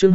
Chương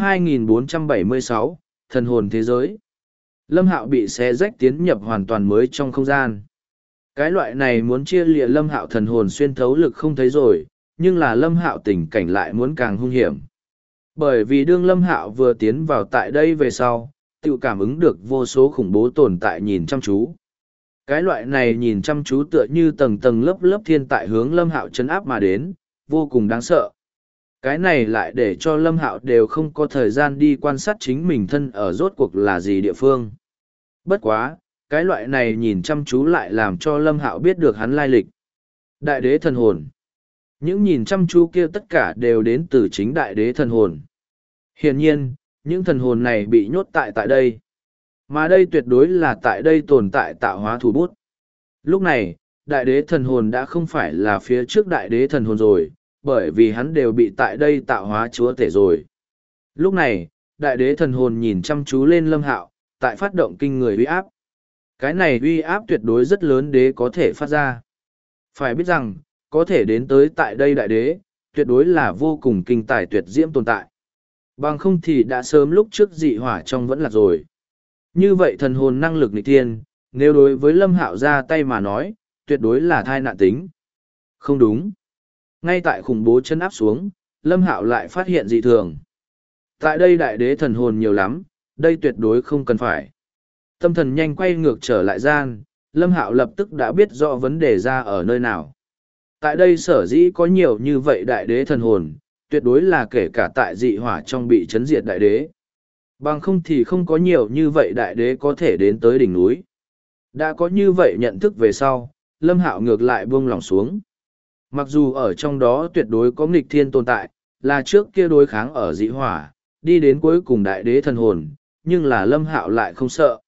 2476, Thần hồn thế giới. Lâm Hạo bị xé rách tiến nhập hoàn toàn mới trong không gian. Cái loại này muốn chia lìa Lâm Hạo thần hồn xuyên thấu lực không thấy rồi, nhưng là Lâm Hạo tình cảnh lại muốn càng hung hiểm. Bởi vì đương Lâm Hạo vừa tiến vào tại đây về sau, tự cảm ứng được vô số khủng bố tồn tại nhìn chăm chú. Cái loại này nhìn chăm chú tựa như tầng tầng lớp lớp thiên tại hướng Lâm Hạo chấn áp mà đến, vô cùng đáng sợ. Cái này lại để cho Lâm Hạo đều không có thời gian đi quan sát chính mình thân ở rốt cuộc là gì địa phương. Bất quá, cái loại này nhìn chăm chú lại làm cho Lâm Hạo biết được hắn lai lịch. Đại đế thần hồn. Những nhìn chăm chú kia tất cả đều đến từ chính đại đế thần hồn. Hiển nhiên, những thần hồn này bị nhốt tại đây. Mà đây tuyệt đối là tại đây tồn tại tạo hóa thủ bút. Lúc này, đại đế thần hồn đã không phải là phía trước đại đế thần hồn rồi, bởi vì hắn đều bị tại đây tạo hóa chúa tể rồi. Lúc này, đại đế thần hồn nhìn chăm chú lên Lâm Hạo, tại phát động kinh người uy áp. Cái này uy áp tuyệt đối rất lớn đế có thể phát ra. Phải biết rằng, có thể đến tới tại đây đại đế, tuyệt đối là vô cùng kinh tài tuyệt diễm tồn tại. Bằng không thì đã sớm lúc trước dị hỏa trong vẫn là rồi. Như vậy thần hồn năng lực nghịch tiên, nếu đối với Lâm Hạo ra tay mà nói, tuyệt đối là thai nạn tính. Không đúng. Ngay tại khủng bố chân áp xuống, Lâm Hạo lại phát hiện dị thường. Tại đây đại đế thần hồn nhiều lắm, đây tuyệt đối không cần phải. Tâm thần nhanh quay ngược trở lại gian, Lâm Hạo lập tức đã biết rõ vấn đề ra ở nơi nào. Tại đây sở dĩ có nhiều như vậy đại đế thần hồn, tuyệt đối là kể cả tại dị hỏa trong bị chấn diệt đại đế. Bằng không thì không có nhiều như vậy đại đế có thể đến tới đỉnh núi. Đã có như vậy nhận thức về sau, Lâm Hạo ngược lại buông lỏng xuống. Mặc dù ở trong đó tuyệt đối có nghịch thiên tồn tại, là trước kia đối kháng ở dị hỏa, đi đến cuối cùng đại đế thần hồn, nhưng là Lâm Hạo lại không sợ.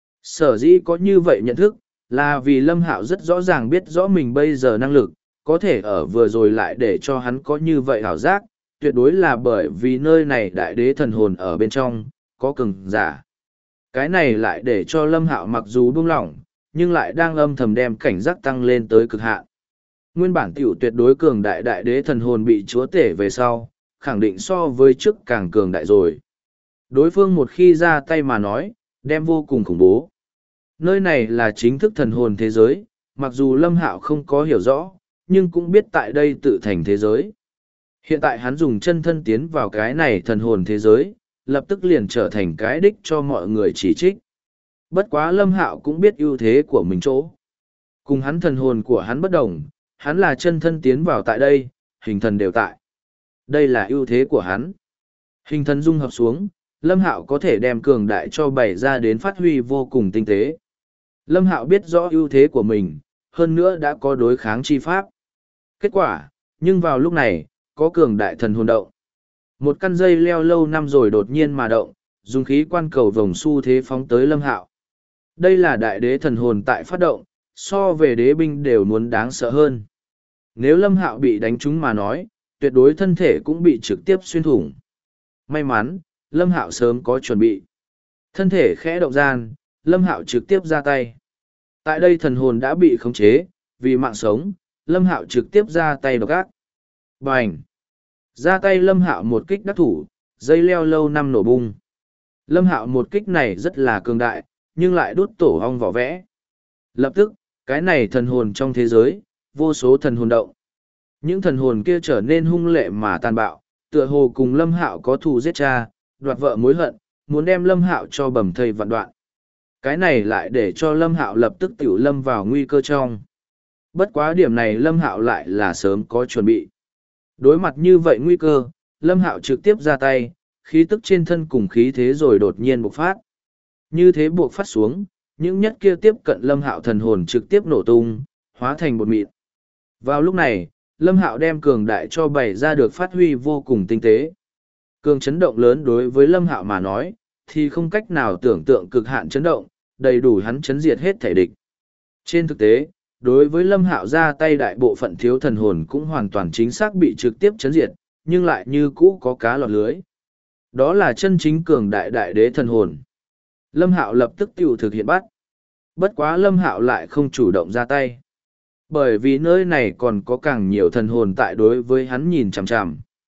Sở dĩ có như vậy nhận thức, là vì Lâm Hạo rất rõ ràng biết rõ mình bây giờ năng lực, có thể ở vừa rồi lại để cho hắn có như vậy ảo giác, tuyệt đối là bởi vì nơi này đại đế thần hồn ở bên trong, có cường giả. Cái này lại để cho Lâm Hạo mặc dù buông lỏng, nhưng lại đang âm thầm đem cảnh giác tăng lên tới cực hạn. Nguyên bản tiểu tuyệt đối cường đại đại đế thần hồn bị chúa tể về sau, khẳng định so với trước càng cường đại rồi. Đối phương một khi ra tay mà nói, đem vô cùng khủng bố. Nơi này là chính thức thần hồn thế giới, mặc dù Lâm Hạo không có hiểu rõ, nhưng cũng biết tại đây tự thành thế giới. Hiện tại hắn dùng chân thân tiến vào cái này thần hồn thế giới, lập tức liền trở thành cái đích cho mọi người chỉ trích. Bất quá Lâm Hạo cũng biết ưu thế của mình chỗ. Cùng hắn thần hồn của hắn bất đồng, hắn là chân thân tiến vào tại đây, hình thần đều tại. Đây là ưu thế của hắn. Hình thần dung hợp xuống, Lâm Hạo có thể đem cường đại cho bày ra đến phát huy vô cùng tinh tế. Lâm Hạo biết rõ ưu thế của mình, hơn nữa đã có đối kháng chi pháp. Kết quả, nhưng vào lúc này, có cường đại thần hồn động. Một căn dây leo lâu năm rồi đột nhiên mà động, dùng khí quan cầu vòng xu thế phóng tới Lâm Hạo. Đây là đại đế thần hồn tại phát động, so về đế binh đều muốn đáng sợ hơn. Nếu Lâm Hạo bị đánh trúng mà nói, tuyệt đối thân thể cũng bị trực tiếp xuyên thủng. May mắn, Lâm Hạo sớm có chuẩn bị. Thân thể khẽ động gian, Lâm Hạo trực tiếp ra tay. Tại đây thần hồn đã bị khống chế, vì mạng sống, Lâm Hạo trực tiếp ra tay độc ác. Bành! Ra tay Lâm Hạo một kích đắc thủ, dây leo lâu năm nổ bung. Lâm Hạo một kích này rất là cường đại, nhưng lại đốt tổ ong vỏ vẽ. Lập tức, cái này thần hồn trong thế giới, vô số thần hồn động. Những thần hồn kia trở nên hung lệ mà tàn bạo, tựa hồ cùng Lâm Hạo có thù giết cha, đoạt vợ mối hận, muốn đem Lâm Hạo cho bầm thây vạn đoạn. Cái này lại để cho Lâm Hạo lập tức tiểu lâm vào nguy cơ trong. Bất quá điểm này Lâm Hạo lại là sớm có chuẩn bị. Đối mặt như vậy nguy cơ, Lâm Hạo trực tiếp ra tay, khí tức trên thân cùng khí thế rồi đột nhiên bộc phát. Như thế buộc phát xuống, những nhất kia tiếp cận Lâm Hạo thần hồn trực tiếp nổ tung, hóa thành bột mịn. Vào lúc này, Lâm Hạo đem cường đại cho bày ra được phát huy vô cùng tinh tế. Cường chấn động lớn đối với Lâm Hạo mà nói, thì không cách nào tưởng tượng cực hạn chấn động, đầy đủ hắn chấn diệt hết thể địch. Trên thực tế, đối với Lâm Hạo ra tay đại bộ phận thiếu thần hồn cũng hoàn toàn chính xác bị trực tiếp chấn diệt, nhưng lại như cũ có cá lọt lưới. Đó là chân chính cường đại đại đế thần hồn. Lâm Hạo lập tức tiêu thực hiện bắt. Bất quá Lâm Hạo lại không chủ động ra tay. Bởi vì nơi này còn có càng nhiều thần hồn tại đối với hắn nhìn chằm chằm.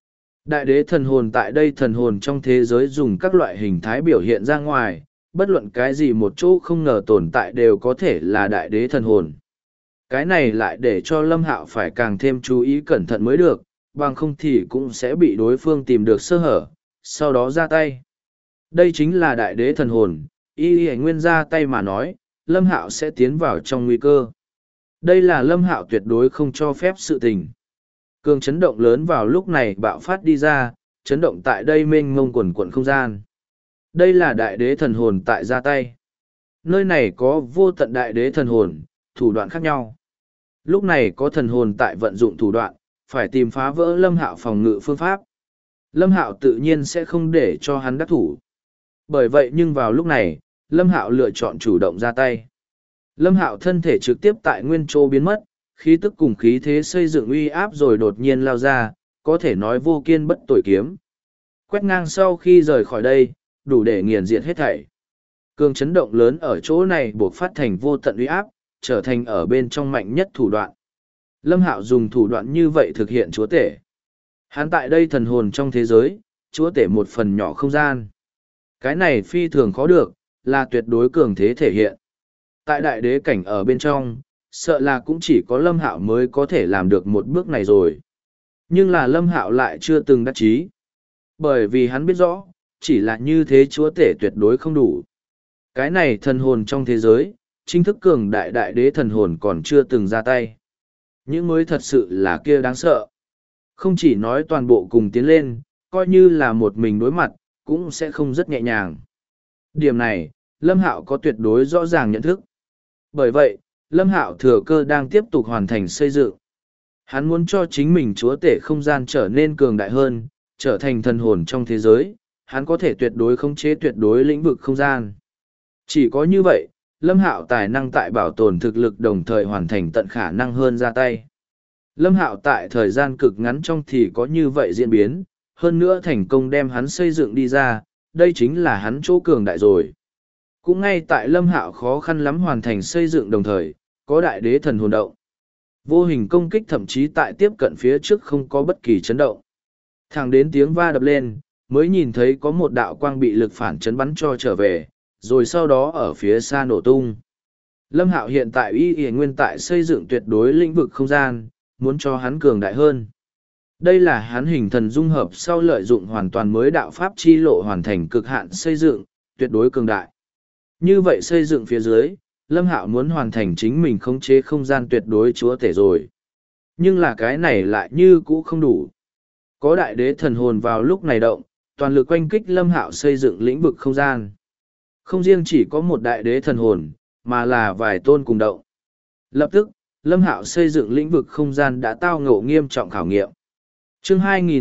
Đại đế thần hồn tại đây thần hồn trong thế giới dùng các loại hình thái biểu hiện ra ngoài, bất luận cái gì một chỗ không ngờ tồn tại đều có thể là đại đế thần hồn. Cái này lại để cho Lâm Hạo phải càng thêm chú ý cẩn thận mới được, bằng không thì cũng sẽ bị đối phương tìm được sơ hở, sau đó ra tay. Đây chính là đại đế thần hồn, y nguyên ra tay mà nói, Lâm Hạo sẽ tiến vào trong nguy cơ. Đây là Lâm Hạo tuyệt đối không cho phép sự tình. Cường chấn động lớn vào lúc này bạo phát đi ra, chấn động tại đây mênh mông quần quận không gian. Đây là đại đế thần hồn tại ra tay. Nơi này có vô tận đại đế thần hồn, thủ đoạn khác nhau. Lúc này có thần hồn tại vận dụng thủ đoạn, phải tìm phá vỡ Lâm Hạo phòng ngự phương pháp. Lâm Hạo tự nhiên sẽ không để cho hắn đắc thủ. Bởi vậy nhưng vào lúc này, Lâm Hạo lựa chọn chủ động ra tay. Lâm Hạo thân thể trực tiếp tại nguyên chỗ biến mất, khí tức cùng khí thế xây dựng uy áp rồi đột nhiên lao ra, có thể nói vô kiên bất tội kiếm. Quét ngang sau khi rời khỏi đây, đủ để nghiền diệt hết thảy. Cường chấn động lớn ở chỗ này buộc phát thành vô tận uy áp, trở thành ở bên trong mạnh nhất thủ đoạn. Lâm Hạo dùng thủ đoạn như vậy thực hiện chúa tể. Hắn tại đây thần hồn trong thế giới, chúa tể một phần nhỏ không gian. Cái này phi thường khó được, là tuyệt đối cường thế thể hiện. Tại đại đế cảnh ở bên trong, sợ là cũng chỉ có Lâm Hạo mới có thể làm được một bước này rồi. Nhưng là Lâm Hạo lại chưa từng đắc chí. Bởi vì hắn biết rõ, chỉ là như thế chúa tể tuyệt đối không đủ. Cái này thần hồn trong thế giới, chính thức cường đại đại đế thần hồn còn chưa từng ra tay. Những mới thật sự là kia đáng sợ. Không chỉ nói toàn bộ cùng tiến lên, coi như là một mình đối mặt, cũng sẽ không rất nhẹ nhàng. Điểm này, Lâm Hạo có tuyệt đối rõ ràng nhận thức. Bởi vậy, Lâm Hạo thừa cơ đang tiếp tục hoàn thành xây dựng. Hắn muốn cho chính mình chúa tể không gian trở nên cường đại hơn, trở thành thần hồn trong thế giới, hắn có thể tuyệt đối khống chế tuyệt đối lĩnh vực không gian. Chỉ có như vậy, Lâm Hạo tài năng tại bảo tồn thực lực đồng thời hoàn thành tận khả năng hơn ra tay. Lâm Hạo tại thời gian cực ngắn trong thì có như vậy diễn biến, hơn nữa thành công đem hắn xây dựng đi ra, đây chính là hắn chỗ cường đại rồi. Cũng ngay tại Lâm Hạo khó khăn lắm hoàn thành xây dựng đồng thời, có đại đế thần hồn động. Vô hình công kích thậm chí tại tiếp cận phía trước không có bất kỳ chấn động. Thẳng đến tiếng va đập lên, mới nhìn thấy có một đạo quang bị lực phản chấn bắn cho trở về, rồi sau đó ở phía xa nổ tung. Lâm Hạo hiện tại y nguyên tại xây dựng tuyệt đối lĩnh vực không gian, muốn cho hắn cường đại hơn. Đây là hắn hình thần dung hợp sau lợi dụng hoàn toàn mới đạo pháp chi lộ hoàn thành cực hạn xây dựng, tuyệt đối cường đại. Như vậy xây dựng phía dưới, Lâm Hạo muốn hoàn thành chính mình khống chế không gian tuyệt đối chúa tể rồi. Nhưng là cái này lại như cũ không đủ. Có đại đế thần hồn vào lúc này động, toàn lực oanh kích Lâm Hạo xây dựng lĩnh vực không gian. Không riêng chỉ có một đại đế thần hồn, mà là vài tôn cùng động. Lập tức, Lâm Hạo xây dựng lĩnh vực không gian đã tao ngộ nghiêm trọng khảo nghiệm. Chương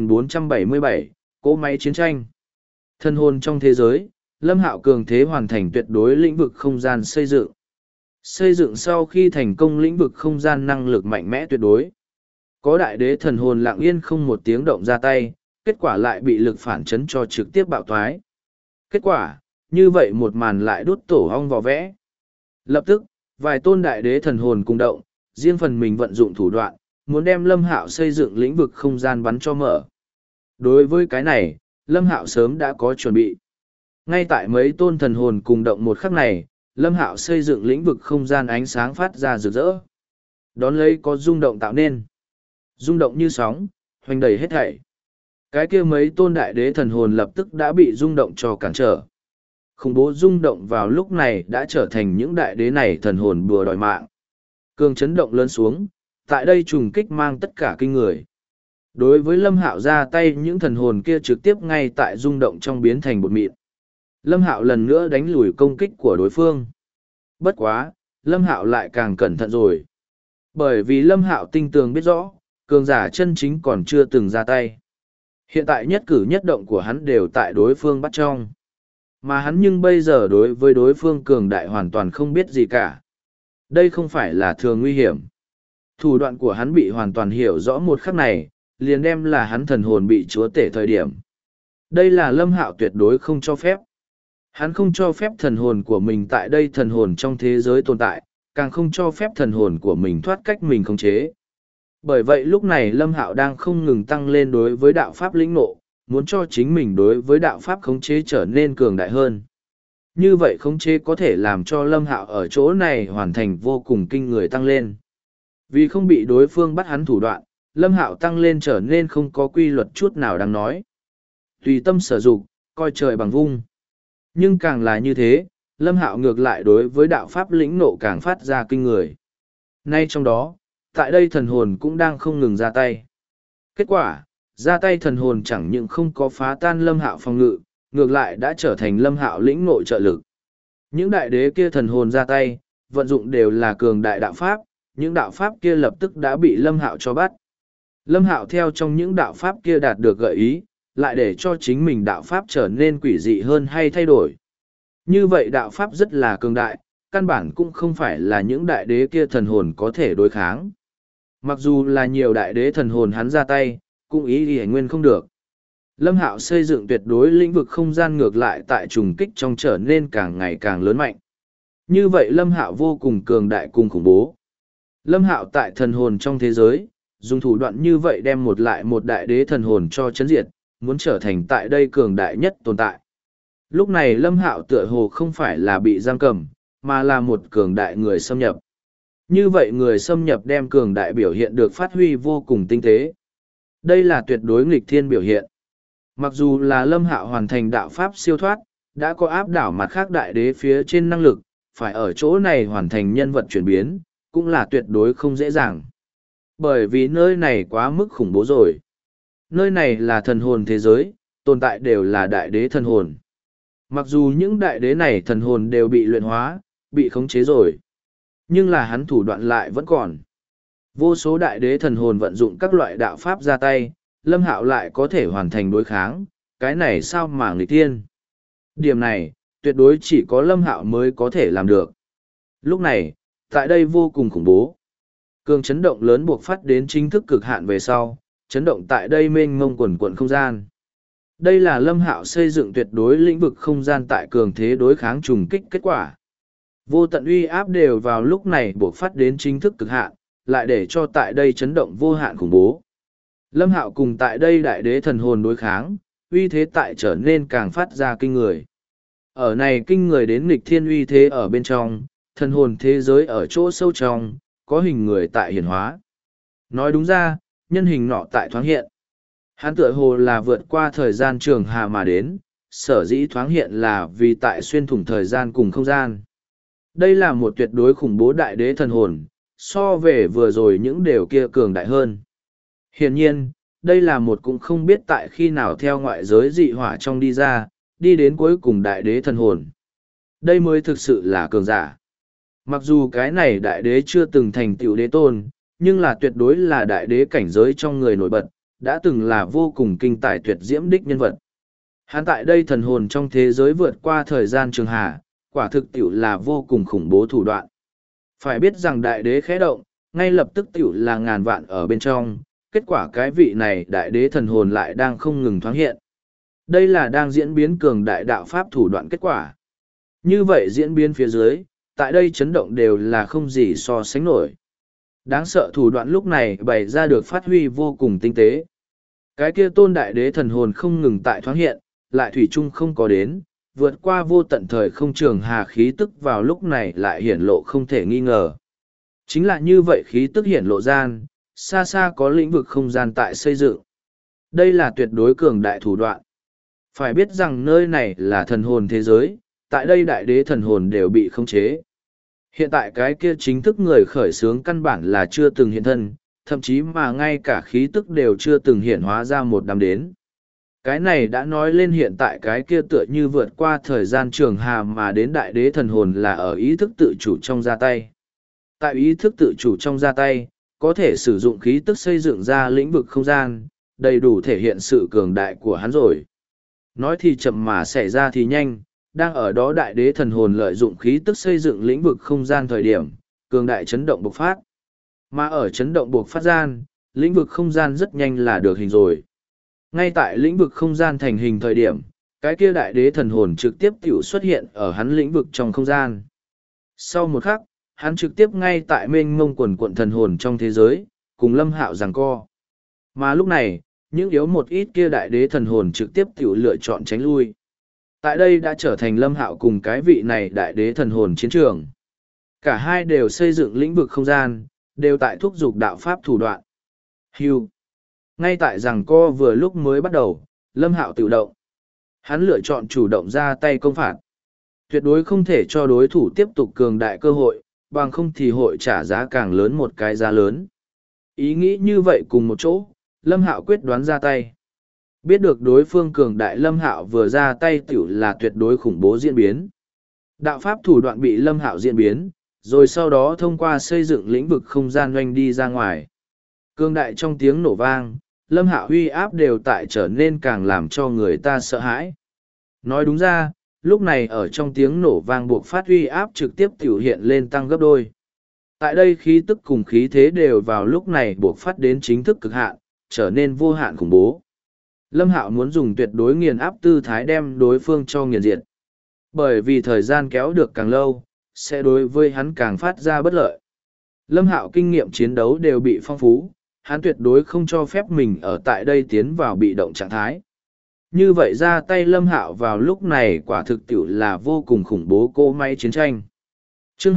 2477, cỗ máy chiến tranh. Thần hồn trong thế giới, Lâm Hạo cường thế hoàn thành tuyệt đối lĩnh vực không gian xây dựng. Xây dựng sau khi thành công lĩnh vực không gian năng lực mạnh mẽ tuyệt đối. Có đại đế thần hồn lặng yên không một tiếng động ra tay, kết quả lại bị lực phản chấn cho trực tiếp bạo thoái. Kết quả, như vậy một màn lại đút tổ hong vò vẽ. Lập tức, vài tôn đại đế thần hồn cùng động, riêng phần mình vận dụng thủ đoạn, muốn đem Lâm Hạo xây dựng lĩnh vực không gian bắn cho mở. Đối với cái này, Lâm Hạo sớm đã có chuẩn bị. Ngay tại mấy tôn thần hồn cùng động một khắc này, Lâm Hạo xây dựng lĩnh vực không gian ánh sáng phát ra rực rỡ. Đón lấy có rung động tạo nên. Rung động như sóng, hoành đầy hết thảy. Cái kia mấy tôn đại đế thần hồn lập tức đã bị rung động cho cản trở. Khủng bố rung động vào lúc này đã trở thành những đại đế này thần hồn bùa đòi mạng. Cường chấn động lớn xuống, tại đây trùng kích mang tất cả kinh người. Đối với Lâm Hạo ra tay những thần hồn kia trực tiếp ngay tại rung động trong biến thành bột mịn. Lâm Hạo lần nữa đánh lùi công kích của đối phương. Bất quá, Lâm Hạo lại càng cẩn thận rồi. Bởi vì Lâm Hạo tinh tường biết rõ, cường giả chân chính còn chưa từng ra tay. Hiện tại nhất cử nhất động của hắn đều tại đối phương bắt trong. Mà hắn nhưng bây giờ đối với đối phương cường đại hoàn toàn không biết gì cả. Đây không phải là thường nguy hiểm. Thủ đoạn của hắn bị hoàn toàn hiểu rõ một khắc này, liền đem là hắn thần hồn bị chúa tể thời điểm. Đây là Lâm Hạo tuyệt đối không cho phép. Hắn không cho phép thần hồn của mình tại đây thần hồn trong thế giới tồn tại, càng không cho phép thần hồn của mình thoát cách mình khống chế. Bởi vậy lúc này Lâm Hạo đang không ngừng tăng lên đối với đạo pháp lĩnh ngộ, muốn cho chính mình đối với đạo pháp khống chế trở nên cường đại hơn. Như vậy khống chế có thể làm cho Lâm Hạo ở chỗ này hoàn thành vô cùng kinh người tăng lên. Vì không bị đối phương bắt hắn thủ đoạn, Lâm Hạo tăng lên trở nên không có quy luật chút nào đáng nói. Tùy tâm sở dụng, coi trời bằng vung. Nhưng càng là như thế, Lâm Hạo ngược lại đối với đạo pháp lĩnh nộ càng phát ra kinh người. Nay trong đó, tại đây thần hồn cũng đang không ngừng ra tay. Kết quả, ra tay thần hồn chẳng những không có phá tan Lâm Hạo phòng ngự, ngược lại đã trở thành Lâm Hạo lĩnh nội trợ lực. Những đại đế kia thần hồn ra tay, vận dụng đều là cường đại đạo pháp, những đạo pháp kia lập tức đã bị Lâm Hạo cho bắt. Lâm Hạo theo trong những đạo pháp kia đạt được gợi ý, lại để cho chính mình đạo pháp trở nên quỷ dị hơn hay thay đổi. Như vậy đạo pháp rất là cường đại, căn bản cũng không phải là những đại đế kia thần hồn có thể đối kháng. Mặc dù là nhiều đại đế thần hồn hắn ra tay, cũng ý thì nguyên không được. Lâm Hạo xây dựng tuyệt đối lĩnh vực không gian ngược lại tại trùng kích trong trở nên càng ngày càng lớn mạnh. Như vậy Lâm Hạo vô cùng cường đại cùng khủng bố. Lâm Hạo tại thần hồn trong thế giới, dùng thủ đoạn như vậy đem một lại một đại đế thần hồn cho chấn diệt, muốn trở thành tại đây cường đại nhất tồn tại. Lúc này Lâm Hạo tựa hồ không phải là bị giam cầm, mà là một cường đại người xâm nhập. Như vậy người xâm nhập đem cường đại biểu hiện được phát huy vô cùng tinh tế. Đây là tuyệt đối nghịch thiên biểu hiện. Mặc dù là Lâm Hạo hoàn thành đạo pháp siêu thoát, đã có áp đảo mặt khác đại đế phía trên năng lực, phải ở chỗ này hoàn thành nhân vật chuyển biến, cũng là tuyệt đối không dễ dàng. Bởi vì nơi này quá mức khủng bố rồi. Nơi này là thần hồn thế giới, tồn tại đều là đại đế thần hồn. Mặc dù những đại đế này thần hồn đều bị luyện hóa, bị khống chế rồi, nhưng là hắn thủ đoạn lại vẫn còn. Vô số đại đế thần hồn vận dụng các loại đạo pháp ra tay, Lâm Hạo lại có thể hoàn thành đối kháng, cái này sao mà nghịch thiên. Điểm này, tuyệt đối chỉ có Lâm Hạo mới có thể làm được. Lúc này, tại đây vô cùng khủng bố. Cường chấn động lớn buộc phát đến chính thức cực hạn về sau, chấn động tại đây mênh mông quần quận không gian. Đây là Lâm Hạo xây dựng tuyệt đối lĩnh vực không gian tại cường thế đối kháng trùng kích kết quả. Vô tận uy áp đều vào lúc này buộc phát đến chính thức cực hạn, lại để cho tại đây chấn động vô hạn khủng bố. Lâm Hạo cùng tại đây đại đế thần hồn đối kháng, uy thế tại trở nên càng phát ra kinh người. Ở này kinh người đến nghịch thiên uy thế ở bên trong, thần hồn thế giới ở chỗ sâu trong, có hình người tại hiển hóa. Nói đúng ra, nhân hình nọ tại thoáng hiện. Hắn tựa hồ là vượt qua thời gian trường hà mà đến, sở dĩ thoáng hiện là vì tại xuyên thủng thời gian cùng không gian. Đây là một tuyệt đối khủng bố đại đế thần hồn, so về vừa rồi những điều kia cường đại hơn. Hiển nhiên, đây là một cũng không biết tại khi nào theo ngoại giới dị hỏa trong đi ra, đi đến cuối cùng đại đế thần hồn. Đây mới thực sự là cường giả. Mặc dù cái này đại đế chưa từng thành tựu đế tôn, nhưng là tuyệt đối là đại đế cảnh giới trong người nổi bật, đã từng là vô cùng kinh tài tuyệt diễm đích nhân vật. Hắn tại đây thần hồn trong thế giới vượt qua thời gian trường hà, quả thực tiểu là vô cùng khủng bố thủ đoạn. Phải biết rằng đại đế khẽ động, ngay lập tức tiểu là ngàn vạn ở bên trong, kết quả cái vị này đại đế thần hồn lại đang không ngừng thoáng hiện. Đây là đang diễn biến cường đại đạo pháp thủ đoạn kết quả. Như vậy diễn biến phía dưới, tại đây chấn động đều là không gì so sánh nổi. Đáng sợ thủ đoạn lúc này bày ra được phát huy vô cùng tinh tế. Cái kia tôn đại đế thần hồn không ngừng tại thoáng hiện, lại thủy chung không có đến, vượt qua vô tận thời không trường hà khí tức vào lúc này lại hiển lộ không thể nghi ngờ. Chính là như vậy khí tức hiển lộ gian, xa xa có lĩnh vực không gian tại xây dựng. Đây là tuyệt đối cường đại thủ đoạn. Phải biết rằng nơi này là thần hồn thế giới, tại đây đại đế thần hồn đều bị khống chế. Hiện tại cái kia chính thức người khởi xướng căn bản là chưa từng hiện thân, thậm chí mà ngay cả khí tức đều chưa từng hiện hóa ra một đám đến. Cái này đã nói lên hiện tại cái kia tựa như vượt qua thời gian trường hà mà đến đại đế thần hồn là ở ý thức tự chủ trong ra tay. Tại ý thức tự chủ trong ra tay, có thể sử dụng khí tức xây dựng ra lĩnh vực không gian, đầy đủ thể hiện sự cường đại của hắn rồi. Nói thì chậm mà xảy ra thì nhanh, đang ở đó đại đế thần hồn lợi dụng khí tức xây dựng lĩnh vực không gian thời điểm, cường đại chấn động bộc phát. Mà ở chấn động bộc phát gian, lĩnh vực không gian rất nhanh là được hình rồi. Ngay tại lĩnh vực không gian thành hình thời điểm, cái kia đại đế thần hồn trực tiếp tiểu xuất hiện ở hắn lĩnh vực trong không gian. Sau một khắc, hắn trực tiếp ngay tại mênh mông quần quận thần hồn trong thế giới, cùng Lâm Hạo giằng co. Mà lúc này, những yếu một ít kia đại đế thần hồn trực tiếp tiểu lựa chọn tránh lui. Tại đây đã trở thành Lâm Hạo cùng cái vị này đại đế thần hồn chiến trường. Cả hai đều xây dựng lĩnh vực không gian, đều tại thúc giục đạo pháp thủ đoạn. Hưu. Ngay tại giằng co vừa lúc mới bắt đầu, Lâm Hạo tự động. Hắn lựa chọn chủ động ra tay công phạt. Tuyệt đối không thể cho đối thủ tiếp tục cường đại cơ hội, bằng không thì hội trả giá càng lớn một cái giá lớn. Ý nghĩ như vậy cùng một chỗ, Lâm Hạo quyết đoán ra tay. Biết được đối phương cường đại, Lâm Hạo vừa ra tay tiểu là tuyệt đối khủng bố diễn biến. Đạo pháp thủ đoạn bị Lâm Hạo diễn biến, rồi sau đó thông qua xây dựng lĩnh vực không gian doanh đi ra ngoài. Cường đại trong tiếng nổ vang, Lâm Hạo uy áp đều tại trở nên càng làm cho người ta sợ hãi. Nói đúng ra, lúc này ở trong tiếng nổ vang buộc phát uy áp trực tiếp tiểu hiện lên tăng gấp đôi. Tại đây khí tức cùng khí thế đều vào lúc này buộc phát đến chính thức cực hạn, trở nên vô hạn khủng bố. Lâm Hạo muốn dùng tuyệt đối nghiền áp tư thái đem đối phương cho nghiền diệt. Bởi vì thời gian kéo được càng lâu, sẽ đối với hắn càng phát ra bất lợi. Lâm Hạo kinh nghiệm chiến đấu đều bị phong phú, hắn tuyệt đối không cho phép mình ở tại đây tiến vào bị động trạng thái. Như vậy ra tay Lâm Hạo vào lúc này quả thực tiệu là vô cùng khủng bố cỗ máy chiến tranh. Chương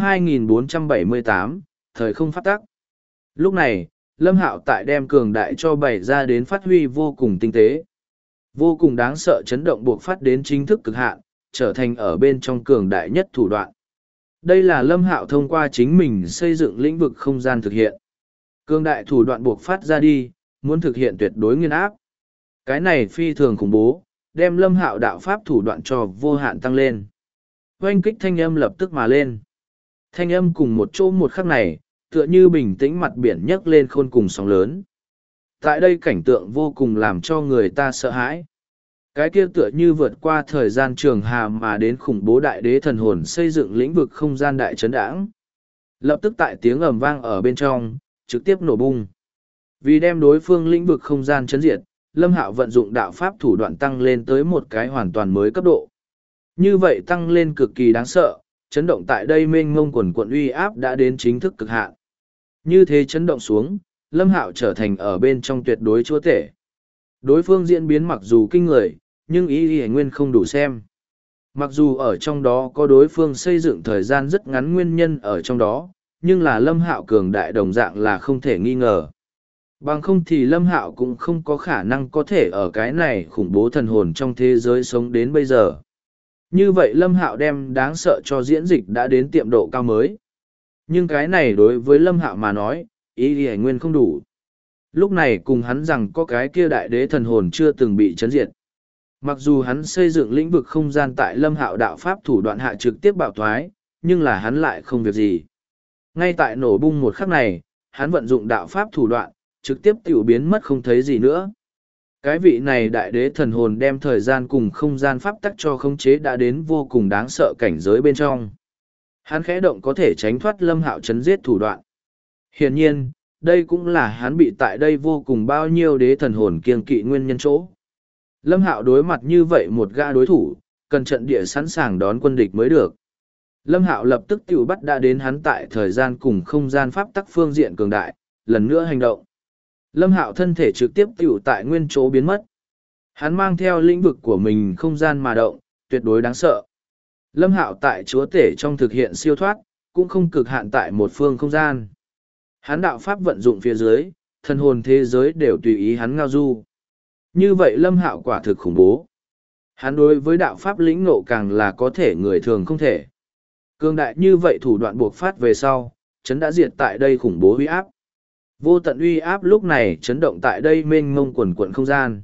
2478, thời không phát tắc. Lúc này, Lâm Hạo tại đem cường đại cho bày ra đến phát huy vô cùng tinh tế. Vô cùng đáng sợ chấn động buộc phát đến chính thức cực hạn, trở thành ở bên trong cường đại nhất thủ đoạn. Đây là Lâm Hạo thông qua chính mình xây dựng lĩnh vực không gian thực hiện. Cường đại thủ đoạn buộc phát ra đi, muốn thực hiện tuyệt đối nghiền áp. Cái này phi thường khủng bố, đem Lâm Hạo đạo pháp thủ đoạn cho vô hạn tăng lên. Oanh kích thanh âm lập tức mà lên. Thanh âm cùng một chỗ một khắc này, tựa như bình tĩnh mặt biển nhấc lên khôn cùng sóng lớn. Tại đây cảnh tượng vô cùng làm cho người ta sợ hãi. Cái kia tựa như vượt qua thời gian trường hà mà đến khủng bố đại đế thần hồn xây dựng lĩnh vực không gian đại chấn đãng. Lập tức tại tiếng ầm vang ở bên trong, trực tiếp nổ bung. Vì đem đối phương lĩnh vực không gian chấn diệt, Lâm Hạo vận dụng đạo pháp thủ đoạn tăng lên tới một cái hoàn toàn mới cấp độ. Như vậy tăng lên cực kỳ đáng sợ, chấn động tại đây mênh mông quần quận uy áp đã đến chính thức cực hạn. Như thế chấn động xuống, Lâm Hạo trở thành ở bên trong tuyệt đối chúa tể. Đối phương diễn biến mặc dù kinh người, nhưng ý y nguyên không đủ xem. Mặc dù ở trong đó có đối phương xây dựng thời gian rất ngắn nguyên nhân ở trong đó, nhưng là Lâm Hạo cường đại đồng dạng là không thể nghi ngờ. Bằng không thì Lâm Hạo cũng không có khả năng có thể ở cái này khủng bố thần hồn trong thế giới sống đến bây giờ. Như vậy Lâm Hạo đem đáng sợ cho diễn dịch đã đến tiệm độ cao mới. Nhưng cái này đối với Lâm Hạo mà nói, ý y nguyên không đủ. Lúc này cùng hắn rằng có cái kia đại đế thần hồn chưa từng bị chấn diệt. Mặc dù hắn xây dựng lĩnh vực không gian tại Lâm Hạo đạo pháp thủ đoạn hạ trực tiếp bạo thoái, nhưng là hắn lại không việc gì. Ngay tại nổ bung một khắc này, hắn vận dụng đạo pháp thủ đoạn, trực tiếp tiểu biến mất không thấy gì nữa. Cái vị này đại đế thần hồn đem thời gian cùng không gian pháp tắc cho khống chế đã đến vô cùng đáng sợ cảnh giới bên trong. Hắn khẽ động có thể tránh thoát Lâm Hạo chấn giết thủ đoạn. Hiển nhiên, đây cũng là hắn bị tại đây vô cùng bao nhiêu đế thần hồn kiêng kỵ nguyên nhân chỗ. Lâm Hạo đối mặt như vậy một gã đối thủ, cần trận địa sẵn sàng đón quân địch mới được. Lâm Hạo lập tức tiểu bắt đã đến hắn tại thời gian cùng không gian pháp tắc phương diện cường đại, lần nữa hành động. Lâm Hạo thân thể trực tiếp tiểu tại nguyên chỗ biến mất. Hắn mang theo lĩnh vực của mình không gian mà động, tuyệt đối đáng sợ. Lâm Hạo tại chúa tể trong thực hiện siêu thoát, cũng không cực hạn tại một phương không gian. Hắn đạo pháp vận dụng phía dưới, thần hồn thế giới đều tùy ý hắn ngao du. Như vậy Lâm Hạo quả thực khủng bố. Hắn đối với đạo pháp lĩnh ngộ càng là có thể người thường không thể. Cường đại như vậy thủ đoạn buộc phát về sau, chấn đã diệt tại đây khủng bố uy áp. Vô tận uy áp lúc này chấn động tại đây mênh mông quần quận không gian.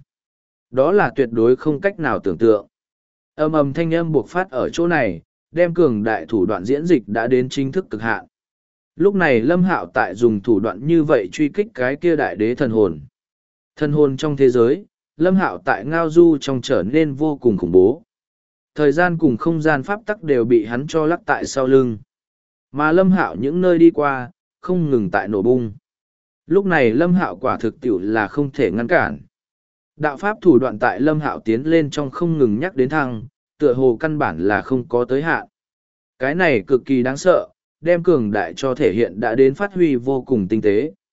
Đó là tuyệt đối không cách nào tưởng tượng. Ầm ầm thanh âm buộc phát ở chỗ này, đem cường đại thủ đoạn diễn dịch đã đến chính thức cực hạn. Lúc này Lâm Hạo tại dùng thủ đoạn như vậy truy kích cái kia đại đế thần hồn. Thần hồn trong thế giới, Lâm Hạo tại ngao du trong trở nên vô cùng khủng bố. Thời gian cùng không gian pháp tắc đều bị hắn cho lắc tại sau lưng. Mà Lâm Hạo những nơi đi qua, không ngừng tại nổ bung. Lúc này Lâm Hạo quả thực tiệu là không thể ngăn cản. Đạo pháp thủ đoạn tại Lâm Hạo tiến lên trong không ngừng nhắc đến thăng, tựa hồ căn bản là không có tới hạn. Cái này cực kỳ đáng sợ, đem cường đại cho thể hiện đã đến phát huy vô cùng tinh tế.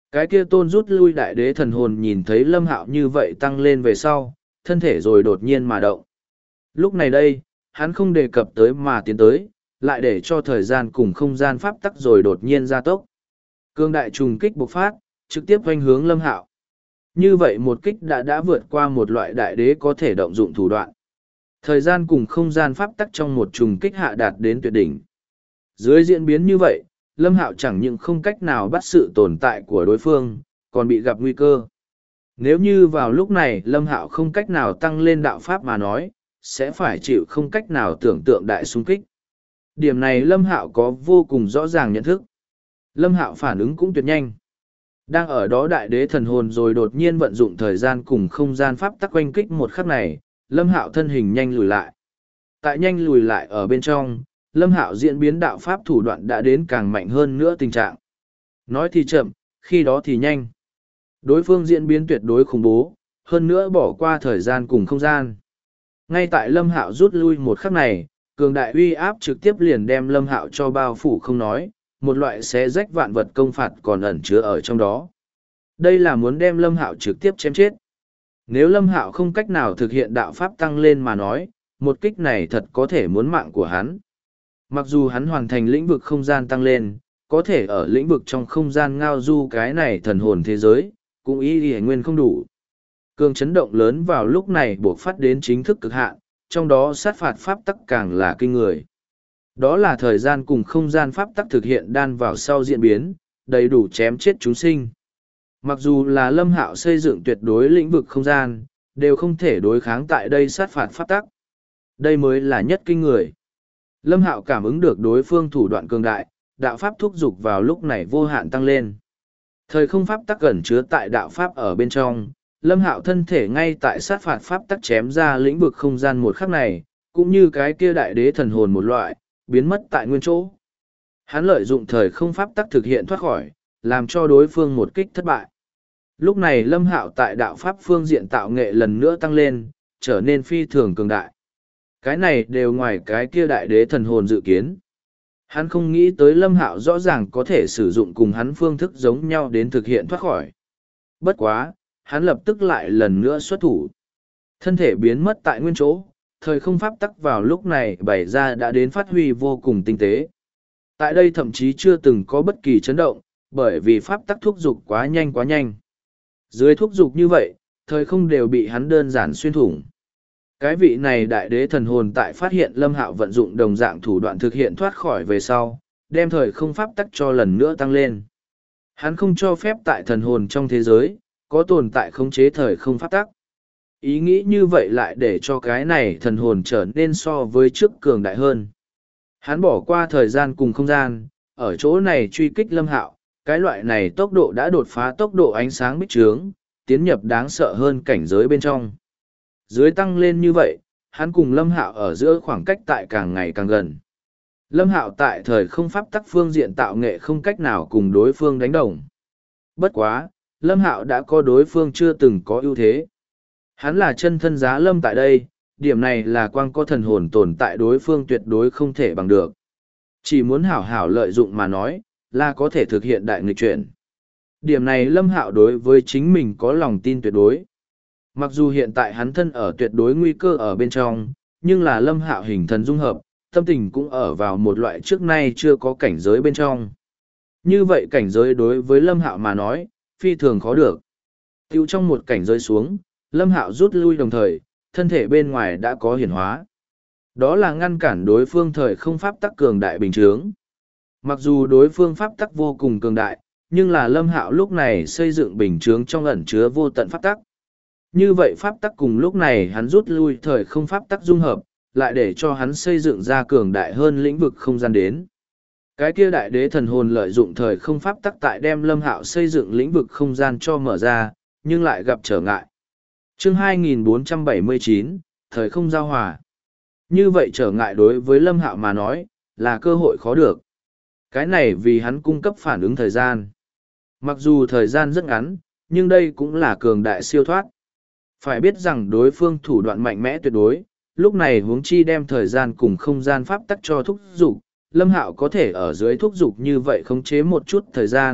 Cái kia tôn rút lui đại đế thần hồn nhìn thấy Lâm Hạo như vậy tăng lên về sau, thân thể rồi đột nhiên mà động. Lúc này đây, hắn không đề cập tới mà tiến tới, lại để cho thời gian cùng không gian pháp tắc rồi đột nhiên gia tốc. Cương đại trùng kích bộc phát, trực tiếp hoành hướng Lâm Hạo. Như vậy một kích đã vượt qua một loại đại đế có thể động dụng thủ đoạn. Thời gian cùng không gian pháp tắc trong một trùng kích hạ đạt đến tuyệt đỉnh. Dưới diễn biến như vậy, Lâm Hạo chẳng những không cách nào bắt sự tồn tại của đối phương, còn bị gặp nguy cơ. Nếu như vào lúc này Lâm Hạo không cách nào tăng lên đạo pháp mà nói, sẽ phải chịu không cách nào tưởng tượng đại xung kích. Điểm này Lâm Hạo có vô cùng rõ ràng nhận thức. Lâm Hạo phản ứng cũng tuyệt nhanh. Đang ở đó đại đế thần hồn rồi đột nhiên vận dụng thời gian cùng không gian pháp tắc quanh kích một khắc này, Lâm Hạo thân hình nhanh lùi lại. Tại nhanh lùi lại ở bên trong, Lâm Hạo diễn biến đạo pháp thủ đoạn đã đến càng mạnh hơn nữa tình trạng. Nói thì chậm, khi đó thì nhanh. Đối phương diễn biến tuyệt đối khủng bố, hơn nữa bỏ qua thời gian cùng không gian. Ngay tại Lâm Hạo rút lui một khắc này, cường đại uy áp trực tiếp liền đem Lâm Hạo cho bao phủ không nói, một loại xé rách vạn vật công phạt còn ẩn chứa ở trong đó. Đây là muốn đem Lâm Hạo trực tiếp chém chết. Nếu Lâm Hạo không cách nào thực hiện đạo pháp tăng lên mà nói, một kích này thật có thể muốn mạng của hắn. Mặc dù hắn hoàn thành lĩnh vực không gian tăng lên, có thể ở lĩnh vực trong không gian ngao du cái này thần hồn thế giới, cũng ý nghĩa nguyên không đủ. Cường chấn động lớn vào lúc này buộc phát đến chính thức cực hạn, trong đó sát phạt pháp tắc càng là kinh người. Đó là thời gian cùng không gian pháp tắc thực hiện đan vào sau diễn biến, đầy đủ chém chết chúng sinh. Mặc dù là Lâm Hạo xây dựng tuyệt đối lĩnh vực không gian, đều không thể đối kháng tại đây sát phạt pháp tắc. Đây mới là nhất kinh người. Lâm Hạo cảm ứng được đối phương thủ đoạn cường đại, đạo pháp thúc dục vào lúc này vô hạn tăng lên. Thời không pháp tắc ẩn chứa tại đạo pháp ở bên trong, Lâm Hạo thân thể ngay tại sát phạt pháp tắc chém ra lĩnh vực không gian một khắc này, cũng như cái kia đại đế thần hồn một loại, biến mất tại nguyên chỗ. Hắn lợi dụng thời không pháp tắc thực hiện thoát khỏi, làm cho đối phương một kích thất bại. Lúc này Lâm Hạo tại đạo pháp phương diện tạo nghệ lần nữa tăng lên, trở nên phi thường cường đại. Cái này đều ngoài cái kia đại đế thần hồn dự kiến. Hắn không nghĩ tới Lâm Hạo rõ ràng có thể sử dụng cùng hắn phương thức giống nhau đến thực hiện thoát khỏi. Bất quá, hắn lập tức lại lần nữa xuất thủ. Thân thể biến mất tại nguyên chỗ, thời không pháp tắc vào lúc này bày ra đã đến phát huy vô cùng tinh tế. Tại đây thậm chí chưa từng có bất kỳ chấn động, bởi vì pháp tắc thúc dục quá nhanh quá nhanh. Dưới thúc dục như vậy, thời không đều bị hắn đơn giản xuyên thủng. Cái vị này đại đế thần hồn tại phát hiện Lâm Hạo vận dụng đồng dạng thủ đoạn thực hiện thoát khỏi về sau, đem thời không pháp tắc cho lần nữa tăng lên. Hắn không cho phép tại thần hồn trong thế giới, có tồn tại khống chế thời không pháp tắc. Ý nghĩ như vậy lại để cho cái này thần hồn trở nên so với trước cường đại hơn. Hắn bỏ qua thời gian cùng không gian, ở chỗ này truy kích Lâm Hạo, cái loại này tốc độ đã đột phá tốc độ ánh sáng bích trướng, tiến nhập đáng sợ hơn cảnh giới bên trong. Dưới tăng lên như vậy, hắn cùng Lâm Hạo ở giữa khoảng cách tại càng ngày càng gần. Lâm Hạo tại thời không pháp tắc phương diện tạo nghệ không cách nào cùng đối phương đánh đồng. Bất quá, Lâm Hạo đã có đối phương chưa từng có ưu thế. Hắn là chân thân giá Lâm tại đây, điểm này là quang có thần hồn tồn tại đối phương tuyệt đối không thể bằng được. Chỉ muốn hảo hảo lợi dụng mà nói, là có thể thực hiện đại nghịch chuyển. Điểm này Lâm Hạo đối với chính mình có lòng tin tuyệt đối. Mặc dù hiện tại hắn thân ở tuyệt đối nguy cơ ở bên trong, nhưng là Lâm Hạo hình thần dung hợp, tâm tình cũng ở vào một loại trước nay chưa có cảnh giới bên trong. Như vậy cảnh giới đối với Lâm Hạo mà nói, phi thường khó được. Tiêu trong một cảnh giới xuống, Lâm Hạo rút lui đồng thời, thân thể bên ngoài đã có hiển hóa. Đó là ngăn cản đối phương thời không pháp tắc cường đại bình chướng. Mặc dù đối phương pháp tắc vô cùng cường đại, nhưng là Lâm Hạo lúc này xây dựng bình chướng trong ẩn chứa vô tận pháp tắc. Như vậy pháp tắc cùng lúc này hắn rút lui thời không pháp tắc dung hợp, lại để cho hắn xây dựng ra cường đại hơn lĩnh vực không gian đến. Cái kia đại đế thần hồn lợi dụng thời không pháp tắc tại đem Lâm Hạo xây dựng lĩnh vực không gian cho mở ra, nhưng lại gặp trở ngại. Chương 2479, thời không giao hòa. Như vậy trở ngại đối với Lâm Hạo mà nói, là cơ hội khó được. Cái này vì hắn cung cấp phản ứng thời gian. Mặc dù thời gian rất ngắn, nhưng đây cũng là cường đại siêu thoát. Phải biết rằng đối phương thủ đoạn mạnh mẽ tuyệt đối, lúc này huống chi đem thời gian cùng không gian pháp tắc cho thúc dục, Lâm Hạo có thể ở dưới thúc dục như vậy khống chế một chút thời gian,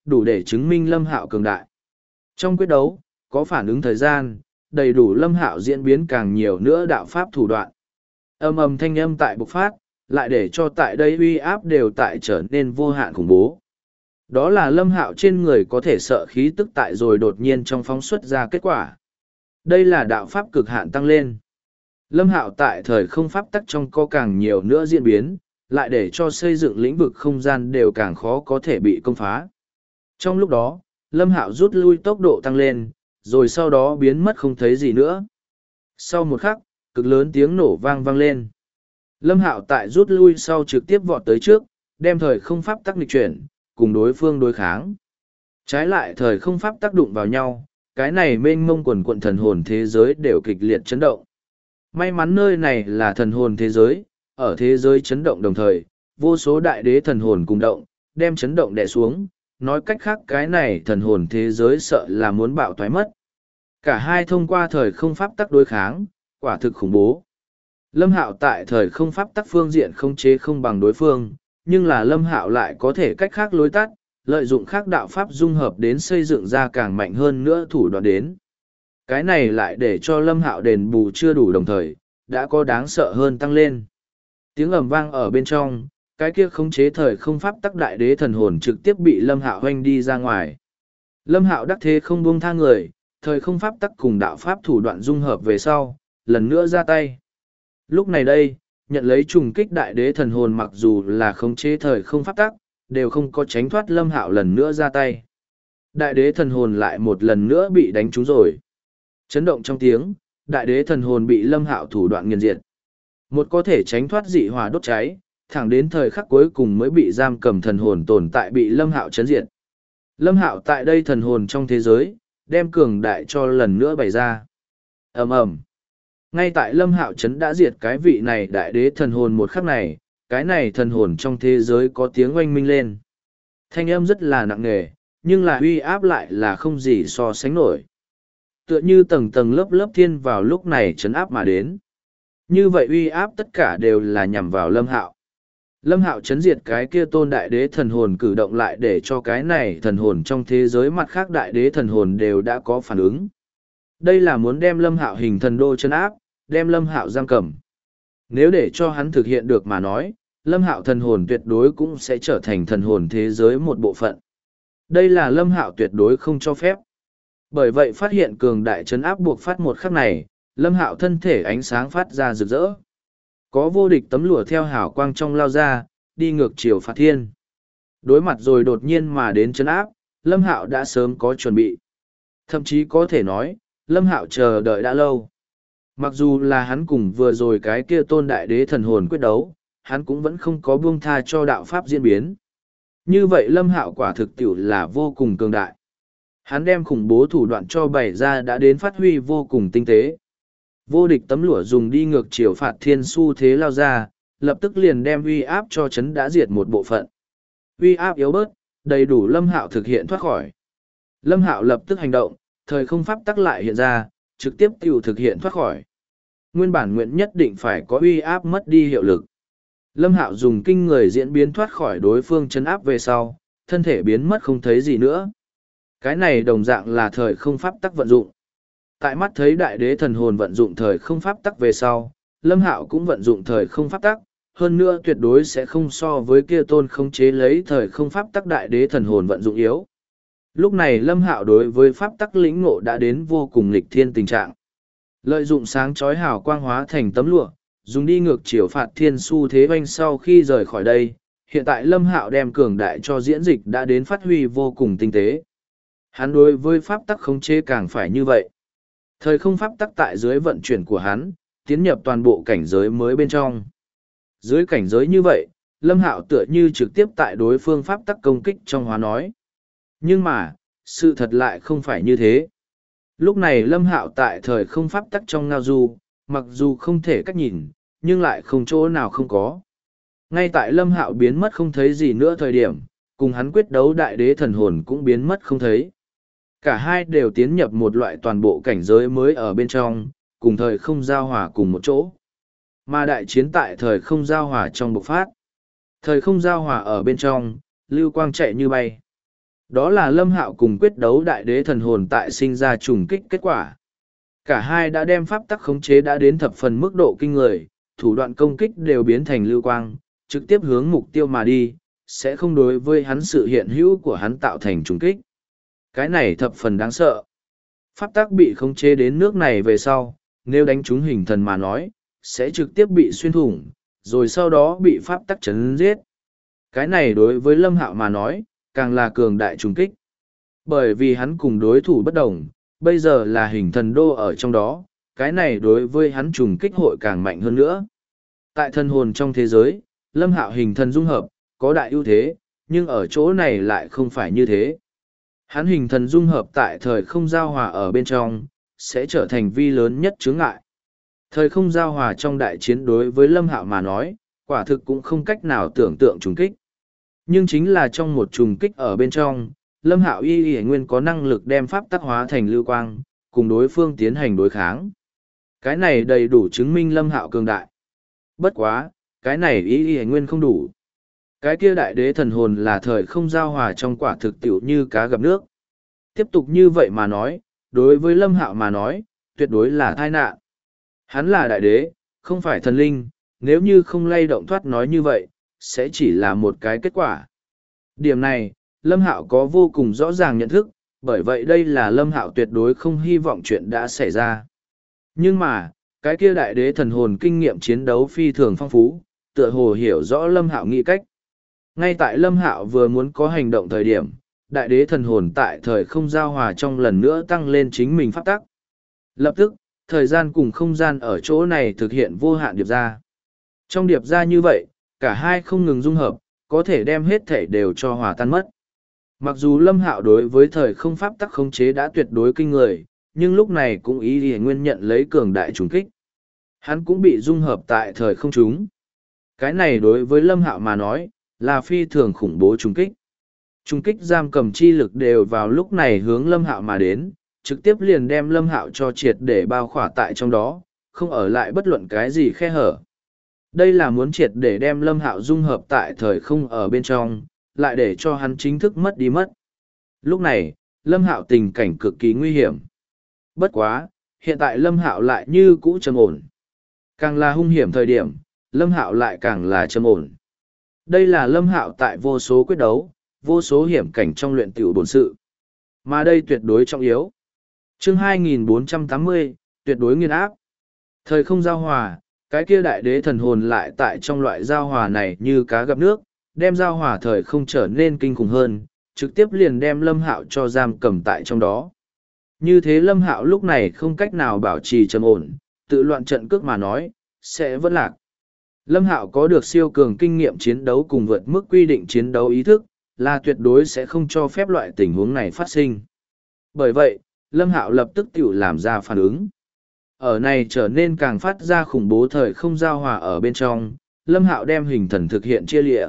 đủ để chứng minh Lâm Hạo cường đại. Trong quyết đấu, có phản ứng thời gian, đầy đủ Lâm Hạo diễn biến càng nhiều nữa đạo pháp thủ đoạn. Âm ầm thanh âm tại bộc phát, lại để cho tại đây uy áp đều tại trở nên vô hạn khủng bố. Đó là Lâm Hạo trên người có thể sợ khí tức tại rồi đột nhiên trong phóng xuất ra kết quả. Đây là đạo pháp cực hạn tăng lên. Lâm Hạo tại thời không pháp tắc trong có càng nhiều nữa diễn biến, lại để cho xây dựng lĩnh vực không gian đều càng khó có thể bị công phá. Trong lúc đó, Lâm Hạo rút lui tốc độ tăng lên, rồi sau đó biến mất không thấy gì nữa. Sau một khắc, cực lớn tiếng nổ vang vang lên. Lâm Hạo tại rút lui sau trực tiếp vọt tới trước, đem thời không pháp tắc nghịch chuyển, cùng đối phương đối kháng. Trái lại thời không pháp tác đụng vào nhau, cái này mênh mông quần quận thần hồn thế giới đều kịch liệt chấn động. May mắn nơi này là thần hồn thế giới, ở thế giới chấn động đồng thời, vô số đại đế thần hồn cùng động, đem chấn động đè xuống, nói cách khác cái này thần hồn thế giới sợ là muốn bạo thoái mất. Cả hai thông qua thời không pháp tắc đối kháng, quả thực khủng bố. Lâm Hạo tại thời không pháp tắc phương diện không chế không bằng đối phương, nhưng là Lâm Hạo lại có thể cách khác lối tắt, lợi dụng khác đạo pháp dung hợp đến xây dựng ra càng mạnh hơn nữa thủ đoạn đến. Cái này lại để cho Lâm Hạo đền bù chưa đủ đồng thời, đã có đáng sợ hơn tăng lên. Tiếng ầm vang ở bên trong, cái kia khống chế thời không pháp tắc đại đế thần hồn trực tiếp bị Lâm Hạo hoanh đi ra ngoài. Lâm Hạo đắc thế không buông tha người, thời không pháp tắc cùng đạo pháp thủ đoạn dung hợp về sau, lần nữa ra tay. Lúc này đây, nhận lấy trùng kích đại đế thần hồn mặc dù là khống chế thời không pháp tắc, đều không có tránh thoát Lâm Hạo lần nữa ra tay. Đại đế thần hồn lại một lần nữa bị đánh trúng rồi. Chấn động trong tiếng, đại đế thần hồn bị Lâm Hạo thủ đoạn nghiền diệt. Một có thể tránh thoát dị hỏa đốt cháy, thẳng đến thời khắc cuối cùng mới bị giam cầm thần hồn tồn tại bị Lâm Hạo chấn diệt. Lâm Hạo tại đây thần hồn trong thế giới, đem cường đại cho lần nữa bày ra. Ầm ầm. Ngay tại Lâm Hạo chấn đã diệt cái vị này đại đế thần hồn một khắc này, cái này thần hồn trong thế giới có tiếng oanh minh lên. Thanh âm rất là nặng nề, nhưng là uy áp lại là không gì so sánh nổi. Tựa như tầng tầng lớp lớp thiên vào lúc này chấn áp mà đến. Như vậy uy áp tất cả đều là nhằm vào Lâm Hạo. Lâm Hạo chấn diệt cái kia tôn đại đế thần hồn cử động lại để cho cái này thần hồn trong thế giới mặt khác đại đế thần hồn đều đã có phản ứng. Đây là muốn đem Lâm Hạo hình thần đô chấn áp, đem Lâm Hạo giam cầm. Nếu để cho hắn thực hiện được mà nói, Lâm Hạo thần hồn tuyệt đối cũng sẽ trở thành thần hồn thế giới một bộ phận. Đây là Lâm Hạo tuyệt đối không cho phép. Bởi vậy phát hiện cường đại chấn áp buộc phát một khắc này, Lâm Hạo thân thể ánh sáng phát ra rực rỡ. Có vô địch tấm lụa theo hào quang trong lao ra, đi ngược chiều phạt thiên. Đối mặt rồi đột nhiên mà đến chấn áp, Lâm Hạo đã sớm có chuẩn bị. Thậm chí có thể nói, Lâm Hạo chờ đợi đã lâu. Mặc dù là hắn cùng vừa rồi cái kia tôn đại đế thần hồn quyết đấu, hắn cũng vẫn không có buông tha cho đạo pháp diễn biến. Như vậy Lâm Hạo quả thực tiểu là vô cùng cường đại. Hắn đem khủng bố thủ đoạn cho bày ra đã đến phát huy vô cùng tinh tế. Vô địch tấm lụa dùng đi ngược chiều phạt thiên su thế lao ra, lập tức liền đem uy áp cho chấn đã diệt một bộ phận. Uy áp yếu bớt, đầy đủ Lâm Hạo thực hiện thoát khỏi. Lâm Hạo lập tức hành động, thời không pháp tắc lại hiện ra, trực tiếp tiểu thực hiện thoát khỏi. Nguyên bản nguyện nhất định phải có uy áp mất đi hiệu lực. Lâm Hạo dùng kinh người diễn biến thoát khỏi đối phương chấn áp về sau, thân thể biến mất không thấy gì nữa. Cái này đồng dạng là thời không pháp tắc vận dụng. Tại mắt thấy đại đế thần hồn vận dụng thời không pháp tắc về sau, Lâm Hạo cũng vận dụng thời không pháp tắc, hơn nữa tuyệt đối sẽ không so với kia tôn khống chế lấy thời không pháp tắc đại đế thần hồn vận dụng yếu. Lúc này Lâm Hạo đối với pháp tắc lĩnh ngộ đã đến vô cùng nghịch thiên tình trạng. Lợi dụng sáng chói hào quang hóa thành tấm lụa, dùng đi ngược chiều phạt thiên su thế oanh sau khi rời khỏi đây, hiện tại Lâm Hạo đem cường đại cho diễn dịch đã đến phát huy vô cùng tinh tế. Hắn đối với pháp tắc khống chế càng phải như vậy. Thời không pháp tắc tại dưới vận chuyển của hắn, tiến nhập toàn bộ cảnh giới mới bên trong. Dưới cảnh giới như vậy, Lâm Hạo tựa như trực tiếp tại đối phương pháp tắc công kích trong hóa nói. Nhưng mà, sự thật lại không phải như thế. Lúc này Lâm Hạo tại thời không pháp tắc trong ngao du, mặc dù không thể cách nhìn, nhưng lại không chỗ nào không có. Ngay tại Lâm Hạo biến mất không thấy gì nữa thời điểm, cùng hắn quyết đấu đại đế thần hồn cũng biến mất không thấy. Cả hai đều tiến nhập một loại toàn bộ cảnh giới mới ở bên trong, cùng thời không giao hòa cùng một chỗ. Mà đại chiến tại thời không giao hòa trong bộc phát. Thời không giao hòa ở bên trong, lưu quang chạy như bay. Đó là Lâm Hạo cùng quyết đấu đại đế thần hồn tại sinh ra trùng kích kết quả. Cả hai đã đem pháp tắc khống chế đã đến thập phần mức độ kinh người, thủ đoạn công kích đều biến thành lưu quang, trực tiếp hướng mục tiêu mà đi, sẽ không đối với hắn sự hiện hữu của hắn tạo thành trùng kích. Cái này thập phần đáng sợ. Pháp tắc bị khống chế đến nước này về sau, nếu đánh trúng hình thần mà nói, sẽ trực tiếp bị xuyên thủng, rồi sau đó bị pháp tắc chấn giết. Cái này đối với Lâm Hạo mà nói, càng là cường đại trùng kích. Bởi vì hắn cùng đối thủ bất đồng, bây giờ là hình thần đô ở trong đó, cái này đối với hắn trùng kích hội càng mạnh hơn nữa. Tại thần hồn trong thế giới, Lâm Hạo hình thần dung hợp, có đại ưu thế, nhưng ở chỗ này lại không phải như thế. Hắn hình thần dung hợp tại thời không giao hòa ở bên trong, sẽ trở thành vi lớn nhất chướng ngại. Thời không giao hòa trong đại chiến đối với Lâm Hạo mà nói, quả thực cũng không cách nào tưởng tượng trùng kích. Nhưng chính là trong một trùng kích ở bên trong, Lâm Hạo y nguyên có năng lực đem pháp tắc hóa thành lưu quang, cùng đối phương tiến hành đối kháng. Cái này đầy đủ chứng minh Lâm Hạo cường đại. Bất quá, cái này y nguyên không đủ. Cái kia đại đế thần hồn là thời không giao hòa trong quả thực tiểu như cá gặp nước. Tiếp tục như vậy mà nói, đối với Lâm Hạo mà nói, tuyệt đối là tai nạn. Hắn là đại đế, không phải thần linh, nếu như không lay động thoát nói như vậy, sẽ chỉ là một cái kết quả. Điểm này, Lâm Hạo có vô cùng rõ ràng nhận thức, bởi vậy đây là Lâm Hạo tuyệt đối không hy vọng chuyện đã xảy ra. Nhưng mà, cái kia đại đế thần hồn kinh nghiệm chiến đấu phi thường phong phú, tựa hồ hiểu rõ Lâm Hạo nghĩ cách. Ngay tại Lâm Hạo vừa muốn có hành động thời điểm, đại đế thần hồn tại thời không giao hòa trong lần nữa tăng lên chính mình pháp tắc. Lập tức, thời gian cùng không gian ở chỗ này thực hiện vô hạn điệp ra. Trong điệp ra như vậy, cả hai không ngừng dung hợp, có thể đem hết thể đều cho hòa tan mất. Mặc dù Lâm Hạo đối với thời không pháp tắc khống chế đã tuyệt đối kinh người, nhưng lúc này cũng ý nguyên nhận lấy cường đại trùng kích. Hắn cũng bị dung hợp tại thời không chúng. Cái này đối với Lâm Hạo mà nói, là phi thường khủng bố trùng kích. Trùng kích giam cầm chi lực đều vào lúc này hướng Lâm Hạo mà đến, trực tiếp liền đem Lâm Hạo cho triệt để bao khỏa tại trong đó, không ở lại bất luận cái gì khe hở. Đây là muốn triệt để đem Lâm Hạo dung hợp tại thời không ở bên trong, lại để cho hắn chính thức mất đi mất. Lúc này, Lâm Hạo tình cảnh cực kỳ nguy hiểm. Bất quá, hiện tại Lâm Hạo lại như cũ trầm ổn. Càng là hung hiểm thời điểm, Lâm Hạo lại càng là trầm ổn. Đây là Lâm Hạo tại vô số quyết đấu, vô số hiểm cảnh trong luyện tiểu bổn sự. Mà đây tuyệt đối trọng yếu. Chương 2480, tuyệt đối nghiền áp. Thời không giao hòa, cái kia đại đế thần hồn lại tại trong loại giao hòa này như cá gặp nước, đem giao hòa thời không trở nên kinh khủng hơn, trực tiếp liền đem Lâm Hạo cho giam cầm tại trong đó. Như thế Lâm Hạo lúc này không cách nào bảo trì trầm ổn, tự loạn trận cước mà nói, sẽ vẫn lạc. Lâm Hạo có được siêu cường kinh nghiệm chiến đấu cùng vượt mức quy định chiến đấu ý thức, là tuyệt đối sẽ không cho phép loại tình huống này phát sinh. Bởi vậy, Lâm Hạo lập tức tự làm ra phản ứng. Ở này trở nên càng phát ra khủng bố thời không giao hòa ở bên trong, Lâm Hạo đem hình thần thực hiện chia lịa.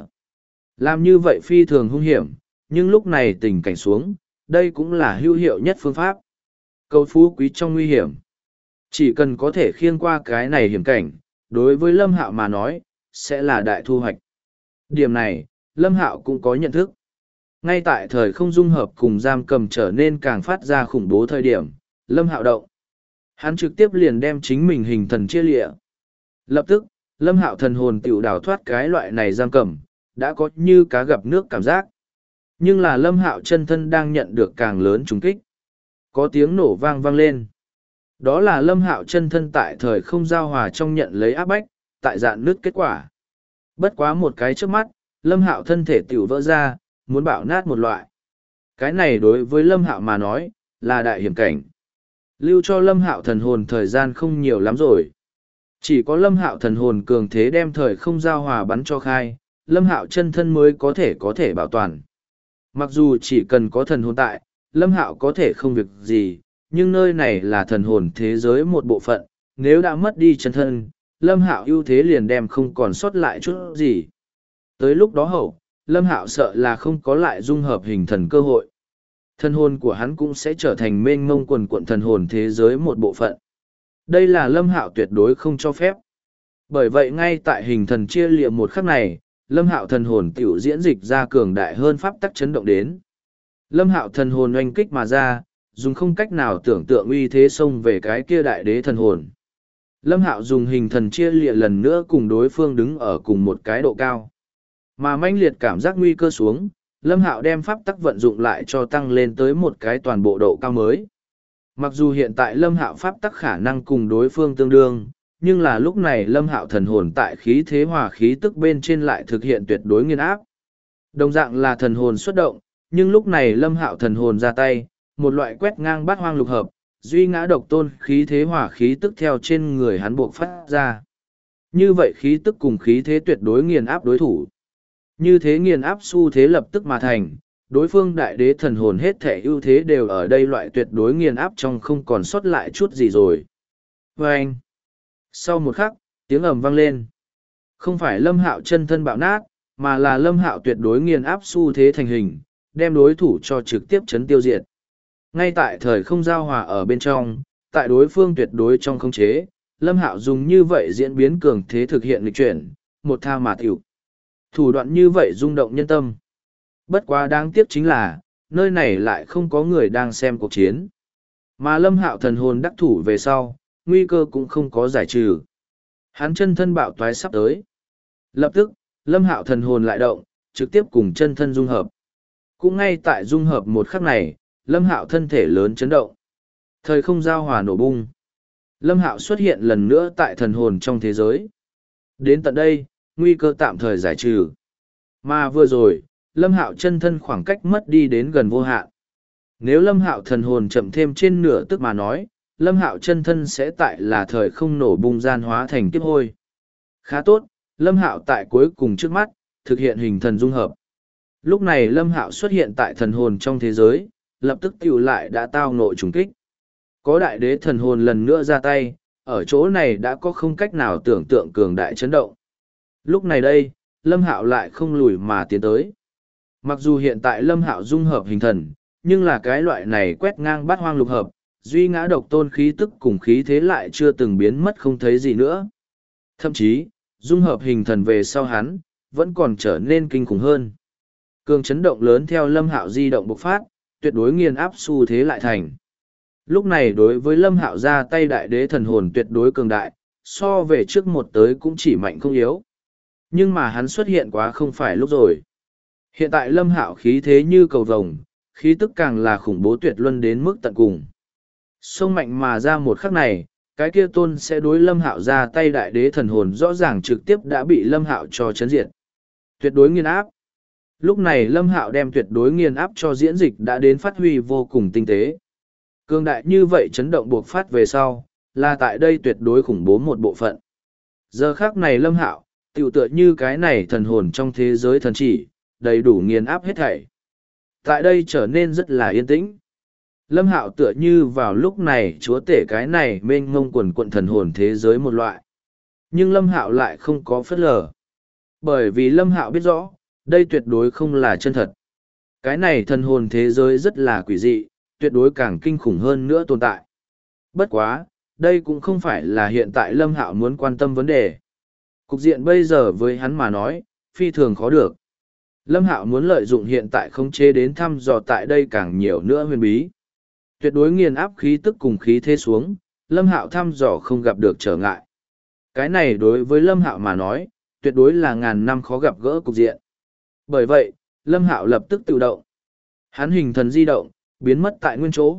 Làm như vậy phi thường hung hiểm, nhưng lúc này tình cảnh xuống, đây cũng là hữu hiệu nhất phương pháp. Cầu phú quý trong nguy hiểm. Chỉ cần có thể khiêng qua cái này hiểm cảnh, đối với Lâm Hạo mà nói, sẽ là đại thu hoạch. Điểm này, Lâm Hạo cũng có nhận thức. Ngay tại thời không dung hợp cùng giam cầm trở nên càng phát ra khủng bố thời điểm, Lâm Hạo động. Hắn trực tiếp liền đem chính mình hình thần chia lịa. Lập tức, Lâm Hạo thần hồn tiểu đào thoát cái loại này giam cầm, đã có như cá gặp nước cảm giác. Nhưng là Lâm Hạo chân thân đang nhận được càng lớn trùng kích. Có tiếng nổ vang vang lên. Đó là Lâm Hạo chân thân tại thời không giao hòa trong nhận lấy áp bách, tại dạn nứt kết quả. Bất quá một cái trước mắt, Lâm Hạo thân thể tiểu vỡ ra, muốn bạo nát một loại. Cái này đối với Lâm Hạo mà nói, là đại hiểm cảnh. Lưu cho Lâm Hạo thần hồn thời gian không nhiều lắm rồi. Chỉ có Lâm Hạo thần hồn cường thế đem thời không giao hòa bắn cho khai, Lâm Hạo chân thân mới có thể bảo toàn. Mặc dù chỉ cần có thần hồn tại, Lâm Hạo có thể không việc gì, nhưng nơi này là thần hồn thế giới một bộ phận, nếu đã mất đi chân thân, Lâm Hạo ưu thế liền đem không còn sót lại chút gì. Tới lúc đó hậu, Lâm Hạo sợ là không có lại dung hợp hình thần cơ hội. Thần hồn của hắn cũng sẽ trở thành mênh mông quần quận thần hồn thế giới một bộ phận. Đây là Lâm Hạo tuyệt đối không cho phép. Bởi vậy ngay tại hình thần chia liệm một khắc này, Lâm Hạo thần hồn tiểu diễn dịch ra cường đại hơn pháp tắc chấn động đến. Lâm Hạo thần hồn oanh kích mà ra, dùng không cách nào tưởng tượng uy thế xông về cái kia đại đế thần hồn. Lâm Hạo dùng hình thần chia lịa lần nữa cùng đối phương đứng ở cùng một cái độ cao. Mà mãnh liệt cảm giác nguy cơ xuống, Lâm Hạo đem pháp tắc vận dụng lại cho tăng lên tới một cái toàn bộ độ cao mới. Mặc dù hiện tại Lâm Hạo pháp tắc khả năng cùng đối phương tương đương, nhưng là lúc này Lâm Hạo thần hồn tại khí thế hòa khí tức bên trên lại thực hiện tuyệt đối nghiền áp. Đồng dạng là thần hồn xuất động, nhưng lúc này Lâm Hạo thần hồn ra tay, một loại quét ngang bát hoang lục hợp, duy ngã độc tôn khí thế hỏa khí tức theo trên người hắn buộc phát ra. Như vậy khí tức cùng khí thế tuyệt đối nghiền áp đối thủ. Như thế nghiền áp xu thế lập tức mà thành, đối phương đại đế thần hồn hết thể ưu thế đều ở đây loại tuyệt đối nghiền áp trong không còn sót lại chút gì rồi. Và anh, sau một khắc, tiếng ầm vang lên. Không phải Lâm Hạo chân thân bạo nát, mà là Lâm Hạo tuyệt đối nghiền áp xu thế thành hình, đem đối thủ cho trực tiếp chấn tiêu diệt. Ngay tại thời không giao hòa ở bên trong, tại đối phương tuyệt đối trong khống chế, Lâm Hạo dùng như vậy diễn biến cường thế thực hiện lịch chuyển, một tha mà tiểu. Thủ đoạn như vậy rung động nhân tâm. Bất quá đáng tiếc chính là, nơi này lại không có người đang xem cuộc chiến. Mà Lâm Hạo thần hồn đắc thủ về sau, nguy cơ cũng không có giải trừ. Hắn chân thân bạo toái sắp tới. Lập tức, Lâm Hạo thần hồn lại động, trực tiếp cùng chân thân dung hợp. Cũng ngay tại dung hợp một khắc này, Lâm Hạo thân thể lớn chấn động. Thời không giao hòa nổ bung. Lâm Hạo xuất hiện lần nữa tại thần hồn trong thế giới. Đến tận đây, nguy cơ tạm thời giải trừ. Mà vừa rồi, Lâm Hạo chân thân khoảng cách mất đi đến gần vô hạn. Nếu Lâm Hạo thần hồn chậm thêm trên nửa tức mà nói, Lâm Hạo chân thân sẽ tại là thời không nổ bung gian hóa thành kiếp hôi. Khá tốt, Lâm Hạo tại cuối cùng trước mắt, thực hiện hình thần dung hợp. Lúc này Lâm Hạo xuất hiện tại thần hồn trong thế giới, lập tức tiểu lại đã tao ngộ trùng kích. Có đại đế thần hồn lần nữa ra tay, ở chỗ này đã có không cách nào tưởng tượng cường đại chấn động. Lúc này đây, Lâm Hạo lại không lùi mà tiến tới. Mặc dù hiện tại Lâm Hạo dung hợp hình thần, nhưng là cái loại này quét ngang bát hoang lục hợp, duy ngã độc tôn khí tức cùng khí thế lại chưa từng biến mất không thấy gì nữa. Thậm chí, dung hợp hình thần về sau hắn, vẫn còn trở nên kinh khủng hơn. Cường chấn động lớn theo Lâm Hạo di động bộc phát, tuyệt đối nghiền áp xu thế lại thành. Lúc này đối với Lâm Hạo ra tay đại đế thần hồn tuyệt đối cường đại, so về trước một tới cũng chỉ mạnh không yếu. Nhưng mà hắn xuất hiện quá không phải lúc rồi. Hiện tại Lâm Hạo khí thế như cầu vồng, khí tức càng là khủng bố tuyệt luân đến mức tận cùng. Xông mạnh mà ra một khắc này, cái kia tôn sẽ đối Lâm Hạo ra tay đại đế thần hồn rõ ràng trực tiếp đã bị Lâm Hạo cho chấn diệt. Tuyệt đối nghiền áp. Lúc này Lâm Hạo đem tuyệt đối nghiền áp cho diễn dịch đã đến phát huy vô cùng tinh tế. Cường đại như vậy chấn động buộc phát về sau, là tại đây tuyệt đối khủng bố một bộ phận. Giờ khác này Lâm Hạo, tựu tựa như cái này thần hồn trong thế giới thần chỉ, đầy đủ nghiền áp hết thảy. Tại đây trở nên rất là yên tĩnh. Lâm Hạo tựa như vào lúc này chúa tể cái này mênh mông quần quận thần hồn thế giới một loại. Nhưng Lâm Hạo lại không có phớt lờ. Bởi vì Lâm Hạo biết rõ, đây tuyệt đối không là chân thật. Cái này thần hồn thế giới rất là quỷ dị, tuyệt đối càng kinh khủng hơn nữa tồn tại. Bất quá, đây cũng không phải là hiện tại Lâm Hạo muốn quan tâm vấn đề. Cục diện bây giờ với hắn mà nói, phi thường khó được. Lâm Hạo muốn lợi dụng hiện tại khống chế đến thăm dò tại đây càng nhiều nữa huyền bí. Tuyệt đối nghiền áp khí tức cùng khí thế xuống, Lâm Hạo thăm dò không gặp được trở ngại. Cái này đối với Lâm Hạo mà nói, tuyệt đối là ngàn năm khó gặp gỡ cục diện. Bởi vậy, Lâm Hạo lập tức tự động. Hắn hình thần di động, biến mất tại nguyên chỗ.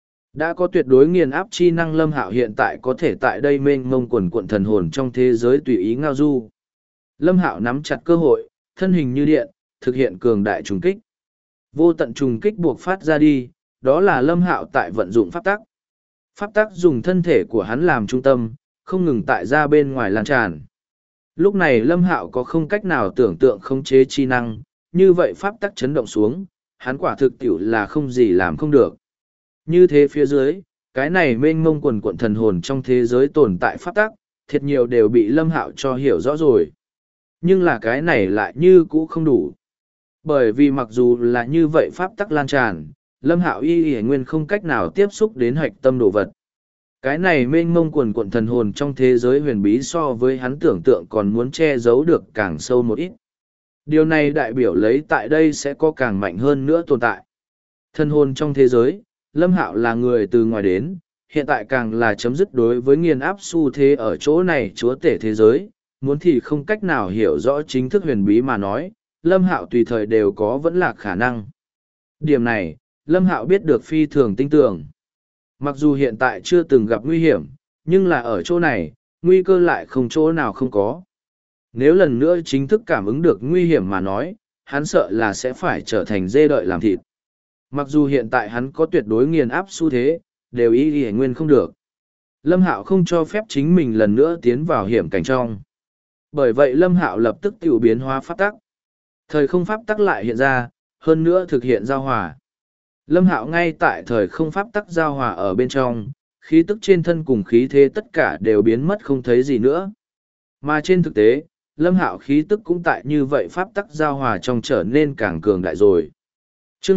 Đã có tuyệt đối nghiền áp chi năng Lâm Hạo hiện tại có thể tại đây mênh mông quần quận thần hồn trong thế giới tùy ý ngao du. Lâm Hạo nắm chặt cơ hội, thân hình như điện, thực hiện cường đại trùng kích. Vô tận trùng kích buộc phát ra đi, đó là Lâm Hạo tại vận dụng pháp tắc. Pháp tắc dùng thân thể của hắn làm trung tâm, không ngừng tại ra bên ngoài lan tràn. Lúc này Lâm Hạo có không cách nào tưởng tượng khống chế chi năng, như vậy pháp tắc chấn động xuống, hắn quả thực tiểu là không gì làm không được. Như thế phía dưới, cái này mênh mông quần quận thần hồn trong thế giới tồn tại pháp tắc, thiệt nhiều đều bị Lâm Hạo cho hiểu rõ rồi. Nhưng là cái này lại như cũ không đủ. Bởi vì mặc dù là như vậy pháp tắc lan tràn, Lâm Hạo y nguyên không cách nào tiếp xúc đến hạch tâm đồ vật. Cái này mênh mông quần quận thần hồn trong thế giới huyền bí so với hắn tưởng tượng còn muốn che giấu được càng sâu một ít. Điều này đại biểu lấy tại đây sẽ có càng mạnh hơn nữa tồn tại. Thân hồn trong thế giới, Lâm Hạo là người từ ngoài đến, hiện tại càng là chấm dứt đối với nghiền áp xu thế ở chỗ này chúa tể thế giới, muốn thì không cách nào hiểu rõ chính thức huyền bí mà nói, Lâm Hạo tùy thời đều có vẫn lạc khả năng. Điểm này, Lâm Hạo biết được phi thường tinh tường. Mặc dù hiện tại chưa từng gặp nguy hiểm, nhưng là ở chỗ này, nguy cơ lại không chỗ nào không có. Nếu lần nữa chính thức cảm ứng được nguy hiểm mà nói, hắn sợ là sẽ phải trở thành dê đợi làm thịt. Mặc dù hiện tại hắn có tuyệt đối nghiền áp xu thế, đều y nguyên không được. Lâm Hạo không cho phép chính mình lần nữa tiến vào hiểm cảnh trong. Bởi vậy Lâm Hạo lập tức tiểu biến hóa pháp tắc. Thời không pháp tắc lại hiện ra, hơn nữa thực hiện giao hòa. Lâm Hạo ngay tại thời không pháp tắc giao hòa ở bên trong, khí tức trên thân cùng khí thế tất cả đều biến mất không thấy gì nữa. Mà trên thực tế, Lâm Hạo khí tức cũng tại như vậy pháp tắc giao hòa trong trở nên càng cường đại rồi. Chương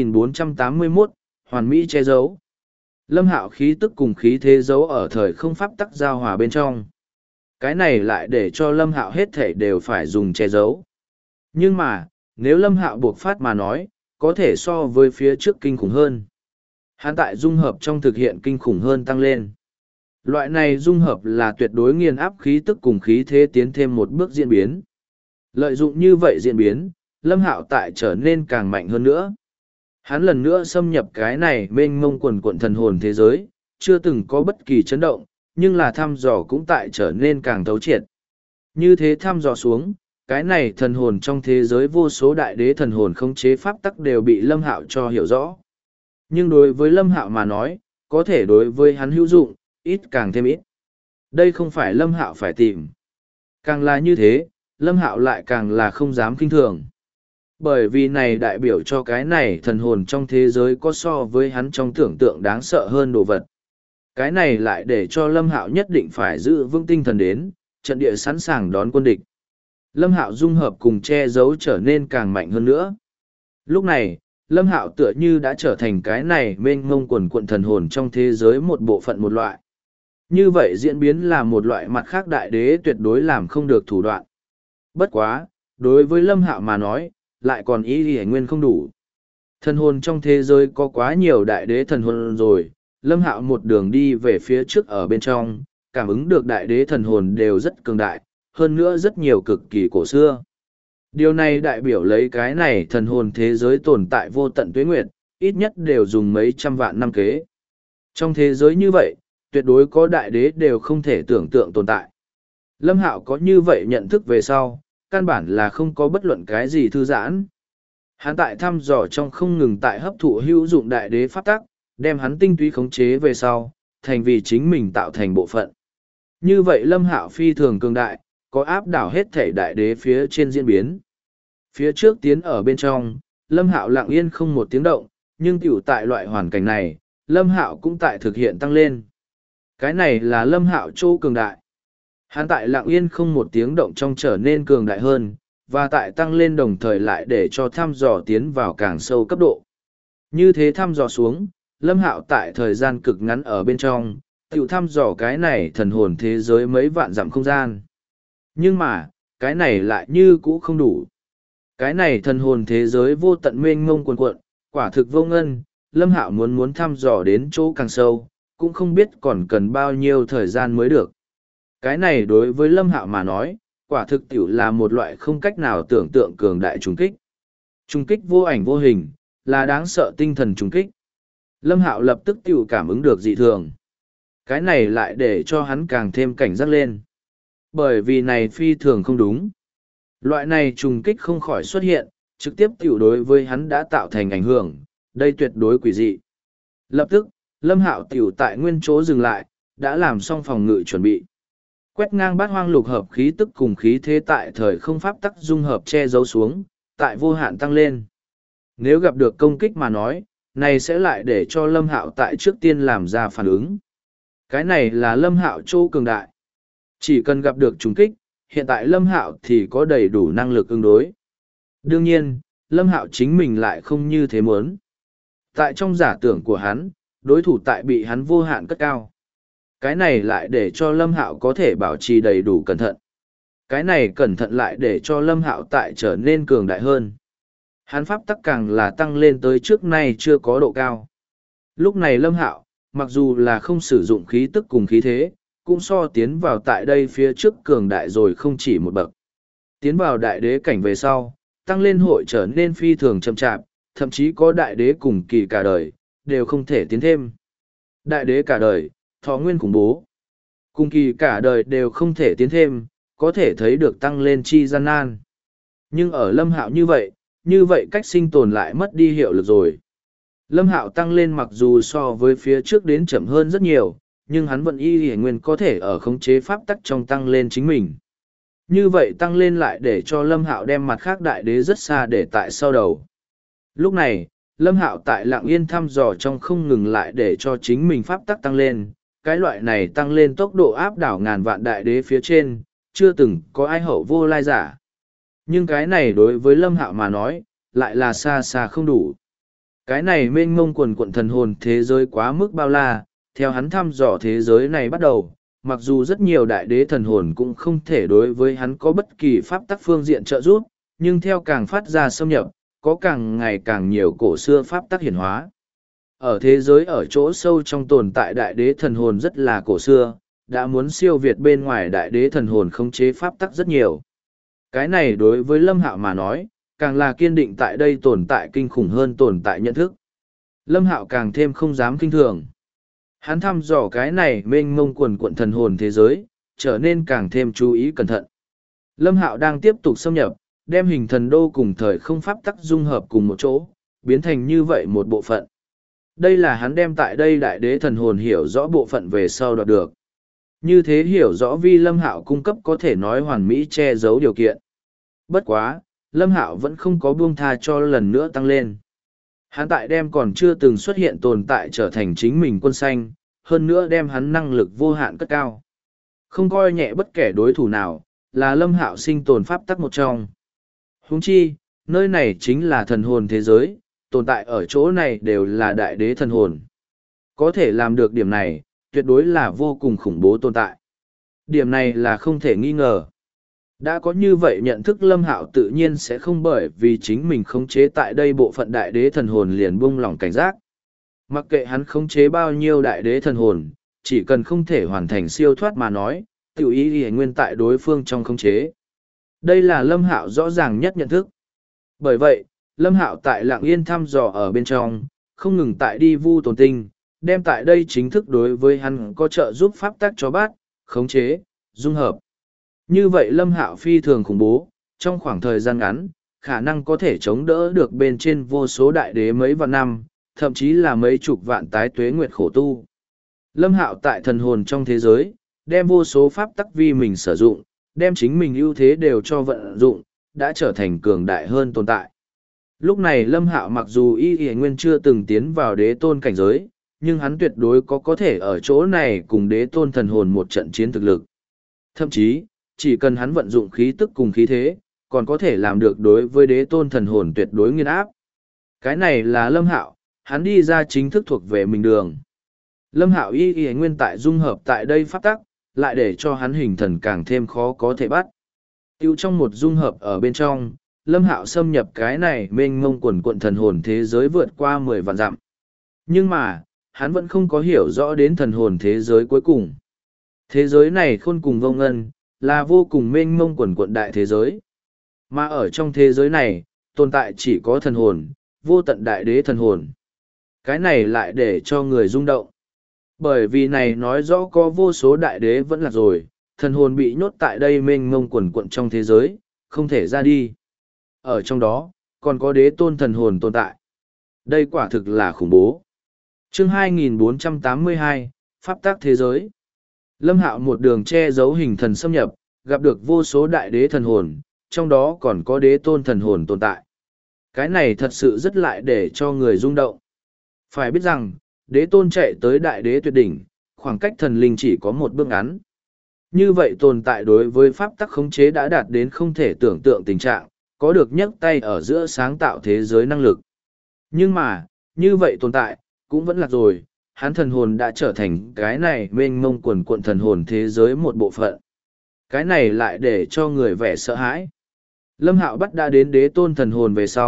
2481, Hoàn Mỹ che giấu. Lâm Hạo khí tức cùng khí thế giấu ở thời không pháp tắc giao hòa bên trong. Cái này lại để cho Lâm Hạo hết thể đều phải dùng che giấu. Nhưng mà, nếu Lâm Hạo buộc phát mà nói, có thể so với phía trước kinh khủng hơn. Hắn tại dung hợp trong thực hiện kinh khủng hơn tăng lên. Loại này dung hợp là tuyệt đối nghiền áp khí tức cùng khí thế tiến thêm một bước diễn biến. Lợi dụng như vậy diễn biến, Lâm Hạo tại trở nên càng mạnh hơn nữa. Hắn lần nữa xâm nhập cái này mênh mông quần quận thần hồn thế giới, chưa từng có bất kỳ chấn động, nhưng là thăm dò cũng tại trở nên càng thấu triệt. Như thế thăm dò xuống, cái này thần hồn trong thế giới vô số đại đế thần hồn khống chế pháp tắc đều bị Lâm Hạo cho hiểu rõ. Nhưng đối với Lâm Hạo mà nói, có thể đối với hắn hữu dụng, ít càng thêm ít. Đây không phải Lâm Hạo phải tìm. Càng là như thế, Lâm Hạo lại càng là không dám kinh thường. Bởi vì này đại biểu cho cái này thần hồn trong thế giới có so với hắn trong tưởng tượng đáng sợ hơn đồ vật. Cái này lại để cho Lâm Hạo nhất định phải giữ vững tinh thần đến, trận địa sẵn sàng đón quân địch. Lâm Hạo dung hợp cùng che giấu trở nên càng mạnh hơn nữa. Lúc này, Lâm Hạo tựa như đã trở thành cái này mênh mông quần quận thần hồn trong thế giới một bộ phận một loại. Như vậy diễn biến là một loại mặt khác đại đế tuyệt đối làm không được thủ đoạn. Bất quá, đối với Lâm Hạo mà nói, lại còn ý ý nguyên không đủ. Thần hồn trong thế giới có quá nhiều đại đế thần hồn rồi, Lâm Hạo một đường đi về phía trước ở bên trong, cảm ứng được đại đế thần hồn đều rất cường đại, hơn nữa rất nhiều cực kỳ cổ xưa. Điều này đại biểu lấy cái này thần hồn thế giới tồn tại vô tận tuế nguyệt, ít nhất đều dùng mấy trăm vạn năm kế. Trong thế giới như vậy, tuyệt đối có đại đế đều không thể tưởng tượng tồn tại. Lâm Hạo có như vậy nhận thức về sau, căn bản là không có bất luận cái gì thư giãn. Hắn tại thăm dò trong không ngừng tại hấp thụ hữu dụng đại đế pháp tắc, đem hắn tinh túy khống chế về sau, thành vì chính mình tạo thành bộ phận. Như vậy Lâm Hạo phi thường cường đại, có áp đảo hết thể đại đế phía trên diễn biến. Phía trước tiến ở bên trong, Lâm Hạo lặng yên không một tiếng động, nhưng tiểu tại loại hoàn cảnh này, Lâm Hạo cũng tại thực hiện tăng lên. Cái này là Lâm Hạo chỗ cường đại. Hắn tại lặng yên không một tiếng động trong trở nên cường đại hơn, và tại tăng lên đồng thời lại để cho thăm dò tiến vào càng sâu cấp độ. Như thế thăm dò xuống, Lâm Hạo tại thời gian cực ngắn ở bên trong, tiểu thăm dò cái này thần hồn thế giới mấy vạn dặm không gian. Nhưng mà, cái này lại như cũ không đủ. Cái này thần hồn thế giới vô tận mênh mông cuồn cuộn, quả thực vô ngân, Lâm Hạo muốn thăm dò đến chỗ càng sâu, cũng không biết còn cần bao nhiêu thời gian mới được. Cái này đối với Lâm Hạo mà nói, quả thực tiểu là một loại không cách nào tưởng tượng cường đại trùng kích. Trùng kích vô ảnh vô hình, là đáng sợ tinh thần trùng kích. Lâm Hạo lập tức tiểu cảm ứng được dị thường. Cái này lại để cho hắn càng thêm cảnh giác lên. Bởi vì này phi thường không đúng. Loại này trùng kích không khỏi xuất hiện, trực tiếp tiểu đối với hắn đã tạo thành ảnh hưởng, đây tuyệt đối quỷ dị. Lập tức, Lâm Hạo tiểu tại nguyên chỗ dừng lại, đã làm xong phòng ngự chuẩn bị. Quét ngang bát hoang lục hợp khí tức cùng khí thế tại thời không pháp tắc dung hợp che giấu xuống, tại vô hạn tăng lên. Nếu gặp được công kích mà nói, này sẽ lại để cho Lâm Hạo tại trước tiên làm ra phản ứng. Cái này là Lâm Hạo chỗ cường đại. Chỉ cần gặp được trùng kích, hiện tại Lâm Hạo thì có đầy đủ năng lực ứng đối. Đương nhiên, Lâm Hạo chính mình lại không như thế muốn. Tại trong giả tưởng của hắn, đối thủ tại bị hắn vô hạn cất cao. Cái này lại để cho Lâm Hạo có thể bảo trì đầy đủ cẩn thận. Cái này cẩn thận lại để cho Lâm Hạo tại trở nên cường đại hơn. Hắn pháp tắc càng là tăng lên tới trước nay chưa có độ cao. Lúc này Lâm Hạo, mặc dù là không sử dụng khí tức cùng khí thế, cũng so tiến vào tại đây phía trước cường đại rồi không chỉ một bậc. Tiến vào đại đế cảnh về sau, tăng lên hội trở nên phi thường chậm chạp, thậm chí có đại đế cùng kỳ cả đời, đều không thể tiến thêm. Đại đế cả đời, thọ nguyên khủng bố. Cùng kỳ cả đời đều không thể tiến thêm, có thể thấy được tăng lên chi gian nan. Nhưng ở Lâm Hạo như vậy cách sinh tồn lại mất đi hiệu lực rồi. Lâm Hạo tăng lên mặc dù so với phía trước đến chậm hơn rất nhiều, nhưng hắn vẫn y nguyên có thể ở khống chế pháp tắc trong tăng lên chính mình. Như vậy tăng lên lại để cho Lâm Hạo đem mặt khác đại đế rất xa để tại sau đầu. Lúc này, Lâm Hạo tại Lặng Yên thăm dò trong không ngừng lại để cho chính mình pháp tắc tăng lên, cái loại này tăng lên tốc độ áp đảo ngàn vạn đại đế phía trên, chưa từng có ai hậu vô lai giả. Nhưng cái này đối với Lâm Hạo mà nói, lại là xa xa không đủ. Cái này mênh mông quần quận thần hồn thế giới quá mức bao la, theo hắn thăm dò thế giới này bắt đầu, mặc dù rất nhiều đại đế thần hồn cũng không thể đối với hắn có bất kỳ pháp tắc phương diện trợ giúp, nhưng theo càng phát ra xâm nhập, có càng ngày càng nhiều cổ xưa pháp tắc hiển hóa. Ở thế giới ở chỗ sâu trong tồn tại đại đế thần hồn rất là cổ xưa, đã muốn siêu việt bên ngoài đại đế thần hồn khống chế pháp tắc rất nhiều. Cái này đối với Lâm Hạo mà nói, càng là kiên định tại đây tồn tại kinh khủng hơn tồn tại nhận thức. Lâm Hạo càng thêm không dám kinh thường. Hắn thăm dò cái này mênh mông quần quận thần hồn thế giới, trở nên càng thêm chú ý cẩn thận. Lâm Hạo đang tiếp tục xâm nhập, đem hình thần đô cùng thời không pháp tắc dung hợp cùng một chỗ, biến thành như vậy một bộ phận. Đây là hắn đem tại đây đại đế thần hồn hiểu rõ bộ phận về sau đoạt được. Như thế hiểu rõ vi Lâm Hạo cung cấp có thể nói hoàn mỹ che giấu điều kiện. Bất quá, Lâm Hạo vẫn không có buông tha cho lần nữa tăng lên. Hắn tại đem còn chưa từng xuất hiện tồn tại trở thành chính mình quân xanh, hơn nữa đem hắn năng lực vô hạn cất cao. Không coi nhẹ bất kể đối thủ nào, là Lâm Hạo sinh tồn pháp tắc một trong. Huống chi, nơi này chính là thần hồn thế giới, tồn tại ở chỗ này đều là đại đế thần hồn. Có thể làm được điểm này, tuyệt đối là vô cùng khủng bố tồn tại. Điểm này là không thể nghi ngờ. Đã có như vậy nhận thức Lâm Hạo tự nhiên sẽ không bởi vì chính mình khống chế tại đây bộ phận đại đế thần hồn liền buông lỏng cảnh giác. Mặc kệ hắn khống chế bao nhiêu đại đế thần hồn, chỉ cần không thể hoàn thành siêu thoát mà nói, tiểu ý y nguyên tại đối phương trong khống chế. Đây là Lâm Hạo rõ ràng nhất nhận thức. Bởi vậy, Lâm Hạo tại Lặng Yên thăm dò ở bên trong, không ngừng tại đi vu tồn tinh, đem tại đây chính thức đối với hắn có trợ giúp pháp tắc cho bát, khống chế, dung hợp. Như vậy Lâm Hạo phi thường khủng bố, trong khoảng thời gian ngắn, khả năng có thể chống đỡ được bên trên vô số đại đế mấy vạn năm, thậm chí là mấy chục vạn tái tuế nguyệt khổ tu. Lâm Hạo tại thần hồn trong thế giới, đem vô số pháp tắc vi mình sử dụng, đem chính mình ưu thế đều cho vận dụng, đã trở thành cường đại hơn tồn tại. Lúc này Lâm Hạo mặc dù y nguyên chưa từng tiến vào đế tôn cảnh giới, nhưng hắn tuyệt đối có thể ở chỗ này cùng đế tôn thần hồn một trận chiến thực lực. Thậm chí, chỉ cần hắn vận dụng khí tức cùng khí thế, còn có thể làm được đối với đế tôn thần hồn tuyệt đối nghiên áp. Cái này là Lâm Hạo, hắn đi ra chính thức thuộc về mình đường. Lâm Hạo y nguyên tại dung hợp tại đây pháp tắc, lại để cho hắn hình thần càng thêm khó có thể bắt. Tiêu trong một dung hợp ở bên trong, Lâm Hạo xâm nhập cái này mênh mông quần quận thần hồn thế giới vượt qua 10 vạn dặm. Nhưng mà, hắn vẫn không có hiểu rõ đến thần hồn thế giới cuối cùng. Thế giới này khôn cùng vô ngân, là vô cùng mênh mông quần quận đại thế giới. Mà ở trong thế giới này, tồn tại chỉ có thần hồn, vô tận đại đế thần hồn. Cái này lại để cho người rung động. Bởi vì này nói rõ có vô số đại đế vẫn là rồi, thần hồn bị nhốt tại đây mênh mông quần quận trong thế giới, không thể ra đi. Ở trong đó, còn có đế tôn thần hồn tồn tại. Đây quả thực là khủng bố. Chương 2482, Pháp tác thế giới. Lâm Hạo một đường che giấu hình thần xâm nhập, gặp được vô số đại đế thần hồn, trong đó còn có đế tôn thần hồn tồn tại. Cái này thật sự rất lại để cho người rung động. Phải biết rằng, đế tôn chạy tới đại đế tuyệt đỉnh, khoảng cách thần linh chỉ có một bước ngắn. Như vậy tồn tại đối với pháp tắc khống chế đã đạt đến không thể tưởng tượng tình trạng, có được nhấc tay ở giữa sáng tạo thế giới năng lực. Nhưng mà, như vậy tồn tại, cũng vẫn là rồi, hắn thần hồn đã trở thành cái này mênh mông quần cuộn thần hồn thế giới một bộ phận. Cái này lại để cho người vẻ sợ hãi. Lâm Hạo bắt đã đến đế tôn thần hồn về sau,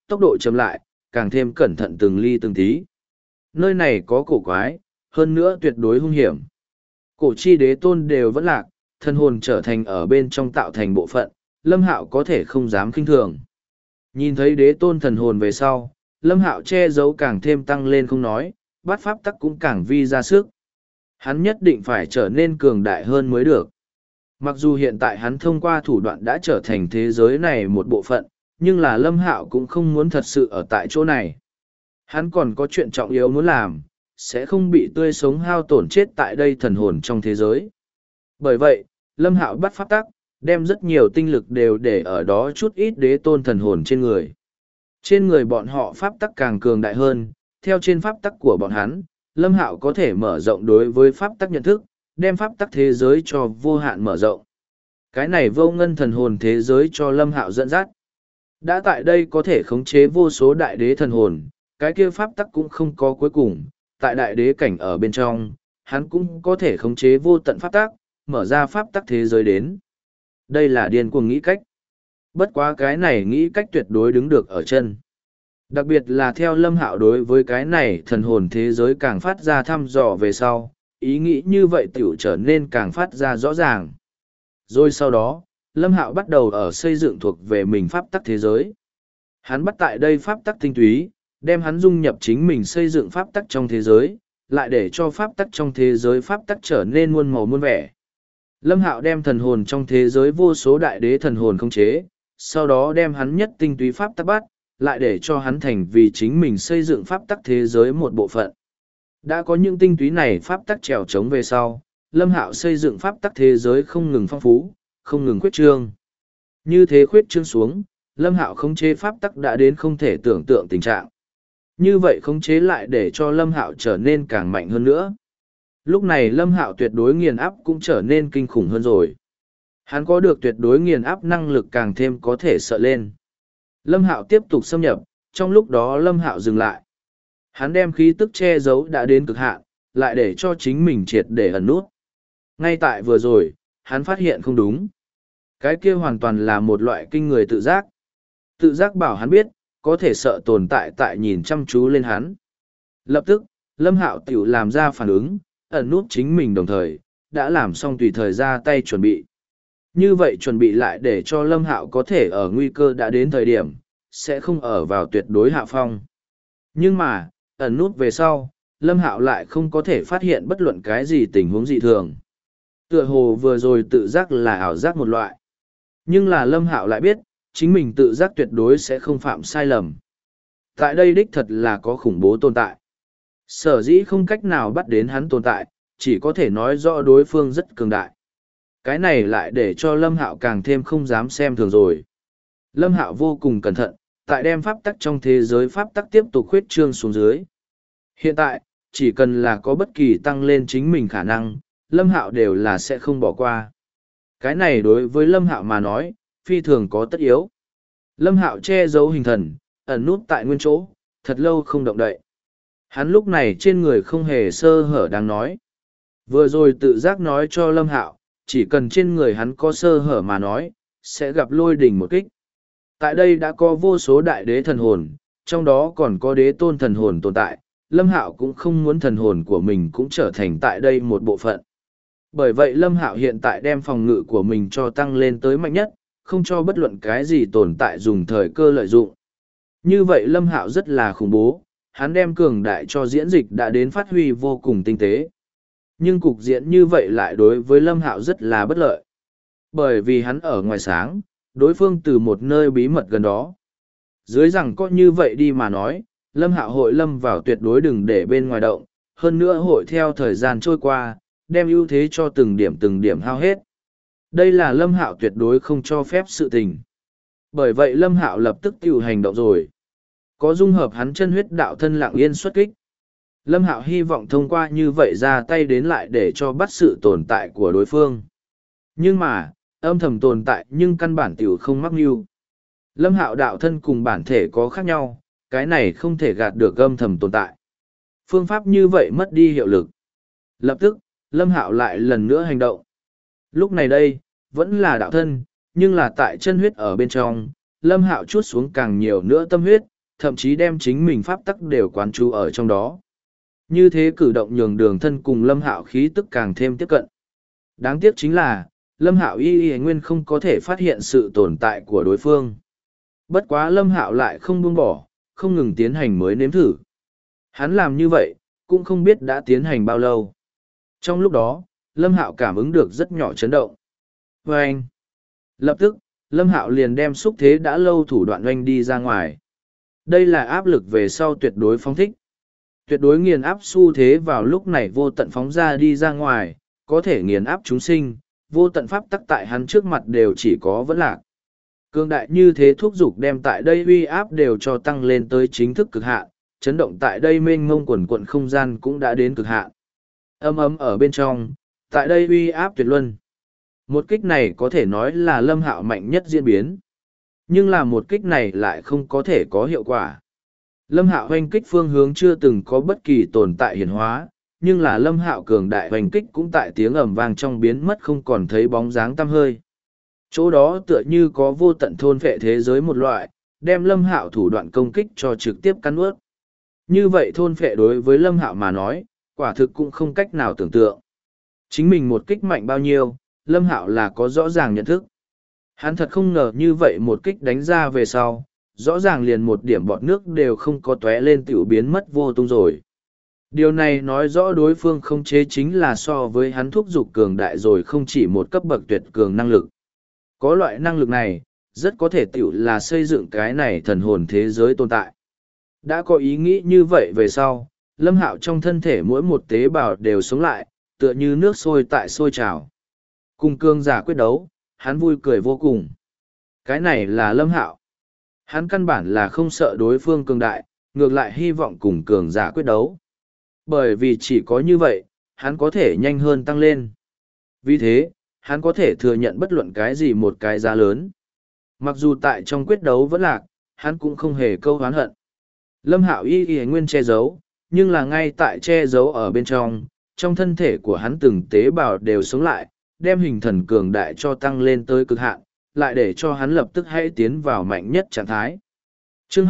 tốc độ chậm lại, càng thêm cẩn thận từng ly từng tí. Nơi này có cổ quái, hơn nữa tuyệt đối hung hiểm. Cổ chi đế tôn đều vẫn lạc, thân hồn trở thành ở bên trong tạo thành bộ phận, Lâm Hạo có thể không dám khinh thường. Nhìn thấy đế tôn thần hồn về sau, Lâm Hạo che giấu càng thêm tăng lên không nói, bát pháp tắc cũng càng vi ra sức. Hắn nhất định phải trở nên cường đại hơn mới được. Mặc dù hiện tại hắn thông qua thủ đoạn đã trở thành thế giới này một bộ phận, nhưng là Lâm Hạo cũng không muốn thật sự ở tại chỗ này. Hắn còn có chuyện trọng yếu muốn làm, sẽ không bị tươi sống hao tổn chết tại đây thần hồn trong thế giới. Bởi vậy, Lâm Hạo bắt pháp tắc, đem rất nhiều tinh lực đều để ở đó chút ít đế tôn thần hồn trên người. Trên người bọn họ pháp tắc càng cường đại hơn, theo trên pháp tắc của bọn hắn, Lâm Hạo có thể mở rộng đối với pháp tắc nhận thức, đem pháp tắc thế giới cho vô hạn mở rộng. Cái này vô ngân thần hồn thế giới cho Lâm Hạo dẫn dắt. Đã tại đây có thể khống chế vô số đại đế thần hồn, cái kia pháp tắc cũng không có cuối cùng, tại đại đế cảnh ở bên trong, hắn cũng có thể khống chế vô tận pháp tắc, mở ra pháp tắc thế giới đến. Đây là điên cuồng nghĩ cách. Bất quá cái này nghĩ cách tuyệt đối đứng được ở chân. Đặc biệt là theo Lâm Hạo đối với cái này thần hồn thế giới càng phát ra thăm dò về sau, ý nghĩ như vậy tiểu trở nên càng phát ra rõ ràng. Rồi sau đó, Lâm Hạo bắt đầu ở xây dựng thuộc về mình pháp tắc thế giới. Hắn bắt tại đây pháp tắc tinh túy, đem hắn dung nhập chính mình xây dựng pháp tắc trong thế giới, lại để cho pháp tắc trong thế giới pháp tắc trở nên muôn màu muôn vẻ. Lâm Hạo đem thần hồn trong thế giới vô số đại đế thần hồn khống chế, sau đó đem hắn nhất tinh túy pháp tắc bắt, lại để cho hắn thành vì chính mình xây dựng pháp tắc thế giới một bộ phận. Đã có những tinh túy này pháp tắc trèo trống về sau, Lâm Hạo xây dựng pháp tắc thế giới không ngừng phong phú, không ngừng khuyết trương. Như thế khuyết trương xuống, Lâm Hạo khống chế pháp tắc đã đến không thể tưởng tượng tình trạng. Như vậy khống chế lại để cho Lâm Hạo trở nên càng mạnh hơn nữa. Lúc này Lâm Hạo tuyệt đối nghiền áp cũng trở nên kinh khủng hơn rồi. Hắn có được tuyệt đối nghiền áp năng lực càng thêm có thể sợ lên. Lâm Hạo tiếp tục xâm nhập, trong lúc đó Lâm Hạo dừng lại. Hắn đem khí tức che giấu đã đến cực hạn, lại để cho chính mình triệt để ẩn nút. Ngay tại vừa rồi, hắn phát hiện không đúng. Cái kia hoàn toàn là một loại kinh người tự giác. Tự giác bảo hắn biết, có thể sợ tồn tại tại nhìn chăm chú lên hắn. Lập tức, Lâm Hạo tiểu làm ra phản ứng, ẩn nút chính mình đồng thời, đã làm xong tùy thời ra tay chuẩn bị. Như vậy chuẩn bị lại để cho Lâm Hạo có thể ở nguy cơ đã đến thời điểm, sẽ không ở vào tuyệt đối hạ phong. Nhưng mà, ẩn nút về sau, Lâm Hạo lại không có thể phát hiện bất luận cái gì tình huống dị thường. Tựa hồ vừa rồi tự giác là ảo giác một loại. Nhưng là Lâm Hạo lại biết, chính mình tự giác tuyệt đối sẽ không phạm sai lầm. Tại đây đích thật là có khủng bố tồn tại. Sở dĩ không cách nào bắt đến hắn tồn tại, chỉ có thể nói rõ đối phương rất cường đại. Cái này lại để cho Lâm Hạo càng thêm không dám xem thường rồi. Lâm Hạo vô cùng cẩn thận, tại đem pháp tắc trong thế giới pháp tắc tiếp tục khuyết trương xuống dưới. Hiện tại, chỉ cần là có bất kỳ tăng lên chính mình khả năng, Lâm Hạo đều là sẽ không bỏ qua. Cái này đối với Lâm Hạo mà nói, phi thường có tất yếu. Lâm Hạo che giấu hình thần, ẩn nút tại nguyên chỗ, thật lâu không động đậy. Hắn lúc này trên người không hề sơ hở đáng nói. Vừa rồi tự giác nói cho Lâm Hạo, chỉ cần trên người hắn có sơ hở mà nói, sẽ gặp lôi đỉnh một kích. Tại đây đã có vô số đại đế thần hồn, trong đó còn có đế tôn thần hồn tồn tại, Lâm Hạo cũng không muốn thần hồn của mình cũng trở thành tại đây một bộ phận. Bởi vậy Lâm Hạo hiện tại đem phòng ngự của mình cho tăng lên tới mạnh nhất, không cho bất luận cái gì tồn tại dùng thời cơ lợi dụng. Như vậy Lâm Hạo rất là khủng bố, hắn đem cường đại cho diễn dịch đã đến phát huy vô cùng tinh tế. Nhưng cục diện như vậy lại đối với Lâm Hạo rất là bất lợi. Bởi vì hắn ở ngoài sáng, đối phương từ một nơi bí mật gần đó. Dưới rằng có như vậy đi mà nói, Lâm Hạo hội lâm vào tuyệt đối đừng để bên ngoài động, hơn nữa hội theo thời gian trôi qua, đem ưu thế cho từng điểm hao hết. Đây là Lâm Hạo tuyệt đối không cho phép sự tình. Bởi vậy Lâm Hạo lập tức tiêu hành động rồi. Có dung hợp hắn chân huyết đạo thân lặng yên xuất kích. Lâm Hạo hy vọng thông qua như vậy ra tay đến lại để cho bắt sự tồn tại của đối phương. Nhưng mà, âm thầm tồn tại nhưng căn bản tiểu không mắc mưu. Lâm Hạo đạo thân cùng bản thể có khác nhau, cái này không thể gạt được âm thầm tồn tại. Phương pháp như vậy mất đi hiệu lực. Lập tức, Lâm Hạo lại lần nữa hành động. Lúc này đây, vẫn là đạo thân, nhưng là tại chân huyết ở bên trong, Lâm Hạo chuốt xuống càng nhiều nữa tâm huyết, thậm chí đem chính mình pháp tắc đều quán chú ở trong đó. Như thế cử động nhường Đường Thân cùng Lâm Hạo khí tức càng thêm tiếp cận. Đáng tiếc chính là, Lâm Hạo y nguyên không có thể phát hiện sự tồn tại của đối phương. Bất quá Lâm Hạo lại không buông bỏ, không ngừng tiến hành mới nếm thử. Hắn làm như vậy, cũng không biết đã tiến hành bao lâu. Trong lúc đó, Lâm Hạo cảm ứng được rất nhỏ chấn động. Vâng! Lập tức, Lâm Hạo liền đem xúc thế đã lâu thủ đoạn oanh đi ra ngoài. Đây là áp lực về sau tuyệt đối phóng thích. Tuyệt đối nghiền áp xu thế vào lúc này vô tận phóng ra đi ra ngoài, có thể nghiền áp chúng sinh, vô tận pháp tắc tại hắn trước mặt đều chỉ có vẫn lạc. Cương đại như thế thúc giục đem tại đây uy áp đều cho tăng lên tới chính thức cực hạn, chấn động tại đây mênh mông quần quận không gian cũng đã đến cực hạn. Âm ấm ở bên trong, tại đây uy áp tuyệt luân. Một kích này có thể nói là Lâm Hạo mạnh nhất diễn biến. Nhưng là một kích này lại không có thể có hiệu quả. Lâm Hạo hoành kích phương hướng chưa từng có bất kỳ tồn tại hiển hóa, nhưng là Lâm Hạo cường đại hoành kích cũng tại tiếng ầm vang trong biến mất không còn thấy bóng dáng tăm hơi. Chỗ đó tựa như có vô tận thôn phệ thế giới một loại, đem Lâm Hạo thủ đoạn công kích cho trực tiếp cắn ướt. Như vậy thôn phệ đối với Lâm Hạo mà nói, quả thực cũng không cách nào tưởng tượng. Chính mình một kích mạnh bao nhiêu, Lâm Hạo là có rõ ràng nhận thức. Hắn thật không ngờ như vậy một kích đánh ra về sau, rõ ràng liền một điểm bọt nước đều không có tóe lên tiểu biến mất vô tung rồi. Điều này nói rõ đối phương không chế chính là so với hắn thúc giục cường đại rồi không chỉ một cấp bậc tuyệt cường năng lực. Có loại năng lực này, rất có thể tiểu là xây dựng cái này thần hồn thế giới tồn tại. Đã có ý nghĩ như vậy về sau, Lâm Hạo trong thân thể mỗi một tế bào đều sống lại, tựa như nước sôi tại sôi trào. Cùng cường giả quyết đấu, hắn vui cười vô cùng. Cái này là Lâm Hạo. Hắn căn bản là không sợ đối phương cường đại, ngược lại hy vọng cùng cường giả quyết đấu. Bởi vì chỉ có như vậy, hắn có thể nhanh hơn tăng lên. Vì thế, hắn có thể thừa nhận bất luận cái gì một cái giá lớn. Mặc dù tại trong quyết đấu vẫn lạc, hắn cũng không hề câu oán hận. Lâm Hạo y nguyên che giấu, nhưng là ngay tại che giấu ở bên trong thân thể của hắn từng tế bào đều sống lại, đem hình thần cường đại cho tăng lên tới cực hạn, lại để cho hắn lập tức hãy tiến vào mạnh nhất trạng thái. Chương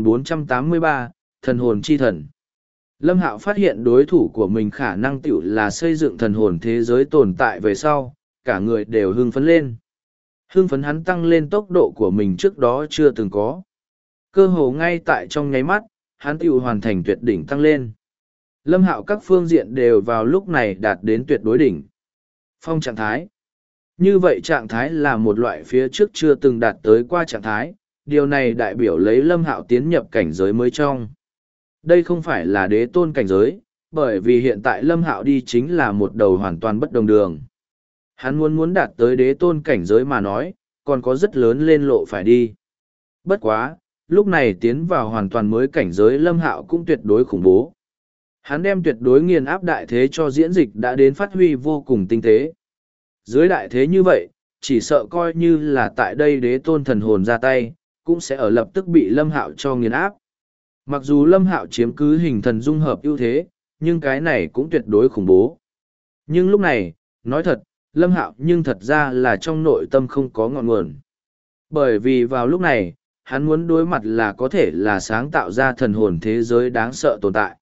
2483, Thần hồn chi thần. Lâm Hạo phát hiện đối thủ của mình khả năng tiểu là xây dựng thần hồn thế giới tồn tại về sau, cả người đều hưng phấn lên. Hưng phấn hắn tăng lên tốc độ của mình trước đó chưa từng có. Cơ hồ ngay tại trong nháy mắt, hắn tiểu hoàn thành tuyệt đỉnh tăng lên. Lâm Hạo các phương diện đều vào lúc này đạt đến tuyệt đối đỉnh. Phong trạng thái. Như vậy trạng thái là một loại phía trước chưa từng đạt tới qua trạng thái, điều này đại biểu lấy Lâm Hạo tiến nhập cảnh giới mới trong. Đây không phải là đế tôn cảnh giới, bởi vì hiện tại Lâm Hạo đi chính là một đầu hoàn toàn bất đồng đường. Hắn muốn đạt tới đế tôn cảnh giới mà nói, còn có rất lớn lên lộ phải đi. Bất quá, lúc này tiến vào hoàn toàn mới cảnh giới Lâm Hạo cũng tuyệt đối khủng bố. Hắn đem tuyệt đối nghiền áp đại thế cho diễn dịch đã đến phát huy vô cùng tinh tế. Dưới đại thế như vậy, chỉ sợ coi như là tại đây đế tôn thần hồn ra tay, cũng sẽ ở lập tức bị Lâm Hạo cho nghiền áp. Mặc dù Lâm Hạo chiếm cứ hình thần dung hợp ưu thế, nhưng cái này cũng tuyệt đối khủng bố. Nhưng lúc này, nói thật, Lâm Hạo nhưng thật ra là trong nội tâm không có ngọn nguồn. Bởi vì vào lúc này, hắn muốn đối mặt là có thể là sáng tạo ra thần hồn thế giới đáng sợ tồn tại.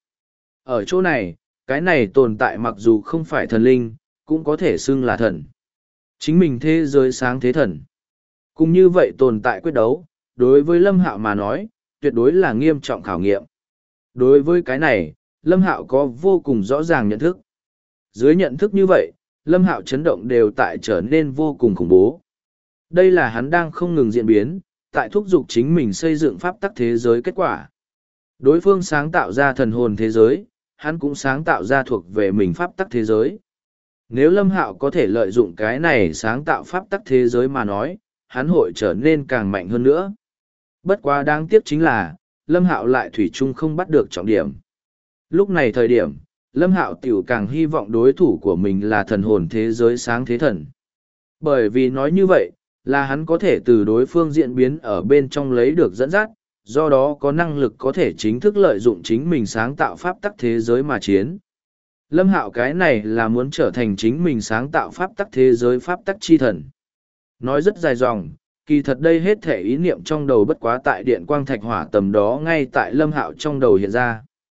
Ở chỗ này, cái này tồn tại mặc dù không phải thần linh, cũng có thể xưng là thần. Chính mình thế giới sáng thế thần. Cũng như vậy tồn tại quyết đấu, đối với Lâm Hạo mà nói, tuyệt đối là nghiêm trọng khảo nghiệm. Đối với cái này, Lâm Hạo có vô cùng rõ ràng nhận thức. Dưới nhận thức như vậy, Lâm Hạo chấn động đều tại trở nên vô cùng khủng bố. Đây là hắn đang không ngừng diễn biến, tại thúc giục chính mình xây dựng pháp tắc thế giới kết quả. Đối phương sáng tạo ra thần hồn thế giới, hắn cũng sáng tạo ra thuộc về mình pháp tắc thế giới. Nếu Lâm Hạo có thể lợi dụng cái này sáng tạo pháp tắc thế giới mà nói, hắn hội trở nên càng mạnh hơn nữa. Bất quá đáng tiếc chính là, Lâm Hạo lại thủy chung không bắt được trọng điểm. Lúc này thời điểm, Lâm Hạo tiểu càng hy vọng đối thủ của mình là thần hồn thế giới sáng thế thần. Bởi vì nói như vậy, là hắn có thể từ đối phương diễn biến ở bên trong lấy được dẫn dắt, do đó có năng lực có thể chính thức lợi dụng chính mình sáng tạo pháp tắc thế giới mà chiến. Lâm Hạo cái này là muốn trở thành chính mình sáng tạo pháp tắc thế giới pháp tắc chi thần. Nói rất dài dòng, Kỳ thật đây hết thể ý niệm trong đầu bất quá tại điện quang thạch hỏa tầm đó ngay tại Lâm Hạo trong đầu hiện ra.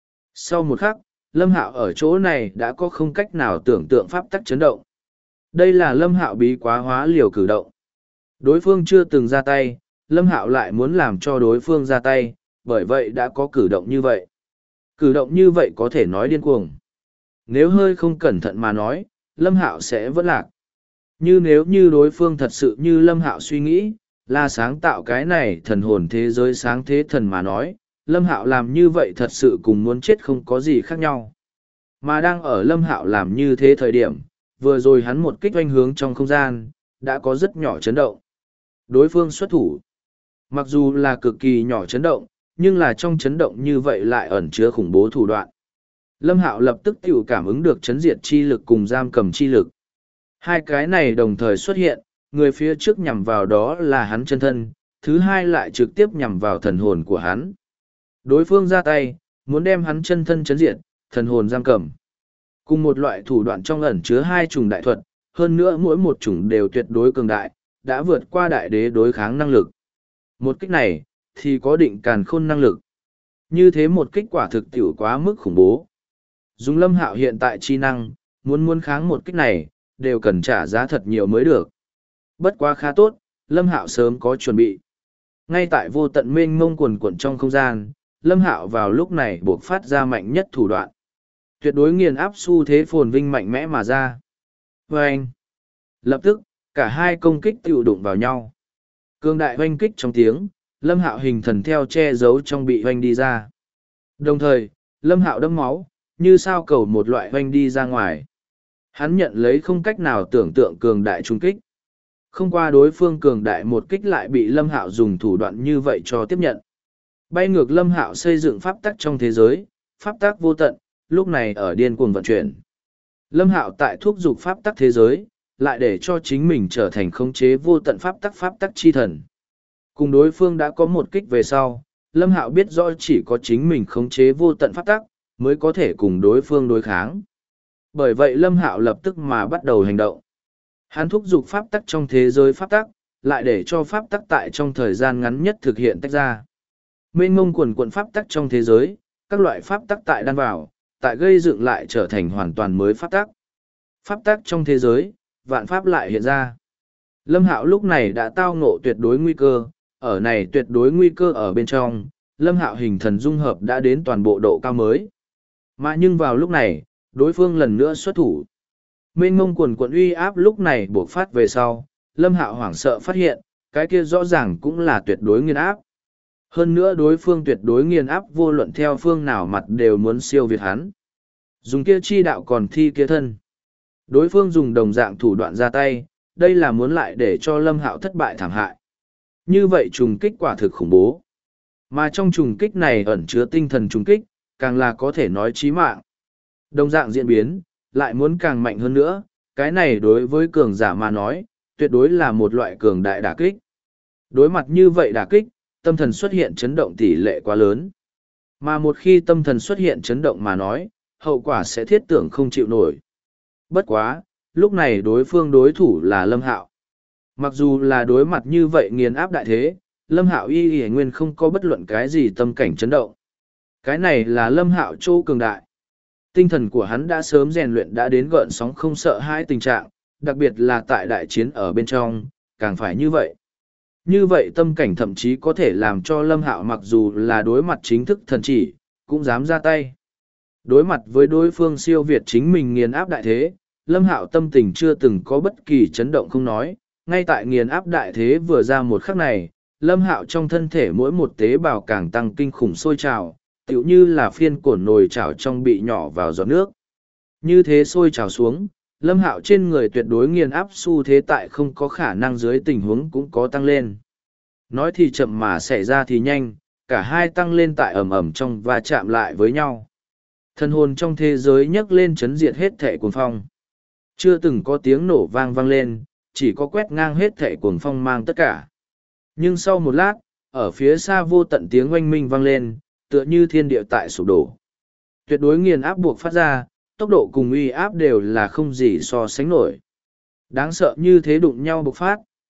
Sau một khắc, Lâm Hạo ở chỗ này đã có không cách nào tưởng tượng pháp tắc chấn động. Đây là Lâm Hạo bí quá hóa liều cử động. Đối phương chưa từng ra tay, Lâm Hạo lại muốn làm cho đối phương ra tay, bởi vậy đã có cử động như vậy. Cử động như vậy có thể nói điên cuồng. Nếu hơi không cẩn thận mà nói, Lâm Hạo sẽ vẫn lạc. Như nếu như đối phương thật sự như Lâm Hạo suy nghĩ, là sáng tạo cái này thần hồn thế giới sáng thế thần mà nói, Lâm Hạo làm như vậy thật sự cùng muốn chết không có gì khác nhau. Mà đang ở Lâm Hạo làm như thế thời điểm, vừa rồi hắn một kích oanh hướng trong không gian, đã có rất nhỏ chấn động. Đối phương xuất thủ. Mặc dù là cực kỳ nhỏ chấn động, nhưng là trong chấn động như vậy lại ẩn chứa khủng bố thủ đoạn. Lâm Hạo lập tức tự cảm ứng được chấn diệt chi lực cùng giam cầm chi lực. Hai cái này đồng thời xuất hiện, người phía trước nhằm vào đó là hắn chân thân, thứ hai lại trực tiếp nhằm vào thần hồn của hắn. Đối phương ra tay, muốn đem hắn chân thân chấn diệt, thần hồn giam cầm. Cùng một loại thủ đoạn trong ẩn chứa hai chủng đại thuật, hơn nữa mỗi một chủng đều tuyệt đối cường đại, đã vượt qua đại đế đối kháng năng lực. Một kích này, thì có định càn khôn năng lực. Như thế một kích quả thực tiểu quá mức khủng bố. Dùng Lâm Hạo hiện tại chi năng, muốn kháng một kích này, đều cần trả giá thật nhiều mới được. Bất quá khá tốt, Lâm Hạo sớm có chuẩn bị. Ngay tại vô tận mênh mông quần quần trong không gian, Lâm Hạo vào lúc này buộc phát ra mạnh nhất thủ đoạn. Tuyệt đối nghiền áp xu thế phồn vinh mạnh mẽ mà ra. Vâng! Lập tức, cả hai công kích tiêu đụng vào nhau. Cương đại hoanh kích trong tiếng, Lâm Hạo hình thần theo che giấu trong bị hoanh đi ra. Đồng thời, Lâm Hạo đâm máu, như sao cầu một loại hoanh đi ra ngoài. Hắn nhận lấy không cách nào tưởng tượng cường đại trung kích. Không qua đối phương cường đại một kích lại bị Lâm Hạo dùng thủ đoạn như vậy cho tiếp nhận. Bay ngược Lâm Hạo xây dựng pháp tắc trong thế giới, pháp tắc vô tận, lúc này ở điên cuồng vận chuyển. Lâm Hạo tại thúc giục pháp tắc thế giới, lại để cho chính mình trở thành khống chế vô tận pháp tắc chi thần. Cùng đối phương đã có một kích về sau, Lâm Hạo biết rõ chỉ có chính mình khống chế vô tận pháp tắc, mới có thể cùng đối phương đối kháng. Bởi vậy Lâm Hạo lập tức mà bắt đầu hành động. Hắn thúc giục pháp tắc trong thế giới pháp tắc, lại để cho pháp tắc tại trong thời gian ngắn nhất thực hiện tách ra. Mênh mông quần quận pháp tắc trong thế giới, các loại pháp tắc tại đan vào, tại gây dựng lại trở thành hoàn toàn mới pháp tắc. Pháp tắc trong thế giới, vạn pháp lại hiện ra. Lâm Hạo lúc này đã tao ngộ tuyệt đối nguy cơ, ở này tuyệt đối nguy cơ ở bên trong, Lâm Hạo hình thần dung hợp đã đến toàn bộ độ cao mới. Mà nhưng vào lúc này, đối phương lần nữa xuất thủ. Mênh mông quần quận uy áp lúc này buộc phát về sau, Lâm Hạo hoảng sợ phát hiện, cái kia rõ ràng cũng là tuyệt đối nghiền áp. Hơn nữa đối phương tuyệt đối nghiền áp vô luận theo phương nào mặt đều muốn siêu việt hắn. Dùng kia chi đạo còn thi kia thân. Đối phương dùng đồng dạng thủ đoạn ra tay, đây là muốn lại để cho Lâm Hạo thất bại thảm hại. Như vậy trùng kích quả thực khủng bố. Mà trong trùng kích này ẩn chứa tinh thần trùng kích, càng là có thể nói chí mạng. Đồng dạng diễn biến, lại muốn càng mạnh hơn nữa, cái này đối với cường giả mà nói, tuyệt đối là một loại cường đại đả kích. Đối mặt như vậy đả kích, tâm thần xuất hiện chấn động tỷ lệ quá lớn. Mà một khi tâm thần xuất hiện chấn động mà nói, hậu quả sẽ thiết tưởng không chịu nổi. Bất quá, lúc này đối phương đối thủ là Lâm Hạo. Mặc dù là đối mặt như vậy nghiền áp đại thế, Lâm Hạo y nguyên không có bất luận cái gì tâm cảnh chấn động. Cái này là Lâm Hạo chỗ cường đại. Tinh thần của hắn đã sớm rèn luyện đã đến gợn sóng không sợ hãi tình trạng, đặc biệt là tại đại chiến ở bên trong, càng phải như vậy. Như vậy tâm cảnh thậm chí có thể làm cho Lâm Hạo mặc dù là đối mặt chính thức thần chỉ, cũng dám ra tay. Đối mặt với đối phương siêu việt chính mình nghiền áp đại thế, Lâm Hạo tâm tình chưa từng có bất kỳ chấn động không nói, ngay tại nghiền áp đại thế vừa ra một khắc này, Lâm Hạo trong thân thể mỗi một tế bào càng tăng kinh khủng sôi trào, tựu như là phiên cổn nồi chảo trong bị nhỏ vào giọt nước. Như thế sôi trào xuống, Lâm Hạo trên người tuyệt đối nghiền áp xu thế tại không có khả năng dưới tình huống cũng có tăng lên. Nói thì chậm mà xảy ra thì nhanh, cả hai tăng lên tại ầm ầm trong và chạm lại với nhau. Thần hồn trong thế giới nhấc lên chấn diệt hết thệ cuồng phong. Chưa từng có tiếng nổ vang vang lên, chỉ có quét ngang hết thệ cuồng phong mang tất cả. Nhưng sau một lát, ở phía xa vô tận tiếng oanh minh vang lên, tựa như thiên địa tại sụp đổ. Tuyệt đối nghiền áp buộc phát ra, tốc độ cùng uy áp đều là không gì so sánh nổi. Đáng sợ như thế đụng nhau bộc phát,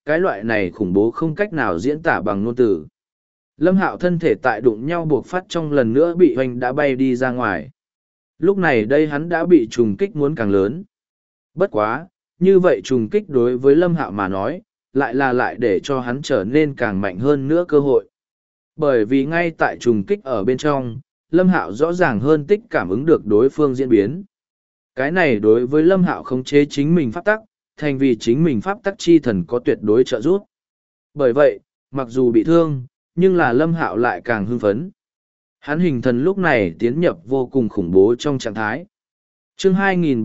cái loại này khủng bố không cách nào diễn tả bằng ngôn từ. Lâm Hạo thân thể tại đụng nhau buộc phát trong lần nữa bị hoành đã bay đi ra ngoài. Lúc này đây hắn đã bị trùng kích muốn càng lớn. Bất quá, như vậy trùng kích đối với Lâm Hạo mà nói, lại để cho hắn trở nên càng mạnh hơn nữa cơ hội. Bởi vì ngay tại trùng kích ở bên trong, Lâm Hạo rõ ràng hơn tích cảm ứng được đối phương diễn biến. Cái này đối với Lâm Hạo khống chế chính mình pháp tắc, thành vì chính mình pháp tắc chi thần có tuyệt đối trợ giúp. Bởi vậy, mặc dù bị thương, nhưng là Lâm Hạo lại càng hưng phấn. Hắn hình thần lúc này tiến nhập vô cùng khủng bố trong trạng thái. Chương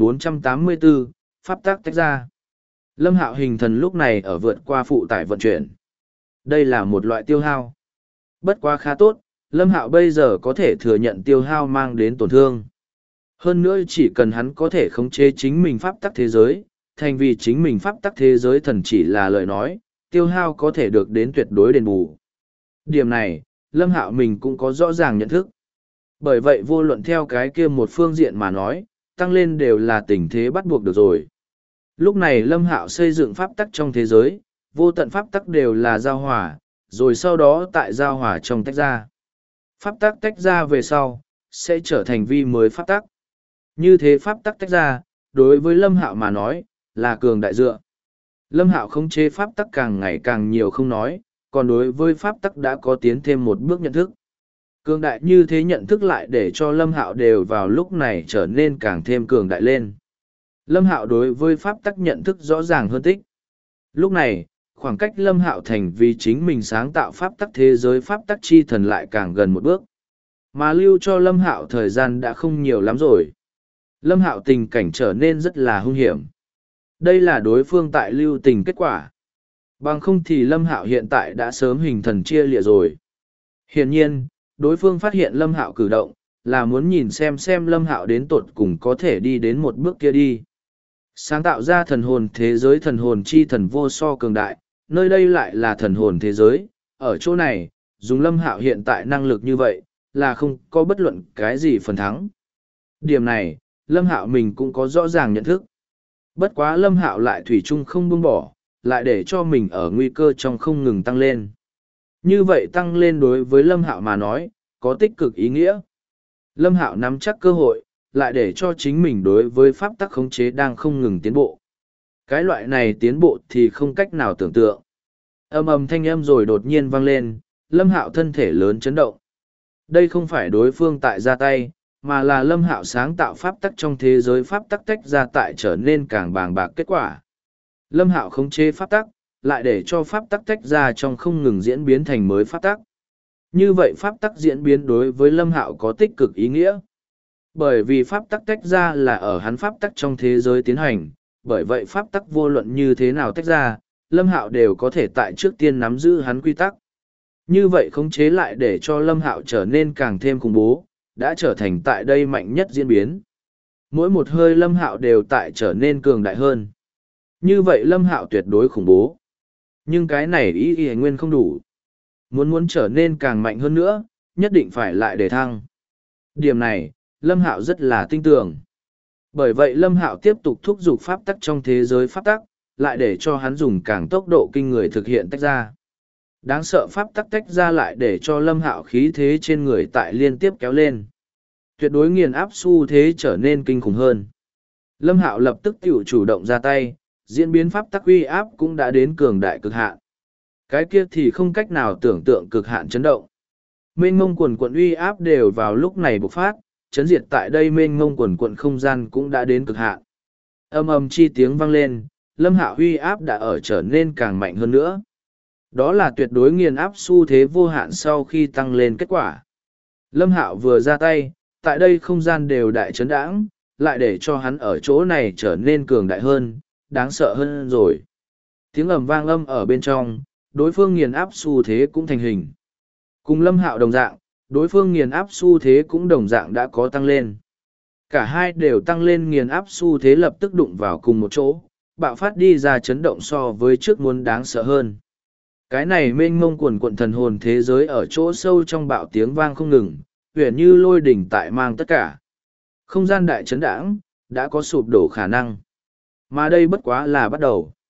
2484, pháp tắc tách ra. Lâm Hạo hình thần lúc này ở vượt qua phụ tải vận chuyển. Đây là một loại tiêu hao. Bất quá khá tốt, Lâm Hạo bây giờ có thể thừa nhận tiêu hao mang đến tổn thương. Hơn nữa chỉ cần hắn có thể khống chế chính mình pháp tắc thế giới, thành vì chính mình pháp tắc thế giới thần chỉ là lời nói, tiêu hao có thể được đến tuyệt đối đền bù. Điểm này, Lâm Hạo mình cũng có rõ ràng nhận thức. Bởi vậy vô luận theo cái kia một phương diện mà nói, tăng lên đều là tình thế bắt buộc được rồi. Lúc này Lâm Hạo xây dựng pháp tắc trong thế giới, vô tận pháp tắc đều là giao hòa, rồi sau đó tại giao hòa trong tách ra. Pháp tắc tách ra về sau, sẽ trở thành vi mới pháp tắc. Như thế pháp tắc tách ra, đối với Lâm Hạo mà nói, là cường đại dựa. Lâm Hạo khống chế pháp tắc càng ngày càng nhiều không nói, còn đối với pháp tắc đã có tiến thêm một bước nhận thức. Cường đại như thế nhận thức lại để cho Lâm Hạo đều vào lúc này trở nên càng thêm cường đại lên. Lâm Hạo đối với pháp tắc nhận thức rõ ràng hơn tích. Lúc này, khoảng cách Lâm Hạo thành vì chính mình sáng tạo pháp tắc thế giới pháp tắc chi thần lại càng gần một bước. Mà lưu cho Lâm Hạo thời gian đã không nhiều lắm rồi. Lâm Hạo tình cảnh trở nên rất là hung hiểm. Đây là đối phương tại lưu tình kết quả. Bằng không thì Lâm Hạo hiện tại đã sớm hình thần chia lìa rồi. Hiển nhiên, đối phương phát hiện Lâm Hạo cử động, là muốn nhìn xem Lâm Hạo đến tột cùng có thể đi đến một bước kia đi. Sáng tạo ra thần hồn thế giới thần hồn chi thần vô so cường đại, nơi đây lại là thần hồn thế giới. Ở chỗ này, dùng Lâm Hạo hiện tại năng lực như vậy, là không có bất luận cái gì phần thắng. Điểm này, Lâm Hạo mình cũng có rõ ràng nhận thức. Bất quá Lâm Hạo lại thủy chung không buông bỏ, lại để cho mình ở nguy cơ trong không ngừng tăng lên. Như vậy tăng lên đối với Lâm Hạo mà nói, có tích cực ý nghĩa. Lâm Hạo nắm chắc cơ hội, lại để cho chính mình đối với pháp tắc khống chế đang không ngừng tiến bộ. Cái loại này tiến bộ thì không cách nào tưởng tượng. Ầm ầm thanh âm rồi đột nhiên vang lên, Lâm Hạo thân thể lớn chấn động. Đây không phải đối phương tại ra tay, mà là Lâm Hạo sáng tạo pháp tắc trong thế giới pháp tắc tách ra tại trở nên càng bàng bạc kết quả. Lâm Hạo khống chế pháp tắc, lại để cho pháp tắc tách ra trong không ngừng diễn biến thành mới pháp tắc. Như vậy pháp tắc diễn biến đối với Lâm Hạo có tích cực ý nghĩa. Bởi vì pháp tắc tách ra là ở hắn pháp tắc trong thế giới tiến hành, bởi vậy pháp tắc vô luận như thế nào tách ra, Lâm Hạo đều có thể tại trước tiên nắm giữ hắn quy tắc. Như vậy khống chế lại để cho Lâm Hạo trở nên càng thêm khủng bố, đã trở thành tại đây mạnh nhất diễn biến. Mỗi một hơi Lâm Hạo đều tại trở nên cường đại hơn. Như vậy Lâm Hạo tuyệt đối khủng bố. Nhưng cái này ý nguyên không đủ. Muốn trở nên càng mạnh hơn nữa, nhất định phải lại để thăng. Điểm này, Lâm Hạo rất là tin tưởng. Bởi vậy Lâm Hạo tiếp tục thúc giục pháp tắc trong thế giới pháp tắc, lại để cho hắn dùng càng tốc độ kinh người thực hiện tách ra. Đáng sợ pháp tắc tách ra lại để cho Lâm Hạo khí thế trên người tại liên tiếp kéo lên. Tuyệt đối nghiền áp xu thế trở nên kinh khủng hơn. Lâm Hạo lập tức tiểu chủ động ra tay, diễn biến pháp tắc uy áp cũng đã đến cường đại cực hạn. Cái kia thì không cách nào tưởng tượng cực hạn chấn động. Mênh mông quần quận uy áp đều vào lúc này bộc phát, chấn diệt tại đây mênh mông quần quận không gian cũng đã đến cực hạn. Âm ầm chi tiếng vang lên, Lâm Hạo uy áp đã ở trở nên càng mạnh hơn nữa. Đó là tuyệt đối nghiền áp xu thế vô hạn sau khi tăng lên kết quả. Lâm Hạo vừa ra tay, tại đây không gian đều đại chấn đãng, lại để cho hắn ở chỗ này trở nên cường đại hơn, đáng sợ hơn rồi. Tiếng ầm vang âm ở bên trong, đối phương nghiền áp xu thế cũng thành hình. Cùng Lâm Hạo đồng dạng, đối phương nghiền áp xu thế cũng đồng dạng đã có tăng lên. Cả hai đều tăng lên nghiền áp xu thế lập tức đụng vào cùng một chỗ, bạo phát đi ra chấn động so với trước muốn đáng sợ hơn. Cái này mênh mông quần quận thần hồn thế giới ở chỗ sâu trong bạo tiếng vang không ngừng, huyền như lôi đỉnh tại mang tất cả. Không gian đại chấn đãng, đã có sụp đổ khả năng. Mà đây bất quá là bắt đầu.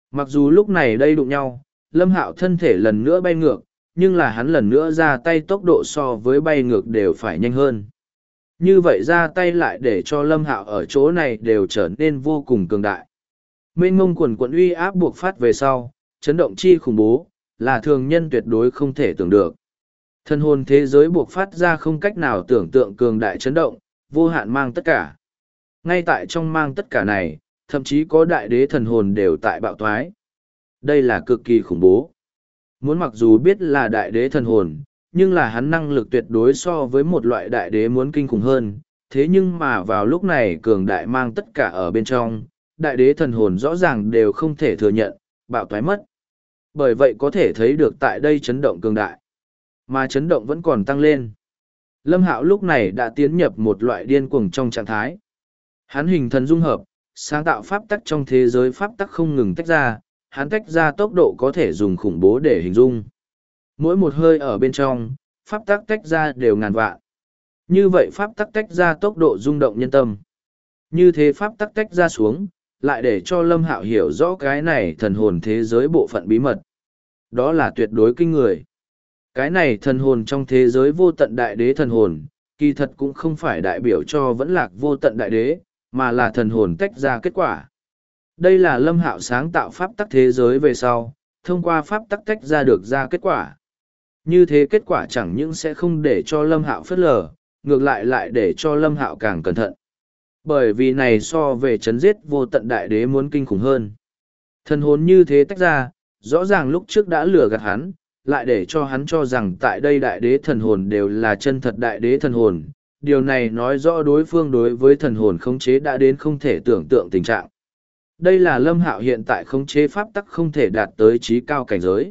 Mặc dù lúc này đây đụng nhau, Lâm Hạo thân thể lần nữa bay ngược, nhưng là hắn lần nữa ra tay tốc độ so với bay ngược đều phải nhanh hơn. Như vậy ra tay lại để cho Lâm Hạo ở chỗ này đều trở nên vô cùng cường đại. Mênh mông quần quận uy áp buộc phát về sau, chấn động chi khủng bố, là thường nhân tuyệt đối không thể tưởng được. Thần hồn thế giới buộc phát ra không cách nào tưởng tượng cường đại chấn động, vô hạn mang tất cả. Ngay tại trong mang tất cả này, thậm chí có đại đế thần hồn đều tại bạo thoái. Đây là cực kỳ khủng bố. Muốn mặc dù biết là đại đế thần hồn, nhưng là hắn năng lực tuyệt đối so với một loại đại đế muốn kinh khủng hơn. Thế nhưng mà vào lúc này cường đại mang tất cả ở bên trong, đại đế thần hồn rõ ràng đều không thể thừa nhận, bạo thoái mất. Bởi vậy có thể thấy được tại đây chấn động cường đại. Mà chấn động vẫn còn tăng lên. Lâm Hạo lúc này đã tiến nhập một loại điên cuồng trong trạng thái. Hắn hình thần dung hợp, sáng tạo pháp tắc trong thế giới pháp tắc không ngừng tách ra, hắn tách ra tốc độ có thể dùng khủng bố để hình dung. Mỗi một hơi ở bên trong, pháp tắc tách ra đều ngàn vạn. Như vậy pháp tắc tách ra tốc độ rung động nhân tâm. Như thế pháp tắc tách ra xuống, lại để cho Lâm Hạo hiểu rõ cái này thần hồn thế giới bộ phận bí mật. Đó là tuyệt đối kinh người. Cái này thần hồn trong thế giới vô tận đại đế thần hồn, kỳ thật cũng không phải đại biểu cho vẫn lạc vô tận đại đế, mà là thần hồn tách ra kết quả. Đây là Lâm Hạo sáng tạo pháp tắc thế giới về sau, thông qua pháp tắc tách ra được ra kết quả. Như thế kết quả chẳng những sẽ không để cho Lâm Hạo phớt lờ, ngược lại lại để cho Lâm Hạo càng cẩn thận. Bởi vì này so về chấn giết vô tận đại đế muốn kinh khủng hơn. Thần hồn như thế tách ra, rõ ràng lúc trước đã lừa gạt hắn, lại để cho hắn cho rằng tại đây đại đế thần hồn đều là chân thật đại đế thần hồn. Điều này nói rõ đối phương đối với thần hồn khống chế đã đến không thể tưởng tượng tình trạng. Đây là Lâm Hạo hiện tại khống chế pháp tắc không thể đạt tới trí cao cảnh giới.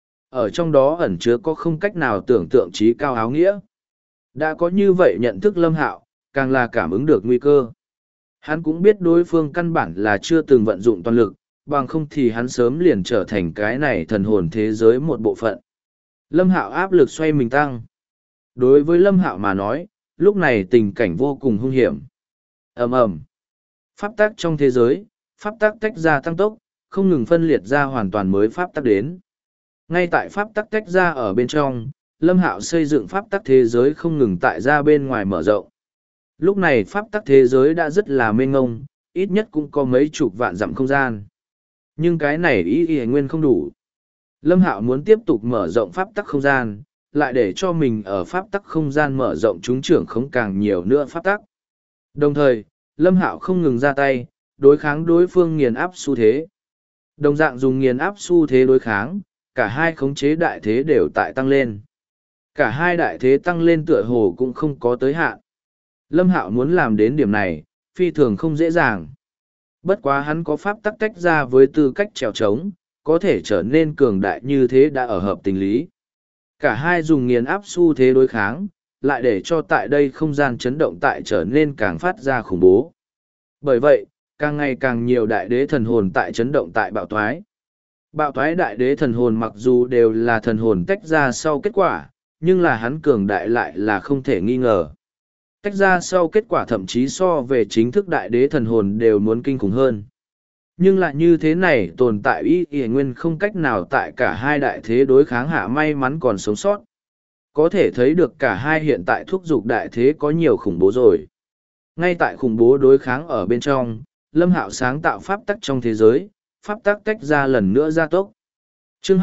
Ở trong đó ẩn chứa có không cách nào tưởng tượng trí cao áo nghĩa. Đã có như vậy nhận thức Lâm Hạo, càng là cảm ứng được nguy cơ. Hắn cũng biết đối phương căn bản là chưa từng vận dụng toàn lực, bằng không thì hắn sớm liền trở thành cái này thần hồn thế giới một bộ phận. Lâm Hạo áp lực xoay mình tăng. Đối với Lâm Hạo mà nói, lúc này tình cảnh vô cùng hung hiểm. Ầm ầm. Pháp tắc trong thế giới, pháp tắc tách ra tăng tốc, không ngừng phân liệt ra hoàn toàn mới pháp tắc đến. Ngay tại pháp tắc tách ra ở bên trong, Lâm Hạo xây dựng pháp tắc thế giới không ngừng tại ra bên ngoài mở rộng. Lúc này pháp tắc thế giới đã rất là mênh mông, ít nhất cũng có mấy chục vạn dặm không gian. Nhưng cái này ý nguyên không đủ. Lâm Hạo muốn tiếp tục mở rộng pháp tắc không gian, lại để cho mình ở pháp tắc không gian mở rộng chúng trưởng không càng nhiều nữa pháp tắc. Đồng thời, Lâm Hạo không ngừng ra tay, đối kháng đối phương nghiền áp xu thế. Đồng dạng dùng nghiền áp xu thế đối kháng, cả hai khống chế đại thế đều tại tăng lên. Cả hai đại thế tăng lên tựa hồ cũng không có tới hạn. Lâm Hạo muốn làm đến điểm này, phi thường không dễ dàng. Bất quá hắn có pháp tắc tách ra với tư cách trèo trống, có thể trở nên cường đại như thế đã ở hợp tình lý. Cả hai dùng nghiền áp xu thế đối kháng, lại để cho tại đây không gian chấn động tại trở nên càng phát ra khủng bố. Bởi vậy, càng ngày càng nhiều đại đế thần hồn tại chấn động tại bạo thoái. Bạo thoái đại đế thần hồn mặc dù đều là thần hồn tách ra sau kết quả, nhưng là hắn cường đại lại là không thể nghi ngờ. Tách ra sau kết quả thậm chí so về chính thức đại đế thần hồn đều muốn kinh khủng hơn. Nhưng lại như thế này tồn tại y nguyên không cách nào tại cả hai đại thế đối kháng hạ may mắn còn sống sót. Có thể thấy được cả hai hiện tại thúc giục đại thế có nhiều khủng bố rồi. Ngay tại khủng bố đối kháng ở bên trong, Lâm Hạo sáng tạo pháp tắc trong thế giới, pháp tắc tách ra lần nữa gia tốc. Chương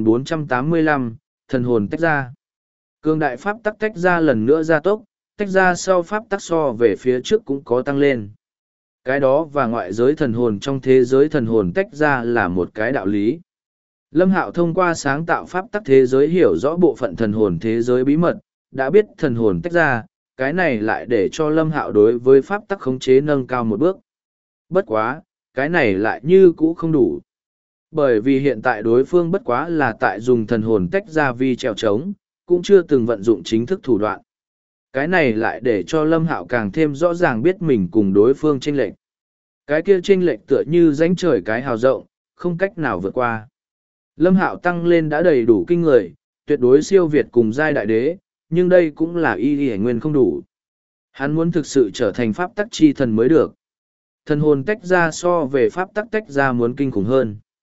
2485, thần hồn tách ra. Cường đại pháp tắc tách ra lần nữa gia tốc, tách ra sau pháp tắc so về phía trước cũng có tăng lên. Cái đó và ngoại giới thần hồn trong thế giới thần hồn tách ra là một cái đạo lý. Lâm Hạo thông qua sáng tạo pháp tắc thế giới hiểu rõ bộ phận thần hồn thế giới bí mật, đã biết thần hồn tách ra, cái này lại để cho Lâm Hạo đối với pháp tắc khống chế nâng cao một bước. Bất quá, cái này lại như cũ không đủ. Bởi vì hiện tại đối phương bất quá là tại dùng thần hồn tách ra vi trèo trống, cũng chưa từng vận dụng chính thức thủ đoạn. Cái này lại để cho Lâm Hạo càng thêm rõ ràng biết mình cùng đối phương chênh lệch. Cái kia chênh lệch tựa như rãnh trời cái hào rộng, không cách nào vượt qua. Lâm Hạo tăng lên đã đầy đủ kinh người, tuyệt đối siêu việt cùng giai đại đế, nhưng đây cũng là y nguyên không đủ. Hắn muốn thực sự trở thành pháp tắc chi thần mới được. Thần hồn tách ra so về pháp tắc tách ra muốn kinh khủng hơn.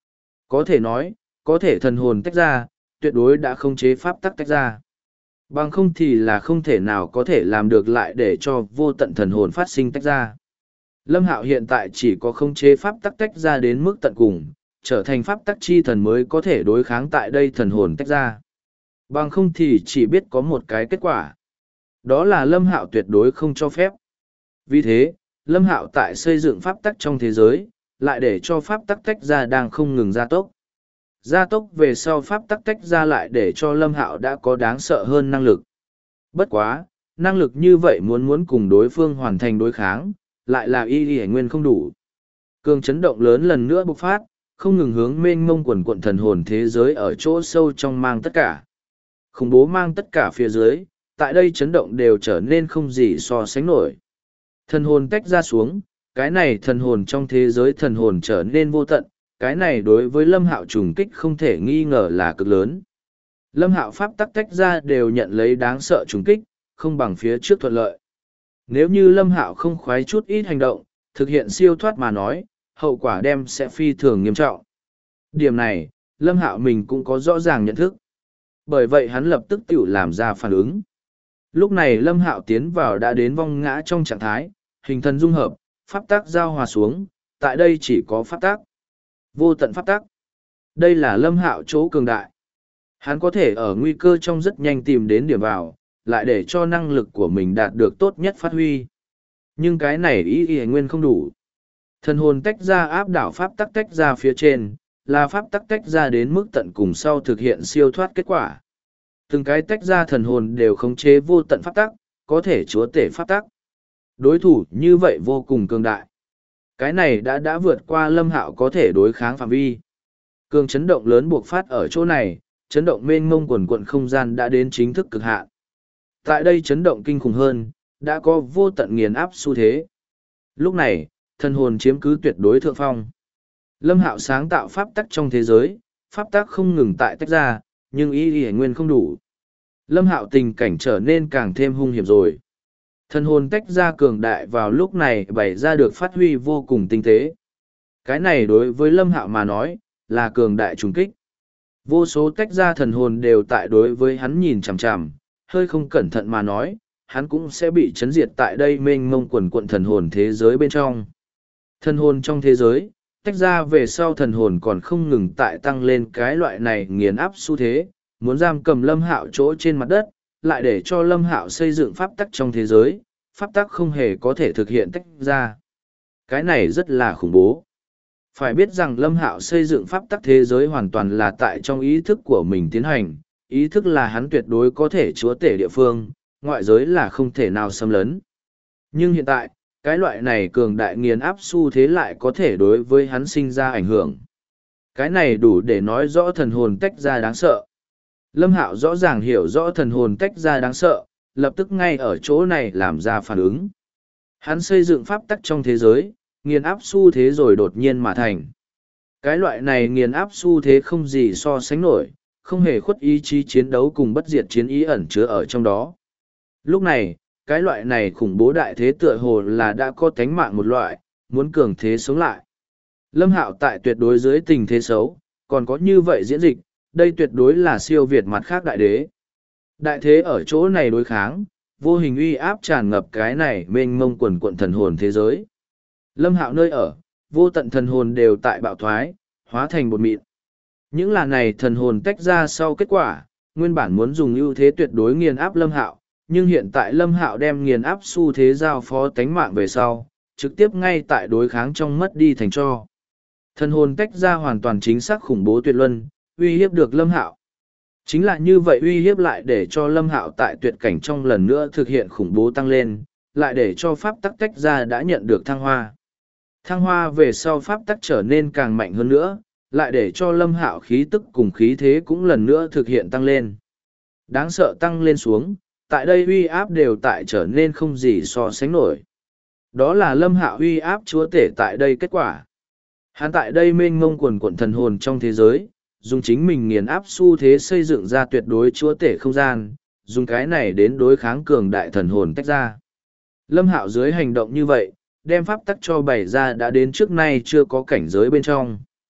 Có thể nói, có thể thần hồn tách ra, tuyệt đối đã khống chế pháp tắc tách ra. Bằng không thì là không thể nào có thể làm được lại để cho vô tận thần hồn phát sinh tách ra. Lâm Hạo hiện tại chỉ có khống chế pháp tắc tách ra đến mức tận cùng, trở thành pháp tắc chi thần mới có thể đối kháng tại đây thần hồn tách ra. Bằng không thì chỉ biết có một cái kết quả. Đó là Lâm Hạo tuyệt đối không cho phép. Vì thế, Lâm Hạo tại xây dựng pháp tắc trong thế giới, lại để cho pháp tắc tách ra đang không ngừng gia tốc. Gia tốc về sau pháp tắc tách ra lại để cho Lâm Hạo đã có đáng sợ hơn năng lực. Bất quá, năng lực như vậy muốn cùng đối phương hoàn thành đối kháng, lại là y nguyên không đủ. Cường chấn động lớn lần nữa bộc phát, không ngừng hướng mênh mông quần quận thần hồn thế giới ở chỗ sâu trong mang tất cả. Khủng bố mang tất cả phía dưới, tại đây chấn động đều trở nên không gì so sánh nổi. Thần hồn tách ra xuống, cái này thần hồn trong thế giới thần hồn trở nên vô tận, cái này đối với Lâm Hạo trùng kích không thể nghi ngờ là cực lớn. Lâm Hạo pháp tắc tách ra đều nhận lấy đáng sợ trùng kích, không bằng phía trước thuận lợi. Nếu như Lâm Hạo không khoái chút ít hành động, thực hiện siêu thoát mà nói, hậu quả đem sẽ phi thường nghiêm trọng. Điểm này, Lâm Hạo mình cũng có rõ ràng nhận thức. Bởi vậy hắn lập tức tự làm ra phản ứng. Lúc này Lâm Hạo tiến vào đã đến vong ngã trong trạng thái, hình thần dung hợp, pháp tắc giao hòa xuống, tại đây chỉ có pháp tắc. Vô tận pháp tắc. Đây là Lâm Hạo chỗ cường đại. Hắn có thể ở nguy cơ trong rất nhanh tìm đến điểm vào, lại để cho năng lực của mình đạt được tốt nhất phát huy. Nhưng cái này ý nguyên không đủ. Thần hồn tách ra áp đảo pháp tắc tách ra phía trên, là pháp tắc tách ra đến mức tận cùng sau thực hiện siêu thoát kết quả. Từng cái tách ra thần hồn đều khống chế vô tận pháp tắc, có thể chúa tể pháp tắc. Đối thủ như vậy vô cùng cường đại. Cái này đã vượt qua Lâm Hạo có thể đối kháng phạm vi. Cường chấn động lớn buộc phát ở chỗ này, chấn động mênh mông quần quận không gian đã đến chính thức cực hạn. Tại đây chấn động kinh khủng hơn, đã có vô tận nghiền áp xu thế. Lúc này, thần hồn chiếm cứ tuyệt đối thượng phong. Lâm Hạo sáng tạo pháp tắc trong thế giới, pháp tắc không ngừng tại tách ra, nhưng ý nguyên không đủ. Lâm Hạo tình cảnh trở nên càng thêm hung hiểm rồi. Thần hồn tách ra cường đại vào lúc này bày ra được phát huy vô cùng tinh tế. Cái này đối với Lâm Hạo mà nói, là cường đại trùng kích. Vô số tách ra thần hồn đều tại đối với hắn nhìn chằm chằm, hơi không cẩn thận mà nói, hắn cũng sẽ bị chấn diệt tại đây mênh mông quần quận thần hồn thế giới bên trong. Thần hồn trong thế giới, tách ra về sau thần hồn còn không ngừng tại tăng lên cái loại này nghiền áp xu thế, muốn giam cầm Lâm Hạo chỗ trên mặt đất, lại để cho Lâm Hạo xây dựng pháp tắc trong thế giới, pháp tắc không hề có thể thực hiện tách ra. Cái này rất là khủng bố. Phải biết rằng Lâm Hạo xây dựng pháp tắc thế giới hoàn toàn là tại trong ý thức của mình tiến hành, ý thức là hắn tuyệt đối có thể chúa tể địa phương, ngoại giới là không thể nào xâm lấn. Nhưng hiện tại, cái loại này cường đại nghiền áp xu thế lại có thể đối với hắn sinh ra ảnh hưởng. Cái này đủ để nói rõ thần hồn tách ra đáng sợ. Lâm Hạo rõ ràng hiểu rõ thần hồn tách ra đáng sợ, lập tức ngay ở chỗ này làm ra phản ứng. Hắn xây dựng pháp tắc trong thế giới, nghiền áp xu thế rồi đột nhiên mà thành. Cái loại này nghiền áp xu thế không gì so sánh nổi, không hề khuất ý chí chiến đấu cùng bất diệt chiến ý ẩn chứa ở trong đó. Lúc này, cái loại này khủng bố đại thế tựa hồ là đã có tánh mạng một loại, muốn cường thế sống lại. Lâm Hạo tại tuyệt đối dưới tình thế xấu, còn có như vậy diễn dịch, đây tuyệt đối là siêu việt mặt khác đại đế. Đại thế ở chỗ này đối kháng, vô hình uy áp tràn ngập cái này mênh mông quần quận thần hồn thế giới. Lâm Hạo nơi ở, vô tận thần hồn đều tại bạo thoái, hóa thành bột mịn. Những là này thần hồn tách ra sau kết quả, nguyên bản muốn dùng ưu thế tuyệt đối nghiền áp Lâm Hạo, nhưng hiện tại Lâm Hạo đem nghiền áp xu thế giao phó tánh mạng về sau, trực tiếp ngay tại đối kháng trong mất đi thành cho. Thần hồn tách ra hoàn toàn chính xác khủng bố tuyệt luân, uy hiếp được Lâm Hạo. Chính là như vậy uy hiếp lại để cho Lâm Hạo tại tuyệt cảnh trong lần nữa thực hiện khủng bố tăng lên, lại để cho pháp tắc tách ra đã nhận được thăng hoa. Thăng hoa về sau pháp tắc trở nên càng mạnh hơn nữa, lại để cho Lâm Hạo khí tức cùng khí thế cũng lần nữa thực hiện tăng lên. Đáng sợ tăng lên xuống, tại đây uy áp đều tại trở nên không gì so sánh nổi. Đó là Lâm Hạo uy áp chúa tể tại đây kết quả. Hắn tại đây mênh mông quần quận thần hồn trong thế giới, dùng chính mình nghiền áp xu thế xây dựng ra tuyệt đối chúa tể không gian, dùng cái này đến đối kháng cường đại thần hồn tách ra. Lâm Hạo dưới hành động như vậy, đem pháp tắc cho bày ra đã đến trước nay chưa có cảnh giới bên trong.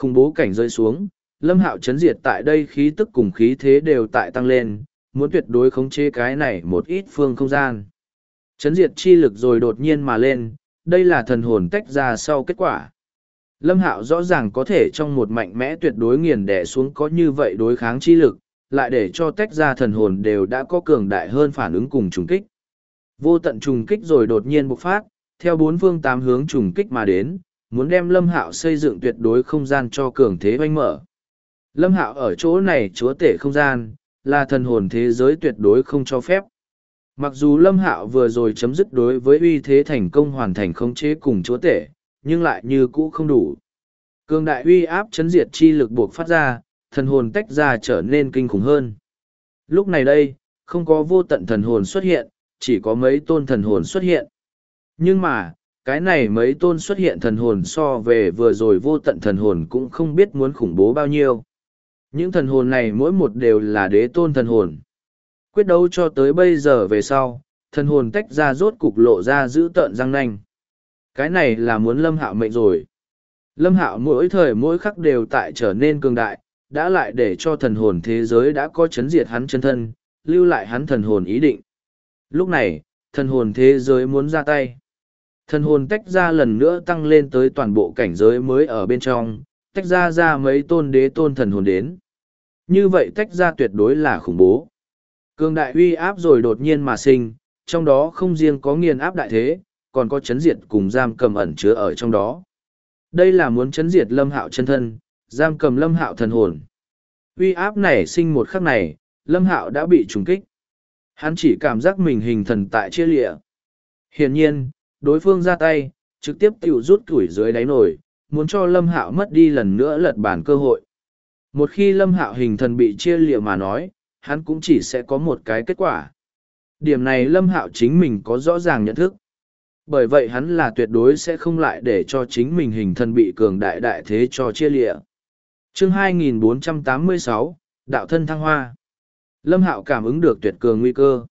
Khủng bố cảnh rơi xuống, Lâm Hạo chấn diệt tại đây khí tức cùng khí thế đều tại tăng lên, muốn tuyệt đối khống chế cái này một ít phương không gian. Chấn diệt chi lực rồi đột nhiên mà lên, đây là thần hồn tách ra sau kết quả. Lâm Hạo rõ ràng có thể trong một mạnh mẽ tuyệt đối nghiền đè xuống có như vậy đối kháng chi lực, lại để cho tách ra thần hồn đều đã có cường đại hơn phản ứng cùng trùng kích. Vô tận trùng kích rồi đột nhiên bộc phát, theo bốn phương tám hướng trùng kích mà đến, muốn đem Lâm Hạo xây dựng tuyệt đối không gian cho cường thế oanh mở. Lâm Hạo ở chỗ này chúa tể không gian, là thần hồn thế giới tuyệt đối không cho phép. Mặc dù Lâm Hạo vừa rồi chấm dứt đối với uy thế thành công hoàn thành khống chế cùng chúa tể, nhưng lại như cũ không đủ. Cường đại uy áp chấn diệt chi lực buộc phát ra, thần hồn tách ra trở nên kinh khủng hơn. Lúc này đây, không có vô tận thần hồn xuất hiện, chỉ có mấy tôn thần hồn xuất hiện. Nhưng mà, cái này mấy tôn xuất hiện thần hồn so về vừa rồi vô tận thần hồn cũng không biết muốn khủng bố bao nhiêu. Những thần hồn này mỗi một đều là đế tôn thần hồn. Quyết đấu cho tới bây giờ về sau, thần hồn tách ra rốt cục lộ ra giữ tợn răng nanh. Cái này là muốn Lâm Hạo mệnh rồi. Lâm Hạo mỗi thời mỗi khắc đều tại trở nên cường đại, đã lại để cho thần hồn thế giới đã có chấn diệt hắn chân thân, lưu lại hắn thần hồn ý định. Lúc này, thần hồn thế giới muốn ra tay. Thần hồn tách ra lần nữa tăng lên tới toàn bộ cảnh giới mới ở bên trong, tách ra mấy tôn đế tôn thần hồn đến. Như vậy tách ra tuyệt đối là khủng bố. Cường đại uy áp rồi đột nhiên mà sinh, trong đó không riêng có nghiền áp đại thế, còn có chấn diệt cùng giam cầm ẩn chứa ở trong đó. Đây là muốn chấn diệt Lâm Hạo chân thân, giam cầm Lâm Hạo thần hồn. Uy áp nảy sinh một khắc này, Lâm Hạo đã bị trùng kích. Hắn chỉ cảm giác mình hình thần tại chia lịa. Hiển nhiên, đối phương ra tay, trực tiếp tiểu rút củi dưới đáy nồi, muốn cho Lâm Hạo mất đi lần nữa lật bản cơ hội. Một khi Lâm Hạo hình thần bị chia lịa mà nói, hắn cũng chỉ sẽ có một cái kết quả. Điểm này Lâm Hạo chính mình có rõ ràng nhận thức. Bởi vậy hắn là tuyệt đối sẽ không lại để cho chính mình hình thần bị cường đại đại thế cho chia lịa. Chương 2486, Đạo thân thăng hoa. Lâm Hạo cảm ứng được tuyệt cường nguy cơ.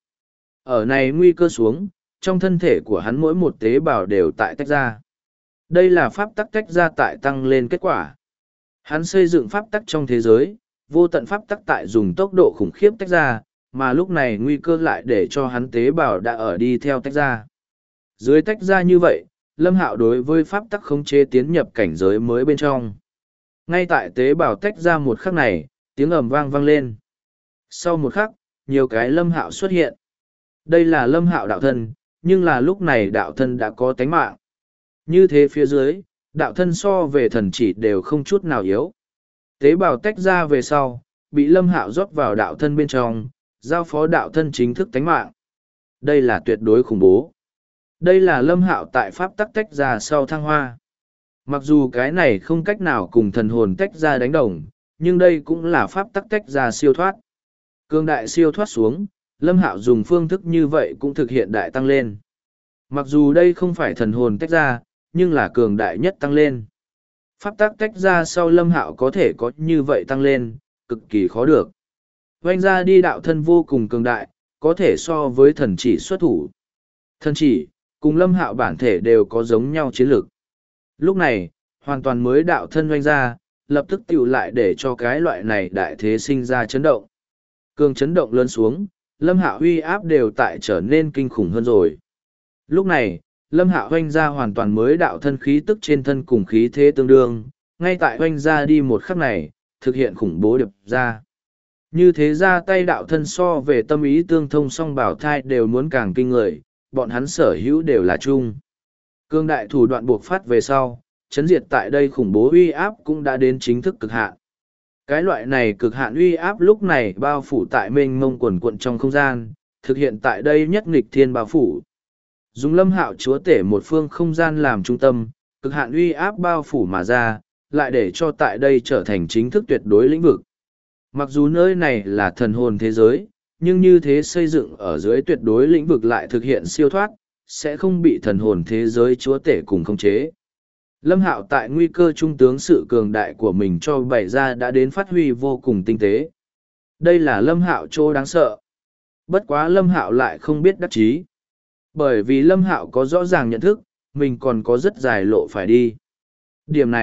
Ở này nguy cơ xuống, trong thân thể của hắn mỗi một tế bào đều tại tách ra. Đây là pháp tắc tách ra tại tăng lên kết quả. Hắn xây dựng pháp tắc trong thế giới, vô tận pháp tắc tại dùng tốc độ khủng khiếp tách ra, mà lúc này nguy cơ lại để cho hắn tế bào đã ở đi theo tách ra. Dưới tách ra như vậy, Lâm Hạo đối với pháp tắc khống chế tiến nhập cảnh giới mới bên trong. Ngay tại tế bào tách ra một khắc này, tiếng ầm vang vang lên. Sau một khắc, nhiều cái Lâm Hạo xuất hiện. Đây là Lâm Hạo đạo thân, nhưng là lúc này đạo thân đã có tánh mạng. Như thế phía dưới, đạo thân so về thần chỉ đều không chút nào yếu. Tế bào tách ra về sau, bị Lâm Hạo rót vào đạo thân bên trong, giao phó đạo thân chính thức tánh mạng. Đây là tuyệt đối khủng bố. Đây là Lâm Hạo tại pháp tắc tách ra sau thăng hoa. Mặc dù cái này không cách nào cùng thần hồn tách ra đánh đồng, nhưng đây cũng là pháp tắc tách ra siêu thoát. Cương đại siêu thoát xuống, Lâm Hạo dùng phương thức như vậy cũng thực hiện đại tăng lên. Mặc dù đây không phải thần hồn tách ra, nhưng là cường đại nhất tăng lên. Pháp tắc tách ra sau Lâm Hạo có thể có như vậy tăng lên, cực kỳ khó được. Vành ra đi đạo thân vô cùng cường đại, có thể so với thần chỉ xuất thủ. Thần chỉ, cùng Lâm Hạo bản thể đều có giống nhau chiến lược. Lúc này, hoàn toàn mới đạo thân vành ra, lập tức tiểu lại để cho cái loại này đại thế sinh ra chấn động. Cường chấn động lớn xuống, Lâm Hạo uy áp đều tại trở nên kinh khủng hơn rồi. Lúc này, Lâm Hạo hoanh ra hoàn toàn mới đạo thân khí tức trên thân cùng khí thế tương đương, ngay tại hoanh ra đi một khắc này, thực hiện khủng bố điệp ra. Như thế ra tay đạo thân so về tâm ý tương thông song bảo thai đều muốn càng kinh người, bọn hắn sở hữu đều là chung. Cương đại thủ đoạn buộc phát về sau, chấn diệt tại đây khủng bố uy áp cũng đã đến chính thức cực hạn. Cái loại này cực hạn uy áp lúc này bao phủ tại mênh mông quần quận trong không gian, thực hiện tại đây nhất nghịch thiên bao phủ. Dùng Lâm Hạo chúa tể một phương không gian làm trung tâm, cực hạn uy áp bao phủ mà ra, lại để cho tại đây trở thành chính thức tuyệt đối lĩnh vực. Mặc dù nơi này là thần hồn thế giới, nhưng như thế xây dựng ở dưới tuyệt đối lĩnh vực lại thực hiện siêu thoát, sẽ không bị thần hồn thế giới chúa tể cùng khống chế. Lâm Hạo tại nguy cơ trung tướng sự cường đại của mình cho bày ra đã đến phát huy vô cùng tinh tế. Đây là Lâm Hạo chỗ đáng sợ. Bất quá Lâm Hạo lại không biết đắc chí. Bởi vì Lâm Hạo có rõ ràng nhận thức, mình còn có rất dài lộ phải đi. Điểm này,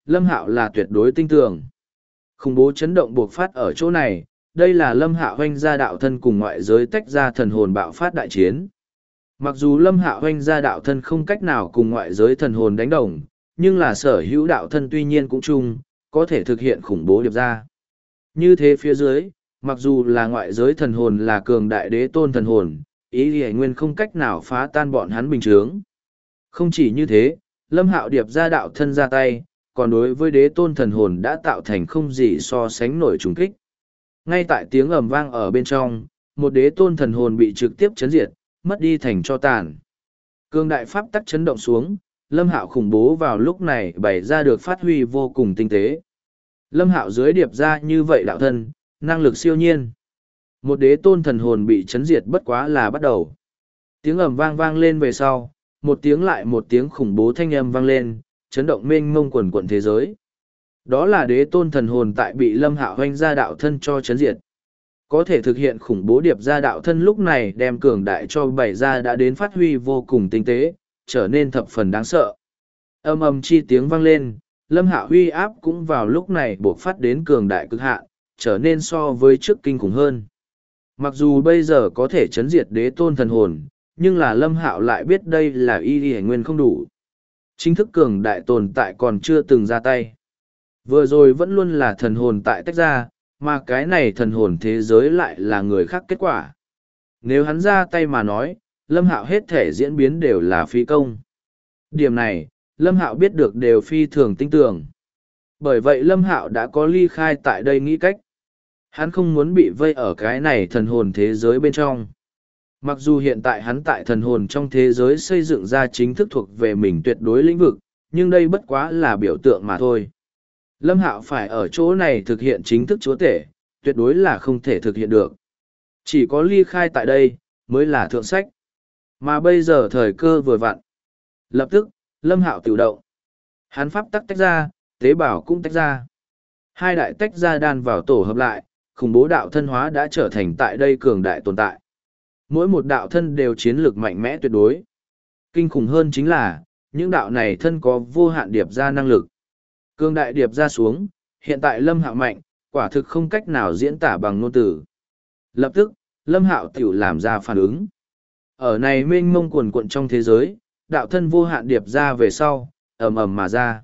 Lâm Hạo là tuyệt đối tin tưởng. Khủng bố chấn động buộc phát ở chỗ này, đây là Lâm Hạo hoanh gia đạo thân cùng ngoại giới tách ra thần hồn bạo phát đại chiến. Mặc dù Lâm Hạo hoanh gia đạo thân không cách nào cùng ngoại giới thần hồn đánh đồng, nhưng là sở hữu đạo thân tuy nhiên cũng chung, có thể thực hiện khủng bố điệp ra. Như thế phía dưới, mặc dù là ngoại giới thần hồn là cường đại đế tôn thần hồn, ý thì nguyên không cách nào phá tan bọn hắn bình chướng. Không chỉ như thế, Lâm Hạo điệp ra đạo thân ra tay, còn đối với đế tôn thần hồn đã tạo thành không gì so sánh nổi trùng kích. Ngay tại tiếng ầm vang ở bên trong, một đế tôn thần hồn bị trực tiếp chấn diệt, mất đi thành cho tàn. Cương đại pháp tắc chấn động xuống, Lâm Hạo khủng bố vào lúc này bày ra được phát huy vô cùng tinh tế. Lâm Hạo dưới điệp ra như vậy đạo thân, năng lực siêu nhiên. Một đế tôn thần hồn bị chấn diệt bất quá là bắt đầu. Tiếng ầm vang vang lên về sau, một tiếng lại một tiếng khủng bố thanh âm vang lên, chấn động mênh mông quần quận thế giới. Đó là đế tôn thần hồn tại bị Lâm Hạo hoanh ra đạo thân cho chấn diệt. Có thể thực hiện khủng bố điệp ra đạo thân lúc này đem cường đại cho bày ra đã đến phát huy vô cùng tinh tế, trở nên thập phần đáng sợ. Âm âm chi tiếng vang lên, Lâm Hạo huy áp cũng vào lúc này buộc phát đến cường đại cực hạn, trở nên so với trước kinh khủng hơn. Mặc dù bây giờ có thể chấn diệt đế tôn thần hồn, nhưng là Lâm Hạo lại biết đây là y nguyên không đủ. Chính thức cường đại tồn tại còn chưa từng ra tay. Vừa rồi vẫn luôn là thần hồn tại tách ra, mà cái này thần hồn thế giới lại là người khác kết quả. Nếu hắn ra tay mà nói, Lâm Hạo hết thể diễn biến đều là phi công. Điểm này, Lâm Hạo biết được đều phi thường tinh tường. Bởi vậy Lâm Hạo đã có ly khai tại đây nghĩ cách. Hắn không muốn bị vây ở cái này thần hồn thế giới bên trong. Mặc dù hiện tại hắn tại thần hồn trong thế giới xây dựng ra chính thức thuộc về mình tuyệt đối lĩnh vực, nhưng đây bất quá là biểu tượng mà thôi. Lâm Hạo phải ở chỗ này thực hiện chính thức chúa tể, tuyệt đối là không thể thực hiện được. Chỉ có ly khai tại đây, mới là thượng sách. Mà bây giờ thời cơ vừa vặn. Lập tức, Lâm Hạo tự động. Hắn pháp tắc tách ra, tế bào cũng tách ra. Hai đại tách ra đan vào tổ hợp lại, khủng bố đạo thân hóa đã trở thành tại đây cường đại tồn tại. Mỗi một đạo thân đều chiến lược mạnh mẽ tuyệt đối. Kinh khủng hơn chính là, những đạo này thân có vô hạn điệp ra năng lực. Cường đại điệp ra xuống, hiện tại Lâm Hạo mạnh, quả thực không cách nào diễn tả bằng ngôn từ. Lập tức, Lâm Hạo tiểu làm ra phản ứng. Ở này mênh mông quần quận trong thế giới, đạo thân vô hạn điệp ra về sau, ầm ầm mà ra.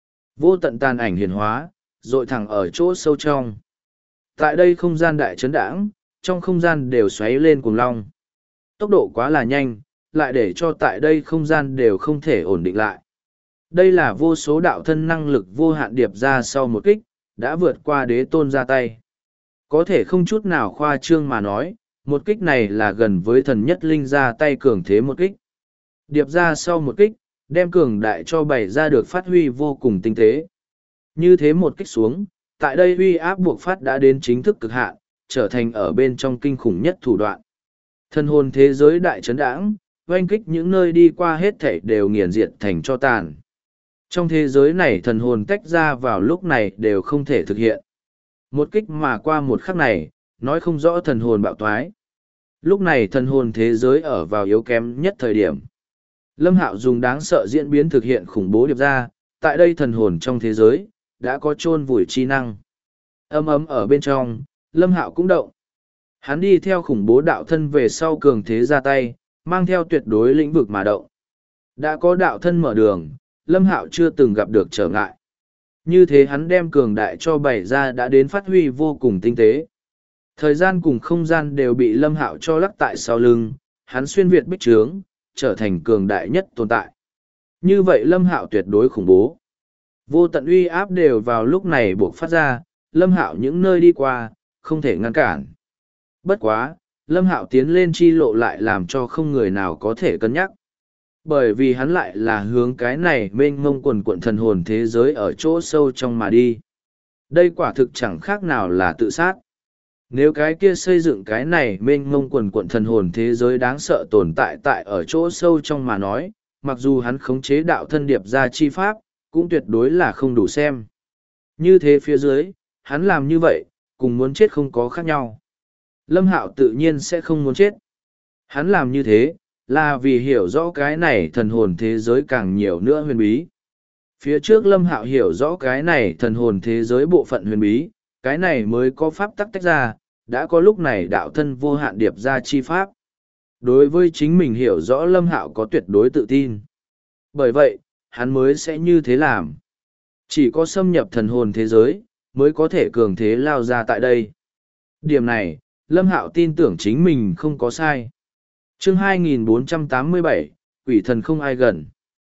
Vô tận tàn ảnh hiển hóa, dội thẳng ở chỗ sâu trong. Tại đây không gian đại chấn đãng, trong không gian đều xoáy lên cuồng long. Tốc độ quá là nhanh, lại để cho tại đây không gian đều không thể ổn định lại. Đây là vô số đạo thân năng lực vô hạn điệp ra sau một kích, đã vượt qua đế tôn ra tay. Có thể không chút nào khoa trương mà nói, một kích này là gần với thần nhất linh ra tay cường thế một kích. Điệp ra sau một kích, đem cường đại cho bày ra được phát huy vô cùng tinh tế. Như thế một kích xuống, tại đây uy áp buộc phát đã đến chính thức cực hạn, trở thành ở bên trong kinh khủng nhất thủ đoạn. Thần hồn thế giới đại chấn đãng, oanh kích những nơi đi qua hết thảy đều nghiền diệt thành cho tàn. Trong thế giới này thần hồn tách ra vào lúc này đều không thể thực hiện. Một kích mà qua một khắc này, nói không rõ thần hồn bạo thoái. Lúc này thần hồn thế giới ở vào yếu kém nhất thời điểm. Lâm Hạo dùng đáng sợ diễn biến thực hiện khủng bố điệp ra, tại đây thần hồn trong thế giới, đã có chôn vùi chi năng. Ấm ấm ở bên trong, Lâm Hạo cũng động. Hắn đi theo khủng bố đạo thân về sau cường thế ra tay, mang theo tuyệt đối lĩnh vực mà động. Đã có đạo thân mở đường, Lâm Hạo chưa từng gặp được trở ngại. Như thế hắn đem cường đại cho bày ra đã đến phát huy vô cùng tinh tế. Thời gian cùng không gian đều bị Lâm Hạo cho lắc tại sau lưng, hắn xuyên việt bích trướng, trở thành cường đại nhất tồn tại. Như vậy Lâm Hạo tuyệt đối khủng bố. Vô tận uy áp đều vào lúc này buộc phát ra, Lâm Hạo những nơi đi qua, không thể ngăn cản. Bất quá, Lâm Hạo tiến lên chi lộ lại làm cho không người nào có thể cân nhắc. Bởi vì hắn lại là hướng cái này mênh mông quần quận thần hồn thế giới ở chỗ sâu trong mà đi. Đây quả thực chẳng khác nào là tự sát. Nếu cái kia xây dựng cái này mênh mông quần quận thần hồn thế giới đáng sợ tồn tại tại ở chỗ sâu trong mà nói, mặc dù hắn khống chế đạo thân điệp ra chi pháp, cũng tuyệt đối là không đủ xem. Như thế phía dưới, hắn làm như vậy, cùng muốn chết không có khác nhau. Lâm Hạo tự nhiên sẽ không muốn chết. Hắn làm như thế, là vì hiểu rõ cái này thần hồn thế giới càng nhiều nữa huyền bí. Phía trước Lâm Hạo hiểu rõ cái này thần hồn thế giới bộ phận huyền bí, cái này mới có pháp tắc tách ra, đã có lúc này đạo thân vô hạn điệp ra chi pháp. Đối với chính mình hiểu rõ Lâm Hạo có tuyệt đối tự tin. Bởi vậy, hắn mới sẽ như thế làm. Chỉ có xâm nhập thần hồn thế giới, mới có thể cường thế lao ra tại đây. Điểm này, Lâm Hạo tin tưởng chính mình không có sai. Chương 2487, Quỷ thần không ai gần.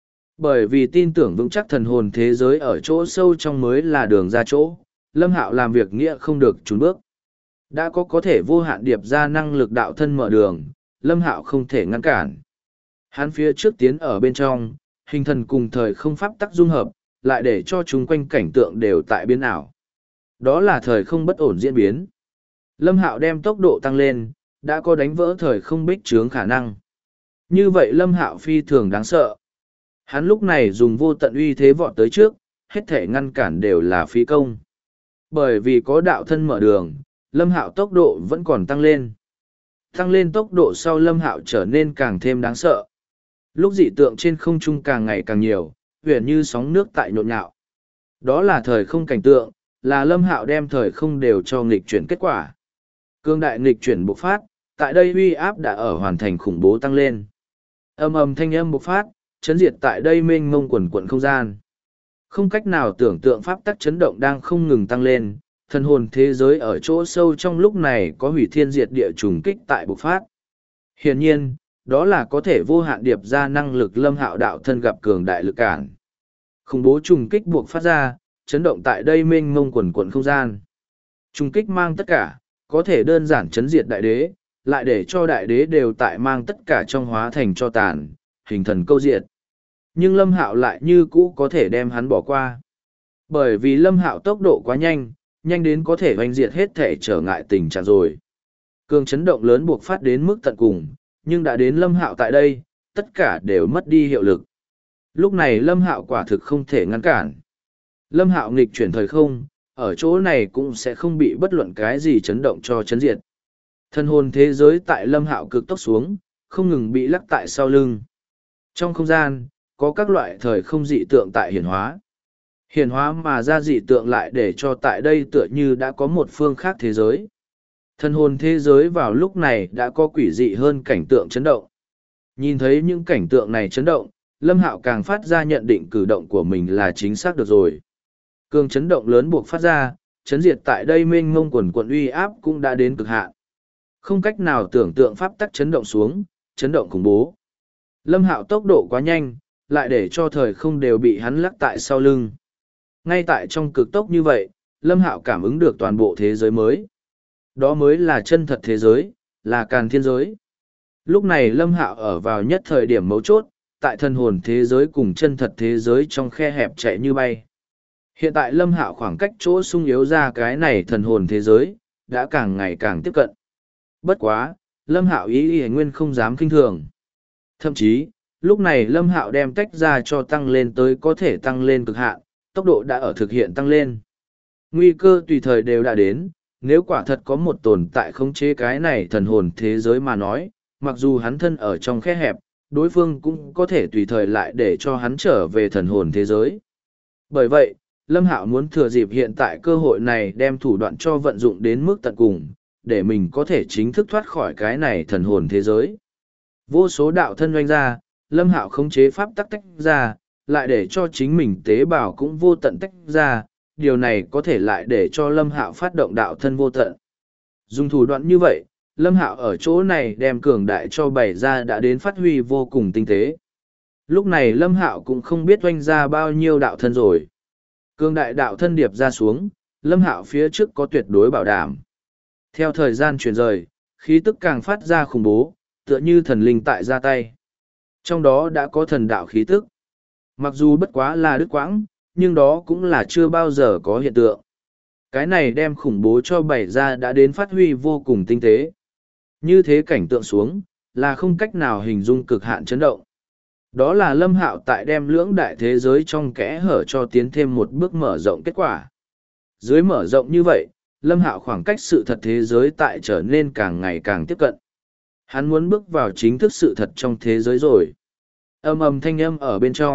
Bởi vì tin tưởng vững chắc thần hồn thế giới ở chỗ sâu trong mới là đường ra chỗ, Lâm Hạo làm việc nghĩa không được trốn bước. Đã có thể vô hạn điệp ra năng lực đạo thân mở đường, Lâm Hạo không thể ngăn cản. Hắn phía trước tiến ở bên trong, hình thần cùng thời không pháp tắc dung hợp, lại để cho chúng quanh cảnh tượng đều tại biến ảo. Đó là thời không bất ổn diễn biến. Lâm Hạo đem tốc độ tăng lên, đã có đánh vỡ thời không bích trướng khả năng. Như vậy Lâm Hạo phi thường đáng sợ. Hắn lúc này dùng vô tận uy thế vọt tới trước, hết thể ngăn cản đều là phí công. Bởi vì có đạo thân mở đường, Lâm Hạo tốc độ vẫn còn tăng lên. Tăng lên tốc độ sau Lâm Hạo trở nên càng thêm đáng sợ. Lúc dị tượng trên không trung càng ngày càng nhiều, huyền như sóng nước tại nhộn nhạo. Đó là thời không cảnh tượng, là Lâm Hạo đem thời không đều cho nghịch chuyển kết quả. Cương đại nghịch chuyển bộc phát, tại đây uy áp đã ở hoàn thành khủng bố tăng lên. Âm ầm thanh âm bộc phát, chấn diệt tại đây mênh mông quần quận không gian. Không cách nào tưởng tượng pháp tắc chấn động đang không ngừng tăng lên, thần hồn thế giới ở chỗ sâu trong lúc này có hủy thiên diệt địa trùng kích tại bộc phát. Hiển nhiên, đó là có thể vô hạn điệp ra năng lực Lâm Hạo đạo thân gặp cường đại lực cản. Khủng bố trùng kích buộc phát ra, chấn động tại đây mênh mông quần quận không gian. Trùng kích mang tất cả, có thể đơn giản chấn diệt đại đế, lại để cho đại đế đều tại mang tất cả trong hóa thành cho tàn, hình thần câu diệt. Nhưng Lâm Hạo lại như cũ có thể đem hắn bỏ qua. Bởi vì Lâm Hạo tốc độ quá nhanh, nhanh đến có thể hoành diệt hết thể trở ngại tình trạng rồi. Cường chấn động lớn buộc phát đến mức tận cùng, nhưng đã đến Lâm Hạo tại đây, tất cả đều mất đi hiệu lực. Lúc này Lâm Hạo quả thực không thể ngăn cản. Lâm Hạo nghịch chuyển thời không, ở chỗ này cũng sẽ không bị bất luận cái gì chấn động cho chấn diệt. Thân hồn thế giới tại Lâm Hạo cực tốc xuống, không ngừng bị lắc tại sau lưng. Trong không gian, có các loại thời không dị tượng tại hiển hóa. Hiển hóa mà ra dị tượng lại để cho tại đây tựa như đã có một phương khác thế giới. Thân hồn thế giới vào lúc này đã có quỷ dị hơn cảnh tượng chấn động. Nhìn thấy những cảnh tượng này chấn động, Lâm Hạo càng phát ra nhận định cử động của mình là chính xác được rồi. Cường chấn động lớn buộc phát ra, chấn diệt tại đây mênh mông quần quận uy áp cũng đã đến cực hạn. Không cách nào tưởng tượng pháp tắc chấn động xuống, chấn động khủng bố. Lâm Hạo tốc độ quá nhanh, lại để cho thời không đều bị hắn lắc tại sau lưng. Ngay tại trong cực tốc như vậy, Lâm Hạo cảm ứng được toàn bộ thế giới mới. Đó mới là chân thật thế giới, là càn thiên giới. Lúc này Lâm Hạo ở vào nhất thời điểm mấu chốt, tại thần hồn thế giới cùng chân thật thế giới trong khe hẹp chạy như bay. Hiện tại Lâm Hạo khoảng cách chỗ sung yếu ra cái này thần hồn thế giới, đã càng ngày càng tiếp cận. Bất quá, Lâm Hạo ý nguyên không dám kinh thường. Thậm chí, lúc này Lâm Hạo đem tách ra cho tăng lên tới có thể tăng lên cực hạn, tốc độ đã ở thực hiện tăng lên. Nguy cơ tùy thời đều đã đến, nếu quả thật có một tồn tại khống chế cái này thần hồn thế giới mà nói, mặc dù hắn thân ở trong khe hẹp, đối phương cũng có thể tùy thời lại để cho hắn trở về thần hồn thế giới. Bởi vậy, Lâm Hạo muốn thừa dịp hiện tại cơ hội này đem thủ đoạn cho vận dụng đến mức tận cùng, để mình có thể chính thức thoát khỏi cái này thần hồn thế giới. Vô số đạo thân doanh ra, Lâm Hạo khống chế pháp tắc tách ra, lại để cho chính mình tế bào cũng vô tận tách ra, điều này có thể lại để cho Lâm Hạo phát động đạo thân vô tận. Dùng thủ đoạn như vậy, Lâm Hạo ở chỗ này đem cường đại cho bày ra đã đến phát huy vô cùng tinh tế. Lúc này Lâm Hạo cũng không biết oanh ra bao nhiêu đạo thân rồi. Cường đại đạo thân điệp ra xuống, Lâm Hạo phía trước có tuyệt đối bảo đảm. Theo thời gian chuyển rời, khí tức càng phát ra khủng bố, tựa như thần linh tại ra tay. Trong đó đã có thần đạo khí tức. Mặc dù bất quá là đứt quãng, nhưng đó cũng là chưa bao giờ có hiện tượng. Cái này đem khủng bố cho bày ra đã đến phát huy vô cùng tinh tế. Như thế cảnh tượng xuống, là không cách nào hình dung cực hạn chấn động. Đó là Lâm Hạo tại đem lưỡng đại thế giới trong kẽ hở cho tiến thêm một bước mở rộng kết quả. Dưới mở rộng như vậy, Lâm Hạo khoảng cách sự thật thế giới tại trở nên càng ngày càng tiếp cận. Hắn muốn bước vào chính thức sự thật trong thế giới rồi. Âm ầm thanh âm ở bên trong,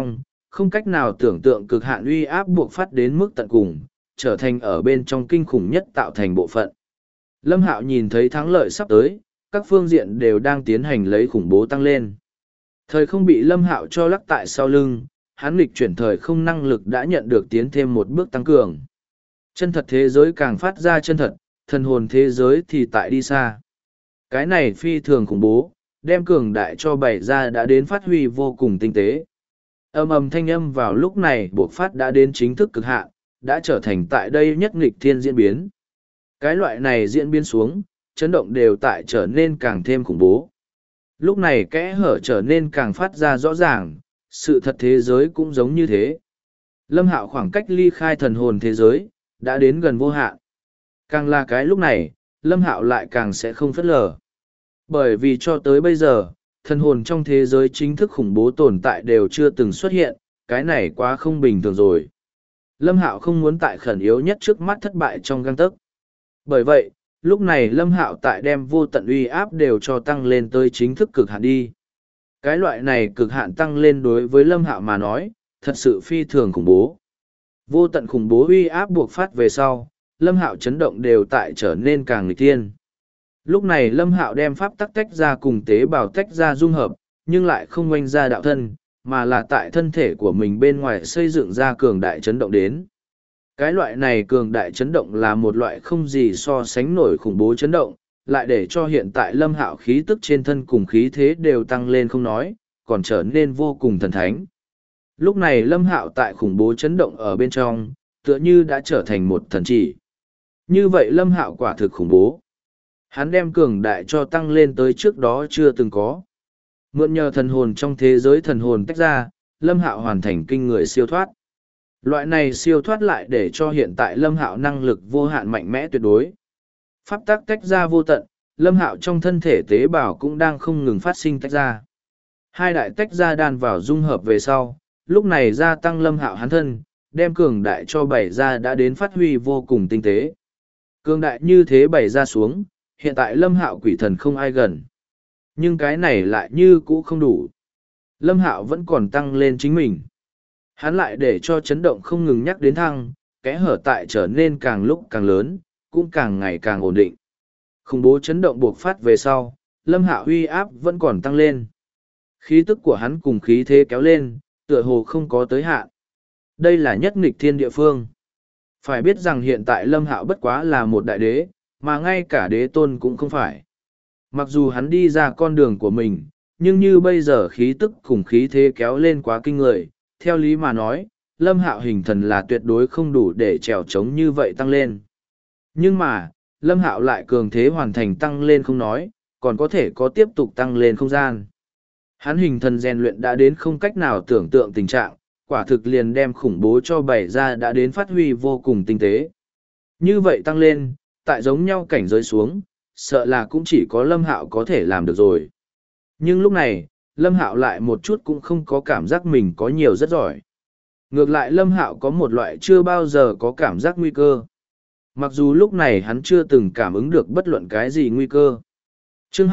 không cách nào tưởng tượng cực hạn uy áp buộc phát đến mức tận cùng, trở thành ở bên trong kinh khủng nhất tạo thành bộ phận. Lâm Hạo nhìn thấy thắng lợi sắp tới, các phương diện đều đang tiến hành lấy khủng bố tăng lên. Thời không bị Lâm Hạo cho lắc tại sau lưng, hắn nghịch chuyển thời không năng lực đã nhận được tiến thêm một bước tăng cường. Chân thật thế giới càng phát ra chân thật, thần hồn thế giới thì tại đi xa. Cái này phi thường khủng bố, đem cường đại cho bày ra đã đến phát huy vô cùng tinh tế. Âm ầm thanh âm vào lúc này buộc phát đã đến chính thức cực hạn, đã trở thành tại đây nhất nghịch thiên diễn biến. Cái loại này diễn biến xuống, chấn động đều tại trở nên càng thêm khủng bố. Lúc này kẽ hở trở nên càng phát ra rõ ràng, sự thật thế giới cũng giống như thế. Lâm Hạo khoảng cách ly khai thần hồn thế giới, đã đến gần vô hạn. Càng là cái lúc này, Lâm Hạo lại càng sẽ không phớt lờ. Bởi vì cho tới bây giờ, thần hồn trong thế giới chính thức khủng bố tồn tại đều chưa từng xuất hiện, cái này quá không bình thường rồi. Lâm Hạo không muốn tại khẩn yếu nhất trước mắt thất bại trong gang tấc. Bởi vậy, lúc này Lâm Hạo tại đem vô tận uy áp đều cho tăng lên tới chính thức cực hạn đi. Cái loại này cực hạn tăng lên đối với Lâm Hạo mà nói, thật sự phi thường khủng bố. Vô tận khủng bố uy áp buộc phát về sau, Lâm Hạo chấn động đều tại trở nên càng nghịch thiên. Lúc này Lâm Hạo đem pháp tắc tách ra cùng tế bào tách ra dung hợp, nhưng lại không oanh ra đạo thân, mà là tại thân thể của mình bên ngoài xây dựng ra cường đại chấn động đến. Cái loại này cường đại chấn động là một loại không gì so sánh nổi khủng bố chấn động, lại để cho hiện tại Lâm Hạo khí tức trên thân cùng khí thế đều tăng lên không nói, còn trở nên vô cùng thần thánh. Lúc này Lâm Hạo tại khủng bố chấn động ở bên trong, tựa như đã trở thành một thần chỉ. Như vậy Lâm Hạo quả thực khủng bố. Hắn đem cường đại cho tăng lên tới trước đó chưa từng có. Mượn nhờ thần hồn trong thế giới thần hồn tách ra, Lâm Hạo hoàn thành kinh người siêu thoát. Loại này siêu thoát lại để cho hiện tại Lâm Hạo năng lực vô hạn mạnh mẽ tuyệt đối. Pháp tắc tách ra vô tận, Lâm Hạo trong thân thể tế bào cũng đang không ngừng phát sinh tách ra. Hai đại tách ra đan vào dung hợp về sau, lúc này gia tăng Lâm Hạo hắn thân, đem cường đại cho bày ra đã đến phát huy vô cùng tinh tế. Cường đại như thế bày ra xuống, hiện tại Lâm Hạo quỷ thần không ai gần. Nhưng cái này lại như cũ không đủ. Lâm Hạo vẫn còn tăng lên chính mình. Hắn lại để cho chấn động không ngừng nhắc đến thăng, kẽ hở tại trở nên càng lúc càng lớn, cũng càng ngày càng ổn định. Khủng bố chấn động buộc phát về sau, Lâm Hạo uy áp vẫn còn tăng lên. Khí tức của hắn cùng khí thế kéo lên, tựa hồ không có tới hạn. Đây là nhất nghịch thiên địa phương. Phải biết rằng hiện tại Lâm Hạo bất quá là một đại đế, mà ngay cả đế tôn cũng không phải. Mặc dù hắn đi ra con đường của mình, nhưng như bây giờ khí tức cùng khí thế kéo lên quá kinh người, theo lý mà nói, Lâm Hạo hình thần là tuyệt đối không đủ để trèo trống như vậy tăng lên. Nhưng mà, Lâm Hạo lại cường thế hoàn thành tăng lên không nói, còn có thể có tiếp tục tăng lên không gian. Hắn hình thần rèn luyện đã đến không cách nào tưởng tượng tình trạng, quả thực liền đem khủng bố cho bày ra đã đến phát huy vô cùng tinh tế. Như vậy tăng lên, tại giống nhau cảnh giới xuống, sợ là cũng chỉ có Lâm Hạo có thể làm được rồi. Nhưng lúc này, Lâm Hạo lại một chút cũng không có cảm giác mình có nhiều rất giỏi. Ngược lại Lâm Hạo có một loại chưa bao giờ có cảm giác nguy cơ. Mặc dù lúc này hắn chưa từng cảm ứng được bất luận cái gì nguy cơ. Chương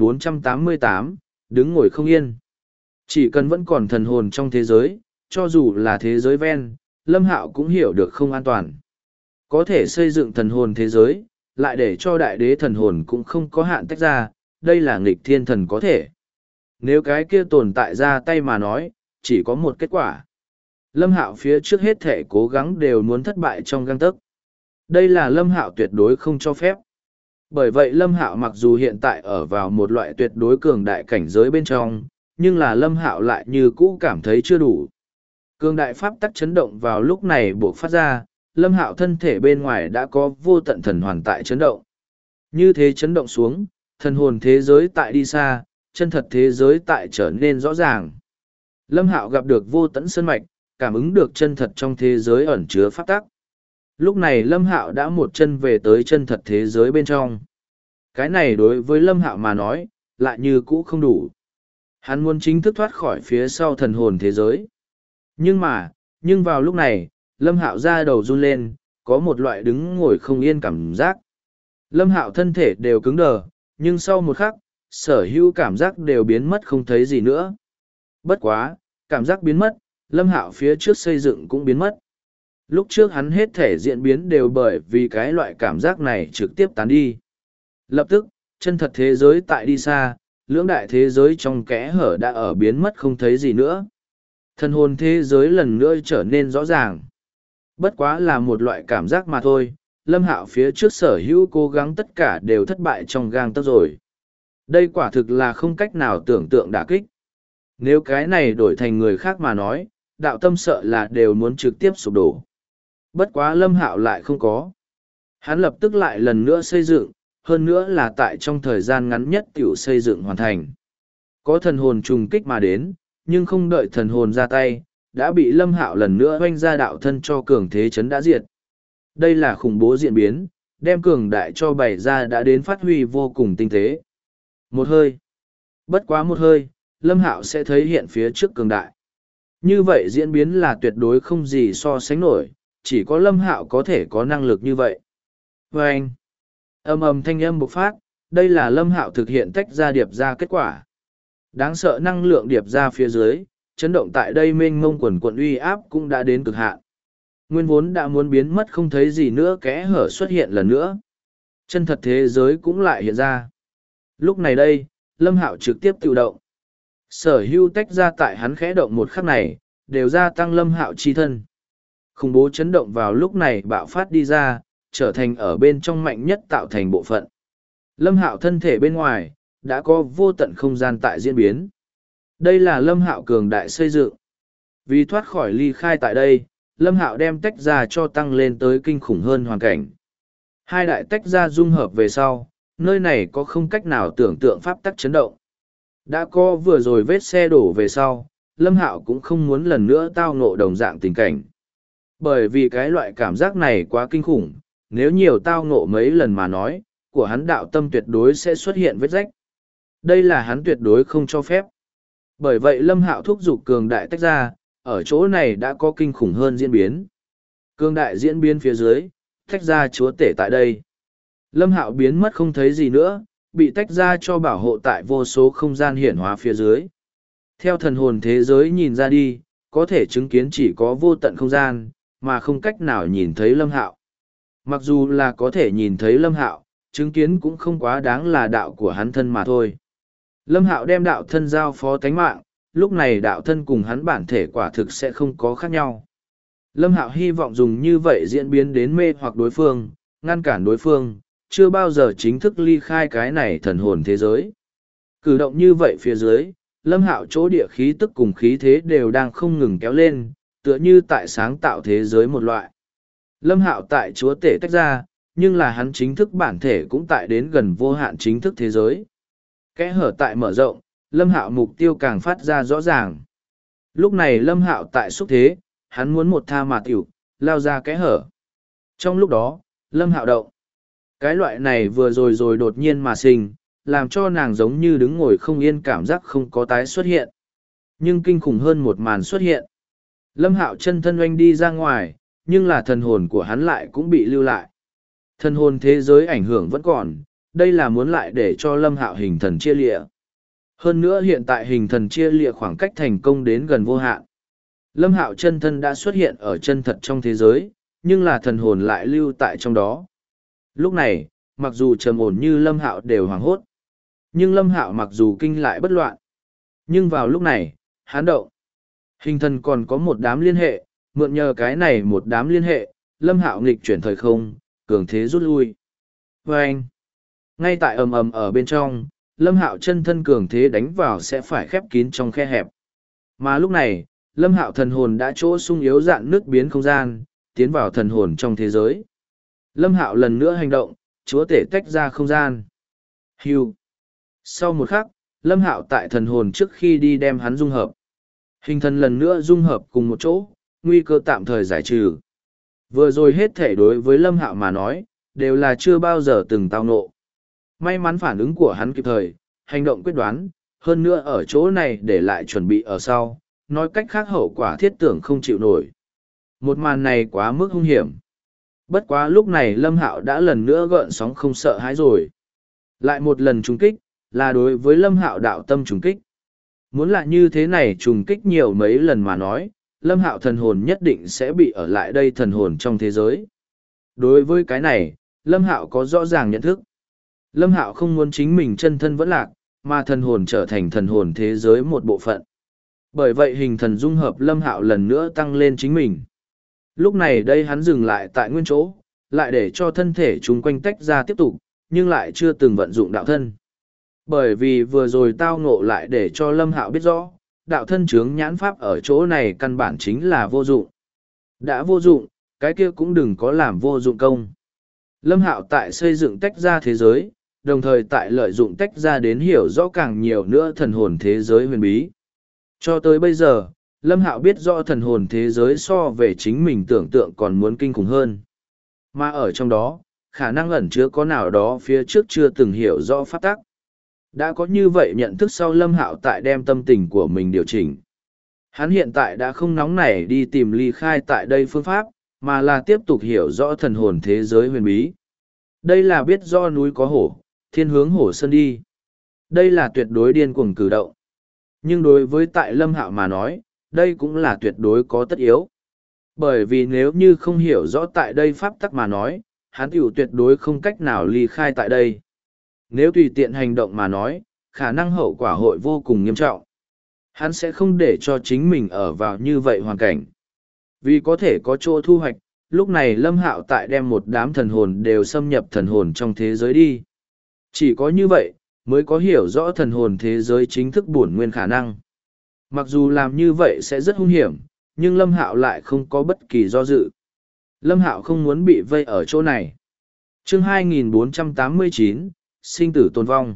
2488, đứng ngồi không yên. Chỉ cần vẫn còn thần hồn trong thế giới, cho dù là thế giới ven, Lâm Hạo cũng hiểu được không an toàn. Có thể xây dựng thần hồn thế giới, lại để cho đại đế thần hồn cũng không có hạn tách ra, đây là nghịch thiên thần có thể. Nếu cái kia tồn tại ra tay mà nói, chỉ có một kết quả. Lâm Hạo phía trước hết thể cố gắng đều muốn thất bại trong gang tấc. Đây là Lâm Hạo tuyệt đối không cho phép. Bởi vậy Lâm Hạo mặc dù hiện tại ở vào một loại tuyệt đối cường đại cảnh giới bên trong, nhưng là Lâm Hạo lại như cũ cảm thấy chưa đủ. Cường đại pháp tắc chấn động vào lúc này buộc phát ra, Lâm Hạo thân thể bên ngoài đã có vô tận thần hoàn tại chấn động. Như thế chấn động xuống, thần hồn thế giới tại đi xa, chân thật thế giới tại trở nên rõ ràng. Lâm Hạo gặp được vô tận sơn mạch, cảm ứng được chân thật trong thế giới ẩn chứa pháp tắc. Lúc này Lâm Hạo đã một chân về tới chân thật thế giới bên trong. Cái này đối với Lâm Hạo mà nói, lại như cũ không đủ. Hắn muốn chính thức thoát khỏi phía sau thần hồn thế giới. Nhưng vào lúc này, Lâm Hạo ra đầu run lên, có một loại đứng ngồi không yên cảm giác. Lâm Hạo thân thể đều cứng đờ, nhưng sau một khắc, sở hữu cảm giác đều biến mất không thấy gì nữa. Bất quá, cảm giác biến mất, Lâm Hạo phía trước xây dựng cũng biến mất. Lúc trước hắn hết thể diễn biến đều bởi vì cái loại cảm giác này trực tiếp tán đi. Lập tức, chân thật thế giới tại đi xa, lưỡng đại thế giới trong kẽ hở đã ở biến mất không thấy gì nữa. Thần hồn thế giới lần nữa trở nên rõ ràng. Bất quá là một loại cảm giác mà thôi, Lâm Hạo phía trước sở hữu cố gắng tất cả đều thất bại trong gang tấc rồi. Đây quả thực là không cách nào tưởng tượng đả kích. Nếu cái này đổi thành người khác mà nói, đạo tâm sợ là đều muốn trực tiếp sụp đổ. Bất quá Lâm Hạo lại không có. Hắn lập tức lại lần nữa xây dựng, hơn nữa là tại trong thời gian ngắn nhất tiểu xây dựng hoàn thành. Có thần hồn trùng kích mà đến, nhưng không đợi thần hồn ra tay, đã bị Lâm Hạo lần nữa oanh ra đạo thân cho cường thế chấn đã diệt. Đây là khủng bố diễn biến, đem cường đại cho bày ra đã đến phát huy vô cùng tinh tế. Một hơi. Bất quá một hơi, Lâm Hạo sẽ thấy hiện phía trước cường đại. Như vậy diễn biến là tuyệt đối không gì so sánh nổi, chỉ có Lâm Hạo có thể có năng lực như vậy. Và anh, ầm ầm thanh âm bộc phát, đây là Lâm Hạo thực hiện tách ra điệp ra kết quả. Đáng sợ năng lượng điệp ra phía dưới, chấn động tại đây mênh mông quần quận uy áp cũng đã đến cực hạn. Nguyên vốn đã muốn biến mất không thấy gì nữa kẽ hở xuất hiện lần nữa. Chân thật thế giới cũng lại hiện ra. Lúc này đây, Lâm Hạo trực tiếp tự động. Sở hữu tách ra tại hắn khẽ động một khắc này, đều gia tăng Lâm Hạo chi thân. Khủng bố chấn động vào lúc này bạo phát đi ra, trở thành ở bên trong mạnh nhất tạo thành bộ phận. Lâm Hạo thân thể bên ngoài, đã có vô tận không gian tại diễn biến. Đây là Lâm Hạo cường đại xây dựng. Vì thoát khỏi ly khai tại đây, Lâm Hạo đem tách ra cho tăng lên tới kinh khủng hơn hoàn cảnh. Hai đại tách ra dung hợp về sau, nơi này có không cách nào tưởng tượng pháp tắc chấn động. Đã có vừa rồi vết xe đổ về sau, Lâm Hạo cũng không muốn lần nữa tao ngộ đồng dạng tình cảnh. Bởi vì cái loại cảm giác này quá kinh khủng, nếu nhiều tao ngộ mấy lần mà nói, của hắn đạo tâm tuyệt đối sẽ xuất hiện vết rách. Đây là hắn tuyệt đối không cho phép. Bởi vậy Lâm Hạo thúc giục cường đại tách ra, ở chỗ này đã có kinh khủng hơn diễn biến. Cường đại diễn biến phía dưới, tách ra chúa tể tại đây. Lâm Hạo biến mất không thấy gì nữa, bị tách ra cho bảo hộ tại vô số không gian hiển hóa phía dưới. Theo thần hồn thế giới nhìn ra đi, có thể chứng kiến chỉ có vô tận không gian, mà không cách nào nhìn thấy Lâm Hạo. Mặc dù là có thể nhìn thấy Lâm Hạo, chứng kiến cũng không quá đáng là đạo của hắn thân mà thôi. Lâm Hạo đem đạo thân giao phó tánh mạng, lúc này đạo thân cùng hắn bản thể quả thực sẽ không có khác nhau. Lâm Hạo hy vọng dùng như vậy diễn biến đến mê hoặc đối phương, ngăn cản đối phương, chưa bao giờ chính thức ly khai cái này thần hồn thế giới. Cử động như vậy phía dưới, Lâm Hạo chỗ địa khí tức cùng khí thế đều đang không ngừng kéo lên, tựa như tại sáng tạo thế giới một loại. Lâm Hạo tại chúa tể tách ra, nhưng là hắn chính thức bản thể cũng tại đến gần vô hạn chính thức thế giới. Kẽ hở tại mở rộng, Lâm Hạo mục tiêu càng phát ra rõ ràng. Lúc này Lâm Hạo tại xúc thế, hắn muốn một tha mà tiểu, lao ra kẽ hở. Trong lúc đó, Lâm Hạo động. Cái loại này vừa rồi đột nhiên mà sinh, làm cho nàng giống như đứng ngồi không yên cảm giác không có tái xuất hiện. Nhưng kinh khủng hơn một màn xuất hiện. Lâm Hạo chân thân oanh đi ra ngoài, nhưng là thần hồn của hắn lại cũng bị lưu lại. Thần hồn thế giới ảnh hưởng vẫn còn, đây là muốn lại để cho Lâm Hạo hình thần chia lịa. Hơn nữa hiện tại hình thần chia lịa khoảng cách thành công đến gần vô hạn. Lâm Hạo chân thân đã xuất hiện ở chân thật trong thế giới, nhưng là thần hồn lại lưu tại trong đó. Lúc này, mặc dù trầm ổn như Lâm Hạo đều hoảng hốt, nhưng Lâm Hạo mặc dù kinh lại bất loạn. Nhưng vào lúc này, hắn động. Hình thần còn có một đám liên hệ, mượn nhờ cái này một đám liên hệ, Lâm Hạo nghịch chuyển thời không, cường thế rút lui. Và anh, ngay tại ầm ầm ở bên trong, Lâm Hạo chân thân cường thế đánh vào sẽ phải khép kín trong khe hẹp. Mà lúc này, Lâm Hạo thần hồn đã chỗ sung yếu dạn nước biến không gian, tiến vào thần hồn trong thế giới. Lâm Hạo lần nữa hành động, chúa tể tách ra không gian. Hưu. Sau một khắc, Lâm Hạo tại thần hồn trước khi đi đem hắn dung hợp. Hình thần lần nữa dung hợp cùng một chỗ, nguy cơ tạm thời giải trừ. Vừa rồi hết thể đối với Lâm Hạo mà nói, đều là chưa bao giờ từng tao ngộ. May mắn phản ứng của hắn kịp thời, hành động quyết đoán, hơn nữa ở chỗ này để lại chuẩn bị ở sau, nói cách khác hậu quả thiết tưởng không chịu nổi. Một màn này quá mức hung hiểm. Bất quá lúc này Lâm Hạo đã lần nữa gợn sóng không sợ hãi rồi. Lại một lần trùng kích, là đối với Lâm Hạo đạo tâm trùng kích. Muốn là như thế này trùng kích nhiều mấy lần mà nói, Lâm Hạo thần hồn nhất định sẽ bị ở lại đây thần hồn trong thế giới. Đối với cái này, Lâm Hạo có rõ ràng nhận thức. Lâm Hạo không muốn chính mình chân thân vẫn lạc, mà thần hồn trở thành thần hồn thế giới một bộ phận. Bởi vậy hình thần dung hợp Lâm Hạo lần nữa tăng lên chính mình. Lúc này đây hắn dừng lại tại nguyên chỗ, lại để cho thân thể chúng quanh tách ra tiếp tục, nhưng lại chưa từng vận dụng đạo thân. Bởi vì vừa rồi tao ngộ lại để cho Lâm Hạo biết rõ, đạo thân chướng nhãn pháp ở chỗ này căn bản chính là vô dụng. Đã vô dụng, cái kia cũng đừng có làm vô dụng công. Lâm Hạo tại xây dựng tách ra thế giới, đồng thời tại lợi dụng tách ra đến hiểu rõ càng nhiều nữa thần hồn thế giới huyền bí. Cho tới bây giờ, Lâm Hạo biết rõ thần hồn thế giới so về chính mình tưởng tượng còn muốn kinh khủng hơn. Mà ở trong đó, khả năng ẩn chứa có nào đó phía trước chưa từng hiểu rõ pháp tắc. Đã có như vậy nhận thức sau Lâm Hạo tại đem tâm tình của mình điều chỉnh. Hắn hiện tại đã không nóng nảy đi tìm ly khai tại đây phương pháp, mà là tiếp tục hiểu rõ thần hồn thế giới huyền bí. Đây là biết do núi có hổ, thiên hướng hổ sơn đi. Đây là tuyệt đối điên cuồng cử động. Nhưng đối với tại Lâm Hạo mà nói, đây cũng là tuyệt đối có tất yếu. Bởi vì nếu như không hiểu rõ tại đây pháp tắc mà nói, hắn tiểu tuyệt đối không cách nào ly khai tại đây. Nếu tùy tiện hành động mà nói, khả năng hậu quả hội vô cùng nghiêm trọng. Hắn sẽ không để cho chính mình ở vào như vậy hoàn cảnh. Vì có thể có chỗ thu hoạch, lúc này Lâm Hạo tại đem một đám thần hồn đều xâm nhập thần hồn trong thế giới đi. Chỉ có như vậy, mới có hiểu rõ thần hồn thế giới chính thức bổn nguyên khả năng. Mặc dù làm như vậy sẽ rất hung hiểm, nhưng Lâm Hạo lại không có bất kỳ do dự. Lâm Hạo không muốn bị vây ở chỗ này. Chương 2489, sinh tử tồn vong.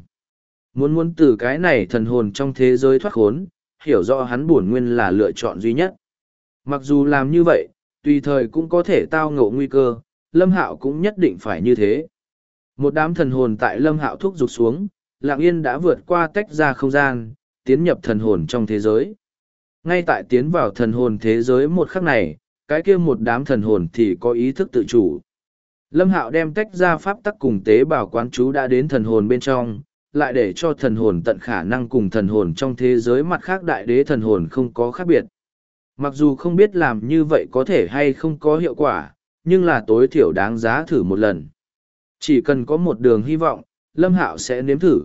Muốn từ cái này thần hồn trong thế giới thoát khốn, hiểu rõ hắn bổn nguyên là lựa chọn duy nhất. Mặc dù làm như vậy, tùy thời cũng có thể tao ngộ nguy cơ, Lâm Hạo cũng nhất định phải như thế. Một đám thần hồn tại Lâm Hạo thúc giục xuống, lặng yên đã vượt qua tách ra không gian, tiến nhập thần hồn trong thế giới. Ngay tại tiến vào thần hồn thế giới một khắc này, cái kia một đám thần hồn thì có ý thức tự chủ. Lâm Hạo đem tách ra pháp tắc cùng tế bào quán chú đã đến thần hồn bên trong, lại để cho thần hồn tận khả năng cùng thần hồn trong thế giới mặt khác đại đế thần hồn không có khác biệt. Mặc dù không biết làm như vậy có thể hay không có hiệu quả, nhưng là tối thiểu đáng giá thử một lần. Chỉ cần có một đường hy vọng, Lâm Hạo sẽ nếm thử.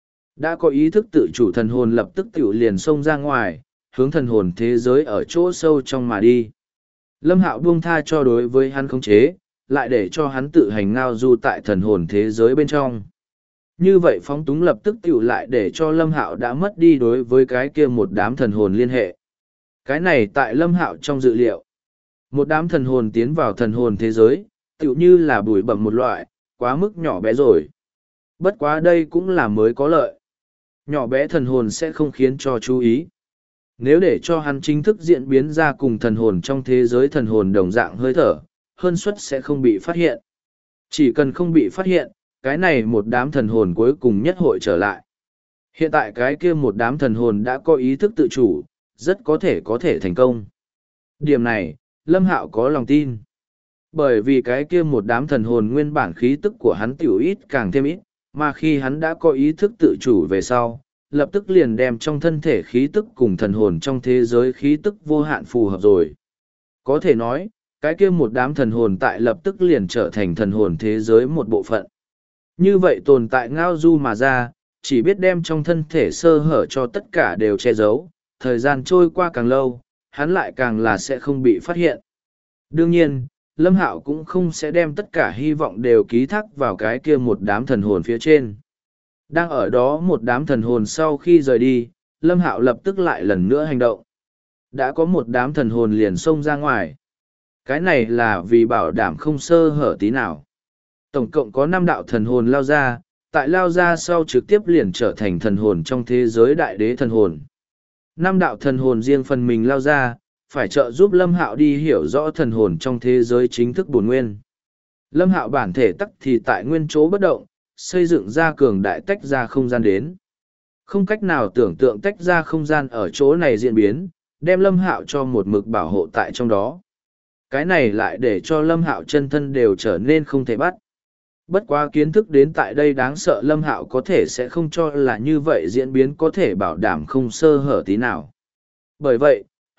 Đã có ý thức tự chủ thần hồn lập tức tiểu liền xông ra ngoài, hướng thần hồn thế giới ở chỗ sâu trong mà đi. Lâm Hạo buông tha cho đối với hắn khống chế, lại để cho hắn tự hành ngao du tại thần hồn thế giới bên trong. Như vậy phóng túng lập tức tiểu lại để cho Lâm Hạo đã mất đi đối với cái kia một đám thần hồn liên hệ. Cái này tại Lâm Hạo trong dự liệu. Một đám thần hồn tiến vào thần hồn thế giới, tiểu như là bụi bặm một loại, quá mức nhỏ bé rồi. Bất quá đây cũng là mới có lợi. Nhỏ bé thần hồn sẽ không khiến cho chú ý. Nếu để cho hắn chính thức diễn biến ra cùng thần hồn trong thế giới thần hồn đồng dạng hơi thở, hơn suất sẽ không bị phát hiện. Chỉ cần không bị phát hiện, cái này một đám thần hồn cuối cùng nhất hội trở lại. Hiện tại cái kia một đám thần hồn đã có ý thức tự chủ, rất có thể thành công. Điểm này, Lâm Hạo có lòng tin. Bởi vì cái kia một đám thần hồn nguyên bản khí tức của hắn tiểu ít càng thêm ít, mà khi hắn đã có ý thức tự chủ về sau, lập tức liền đem trong thân thể khí tức cùng thần hồn trong thế giới khí tức vô hạn phù hợp rồi. Có thể nói, cái kia một đám thần hồn tại lập tức liền trở thành thần hồn thế giới một bộ phận. Như vậy tồn tại ngao du mà ra, chỉ biết đem trong thân thể sơ hở cho tất cả đều che giấu, thời gian trôi qua càng lâu, hắn lại càng là sẽ không bị phát hiện. Đương nhiên, Lâm Hạo cũng không sẽ đem tất cả hy vọng đều ký thác vào cái kia một đám thần hồn phía trên. Đang ở đó một đám thần hồn sau khi rời đi, Lâm Hạo lập tức lại lần nữa hành động. Đã có một đám thần hồn liền xông ra ngoài. Cái này là vì bảo đảm không sơ hở tí nào. Tổng cộng có 5 đạo thần hồn lao ra, tại lao ra sau trực tiếp liền trở thành thần hồn trong thế giới đại đế thần hồn. 5 đạo thần hồn riêng phần mình lao ra, phải trợ giúp Lâm Hạo đi hiểu rõ thần hồn trong thế giới chính thức bổn nguyên. Lâm Hạo bản thể tắc thì tại nguyên chỗ bất động, xây dựng ra cường đại tách ra không gian đến. Không cách nào tưởng tượng tách ra không gian ở chỗ này diễn biến, đem Lâm Hạo cho một mực bảo hộ tại trong đó. Cái này lại để cho Lâm Hạo chân thân đều trở nên không thể bắt. Bất quá kiến thức đến tại đây đáng sợ Lâm Hạo có thể sẽ không cho là như vậy diễn biến có thể bảo đảm không sơ hở tí nào. Bởi vậy,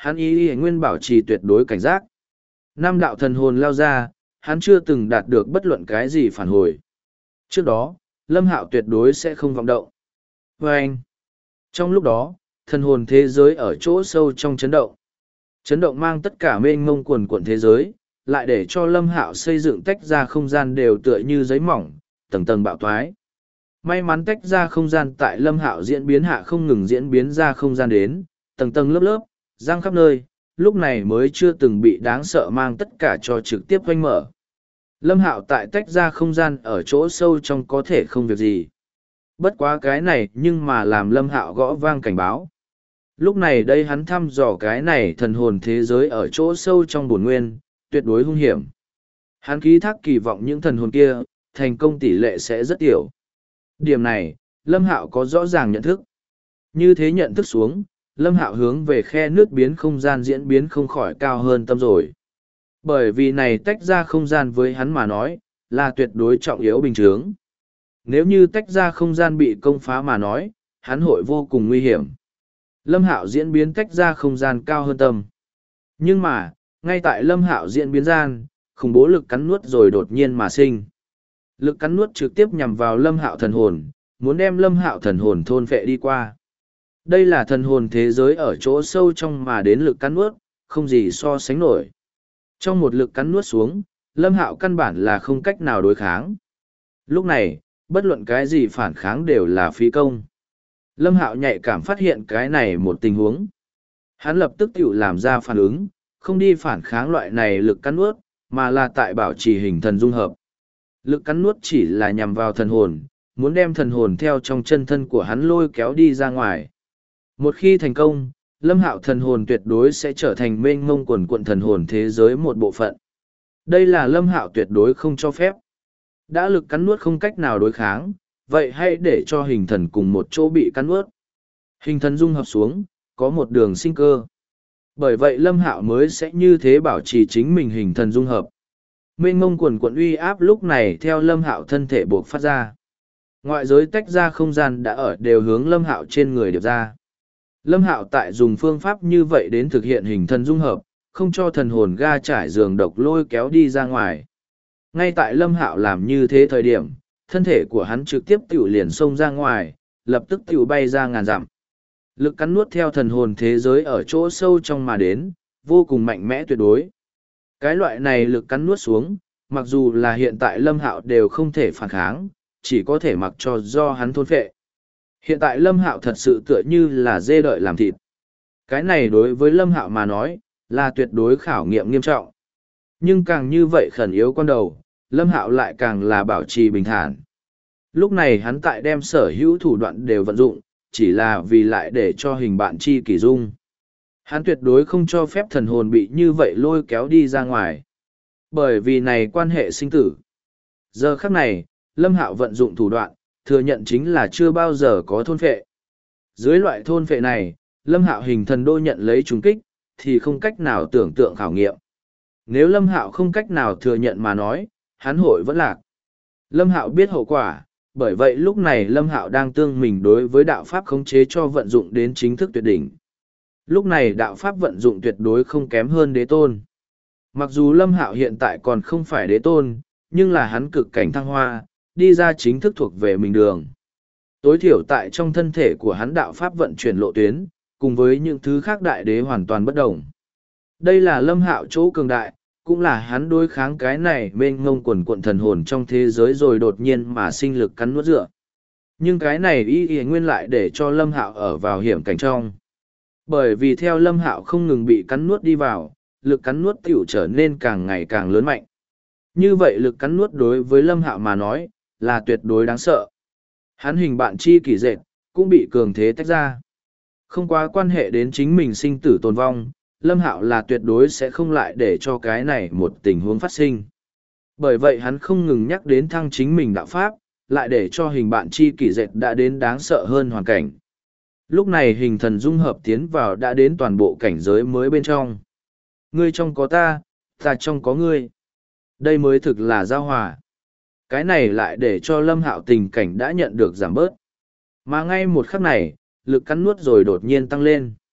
hắn y nguyên bảo trì tuyệt đối cảnh giác. Năm đạo thần hồn lao ra, hắn chưa từng đạt được bất luận cái gì phản hồi. Trước đó, Lâm Hạo tuyệt đối sẽ không vọng động. Và anh, trong lúc đó, thần hồn thế giới ở chỗ sâu trong chấn động. Chấn động mang tất cả mênh mông quần quận thế giới, lại để cho Lâm Hạo xây dựng tách ra không gian đều tựa như giấy mỏng, tầng tầng bạo thoái. May mắn tách ra không gian tại Lâm Hạo diễn biến hạ không ngừng diễn biến ra không gian đến, tầng tầng lớp lớp, giang khắp nơi, lúc này mới chưa từng bị đáng sợ mang tất cả cho trực tiếp oanh mở. Lâm Hạo tại tách ra không gian ở chỗ sâu trong có thể không việc gì. Bất quá cái này nhưng mà làm Lâm Hạo gõ vang cảnh báo. Lúc này đây hắn thăm dò cái này thần hồn thế giới ở chỗ sâu trong bổn nguyên, tuyệt đối hung hiểm. Hắn ký thác kỳ vọng những thần hồn kia, thành công tỷ lệ sẽ rất tiểu. Điểm này, Lâm Hạo có rõ ràng nhận thức. Như thế nhận thức xuống, Lâm Hạo hướng về khe nước biến không gian diễn biến không khỏi cao hơn tâm rồi. Bởi vì này tách ra không gian với hắn mà nói, là tuyệt đối trọng yếu bình thường. Nếu như tách ra không gian bị công phá mà nói, hắn hội vô cùng nguy hiểm. Lâm Hạo diễn biến tách ra không gian cao hơn tâm. Nhưng mà, ngay tại Lâm Hạo diễn biến gian, khủng bố lực cắn nuốt rồi đột nhiên mà sinh. Lực cắn nuốt trực tiếp nhằm vào Lâm Hạo thần hồn, muốn đem Lâm Hạo thần hồn thôn phệ đi qua. Đây là thần hồn thế giới ở chỗ sâu trong mà đến lực cắn nuốt, không gì so sánh nổi. Trong một lực cắn nuốt xuống, Lâm Hạo căn bản là không cách nào đối kháng. Lúc này, bất luận cái gì phản kháng đều là phí công. Lâm Hạo nhạy cảm phát hiện cái này một tình huống. Hắn lập tức tự làm ra phản ứng, không đi phản kháng loại này lực cắn nuốt, mà là tại bảo trì hình thần dung hợp. Lực cắn nuốt chỉ là nhằm vào thần hồn, muốn đem thần hồn theo trong chân thân của hắn lôi kéo đi ra ngoài. Một khi thành công, Lâm Hạo thần hồn tuyệt đối sẽ trở thành mênh mông quần quận thần hồn thế giới một bộ phận. Đây là Lâm Hạo tuyệt đối không cho phép. Đã lực cắn nuốt không cách nào đối kháng, vậy hãy để cho hình thần cùng một chỗ bị cắn nuốt. Hình thần dung hợp xuống, có một đường sinh cơ. Bởi vậy Lâm Hạo mới sẽ như thế bảo trì chính mình hình thần dung hợp. Mênh mông quần quận uy áp lúc này theo Lâm Hạo thân thể buộc phát ra. Ngoại giới tách ra không gian đã ở đều hướng Lâm Hạo trên người điệp ra. Lâm Hạo tại dùng phương pháp như vậy đến thực hiện hình thần dung hợp, không cho thần hồn ga trải giường độc lôi kéo đi ra ngoài. Ngay tại Lâm Hạo làm như thế thời điểm, thân thể của hắn trực tiếp tiểu liền xông ra ngoài, lập tức tiểu bay ra ngàn dặm. Lực cắn nuốt theo thần hồn thế giới ở chỗ sâu trong mà đến, vô cùng mạnh mẽ tuyệt đối. Cái loại này lực cắn nuốt xuống, mặc dù là hiện tại Lâm Hạo đều không thể phản kháng, chỉ có thể mặc cho do hắn thôn phệ. Hiện tại Lâm Hạo thật sự tựa như là dê đợi làm thịt. Cái này đối với Lâm Hạo mà nói, là tuyệt đối khảo nghiệm nghiêm trọng. Nhưng càng như vậy khẩn yếu con đầu, Lâm Hạo lại càng là bảo trì bình thản. Lúc này hắn tại đem sở hữu thủ đoạn đều vận dụng, chỉ là vì lại để cho hình bạn chi kỷ dung. Hắn tuyệt đối không cho phép thần hồn bị như vậy lôi kéo đi ra ngoài. Bởi vì này quan hệ sinh tử. Giờ khắc này, Lâm Hạo vận dụng thủ đoạn, thừa nhận chính là chưa bao giờ có thôn phệ. Dưới loại thôn phệ này, Lâm Hạo hình thần đô nhận lấy trùng kích, thì không cách nào tưởng tượng khảo nghiệm. Nếu Lâm Hạo không cách nào thừa nhận mà nói, hắn hội vẫn lạc. Lâm Hạo biết hậu quả, bởi vậy lúc này Lâm Hạo đang tương mình đối với đạo pháp khống chế cho vận dụng đến chính thức tuyệt đỉnh. Lúc này đạo pháp vận dụng tuyệt đối không kém hơn đế tôn. Mặc dù Lâm Hạo hiện tại còn không phải đế tôn, nhưng là hắn cực cảnh thăng hoa, đi ra chính thức thuộc về mình đường. Tối thiểu tại trong thân thể của hắn đạo pháp vận chuyển lộ tuyến, cùng với những thứ khác đại đế hoàn toàn bất đồng. Đây là Lâm Hạo chỗ cường đại, cũng là hắn đối kháng cái này mênh ngông quần quận thần hồn trong thế giới rồi đột nhiên mà sinh lực cắn nuốt dựa. Nhưng cái này y nguyên lại để cho Lâm Hạo ở vào hiểm cảnh trong. Bởi vì theo Lâm Hạo không ngừng bị cắn nuốt đi vào, lực cắn nuốt tiểu trở nên càng ngày càng lớn mạnh. Như vậy lực cắn nuốt đối với Lâm Hạo mà nói, là tuyệt đối đáng sợ. Hắn hình bạn chi kỷ dệt, cũng bị cường thế tách ra. Không quá quan hệ đến chính mình sinh tử tồn vong, Lâm Hạo là tuyệt đối sẽ không lại để cho cái này một tình huống phát sinh. Bởi vậy hắn không ngừng nhắc đến thăng chính mình đạo pháp, lại để cho hình bạn chi kỷ dệt đã đến đáng sợ hơn hoàn cảnh. Lúc này hình thần dung hợp tiến vào đã đến toàn bộ cảnh giới mới bên trong. Ngươi trong có ta, ta trong có ngươi. Đây mới thực là giao hòa. Cái này lại để cho Lâm Hạo tình cảnh đã nhận được giảm bớt. Mà ngay một khắc này, lực cắn nuốt rồi đột nhiên tăng lên.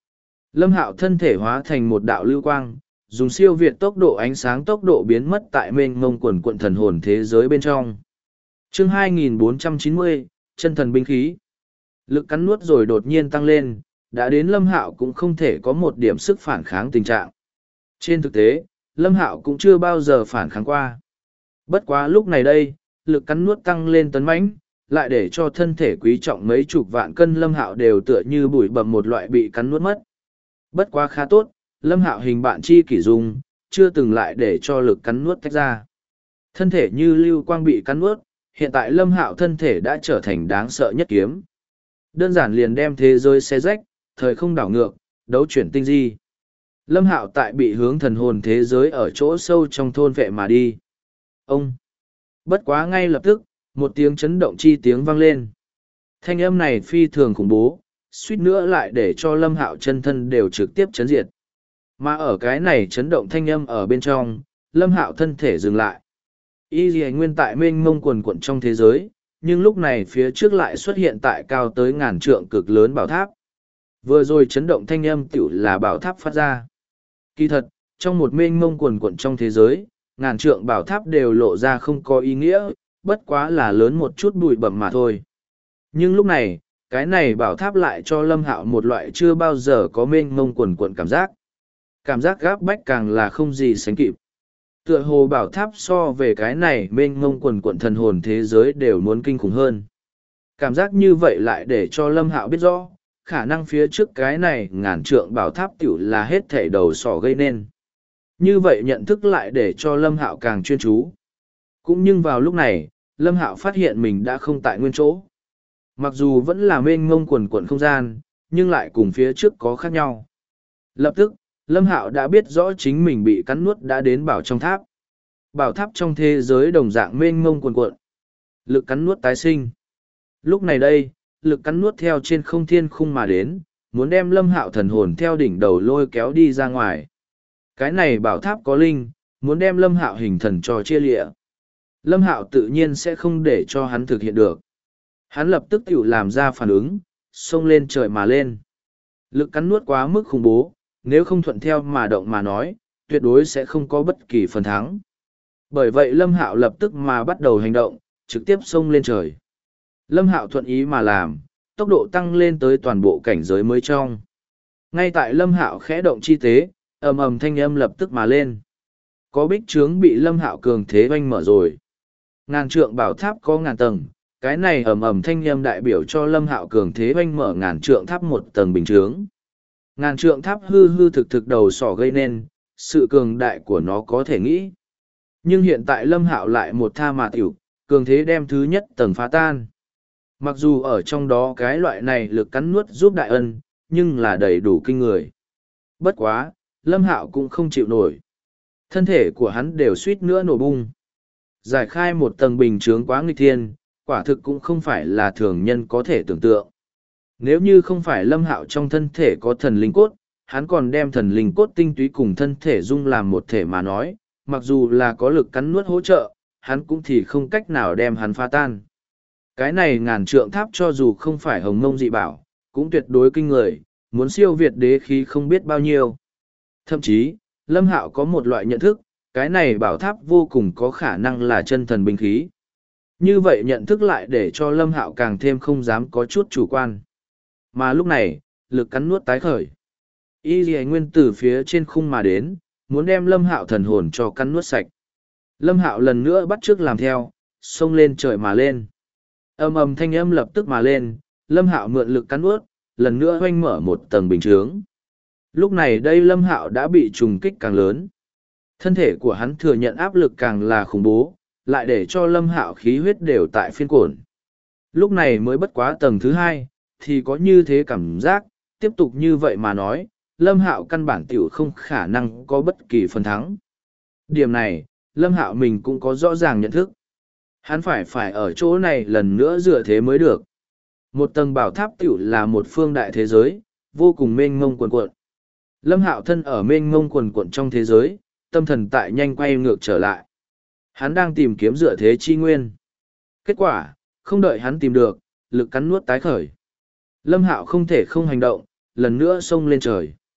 Lâm Hạo thân thể hóa thành một đạo lưu quang, dùng siêu việt tốc độ ánh sáng tốc độ biến mất tại mênh mông quần quận thần hồn thế giới bên trong. Chương 2490, chân thần binh khí. Lực cắn nuốt rồi đột nhiên tăng lên, đã đến Lâm Hạo cũng không thể có một điểm sức phản kháng tình trạng. Trên thực tế, Lâm Hạo cũng chưa bao giờ phản kháng qua. Bất quá lúc này đây, lực cắn nuốt tăng lên tấn mãnh, lại để cho thân thể quý trọng mấy chục vạn cân Lâm Hạo đều tựa như bụi bặm một loại bị cắn nuốt mất. Bất quá khá tốt, Lâm Hạo hình bạn chi kỷ dung, chưa từng lại để cho lực cắn nuốt tách ra. Thân thể như lưu quang bị cắn nuốt, hiện tại Lâm Hạo thân thể đã trở thành đáng sợ nhất kiếm. Đơn giản liền đem thế giới xé rách, thời không đảo ngược, đấu chuyển tinh di. Lâm Hạo tại bị hướng thần hồn thế giới ở chỗ sâu trong thôn vệ mà đi. Ông! Bất quá ngay lập tức, một tiếng chấn động chi tiếng vang lên. Thanh âm này phi thường khủng bố, suýt nữa lại để cho Lâm Hạo chân thân đều trực tiếp chấn diệt. Mà ở cái này chấn động thanh âm ở bên trong, Lâm Hạo thân thể dừng lại. Y dì nguyên tại mênh mông quần quận trong thế giới, nhưng lúc này phía trước lại xuất hiện tại cao tới ngàn trượng cực lớn bảo tháp. Vừa rồi chấn động thanh âm tiểu là bảo tháp phát ra. Kỳ thật, trong một mênh mông quần quận trong thế giới, ngàn trượng bảo tháp đều lộ ra không có ý nghĩa, bất quá là lớn một chút bụi bẩm mà thôi. Nhưng lúc này, cái này bảo tháp lại cho Lâm Hạo một loại chưa bao giờ có mênh mông quần quận cảm giác. Cảm giác gáp bách càng là không gì sánh kịp. Tựa hồ bảo tháp so về cái này mênh mông quần quận thần hồn thế giới đều muốn kinh khủng hơn. Cảm giác như vậy lại để cho Lâm Hạo biết rõ, khả năng phía trước cái này ngàn trượng bảo tháp tiểu là hết thể đầu sỏ gây nên. Như vậy nhận thức lại để cho Lâm Hạo càng chuyên chú. Cũng nhưng vào lúc này, Lâm Hạo phát hiện mình đã không tại nguyên chỗ. Mặc dù vẫn là mênh mông quần quận không gian, nhưng lại cùng phía trước có khác nhau. Lập tức, Lâm Hạo đã biết rõ chính mình bị cắn nuốt đã đến bảo trong tháp. Bảo tháp trong thế giới đồng dạng mênh mông quần quận. Lực cắn nuốt tái sinh. Lúc này đây, lực cắn nuốt theo trên không thiên khung mà đến, muốn đem Lâm Hạo thần hồn theo đỉnh đầu lôi kéo đi ra ngoài. Cái này bảo tháp có linh, muốn đem Lâm Hạo hình thần cho chia lịa. Lâm Hạo tự nhiên sẽ không để cho hắn thực hiện được. Hắn lập tức tự làm ra phản ứng, xông lên trời mà lên. Lực cắn nuốt quá mức khủng bố, nếu không thuận theo mà động mà nói, tuyệt đối sẽ không có bất kỳ phần thắng. Bởi vậy Lâm Hạo lập tức mà bắt đầu hành động, trực tiếp xông lên trời. Lâm Hạo thuận ý mà làm, tốc độ tăng lên tới toàn bộ cảnh giới mới trong. Ngay tại Lâm Hạo khẽ động chi tế, ầm ầm thanh âm lập tức mà lên. Có bích trướng bị Lâm Hạo cường thế oanh mở rồi. Ngàn trượng bảo tháp có ngàn tầng, cái này ầm ầm thanh âm đại biểu cho Lâm Hạo cường thế oanh mở ngàn trượng tháp một tầng bình trướng. Ngàn trượng tháp hư hư thực thực đầu sỏ gây nên, sự cường đại của nó có thể nghĩ. Nhưng hiện tại Lâm Hạo lại một tha mà tiểu, cường thế đem thứ nhất tầng phá tan. Mặc dù ở trong đó cái loại này lực cắn nuốt giúp đại ân, nhưng là đầy đủ kinh người. Bất quá, Lâm Hạo cũng không chịu nổi. Thân thể của hắn đều suýt nữa nổ bung. Giải khai một tầng bình chướng quá nghịch thiên, quả thực cũng không phải là thường nhân có thể tưởng tượng. Nếu như không phải Lâm Hạo trong thân thể có thần linh cốt, hắn còn đem thần linh cốt tinh túy cùng thân thể dung làm một thể mà nói, mặc dù là có lực cắn nuốt hỗ trợ, hắn cũng thì không cách nào đem hắn phá tan. Cái này ngàn trượng tháp cho dù không phải hồng mông dị bảo, cũng tuyệt đối kinh người, muốn siêu việt đế khí không biết bao nhiêu. Thậm chí, Lâm Hạo có một loại nhận thức, cái này bảo tháp vô cùng có khả năng là chân thần binh khí. Như vậy nhận thức lại để cho Lâm Hạo càng thêm không dám có chút chủ quan. Mà lúc này, lực cắn nuốt tái khởi. Y Lì Nguyên từ phía trên khung mà đến, muốn đem Lâm Hạo thần hồn cho cắn nuốt sạch. Lâm Hạo lần nữa bắt chước làm theo, xông lên trời mà lên. Ầm ầm thanh âm lập tức mà lên, Lâm Hạo mượn lực cắn nuốt, lần nữa hoanh mở một tầng bình chướng. Lúc này đây Lâm Hạo đã bị trùng kích càng lớn. Thân thể của hắn thừa nhận áp lực càng là khủng bố, lại để cho Lâm Hạo khí huyết đều tại phiên cổn. Lúc này mới bất quá tầng thứ hai, thì có như thế cảm giác, tiếp tục như vậy mà nói, Lâm Hạo căn bản tiểu không khả năng có bất kỳ phần thắng. Điểm này, Lâm Hạo mình cũng có rõ ràng nhận thức. Hắn phải ở chỗ này lần nữa dựa thế mới được. Một tầng bảo tháp tiểu là một phương đại thế giới, vô cùng mênh mông quần cuộn. Lâm Hạo thân ở mênh mông quần cuộn trong thế giới, tâm thần tại nhanh quay ngược trở lại. Hắn đang tìm kiếm dựa thế chi nguyên. Kết quả, không đợi hắn tìm được, lực cắn nuốt tái khởi. Lâm Hạo không thể không hành động, lần nữa xông lên trời.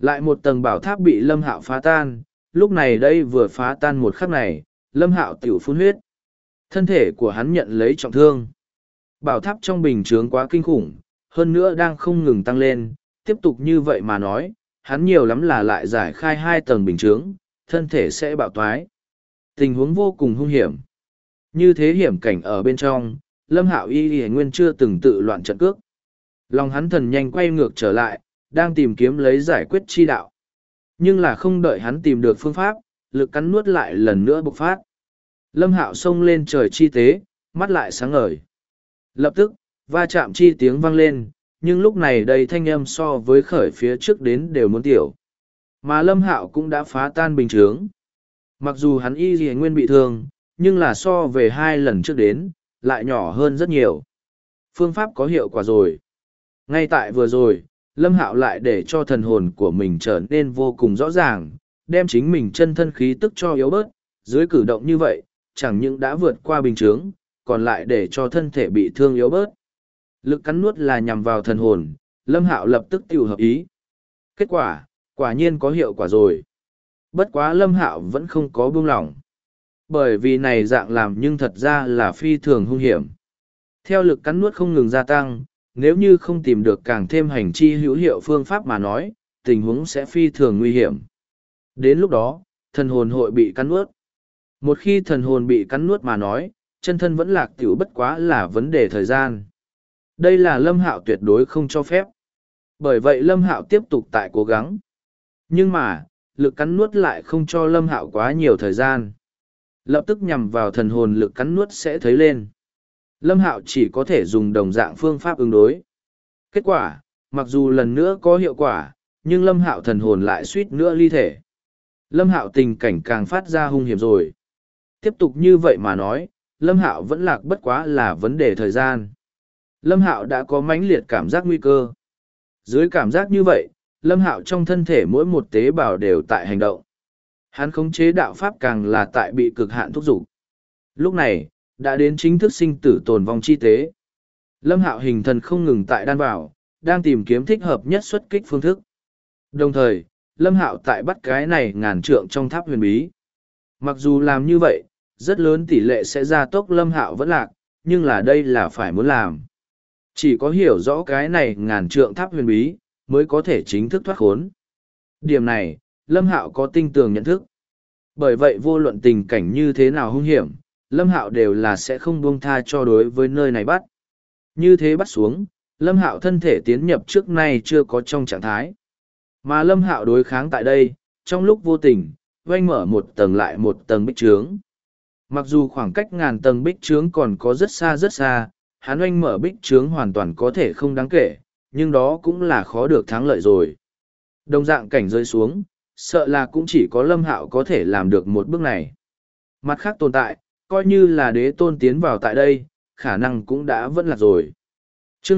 Lại một tầng bảo tháp bị Lâm Hạo phá tan, lúc này đây vừa phá tan một khắc này, Lâm Hạo tiểu phun huyết. Thân thể của hắn nhận lấy trọng thương. Bảo tháp trong bình chướng quá kinh khủng, hơn nữa đang không ngừng tăng lên, tiếp tục như vậy mà nói, hắn nhiều lắm là lại giải khai 2 tầng bình chướng, thân thể sẽ bạo toái. Tình huống vô cùng hung hiểm. Như thế hiểm cảnh ở bên trong, Lâm Hạo y nguyên chưa từng tự loạn trận cước. Lòng hắn thần nhanh quay ngược trở lại, đang tìm kiếm lấy giải quyết chi đạo. Nhưng là không đợi hắn tìm được phương pháp, lực cắn nuốt lại lần nữa bộc phát. Lâm Hạo xông lên trời chi tế, mắt lại sáng ngời. Lập tức, va chạm chi tiếng vang lên, nhưng lúc này đây thanh âm so với khởi phía trước đến đều muốn tiểu. Mà Lâm Hạo cũng đã phá tan bình chướng. Mặc dù hắn y gì nguyên bị thương, nhưng là so về 2 lần trước đến, lại nhỏ hơn rất nhiều. Phương pháp có hiệu quả rồi. Ngay tại vừa rồi, Lâm Hạo lại để cho thần hồn của mình trở nên vô cùng rõ ràng, đem chính mình chân thân khí tức cho yếu bớt, dưới cử động như vậy, chẳng những đã vượt qua bình chướng, còn lại để cho thân thể bị thương yếu bớt. Lực cắn nuốt là nhằm vào thần hồn, Lâm Hạo lập tức tiểu hợp ý. Kết quả, quả nhiên có hiệu quả rồi. Bất quá Lâm Hạo vẫn không có buông lỏng. Bởi vì này dạng làm nhưng thật ra là phi thường hung hiểm. Theo lực cắn nuốt không ngừng gia tăng, nếu như không tìm được càng thêm hành chi hữu hiệu phương pháp mà nói, tình huống sẽ phi thường nguy hiểm. Đến lúc đó, thần hồn hội bị cắn nuốt. Một khi thần hồn bị cắn nuốt mà nói, chân thân vẫn lạc tiểu bất quá là vấn đề thời gian. Đây là Lâm Hạo tuyệt đối không cho phép. Bởi vậy Lâm Hạo tiếp tục tại cố gắng. Nhưng mà, lực cắn nuốt lại không cho Lâm Hạo quá nhiều thời gian. Lập tức nhằm vào thần hồn lực cắn nuốt sẽ thấy lên. Lâm Hạo chỉ có thể dùng đồng dạng phương pháp ứng đối. Kết quả, mặc dù lần nữa có hiệu quả, nhưng Lâm Hạo thần hồn lại suýt nữa ly thể. Lâm Hạo tình cảnh càng phát ra hung hiểm rồi. Tiếp tục như vậy mà nói, Lâm Hạo vẫn lạc bất quá là vấn đề thời gian. Lâm Hạo đã có mãnh liệt cảm giác nguy cơ. Dưới cảm giác như vậy, Lâm Hạo trong thân thể mỗi một tế bào đều tại hành động. Hắn khống chế đạo pháp càng là tại bị cực hạn thúc giục. Lúc này, đã đến chính thức sinh tử tồn vong chi tế. Lâm Hạo hình thần không ngừng tại đan vào, đang tìm kiếm thích hợp nhất xuất kích phương thức. Đồng thời, Lâm Hạo tại bắt cái này ngàn trượng trong tháp huyền bí. Mặc dù làm như vậy, rất lớn tỷ lệ sẽ gia tốc Lâm Hạo vẫn lạc, nhưng là đây là phải muốn làm. Chỉ có hiểu rõ cái này ngàn trượng tháp huyền bí, mới có thể chính thức thoát khốn. Điểm này, Lâm Hạo có tinh tường nhận thức. Bởi vậy vô luận tình cảnh như thế nào hung hiểm, Lâm Hạo đều là sẽ không buông tha cho đối với nơi này bắt. Như thế bắt xuống, Lâm Hạo thân thể tiến nhập trước nay chưa có trong trạng thái. Mà Lâm Hạo đối kháng tại đây, trong lúc vô tình, oanh mở một tầng lại một tầng bích trướng. Mặc dù khoảng cách ngàn tầng bích trướng còn có rất xa, hắn oanh mở bích trướng hoàn toàn có thể không đáng kể, nhưng đó cũng là khó được thắng lợi rồi. Đồng dạng cảnh rơi xuống, sợ là cũng chỉ có Lâm Hạo có thể làm được một bước này. Mặt khác tồn tại, coi như là đế tôn tiến vào tại đây, khả năng cũng đã vẫn lạc rồi. Chương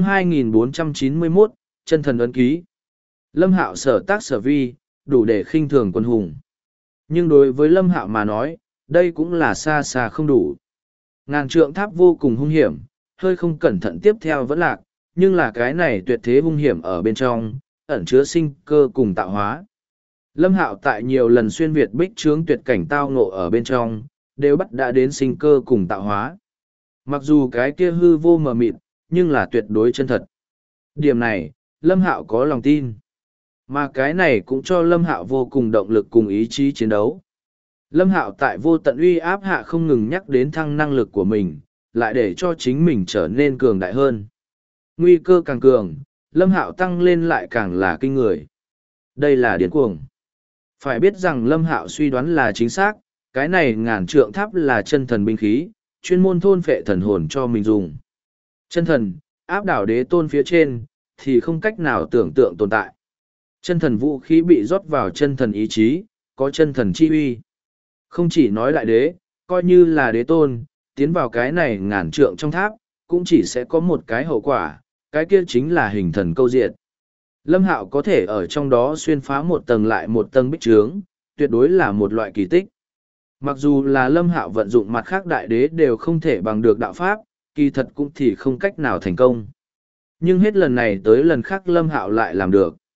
2491, chân thần ấn ký. Lâm Hạo sở tác sở vi, đủ để khinh thường quân hùng. Nhưng đối với Lâm Hạo mà nói, đây cũng là xa xa không đủ. Ngàn trượng tháp vô cùng hung hiểm, hơi không cẩn thận tiếp theo vẫn lạc, nhưng là cái này tuyệt thế hung hiểm ở bên trong, ẩn chứa sinh cơ cùng tạo hóa. Lâm Hạo tại nhiều lần xuyên việt bích chướng tuyệt cảnh tao ngộ ở bên trong, đều bắt đã đến sinh cơ cùng tạo hóa. Mặc dù cái kia hư vô mờ mịt, nhưng là tuyệt đối chân thật. Điểm này, Lâm Hạo có lòng tin. Mà cái này cũng cho Lâm Hạo vô cùng động lực cùng ý chí chiến đấu. Lâm Hạo tại vô tận uy áp hạ không ngừng nhắc đến thăng năng lực của mình, lại để cho chính mình trở nên cường đại hơn. Nguy cơ càng cường, Lâm Hạo tăng lên lại càng là kinh người. Đây là điên cuồng. Phải biết rằng Lâm Hạo suy đoán là chính xác, cái này ngàn trượng tháp là chân thần binh khí, chuyên môn thôn phệ thần hồn cho mình dùng. Chân thần, áp đảo đế tôn phía trên, thì không cách nào tưởng tượng tồn tại. Chân thần vũ khí bị rót vào chân thần ý chí, có chân thần chi uy. Không chỉ nói đại đế, coi như là đế tôn, tiến vào cái này ngàn trượng trong tháp, cũng chỉ sẽ có một cái hậu quả, cái kia chính là hình thần câu diệt. Lâm Hạo có thể ở trong đó xuyên phá một tầng lại một tầng bích trướng, tuyệt đối là một loại kỳ tích. Mặc dù là Lâm Hạo vận dụng mặt khác đại đế đều không thể bằng được đạo pháp, kỳ thật cũng thì không cách nào thành công. Nhưng hết lần này tới lần khác Lâm Hạo lại làm được.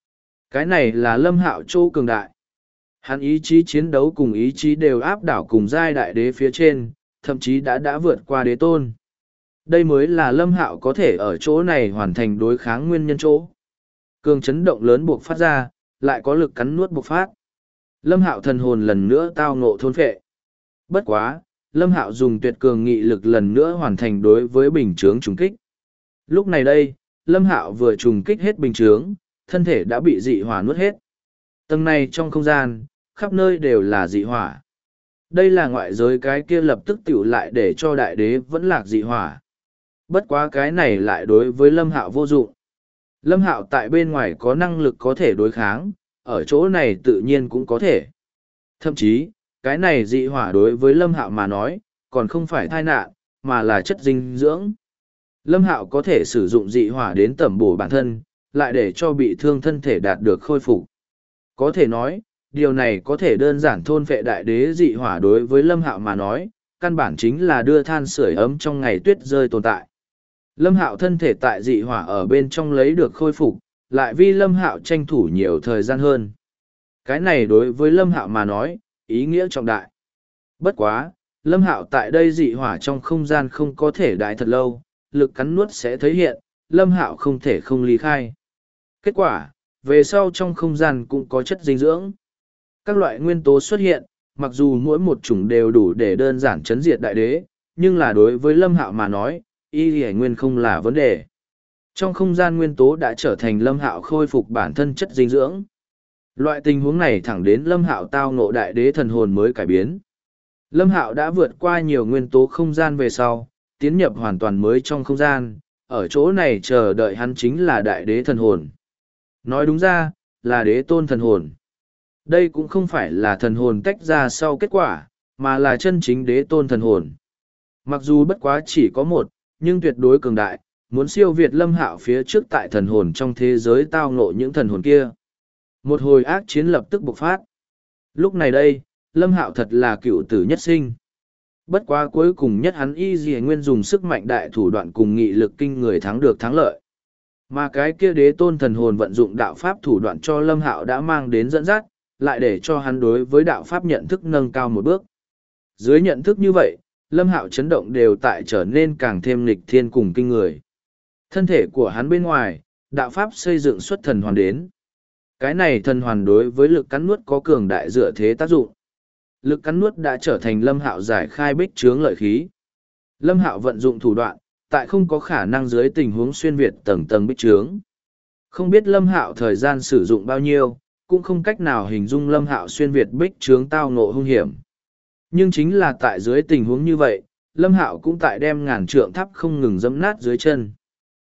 Cái này là Lâm Hạo chỗ cường đại. Hắn ý chí chiến đấu cùng ý chí đều áp đảo cùng giai đại đế phía trên, thậm chí đã vượt qua đế tôn. Đây mới là Lâm Hạo có thể ở chỗ này hoàn thành đối kháng nguyên nhân chỗ. Cường chấn động lớn buộc phát ra, lại có lực cắn nuốt buộc phát. Lâm Hạo thần hồn lần nữa tao ngộ thôn phệ. Bất quá, Lâm Hạo dùng tuyệt cường nghị lực lần nữa hoàn thành đối với bình chướng trùng kích. Lúc này đây, Lâm Hạo vừa trùng kích hết bình chướng, thân thể đã bị dị hỏa nuốt hết. Tầng này trong không gian, khắp nơi đều là dị hỏa. Đây là ngoại giới cái kia lập tức tiểu lại để cho đại đế vẫn lạc dị hỏa. Bất quá cái này lại đối với Lâm Hạo vô dụng. Lâm Hạo tại bên ngoài có năng lực có thể đối kháng, ở chỗ này tự nhiên cũng có thể. Thậm chí, cái này dị hỏa đối với Lâm Hạo mà nói, còn không phải tai nạn, mà là chất dinh dưỡng. Lâm Hạo có thể sử dụng dị hỏa đến tẩm bổ bản thân, lại để cho bị thương thân thể đạt được khôi phục. Có thể nói, điều này có thể đơn giản thôn phệ đại đế dị hỏa đối với Lâm Hạo mà nói, căn bản chính là đưa than sưởi ấm trong ngày tuyết rơi tồn tại. Lâm Hạo thân thể tại dị hỏa ở bên trong lấy được khôi phục, lại vì Lâm Hạo tranh thủ nhiều thời gian hơn. Cái này đối với Lâm Hạo mà nói, ý nghĩa trọng đại. Bất quá, Lâm Hạo tại đây dị hỏa trong không gian không có thể đại thật lâu, lực cắn nuốt sẽ thấy hiện, Lâm Hạo không thể không ly khai. Kết quả, về sau trong không gian cũng có chất dinh dưỡng. Các loại nguyên tố xuất hiện, mặc dù mỗi một chủng đều đủ để đơn giản chấn diệt đại đế, nhưng là đối với Lâm Hạo mà nói, y hải nguyên không là vấn đề. Trong không gian nguyên tố đã trở thành Lâm Hạo khôi phục bản thân chất dinh dưỡng. Loại tình huống này thẳng đến Lâm Hạo tao ngộ đại đế thần hồn mới cải biến. Lâm Hạo đã vượt qua nhiều nguyên tố không gian về sau, tiến nhập hoàn toàn mới trong không gian, ở chỗ này chờ đợi hắn chính là đại đế thần hồn. Nói đúng ra, là đế tôn thần hồn. Đây cũng không phải là thần hồn tách ra sau kết quả, mà là chân chính đế tôn thần hồn. Mặc dù bất quá chỉ có một, nhưng tuyệt đối cường đại, muốn siêu việt Lâm Hạo phía trước tại thần hồn trong thế giới tao ngộ những thần hồn kia. Một hồi ác chiến lập tức bộc phát. Lúc này đây, Lâm Hạo thật là cựu tử nhất sinh. Bất quá cuối cùng nhất hắn y dì nguyên dùng sức mạnh đại thủ đoạn cùng nghị lực kinh người thắng được thắng lợi. Mà cái kia đế tôn thần hồn vận dụng đạo pháp thủ đoạn cho Lâm Hạo đã mang đến dẫn dắt, lại để cho hắn đối với đạo pháp nhận thức nâng cao một bước. Dưới nhận thức như vậy, Lâm Hạo chấn động đều tại trở nên càng thêm nghịch thiên cùng kinh người. Thân thể của hắn bên ngoài, đạo pháp xây dựng xuất thần hoàn đến. Cái này thần hoàn đối với lực cắn nuốt có cường đại dựa thế tác dụng. Lực cắn nuốt đã trở thành Lâm Hạo giải khai bích chướng lợi khí. Lâm Hạo vận dụng thủ đoạn, tại không có khả năng dưới tình huống xuyên việt tầng tầng bích chướng. Không biết Lâm Hạo thời gian sử dụng bao nhiêu, cũng không cách nào hình dung Lâm Hạo xuyên việt bích chướng tao ngộ hung hiểm. Nhưng chính là tại dưới tình huống như vậy, Lâm Hạo cũng tại đem ngàn trượng tháp không ngừng dẫm nát dưới chân.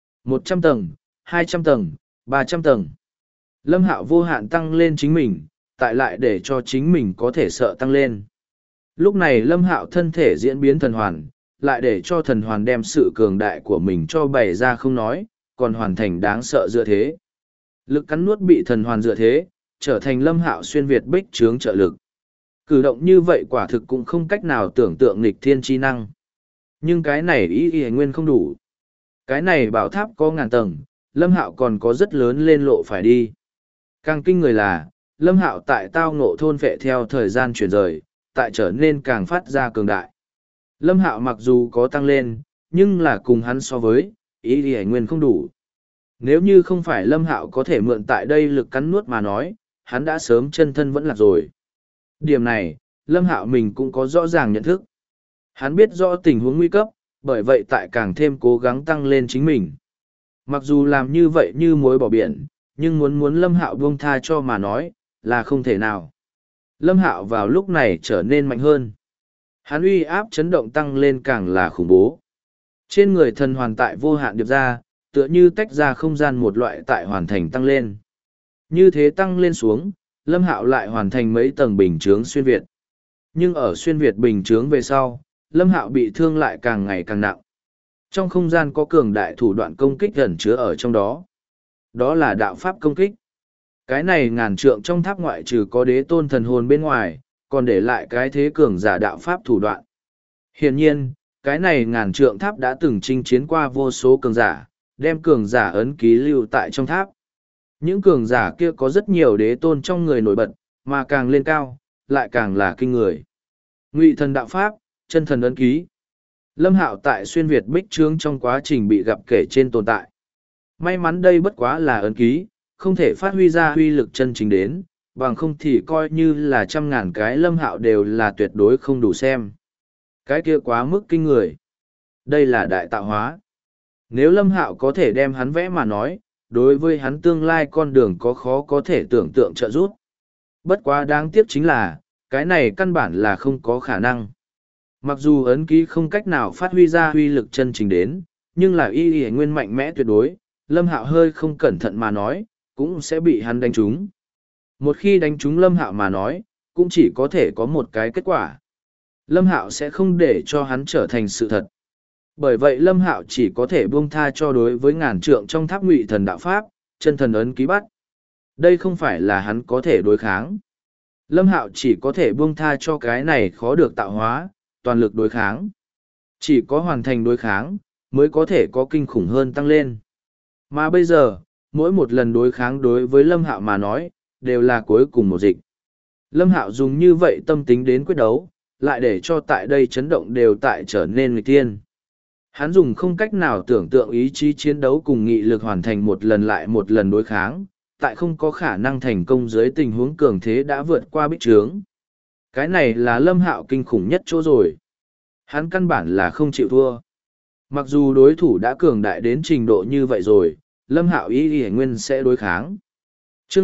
100 tầng, 200 tầng, 300 tầng. Lâm Hạo vô hạn tăng lên chính mình, tại lại để cho chính mình có thể sợ tăng lên. Lúc này Lâm Hạo thân thể diễn biến thần hoàn, lại để cho thần hoàn đem sự cường đại của mình cho bày ra không nói, còn hoàn thành đáng sợ dựa thế. Lực cắn nuốt bị thần hoàn dựa thế, trở thành Lâm Hạo xuyên việt bích chướng trợ lực. Cử động như vậy quả thực cũng không cách nào tưởng tượng nghịch thiên chi năng. Nhưng cái này ý nguyên không đủ. Cái này bảo tháp có ngàn tầng, Lâm Hạo còn có rất lớn lên lộ phải đi. Càng kinh người là, Lâm Hạo tại tao ngộ thôn vệ theo thời gian chuyển rời, tại trở nên càng phát ra cường đại. Lâm Hạo mặc dù có tăng lên, nhưng là cùng hắn so với, ý nguyên không đủ. Nếu như không phải Lâm Hạo có thể mượn tại đây lực cắn nuốt mà nói, hắn đã sớm chân thân vẫn lạc rồi. Điểm này, Lâm Hạo mình cũng có rõ ràng nhận thức. Hắn biết rõ tình huống nguy cấp, bởi vậy tại càng thêm cố gắng tăng lên chính mình. Mặc dù làm như vậy như muối bỏ biển, nhưng muốn Lâm Hạo buông tha cho mà nói, là không thể nào. Lâm Hạo vào lúc này trở nên mạnh hơn. Hắn uy áp chấn động tăng lên càng là khủng bố. Trên người thần hoàn tại vô hạn điệp ra, tựa như tách ra không gian một loại tại hoàn thành tăng lên. Như thế tăng lên xuống, Lâm Hạo lại hoàn thành mấy tầng bình chướng xuyên Việt. Nhưng ở xuyên Việt bình chướng về sau, Lâm Hạo bị thương lại càng ngày càng nặng. Trong không gian có cường đại thủ đoạn công kích ẩn chứa ở trong đó. Đó là đạo pháp công kích. Cái này ngàn trượng trong tháp ngoại trừ có đế tôn thần hồn bên ngoài, còn để lại cái thế cường giả đạo pháp thủ đoạn. Hiển nhiên, cái này ngàn trượng tháp đã từng chinh chiến qua vô số cường giả, đem cường giả ấn ký lưu tại trong tháp. Những cường giả kia có rất nhiều đế tôn trong người nổi bật, mà càng lên cao, lại càng là kinh người. Ngụy thần đạo pháp, chân thần ấn ký. Lâm Hạo tại xuyên Việt bích trướng trong quá trình bị gặp kể trên tồn tại. May mắn đây bất quá là ấn ký, không thể phát huy ra huy lực chân chính đến, bằng không thì coi như là 100.000 cái Lâm Hạo đều là tuyệt đối không đủ xem. Cái kia quá mức kinh người. Đây là đại tạo hóa. Nếu Lâm Hạo có thể đem hắn vẽ mà nói, đối với hắn tương lai con đường có khó có thể tưởng tượng trợ giúp. Bất quá đáng tiếc chính là, cái này căn bản là không có khả năng. Mặc dù ấn ký không cách nào phát huy ra huy lực chân chính đến, nhưng là y nguyên mạnh mẽ tuyệt đối, Lâm Hạo hơi không cẩn thận mà nói, cũng sẽ bị hắn đánh trúng. Một khi đánh trúng Lâm Hạo mà nói, cũng chỉ có thể có một cái kết quả. Lâm Hạo sẽ không để cho hắn trở thành sự thật. Bởi vậy Lâm Hạo chỉ có thể buông tha cho đối với ngàn trượng trong tháp Ngụy thần đạo pháp, chân thần ấn ký bắt. Đây không phải là hắn có thể đối kháng. Lâm Hạo chỉ có thể buông tha cho cái này khó được tạo hóa, toàn lực đối kháng. Chỉ có hoàn thành đối kháng, mới có thể có kinh khủng hơn tăng lên. Mà bây giờ, mỗi một lần đối kháng đối với Lâm Hạo mà nói, đều là cuối cùng một dịch. Lâm Hạo dùng như vậy tâm tính đến quyết đấu, lại để cho tại đây chấn động đều tại trở nên nghịch tiên. Hắn dùng không cách nào tưởng tượng ý chí chiến đấu cùng nghị lực hoàn thành một lần lại một lần đối kháng, tại không có khả năng thành công dưới tình huống cường thế đã vượt qua bích trướng. Cái này là Lâm Hạo kinh khủng nhất chỗ rồi. Hắn căn bản là không chịu thua. Mặc dù đối thủ đã cường đại đến trình độ như vậy rồi, Lâm Hạo ý nguyên sẽ đối kháng. Chương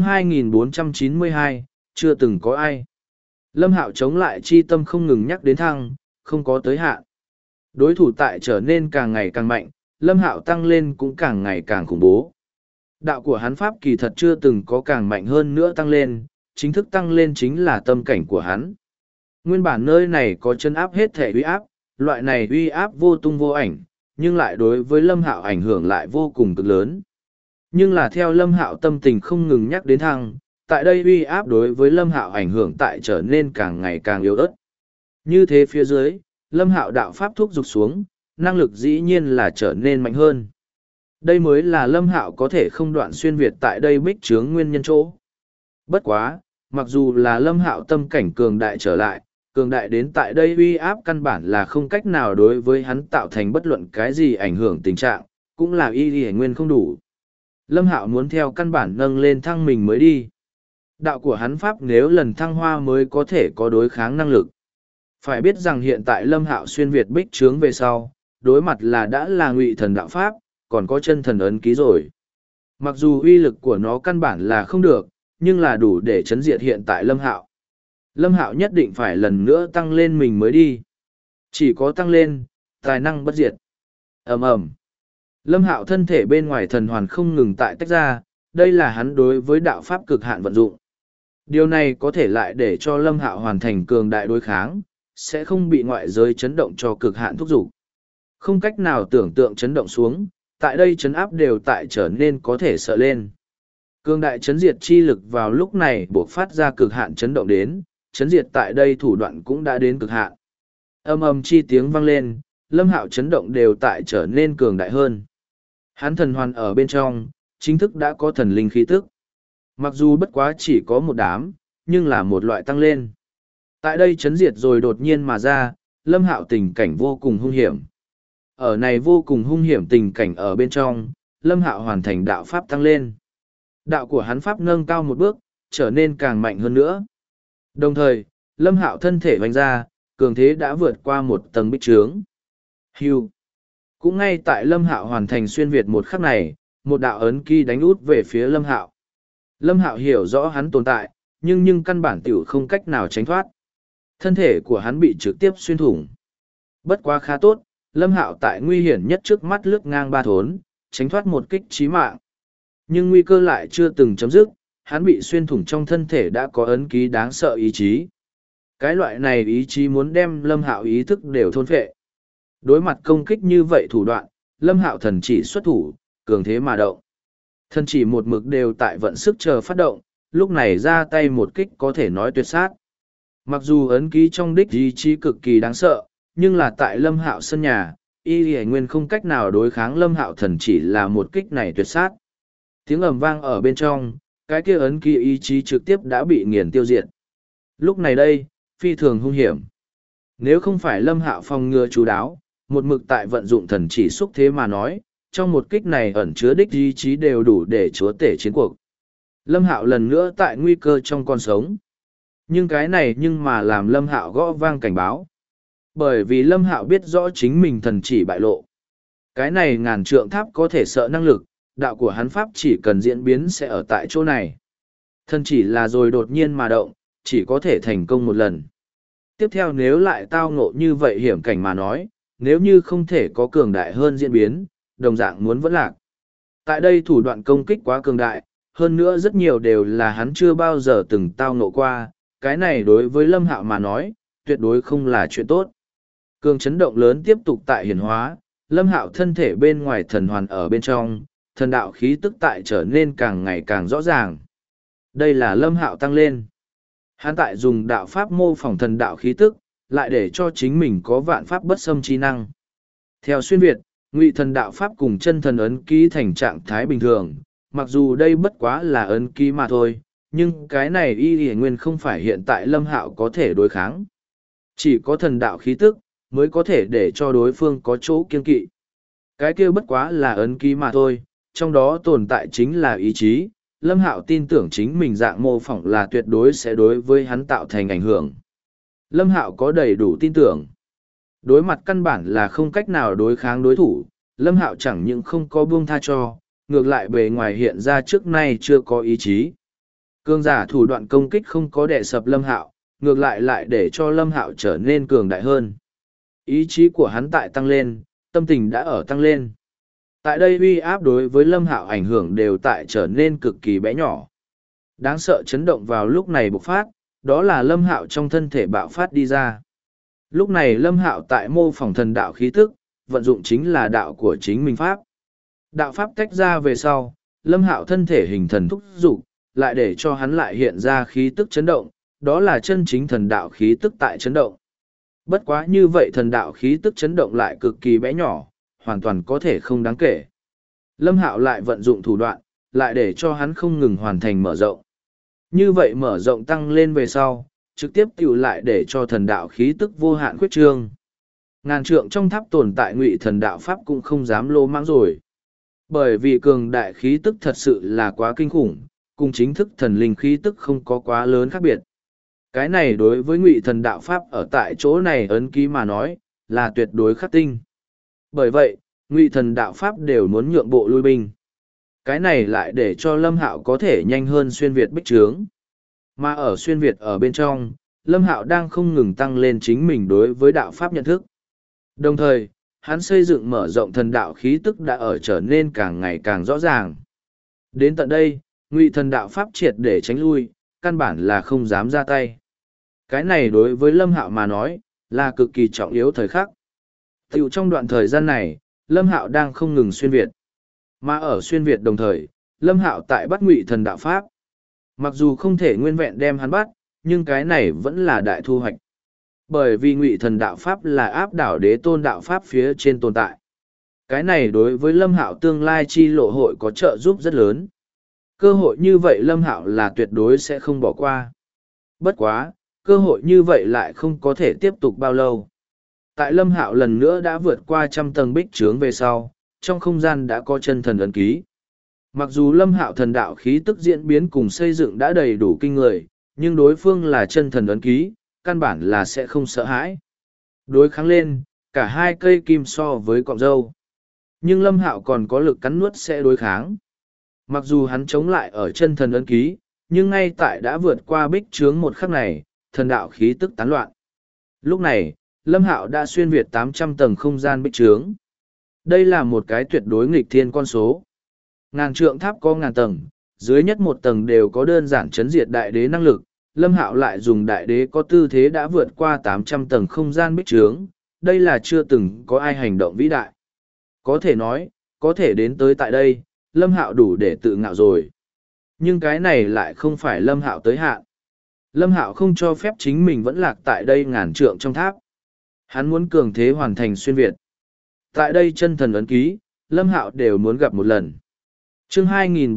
2492, chưa từng có ai. Lâm Hạo chống lại chi tâm không ngừng nhắc đến thăng, không có tới hạn. Đối thủ tại trở nên càng ngày càng mạnh, Lâm Hạo tăng lên cũng càng ngày càng khủng bố. Đạo của hắn pháp kỳ thật chưa từng có càng mạnh hơn nữa tăng lên, chính thức tăng lên chính là tâm cảnh của hắn. Nguyên bản nơi này có chân áp hết thể uy áp, loại này uy áp vô tung vô ảnh, nhưng lại đối với Lâm Hạo ảnh hưởng lại vô cùng cực lớn. Nhưng là theo Lâm Hạo tâm tình không ngừng nhắc đến thăng, tại đây uy áp đối với Lâm Hạo ảnh hưởng tại trở nên càng ngày càng yếu ớt. Như thế phía dưới, Lâm Hạo đạo pháp thúc dục xuống, năng lực dĩ nhiên là trở nên mạnh hơn. Đây mới là Lâm Hạo có thể không đoạn xuyên Việt tại đây bích trướng nguyên nhân chỗ. Bất quá, mặc dù là Lâm Hạo tâm cảnh cường đại trở lại, cường đại đến tại đây uy áp căn bản là không cách nào đối với hắn tạo thành bất luận cái gì ảnh hưởng tình trạng, cũng là y nguyên không đủ. Lâm Hạo muốn theo căn bản nâng lên thăng mình mới đi. Đạo của hắn pháp nếu lần thăng hoa mới có thể có đối kháng năng lực. Phải biết rằng hiện tại Lâm Hạo xuyên Việt bích trướng về sau, đối mặt là đã là Ngụy thần đạo pháp, còn có chân thần ấn ký rồi. Mặc dù uy lực của nó căn bản là không được, nhưng là đủ để chấn diệt hiện tại Lâm Hạo. Lâm Hạo nhất định phải lần nữa tăng lên mình mới đi. Chỉ có tăng lên, tài năng bất diệt. Ầm ầm. Lâm Hạo thân thể bên ngoài thần hoàn không ngừng tại tách ra, đây là hắn đối với đạo pháp cực hạn vận dụng. Điều này có thể lại để cho Lâm Hạo hoàn thành cường đại đối kháng, sẽ không bị ngoại giới chấn động cho cực hạn thúc giục. Không cách nào tưởng tượng chấn động xuống, tại đây chấn áp đều tại trở nên có thể sợ lên. Cường đại chấn diệt chi lực vào lúc này buộc phát ra cực hạn chấn động đến, chấn diệt tại đây thủ đoạn cũng đã đến cực hạn. Âm âm chi tiếng vang lên, Lâm Hạo chấn động đều tại trở nên cường đại hơn. Hắn thần hoàn ở bên trong, chính thức đã có thần linh khí tức. Mặc dù bất quá chỉ có một đám, nhưng là một loại tăng lên. Tại đây chấn diệt rồi đột nhiên mà ra, Lâm Hạo tình cảnh vô cùng hung hiểm. Ở này vô cùng hung hiểm tình cảnh ở bên trong, Lâm Hạo hoàn thành đạo pháp tăng lên. Đạo của hắn pháp nâng cao một bước, trở nên càng mạnh hơn nữa. Đồng thời, Lâm Hạo thân thể vành ra, cường thế đã vượt qua một tầng bích trướng. Hưu. Cũng ngay tại Lâm Hạo hoàn thành xuyên Việt một khắc này, một đạo ấn ký đánh út về phía Lâm Hạo. Lâm Hạo hiểu rõ hắn tồn tại, nhưng căn bản tiểu không cách nào tránh thoát. Thân thể của hắn bị trực tiếp xuyên thủng. Bất quá khá tốt, Lâm Hạo tại nguy hiểm nhất trước mắt lướt ngang ba thốn, tránh thoát một kích chí mạng. Nhưng nguy cơ lại chưa từng chấm dứt, hắn bị xuyên thủng trong thân thể đã có ấn ký đáng sợ ý chí. Cái loại này ý chí muốn đem Lâm Hạo ý thức đều thôn phệ. Đối mặt công kích như vậy thủ đoạn, Lâm Hạo thần chỉ xuất thủ, cường thế mà động. Thần chỉ một mực đều tại vận sức chờ phát động, lúc này ra tay một kích có thể nói tuyệt sát. Mặc dù ấn ký trong đích ý chí cực kỳ đáng sợ, nhưng là tại Lâm Hạo sân nhà, y nguyên không cách nào đối kháng Lâm Hạo thần chỉ là một kích này tuyệt sát. Tiếng ầm vang ở bên trong, cái kia ấn ký ý chí trực tiếp đã bị nghiền tiêu diệt. Lúc này đây, phi thường hung hiểm. Nếu không phải Lâm Hạo phòng ngừa chú đáo, một mực tại vận dụng thần chỉ xúc thế mà nói, trong một kích này ẩn chứa đích ý chí đều đủ để chúa tể chiến cuộc. Lâm Hạo lần nữa tại nguy cơ trong con sống. Nhưng cái này mà làm Lâm Hạo gõ vang cảnh báo. Bởi vì Lâm Hạo biết rõ chính mình thần chỉ bại lộ. Cái này ngàn trượng tháp có thể sợ năng lực, đạo của hắn pháp chỉ cần diễn biến sẽ ở tại chỗ này. Thần chỉ là rồi đột nhiên mà động, chỉ có thể thành công một lần. Tiếp theo nếu lại tao ngộ như vậy hiểm cảnh mà nói, nếu như không thể có cường đại hơn diễn biến, đồng dạng muốn vẫn lạc. Tại đây thủ đoạn công kích quá cường đại, hơn nữa rất nhiều đều là hắn chưa bao giờ từng tao ngộ qua, cái này đối với Lâm Hạo mà nói, tuyệt đối không là chuyện tốt. Cường chấn động lớn tiếp tục tại hiển hóa, Lâm Hạo thân thể bên ngoài thần hoàn ở bên trong, thần đạo khí tức tại trở nên càng ngày càng rõ ràng. Đây là Lâm Hạo tăng lên. Hắn tại dùng đạo pháp mô phỏng thần đạo khí tức, lại để cho chính mình có vạn pháp bất xâm chi năng. Theo xuyên Việt, ngụy thần đạo pháp cùng chân thần ấn ký thành trạng thái bình thường, mặc dù đây bất quá là ấn ký mà thôi, nhưng cái này y nguyên không phải hiện tại Lâm Hạo có thể đối kháng. Chỉ có thần đạo khí tức, mới có thể để cho đối phương có chỗ kiên kỵ. Cái kia bất quá là ấn ký mà thôi, trong đó tồn tại chính là ý chí. Lâm Hạo tin tưởng chính mình dạng mô phỏng là tuyệt đối sẽ đối với hắn tạo thành ảnh hưởng. Lâm Hạo có đầy đủ tin tưởng. Đối mặt căn bản là không cách nào đối kháng đối thủ, Lâm Hạo chẳng những không có buông tha cho, ngược lại bề ngoài hiện ra trước nay chưa có ý chí. Cường giả thủ đoạn công kích không có đè sập Lâm Hạo, ngược lại để cho Lâm Hạo trở nên cường đại hơn. Ý chí của hắn tại tăng lên, tâm tình đã ở tăng lên. Tại đây uy áp đối với Lâm Hạo ảnh hưởng đều tại trở nên cực kỳ bé nhỏ. Đáng sợ chấn động vào lúc này bộc phát, đó là Lâm Hạo trong thân thể bạo phát đi ra. Lúc này Lâm Hạo tại mô phỏng thần đạo khí tức, vận dụng chính là đạo của chính mình pháp. Đạo pháp tách ra về sau, Lâm Hạo thân thể hình thần thúc dục, lại để cho hắn lại hiện ra khí tức chấn động, đó là chân chính thần đạo khí tức tại chấn động. Bất quá như vậy thần đạo khí tức chấn động lại cực kỳ bé nhỏ, hoàn toàn có thể không đáng kể. Lâm Hạo lại vận dụng thủ đoạn, lại để cho hắn không ngừng hoàn thành mở rộng. Như vậy mở rộng tăng lên về sau, trực tiếp tiểu lại để cho thần đạo khí tức vô hạn khuyết trương. Ngàn trượng trong tháp tồn tại ngụy thần đạo pháp cũng không dám lô mãng rồi. Bởi vì cường đại khí tức thật sự là quá kinh khủng, cùng chính thức thần linh khí tức không có quá lớn khác biệt. Cái này đối với ngụy thần đạo pháp ở tại chỗ này ấn ký mà nói, là tuyệt đối khắc tinh. Bởi vậy, ngụy thần đạo pháp đều muốn nhượng bộ lui binh. Cái này lại để cho Lâm Hạo có thể nhanh hơn xuyên Việt bích trướng. Mà ở xuyên Việt ở bên trong, Lâm Hạo đang không ngừng tăng lên chính mình đối với đạo pháp nhận thức. Đồng thời, hắn xây dựng mở rộng thần đạo khí tức đã ở trở nên càng ngày càng rõ ràng. Đến tận đây, ngụy thần đạo pháp triệt để tránh lui, căn bản là không dám ra tay. Cái này đối với Lâm Hạo mà nói, là cực kỳ trọng yếu thời khắc. Tiểu trong đoạn thời gian này, Lâm Hạo đang không ngừng xuyên Việt. Mà ở xuyên Việt đồng thời, Lâm Hạo tại bắt ngụy thần đạo pháp. Mặc dù không thể nguyên vẹn đem hắn bắt, nhưng cái này vẫn là đại thu hoạch. Bởi vì ngụy thần đạo pháp là áp đảo đế tôn đạo pháp phía trên tồn tại. Cái này đối với Lâm Hạo tương lai chi lộ hội có trợ giúp rất lớn. Cơ hội như vậy Lâm Hạo là tuyệt đối sẽ không bỏ qua. Bất quá, cơ hội như vậy lại không có thể tiếp tục bao lâu. Tại Lâm Hạo lần nữa đã vượt qua 100 tầng bích trướng về sau, trong không gian đã có chân thần ấn ký. Mặc dù Lâm Hạo thần đạo khí tức diễn biến cùng xây dựng đã đầy đủ kinh người, nhưng đối phương là chân thần ấn ký, căn bản là sẽ không sợ hãi. Đối kháng lên, cả hai cây kim so với cọng râu. Nhưng Lâm Hạo còn có lực cắn nuốt sẽ đối kháng. Mặc dù hắn chống lại ở chân thần ấn ký, nhưng ngay tại đã vượt qua bích trướng một khắc này, thần đạo khí tức tán loạn. Lúc này, Lâm Hạo đã xuyên việt 800 tầng không gian bích trướng. Đây là một cái tuyệt đối nghịch thiên con số. Ngàn trượng tháp có ngàn tầng, dưới nhất một tầng đều có đơn giản chấn diệt đại đế năng lực. Lâm Hạo lại dùng đại đế có tư thế đã vượt qua 800 tầng không gian bích trướng. Đây là chưa từng có ai hành động vĩ đại. Có thể nói, có thể đến tới tại đây, Lâm Hạo đủ để tự ngạo rồi. Nhưng cái này lại không phải Lâm Hạo tới hạn. Lâm Hạo không cho phép chính mình vẫn lạc tại đây ngàn trượng trong tháp. Hắn muốn cường thế hoàn thành xuyên Việt. Tại đây chân thần ấn ký, Lâm Hạo đều muốn gặp một lần. Chương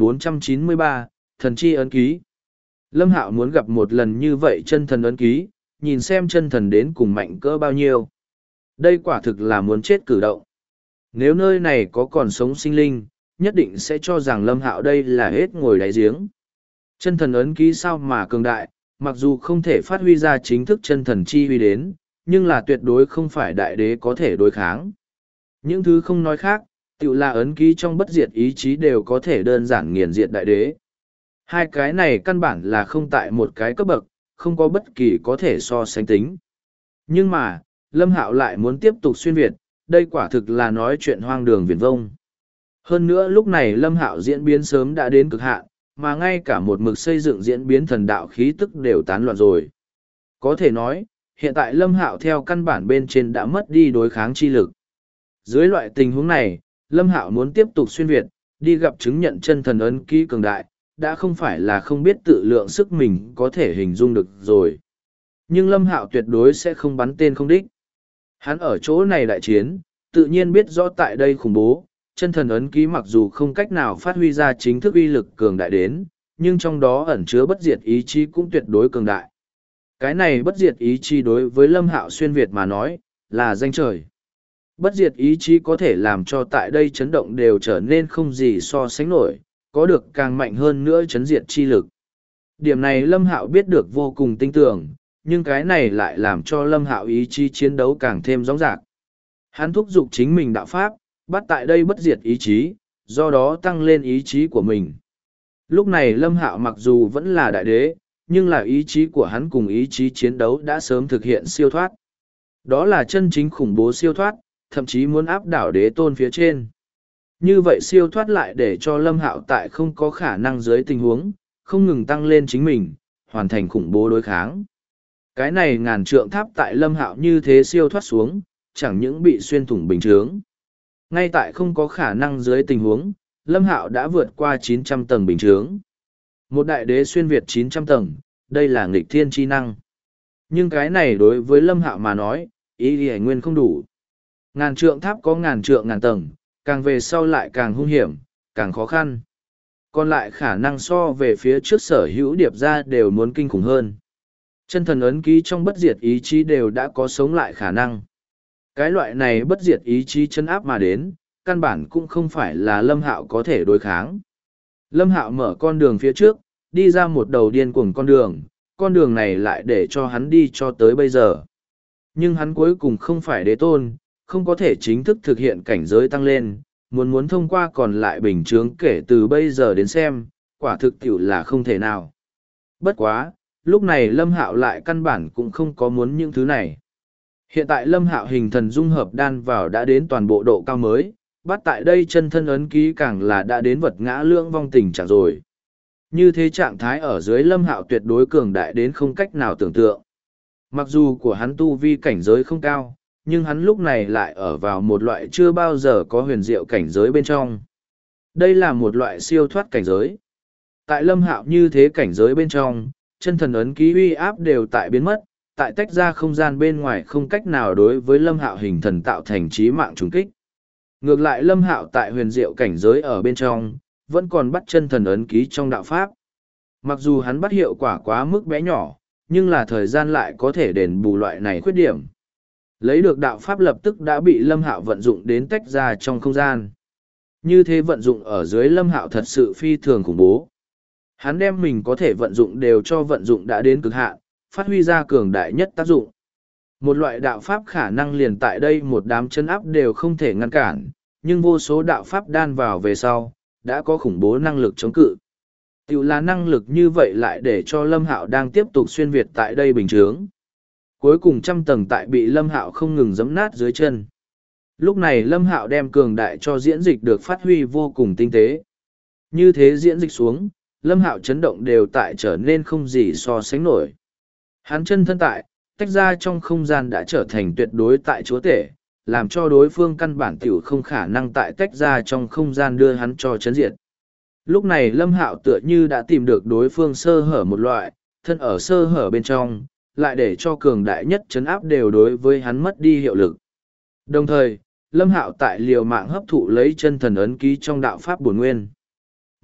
2493, Thần chi ấn ký. Lâm Hạo muốn gặp một lần như vậy chân thần ấn ký, nhìn xem chân thần đến cùng mạnh cỡ bao nhiêu. Đây quả thực là muốn chết cử động. Nếu nơi này có còn sống sinh linh, nhất định sẽ cho rằng Lâm Hạo đây là hết ngồi đáy giếng. Chân thần ấn ký sao mà cường đại, mặc dù không thể phát huy ra chính thức chân thần chi huy đến, nhưng là tuyệt đối không phải đại đế có thể đối kháng. Những thứ không nói khác, tự là ấn ký trong bất diệt ý chí đều có thể đơn giản nghiền diệt đại đế. Hai cái này căn bản là không tại một cái cấp bậc, không có bất kỳ có thể so sánh tính. Nhưng mà, Lâm Hạo lại muốn tiếp tục xuyên Việt, đây quả thực là nói chuyện hoang đường viển vông. Hơn nữa lúc này Lâm Hạo diễn biến sớm đã đến cực hạn, mà ngay cả một mực xây dựng diễn biến thần đạo khí tức đều tán loạn rồi. Có thể nói, hiện tại Lâm Hạo theo căn bản bên trên đã mất đi đối kháng chi lực. Dưới loại tình huống này, Lâm Hạo muốn tiếp tục xuyên Việt, đi gặp chứng nhận chân thần ấn ký cường đại, đã không phải là không biết tự lượng sức mình có thể hình dung được rồi. Nhưng Lâm Hạo tuyệt đối sẽ không bắn tên không đích. Hắn ở chỗ này đại chiến, tự nhiên biết rõ tại đây khủng bố, chân thần ấn ký mặc dù không cách nào phát huy ra chính thức uy lực cường đại đến, nhưng trong đó ẩn chứa bất diệt ý chí cũng tuyệt đối cường đại. Cái này bất diệt ý chí đối với Lâm Hạo xuyên Việt mà nói, là danh trời. Bất diệt ý chí có thể làm cho tại đây chấn động đều trở nên không gì so sánh nổi, có được càng mạnh hơn nữa chấn diệt chi lực. Điểm này Lâm Hạo biết được vô cùng tinh tường, nhưng cái này lại làm cho Lâm Hạo ý chí chiến đấu càng thêm rõ ràng. Hắn thúc giục chính mình đạo pháp, bắt tại đây bất diệt ý chí, do đó tăng lên ý chí của mình. Lúc này Lâm Hạo mặc dù vẫn là đại đế, nhưng là ý chí của hắn cùng ý chí chiến đấu đã sớm thực hiện siêu thoát. Đó là chân chính khủng bố siêu thoát, thậm chí muốn áp đảo đế tôn phía trên. Như vậy siêu thoát lại để cho Lâm Hạo tại không có khả năng dưới tình huống, không ngừng tăng lên chính mình, hoàn thành khủng bố đối kháng. Cái này ngàn trượng tháp tại Lâm Hạo như thế siêu thoát xuống, chẳng những bị xuyên thủng bình chướng. Ngay tại không có khả năng dưới tình huống, Lâm Hạo đã vượt qua 900 tầng bình chướng. Một đại đế xuyên Việt 900 tầng, đây là nghịch thiên chi năng. Nhưng cái này đối với Lâm Hạo mà nói, ý nghĩa nguyên không đủ. Ngàn trượng tháp có ngàn trượng ngàn tầng, càng về sau lại càng hung hiểm, càng khó khăn. Còn lại khả năng so về phía trước sở hữu điệp ra đều muốn kinh khủng hơn. Chân thần ấn ký trong bất diệt ý chí đều đã có sống lại khả năng. Cái loại này bất diệt ý chí chân áp mà đến, căn bản cũng không phải là Lâm Hạo có thể đối kháng. Lâm Hạo mở con đường phía trước, đi ra một đầu điên cuồng con đường này lại để cho hắn đi cho tới bây giờ. Nhưng hắn cuối cùng không phải đế tôn, không có thể chính thức thực hiện cảnh giới tăng lên, muốn thông qua còn lại bình chướng kể từ bây giờ đến xem, quả thực tiểu là không thể nào. Bất quá, lúc này Lâm Hạo lại căn bản cũng không có muốn những thứ này. Hiện tại Lâm Hạo hình thần dung hợp đan vào đã đến toàn bộ độ cao mới, bắt tại đây chân thân ấn ký càng là đã đến vật ngã lưỡng vong tình trạng rồi. Như thế trạng thái ở dưới Lâm Hạo tuyệt đối cường đại đến không cách nào tưởng tượng. Mặc dù của hắn tu vi cảnh giới không cao, nhưng hắn lúc này lại ở vào một loại chưa bao giờ có huyền diệu cảnh giới bên trong. Đây là một loại siêu thoát cảnh giới. Tại Lâm Hạo như thế cảnh giới bên trong, chân thần ấn ký uy áp đều tại biến mất, tại tách ra không gian bên ngoài không cách nào đối với Lâm Hạo hình thần tạo thành chí mạng trùng kích. Ngược lại Lâm Hạo tại huyền diệu cảnh giới ở bên trong, vẫn còn bắt chân thần ấn ký trong đạo pháp. Mặc dù hắn bắt hiệu quả quá mức bé nhỏ, nhưng là thời gian lại có thể đền bù loại này khuyết điểm. Lấy được đạo pháp lập tức đã bị Lâm Hạo vận dụng đến tách ra trong không gian. Như thế vận dụng ở dưới Lâm Hạo thật sự phi thường khủng bố. Hắn đem mình có thể vận dụng đều cho vận dụng đã đến cực hạn, phát huy ra cường đại nhất tác dụng. Một loại đạo pháp khả năng liền tại đây một đám chân áp đều không thể ngăn cản, nhưng vô số đạo pháp đan vào về sau, đã có khủng bố năng lực chống cự. Tiểu là năng lực như vậy lại để cho Lâm Hạo đang tiếp tục xuyên Việt tại đây bình chướng. Cuối cùng trăm tầng tại bị Lâm Hạo không ngừng giẫm nát dưới chân. Lúc này Lâm Hạo đem cường đại cho diễn dịch được phát huy vô cùng tinh tế. Như thế diễn dịch xuống, Lâm Hạo chấn động đều tại trở nên không gì so sánh nổi. Hắn chân thân tại, tách ra trong không gian đã trở thành tuyệt đối tại chúa tể, làm cho đối phương căn bản tiểu không khả năng tại tách ra trong không gian đưa hắn cho chấn diệt. Lúc này Lâm Hạo tựa như đã tìm được đối phương sơ hở một loại, thân ở sơ hở bên trong, lại để cho cường đại nhất chấn áp đều đối với hắn mất đi hiệu lực. Đồng thời, Lâm Hạo tại liều mạng hấp thụ lấy chân thần ấn ký trong đạo pháp bổn nguyên.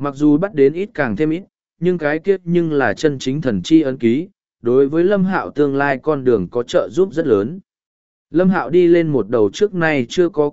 Mặc dù bắt đến ít càng thêm ít, nhưng cái kiếp nhưng là chân chính thần chi ấn ký, đối với Lâm Hạo tương lai con đường có trợ giúp rất lớn. Lâm Hạo đi lên một đầu trước nay chưa có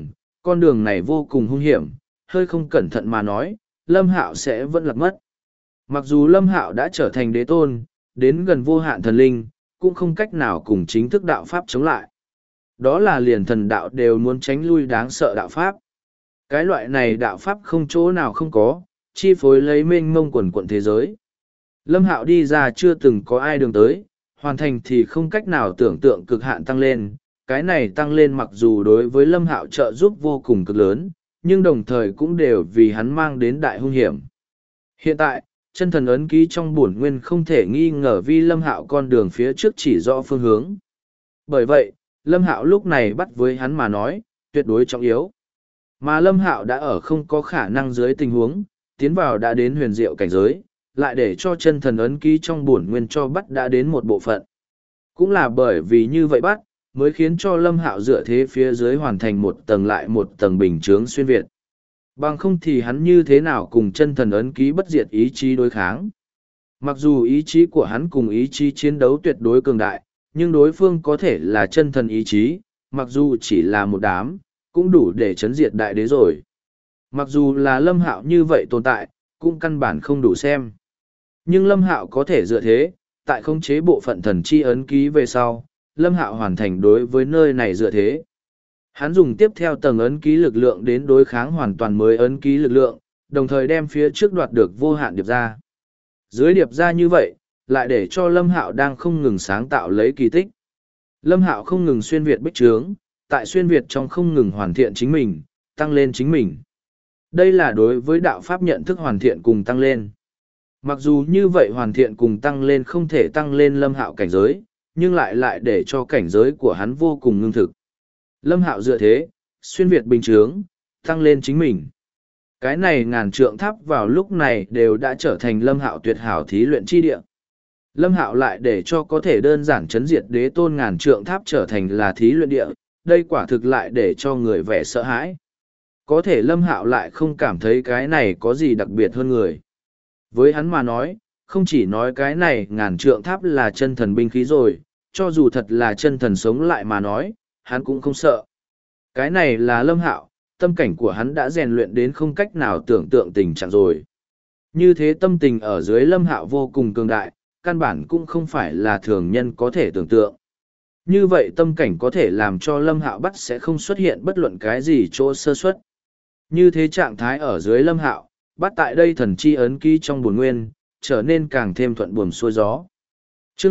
con đường này vô cùng hung hiểm, hơi không cẩn thận mà nói, Lâm Hạo sẽ vẫn lạc mất. Mặc dù Lâm Hạo đã trở thành đế tôn, đến gần vô hạn thần linh, cũng không cách nào cùng chính thức đạo Pháp chống lại. Đó là liền thần đạo đều muốn tránh lui đáng sợ đạo Pháp. Cái loại này đạo Pháp không chỗ nào không có, chi phối lấy mênh mông quần quận thế giới. Lâm Hạo đi ra chưa từng có ai đường tới, hoàn thành thì không cách nào tưởng tượng cực hạn tăng lên. Cái này tăng lên mặc dù đối với Lâm Hạo trợ giúp vô cùng cực lớn, nhưng đồng thời cũng đều vì hắn mang đến đại hung hiểm. Hiện tại, chân thần ấn ký trong bổn nguyên không thể nghi ngờ vi Lâm Hạo con đường phía trước chỉ rõ phương hướng. Bởi vậy, Lâm Hạo lúc này bắt với hắn mà nói, tuyệt đối trọng yếu. Mà Lâm Hạo đã ở không có khả năng dưới tình huống, tiến vào đã đến huyền diệu cảnh giới, lại để cho chân thần ấn ký trong bổn nguyên cho bắt đã đến một bộ phận. Cũng là bởi vì như vậy bắt, mới khiến cho Lâm Hạo dựa thế phía dưới hoàn thành một tầng lại một tầng bình chướng xuyên Việt. Bằng không thì hắn như thế nào cùng chân thần ấn ký bất diệt ý chí đối kháng. Mặc dù ý chí của hắn cùng ý chí chiến đấu tuyệt đối cường đại, nhưng đối phương có thể là chân thần ý chí, mặc dù chỉ là một đám, cũng đủ để chấn diệt đại đế rồi. Mặc dù là Lâm Hạo như vậy tồn tại, cũng căn bản không đủ xem. Nhưng Lâm Hạo có thể dựa thế, tại khống chế bộ phận thần chi ấn ký về sau, Lâm Hạo hoàn thành đối với nơi này dựa thế. Hắn dùng tiếp theo tầng ấn ký lực lượng đến đối kháng hoàn toàn mới ấn ký lực lượng, đồng thời đem phía trước đoạt được vô hạn điệp ra. Dưới điệp ra như vậy, lại để cho Lâm Hạo đang không ngừng sáng tạo lấy kỳ tích. Lâm Hạo không ngừng xuyên việt bích trướng, tại xuyên việt trong không ngừng hoàn thiện chính mình, tăng lên chính mình. Đây là đối với đạo pháp nhận thức hoàn thiện cùng tăng lên. Mặc dù như vậy hoàn thiện cùng tăng lên không thể tăng lên Lâm Hạo cảnh giới, nhưng lại để cho cảnh giới của hắn vô cùng ngưng thực. Lâm Hạo dựa thế, xuyên việt bình chướng, tăng lên chính mình. Cái này ngàn trượng tháp vào lúc này đều đã trở thành Lâm Hạo tuyệt hảo thí luyện chi địa. Lâm Hạo lại để cho có thể đơn giản chấn diệt đế tôn ngàn trượng tháp trở thành là thí luyện địa, đây quả thực lại để cho người vẻ sợ hãi. Có thể Lâm Hạo lại không cảm thấy cái này có gì đặc biệt hơn người. Với hắn mà nói, không chỉ nói cái này ngàn trượng tháp là chân thần binh khí rồi, cho dù thật là chân thần sống lại mà nói, hắn cũng không sợ. Cái này là Lâm Hạo, tâm cảnh của hắn đã rèn luyện đến không cách nào tưởng tượng tình trạng rồi. Như thế tâm tình ở dưới Lâm Hạo vô cùng cường đại, căn bản cũng không phải là thường nhân có thể tưởng tượng. Như vậy tâm cảnh có thể làm cho Lâm Hạo bắt sẽ không xuất hiện bất luận cái gì chỗ sơ suất. Như thế trạng thái ở dưới Lâm Hạo, bắt tại đây thần chi ấn ký trong bổn nguyên, trở nên càng thêm thuận buồm xuôi gió. Chương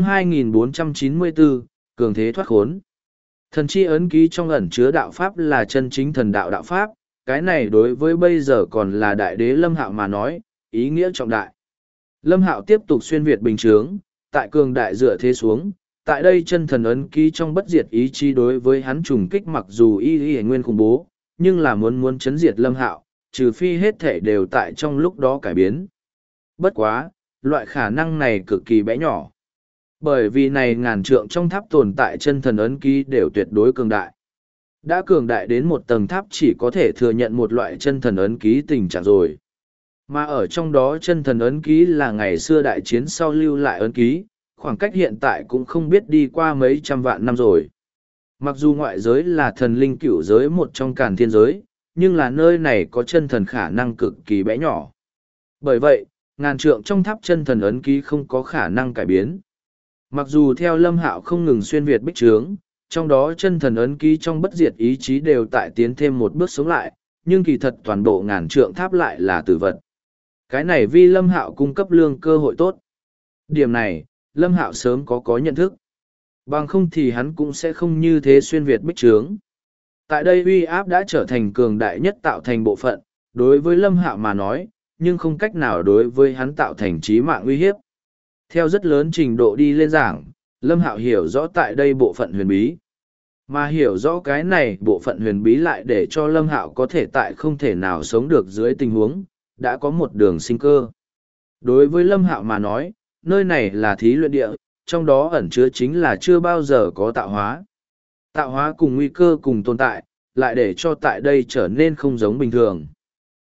2494, Cường thế thoát khốn. Thần chi ấn ký trong ẩn chứa đạo pháp là chân chính thần đạo đạo pháp, cái này đối với bây giờ còn là đại đế Lâm Hạo mà nói, ý nghĩa trọng đại. Lâm Hạo tiếp tục xuyên việt bình chướng, tại cường đại dựa thế xuống, tại đây chân thần ấn ký trong bất diệt ý chí đối với hắn trùng kích mặc dù y nguyên khủng bố, nhưng là muốn chấn diệt Lâm Hạo, trừ phi hết thể đều tại trong lúc đó cải biến. Bất quá, loại khả năng này cực kỳ bé nhỏ. Bởi vì này ngàn trượng trong tháp tồn tại chân thần ấn ký đều tuyệt đối cường đại. Đã cường đại đến một tầng tháp chỉ có thể thừa nhận một loại chân thần ấn ký tình trạng rồi. Mà ở trong đó chân thần ấn ký là ngày xưa đại chiến sau lưu lại ấn ký, khoảng cách hiện tại cũng không biết đi qua mấy trăm vạn năm rồi. Mặc dù ngoại giới là thần linh cửu giới một trong càn thiên giới, nhưng là nơi này có chân thần khả năng cực kỳ bé nhỏ. Bởi vậy, ngàn trượng trong tháp chân thần ấn ký không có khả năng cải biến. Mặc dù theo Lâm Hạo không ngừng xuyên việt bích trướng, trong đó chân thần ấn ký trong bất diệt ý chí đều tại tiến thêm một bước sống lại, nhưng kỳ thật toàn bộ ngàn trượng tháp lại là tử vật. Cái này vì Lâm Hạo cung cấp lương cơ hội tốt. Điểm này, Lâm Hạo sớm có nhận thức. Bằng không thì hắn cũng sẽ không như thế xuyên việt bích trướng. Tại đây uy áp đã trở thành cường đại nhất tạo thành bộ phận, đối với Lâm Hạo mà nói, nhưng không cách nào đối với hắn tạo thành chí mạng uy hiếp. Theo rất lớn trình độ đi lên giảng, Lâm Hạo hiểu rõ tại đây bộ phận huyền bí. Mà hiểu rõ cái này bộ phận huyền bí lại để cho Lâm Hạo có thể tại không thể nào sống được dưới tình huống, đã có một đường sinh cơ. Đối với Lâm Hạo mà nói, nơi này là thí luyện địa, trong đó ẩn chứa chính là chưa bao giờ có tạo hóa. Tạo hóa cùng nguy cơ cùng tồn tại, lại để cho tại đây trở nên không giống bình thường.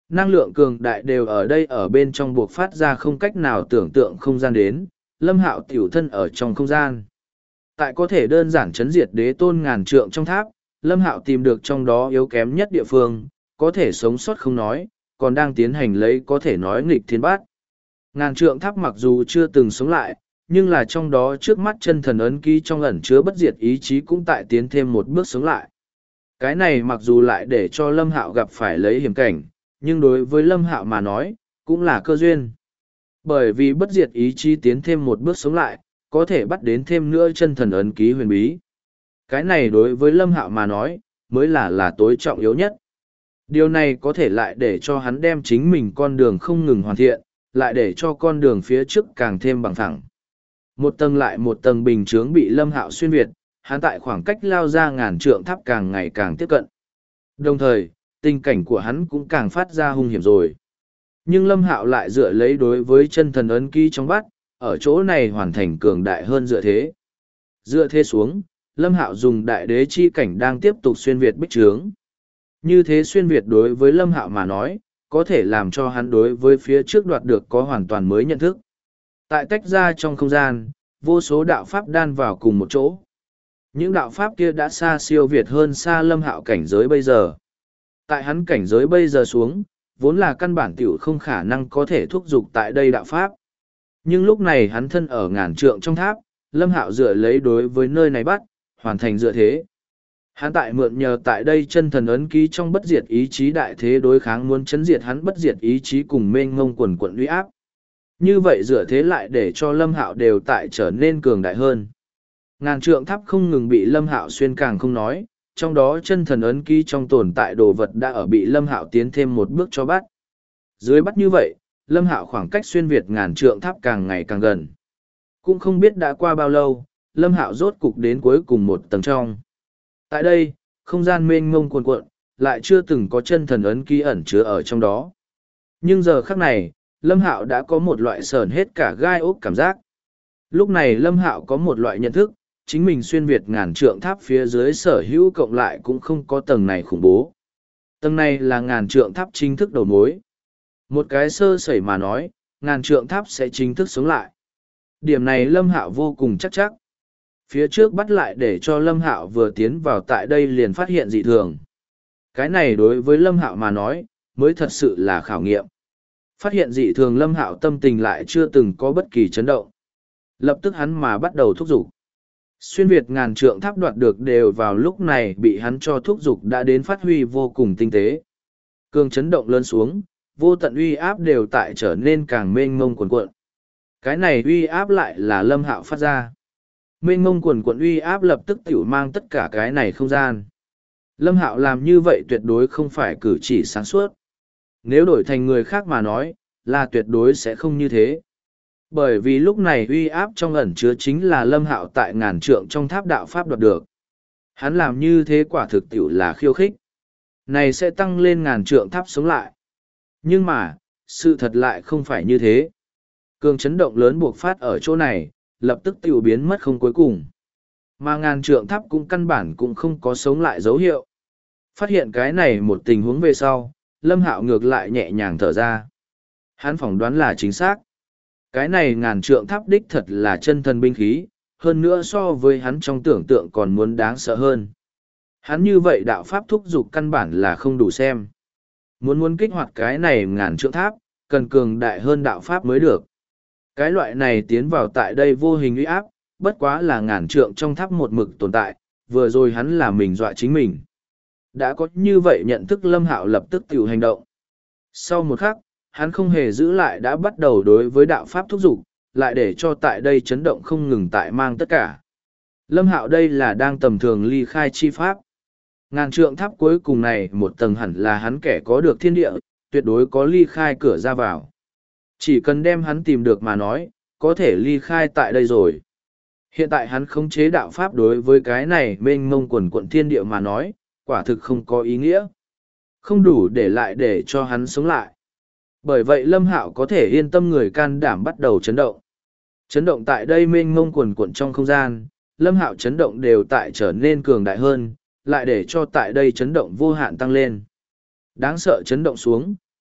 Năng lượng cường đại đều ở đây ở bên trong buộc phát ra không cách nào tưởng tượng không gian đến, Lâm Hạo tiểu thân ở trong không gian. Tại có thể đơn giản chấn diệt đế tôn ngàn trượng trong tháp, Lâm Hạo tìm được trong đó yếu kém nhất địa phương, có thể sống sót không nói, còn đang tiến hành lấy có thể nói nghịch thiên bát. Ngàn trượng tháp mặc dù chưa từng sống lại, nhưng là trong đó trước mắt chân thần ấn ký trong ẩn chứa bất diệt ý chí cũng tại tiến thêm một bước sống lại. Cái này mặc dù lại để cho Lâm Hạo gặp phải lấy hiểm cảnh, nhưng đối với Lâm Hạo mà nói, cũng là cơ duyên. Bởi vì bất diệt ý chí tiến thêm một bước sống lại, có thể bắt đến thêm nữa chân thần ấn ký huyền bí. Cái này đối với Lâm Hạo mà nói, mới là tối trọng yếu nhất. Điều này có thể lại để cho hắn đem chính mình con đường không ngừng hoàn thiện, lại để cho con đường phía trước càng thêm bằng phẳng. Một tầng lại một tầng bình chướng bị Lâm Hạo xuyên việt, hắn tại khoảng cách lao ra ngàn trượng tháp càng ngày càng tiếp cận. Đồng thời, tình cảnh của hắn cũng càng phát ra hung hiểm rồi. Nhưng Lâm Hạo lại dựa lấy đối với chân thần ấn ký trong bát, ở chỗ này hoàn thành cường đại hơn dựa thế. Dựa thế xuống, Lâm Hạo dùng đại đế chi cảnh đang tiếp tục xuyên việt bích trướng. Như thế xuyên việt đối với Lâm Hạo mà nói, có thể làm cho hắn đối với phía trước đoạt được có hoàn toàn mới nhận thức. Tại tách ra trong không gian, vô số đạo pháp đan vào cùng một chỗ. Những đạo pháp kia đã xa siêu việt hơn xa Lâm Hạo cảnh giới bây giờ. Tại hắn cảnh giới bây giờ xuống, vốn là căn bản tiểu không khả năng có thể thúc giục tại đây đạo pháp. Nhưng lúc này hắn thân ở ngàn trượng trong tháp, Lâm Hạo dựa lấy đối với nơi này bắt, hoàn thành dựa thế. Hắn tại mượn nhờ tại đây chân thần ấn ký trong bất diệt ý chí đại thế đối kháng muốn chấn diệt hắn bất diệt ý chí cùng mênh ngông quần quận uy áp. Như vậy dựa thế lại để cho Lâm Hạo đều tại trở nên cường đại hơn. Ngàn trượng tháp không ngừng bị Lâm Hạo xuyên càng không nói, trong đó chân thần ấn ký trong tồn tại đồ vật đã ở bị Lâm Hạo tiến thêm một bước cho bắt. Dưới bắt như vậy, Lâm Hạo khoảng cách xuyên việt ngàn trượng tháp càng ngày càng gần. Cũng không biết đã qua bao lâu, Lâm Hạo rốt cục đến cuối cùng một tầng trong. Tại đây, không gian mênh mông cuồn cuộn, lại chưa từng có chân thần ấn ký ẩn chứa ở trong đó. Nhưng giờ khắc này, Lâm Hạo đã có một loại sờn hết cả gai ốc cảm giác. Lúc này Lâm Hạo có một loại nhận thức, chính mình xuyên việt ngàn trượng tháp phía dưới sở hữu cộng lại cũng không có tầng này khủng bố. Tầng này là ngàn trượng tháp chính thức đầu mối. Một cái sơ sẩy mà nói, ngàn trượng tháp sẽ chính thức sống lại. Điểm này Lâm Hạo vô cùng chắc chắc. Phía trước bắt lại để cho Lâm Hạo vừa tiến vào tại đây liền phát hiện dị thường. Cái này đối với Lâm Hạo mà nói, mới thật sự là khảo nghiệm. Phát hiện dị thường Lâm Hạo tâm tình lại chưa từng có bất kỳ chấn động. Lập tức hắn mà bắt đầu thúc giục. Xuyên việt ngàn trượng tháp đoạt được đều vào lúc này bị hắn cho thúc giục đã đến phát huy vô cùng tinh tế. Cường chấn động lớn xuống, vô tận uy áp đều tại trở nên càng mênh mông cuồn cuộn. Cái này uy áp lại là Lâm Hạo phát ra. Mênh mông cuồn cuộn uy áp lập tức tiểu mang tất cả cái này không gian. Lâm Hạo làm như vậy tuyệt đối không phải cử chỉ sáng suốt. Nếu đổi thành người khác mà nói, là tuyệt đối sẽ không như thế. Bởi vì lúc này uy áp trong ẩn chứa chính là Lâm Hạo tại ngàn trượng trong tháp đạo pháp đoạt được. Hắn làm như thế quả thực tiểu là khiêu khích. Này sẽ tăng lên ngàn trượng tháp sống lại. Nhưng mà, sự thật lại không phải như thế. Cường chấn động lớn buộc phát ở chỗ này, lập tức tiểu biến mất không cuối cùng. Mà ngàn trượng tháp cũng căn bản cũng không có sống lại dấu hiệu. Phát hiện cái này một tình huống về sau, Lâm Hạo ngược lại nhẹ nhàng thở ra. Hắn phỏng đoán là chính xác. Cái này ngàn trượng tháp đích thật là chân thần binh khí, hơn nữa so với hắn trong tưởng tượng còn muốn đáng sợ hơn. Hắn như vậy đạo pháp thúc giục căn bản là không đủ xem. Muốn kích hoạt cái này ngàn trượng tháp, cần cường đại hơn đạo pháp mới được. Cái loại này tiến vào tại đây vô hình uy áp, bất quá là ngàn trượng trong tháp một mực tồn tại, vừa rồi hắn là mình dọa chính mình. Đã có như vậy nhận thức Lâm Hạo lập tức tiểu hành động. Sau một khắc, hắn không hề giữ lại đã bắt đầu đối với đạo pháp thúc giục, lại để cho tại đây chấn động không ngừng tại mang tất cả. Lâm Hạo đây là đang tầm thường ly khai chi pháp. Ngàn trượng tháp cuối cùng này một tầng hẳn là hắn kẻ có được thiên địa, tuyệt đối có ly khai cửa ra vào. Chỉ cần đem hắn tìm được mà nói, có thể ly khai tại đây rồi. Hiện tại hắn khống chế đạo pháp đối với cái này mênh mông quần quận thiên địa mà nói, quả thực không có ý nghĩa. Không đủ để lại để cho hắn sống lại. Bởi vậy Lâm Hạo có thể yên tâm người can đảm bắt đầu chấn động. Chấn động tại đây mênh mông quần quận trong không gian, Lâm Hạo chấn động đều tại trở nên cường đại hơn, lại để cho tại đây chấn động vô hạn tăng lên. Đáng sợ chấn động xuống,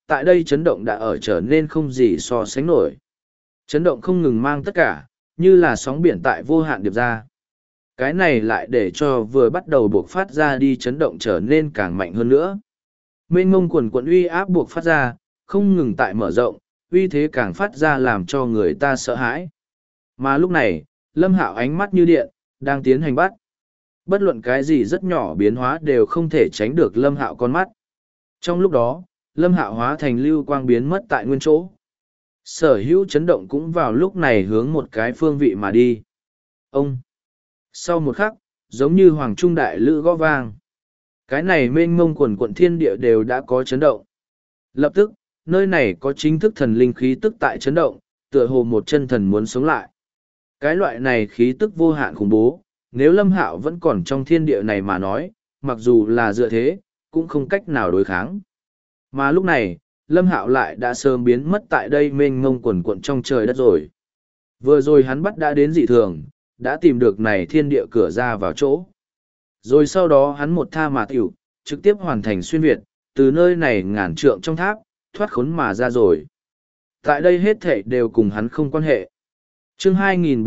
tại đây chấn động đã ở trở nên không gì so sánh nổi. Chấn động không ngừng mang tất cả, như là sóng biển tại vô hạn điệp ra. Cái này lại để cho vừa bắt đầu buộc phát ra đi chấn động trở nên càng mạnh hơn nữa. Mênh mông quần quận uy áp buộc phát ra, không ngừng tại mở rộng, uy thế càng phát ra làm cho người ta sợ hãi. Mà lúc này, Lâm Hạo ánh mắt như điện, đang tiến hành bắt. Bất luận cái gì rất nhỏ biến hóa đều không thể tránh được Lâm Hạo con mắt. Trong lúc đó, Lâm Hạo hóa thành lưu quang biến mất tại nguyên chỗ. Sở hữu chấn động cũng vào lúc này hướng một cái phương vị mà đi. Ông! Sau một khắc, giống như hoàng trung đại lữ gõ vang. Cái này mênh mông quần quận thiên địa đều đã có chấn động. Lập tức, nơi này có chính thức thần linh khí tức tại chấn động, tựa hồ một chân thần muốn sống lại. Cái loại này khí tức vô hạn khủng bố, nếu Lâm Hạo vẫn còn trong thiên địa này mà nói, mặc dù là dựa thế, cũng không cách nào đối kháng. Mà lúc này, Lâm Hạo lại đã sớm biến mất tại đây mênh mông quần quận trong trời đất rồi. Vừa rồi hắn bắt đã đến dị thường, đã tìm được này thiên địa cửa ra vào chỗ. Rồi sau đó hắn một tha mà tiểu, trực tiếp hoàn thành xuyên Việt, từ nơi này ngàn trượng trong tháp, thoát khốn mà ra rồi. Tại đây hết thảy đều cùng hắn không quan hệ. Chương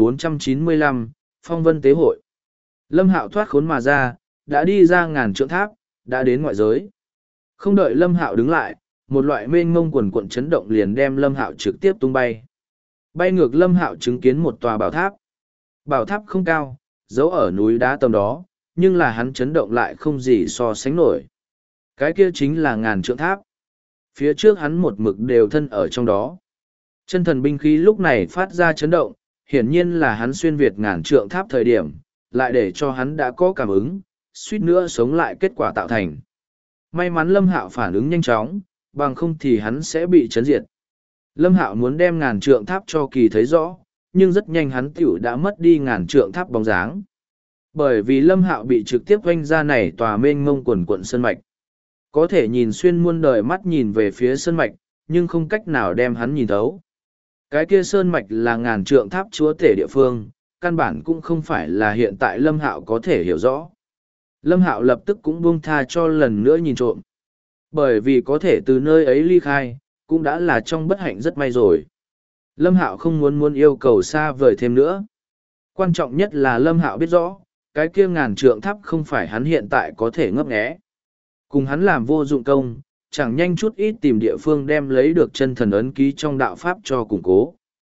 2495, Phong Vân Tế Hội. Lâm Hạo thoát khốn mà ra, đã đi ra ngàn trượng tháp, đã đến ngoại giới. Không đợi Lâm Hạo đứng lại, một loại mênh mông quần quận chấn động liền đem Lâm Hạo trực tiếp tung bay. Bay ngược Lâm Hạo chứng kiến một tòa bảo tháp. Bảo tháp không cao, giấu ở núi đá tầm đó, nhưng là hắn chấn động lại không gì so sánh nổi. Cái kia chính là ngàn trượng tháp. Phía trước hắn một mực đều thân ở trong đó. Chân thần binh khí lúc này phát ra chấn động, hiển nhiên là hắn xuyên Việt ngàn trượng tháp thời điểm, lại để cho hắn đã có cảm ứng, suýt nữa sống lại kết quả tạo thành. May mắn Lâm Hạo phản ứng nhanh chóng, bằng không thì hắn sẽ bị chấn diệt. Lâm Hạo muốn đem ngàn trượng tháp cho kỳ thấy rõ, nhưng rất nhanh hắn tiểu đã mất đi ngàn trượng tháp bóng dáng. Bởi vì Lâm Hạo bị trực tiếp oanh ra này tòa mênh mông quần quận sơn mạch. Có thể nhìn xuyên muôn đời mắt nhìn về phía sơn mạch, nhưng không cách nào đem hắn nhìn thấu. Cái kia sơn mạch là ngàn trượng tháp chúa tể địa phương, căn bản cũng không phải là hiện tại Lâm Hạo có thể hiểu rõ. Lâm Hạo lập tức cũng buông tha cho lần nữa nhìn trộm. Bởi vì có thể từ nơi ấy ly khai, cũng đã là trong bất hạnh rất may rồi. Lâm Hạo không muốn yêu cầu xa vời thêm nữa. Quan trọng nhất là Lâm Hạo biết rõ, cái kia ngàn trượng tháp không phải hắn hiện tại có thể ngấp nghé. Cùng hắn làm vô dụng công, chẳng nhanh chút ít tìm địa phương đem lấy được chân thần ấn ký trong đạo pháp cho củng cố.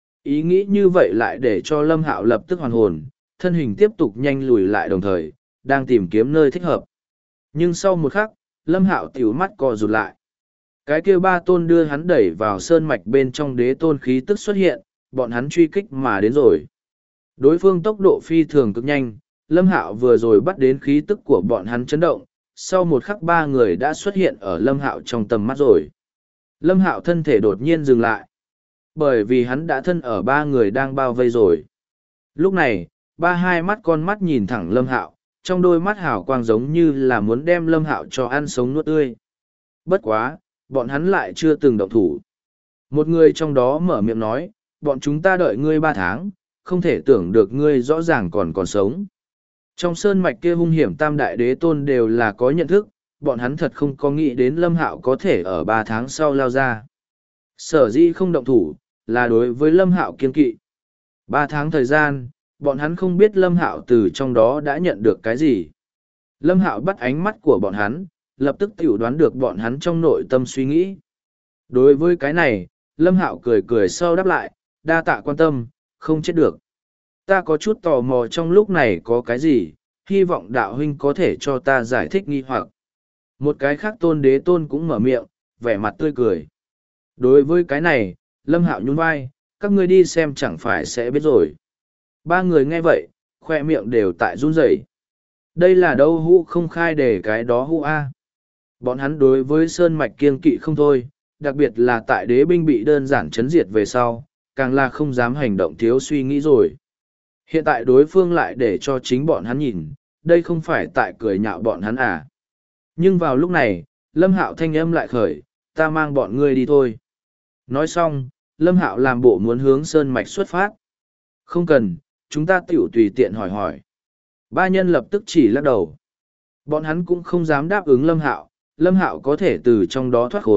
Ý nghĩ như vậy lại để cho Lâm Hạo lập tức hoàn hồn, thân hình tiếp tục nhanh lùi lại đồng thời, đang tìm kiếm nơi thích hợp. Nhưng sau một khắc, Lâm Hạo tiểu mắt co rụt lại. Cái kia ba tôn đưa hắn đẩy vào sơn mạch bên trong đế tôn khí tức xuất hiện, bọn hắn truy kích mà đến rồi. Đối phương tốc độ phi thường cực nhanh, Lâm Hạo vừa rồi bắt đến khí tức của bọn hắn chấn động, sau một khắc ba người đã xuất hiện ở Lâm Hạo trong tầm mắt rồi. Lâm Hạo thân thể đột nhiên dừng lại, bởi vì hắn đã thân ở ba người đang bao vây rồi. Lúc này, hai mắt con mắt nhìn thẳng Lâm Hạo, trong đôi mắt hào quang giống như là muốn đem Lâm Hạo cho ăn sống nuốt tươi. Bất quá, bọn hắn lại chưa từng động thủ. Một người trong đó mở miệng nói, bọn chúng ta đợi ngươi 3 tháng, không thể tưởng được ngươi rõ ràng còn sống. Trong sơn mạch kia hung hiểm tam đại đế tôn đều là có nhận thức, bọn hắn thật không có nghĩ đến Lâm Hạo có thể ở 3 tháng sau lao ra. Sở dĩ không động thủ, là đối với Lâm Hạo kiên kỵ. 3 tháng thời gian, bọn hắn không biết Lâm Hạo từ trong đó đã nhận được cái gì. Lâm Hạo bắt ánh mắt của bọn hắn, lập tức tiểu đoán được bọn hắn trong nội tâm suy nghĩ. Đối với cái này, Lâm Hạo cười cười sau đáp lại, đa tạ quan tâm, không chết được. Ta có chút tò mò trong lúc này có cái gì, hy vọng đạo huynh có thể cho ta giải thích nghi hoặc. Một cái khác tôn đế tôn cũng mở miệng, vẻ mặt tươi cười. Đối với cái này, Lâm Hạo nhún vai, các ngươi đi xem chẳng phải sẽ biết rồi. Ba người nghe vậy, khoe miệng đều tại run rẩy. Đây là đâu hũ không khai để cái đó hũ a. Bọn hắn đối với sơn mạch kiêng kỵ không thôi, đặc biệt là tại đế binh bị đơn giản chấn diệt về sau, càng là không dám hành động thiếu suy nghĩ rồi. Hiện tại đối phương lại để cho chính bọn hắn nhìn, đây không phải tại cười nhạo bọn hắn à. Nhưng vào lúc này, Lâm Hạo thanh âm lại khởi, ta mang bọn ngươi đi thôi. Nói xong, Lâm Hạo làm bộ muốn hướng sơn mạch xuất phát. Không cần, chúng ta tiểu tùy tiện hỏi hỏi. Ba nhân lập tức chỉ lắc đầu. Bọn hắn cũng không dám đáp ứng Lâm Hạo có thể từ trong đó thoát khốn,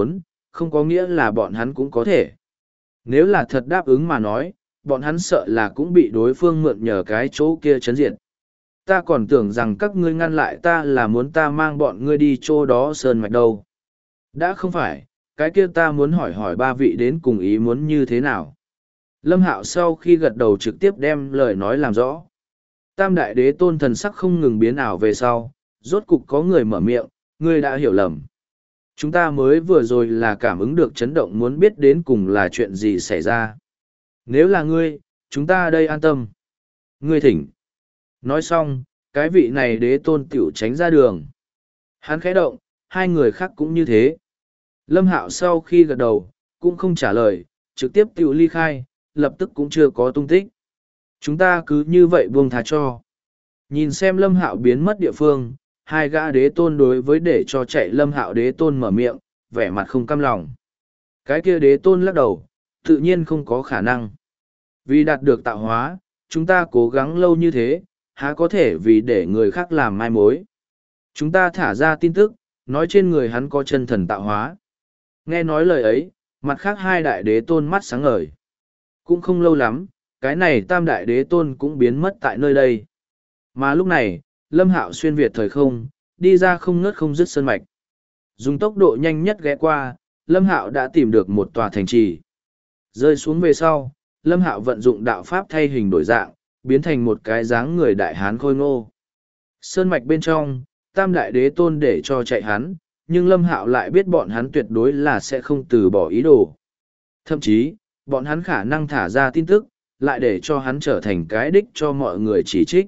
không có nghĩa là bọn hắn cũng có thể. Nếu là thật đáp ứng mà nói, bọn hắn sợ là cũng bị đối phương mượn nhờ cái chỗ kia chấn diệt. Ta còn tưởng rằng các ngươi ngăn lại ta là muốn ta mang bọn ngươi đi chỗ đó sơn mạch đâu. Đã không phải, cái kia ta muốn hỏi hỏi ba vị đến cùng ý muốn như thế nào. Lâm Hạo sau khi gật đầu trực tiếp đem lời nói làm rõ. Tam đại đế tôn thần sắc không ngừng biến ảo về sau, rốt cục có người mở miệng, ngươi đã hiểu lầm. Chúng ta mới vừa rồi là cảm ứng được chấn động muốn biết đến cùng là chuyện gì xảy ra. Nếu là ngươi, chúng ta đây an tâm. Ngươi thỉnh. Nói xong, cái vị này đế tôn tiểu tránh ra đường. Hắn khẽ động, hai người khác cũng như thế. Lâm Hạo sau khi gật đầu, cũng không trả lời, trực tiếp tiểu ly khai, lập tức cũng chưa có tung tích. Chúng ta cứ như vậy buông thà cho. Nhìn xem Lâm Hạo biến mất địa phương, hai gã đế tôn đối với để cho chạy Lâm Hạo đế tôn mở miệng, vẻ mặt không cam lòng. Cái kia đế tôn lắc đầu, tự nhiên không có khả năng. Vì đạt được tạo hóa, chúng ta cố gắng lâu như thế, há có thể vì để người khác làm mai mối. Chúng ta thả ra tin tức, nói trên người hắn có chân thần tạo hóa. Nghe nói lời ấy, mặt khác hai đại đế tôn mắt sáng ngời. Cũng không lâu lắm, cái này tam đại đế tôn cũng biến mất tại nơi đây. Mà lúc này, Lâm Hạo xuyên việt thời không, đi ra không ngớt không dứt sơn mạch. Dùng tốc độ nhanh nhất ghé qua, Lâm Hạo đã tìm được một tòa thành trì. Rơi xuống về sau, Lâm Hạo vận dụng đạo pháp thay hình đổi dạng, biến thành một cái dáng người đại hán khôi ngô. Sơn mạch bên trong, tam đại đế tôn để cho chạy hắn, nhưng Lâm Hạo lại biết bọn hắn tuyệt đối là sẽ không từ bỏ ý đồ. Thậm chí, bọn hắn khả năng thả ra tin tức, lại để cho hắn trở thành cái đích cho mọi người chỉ trích.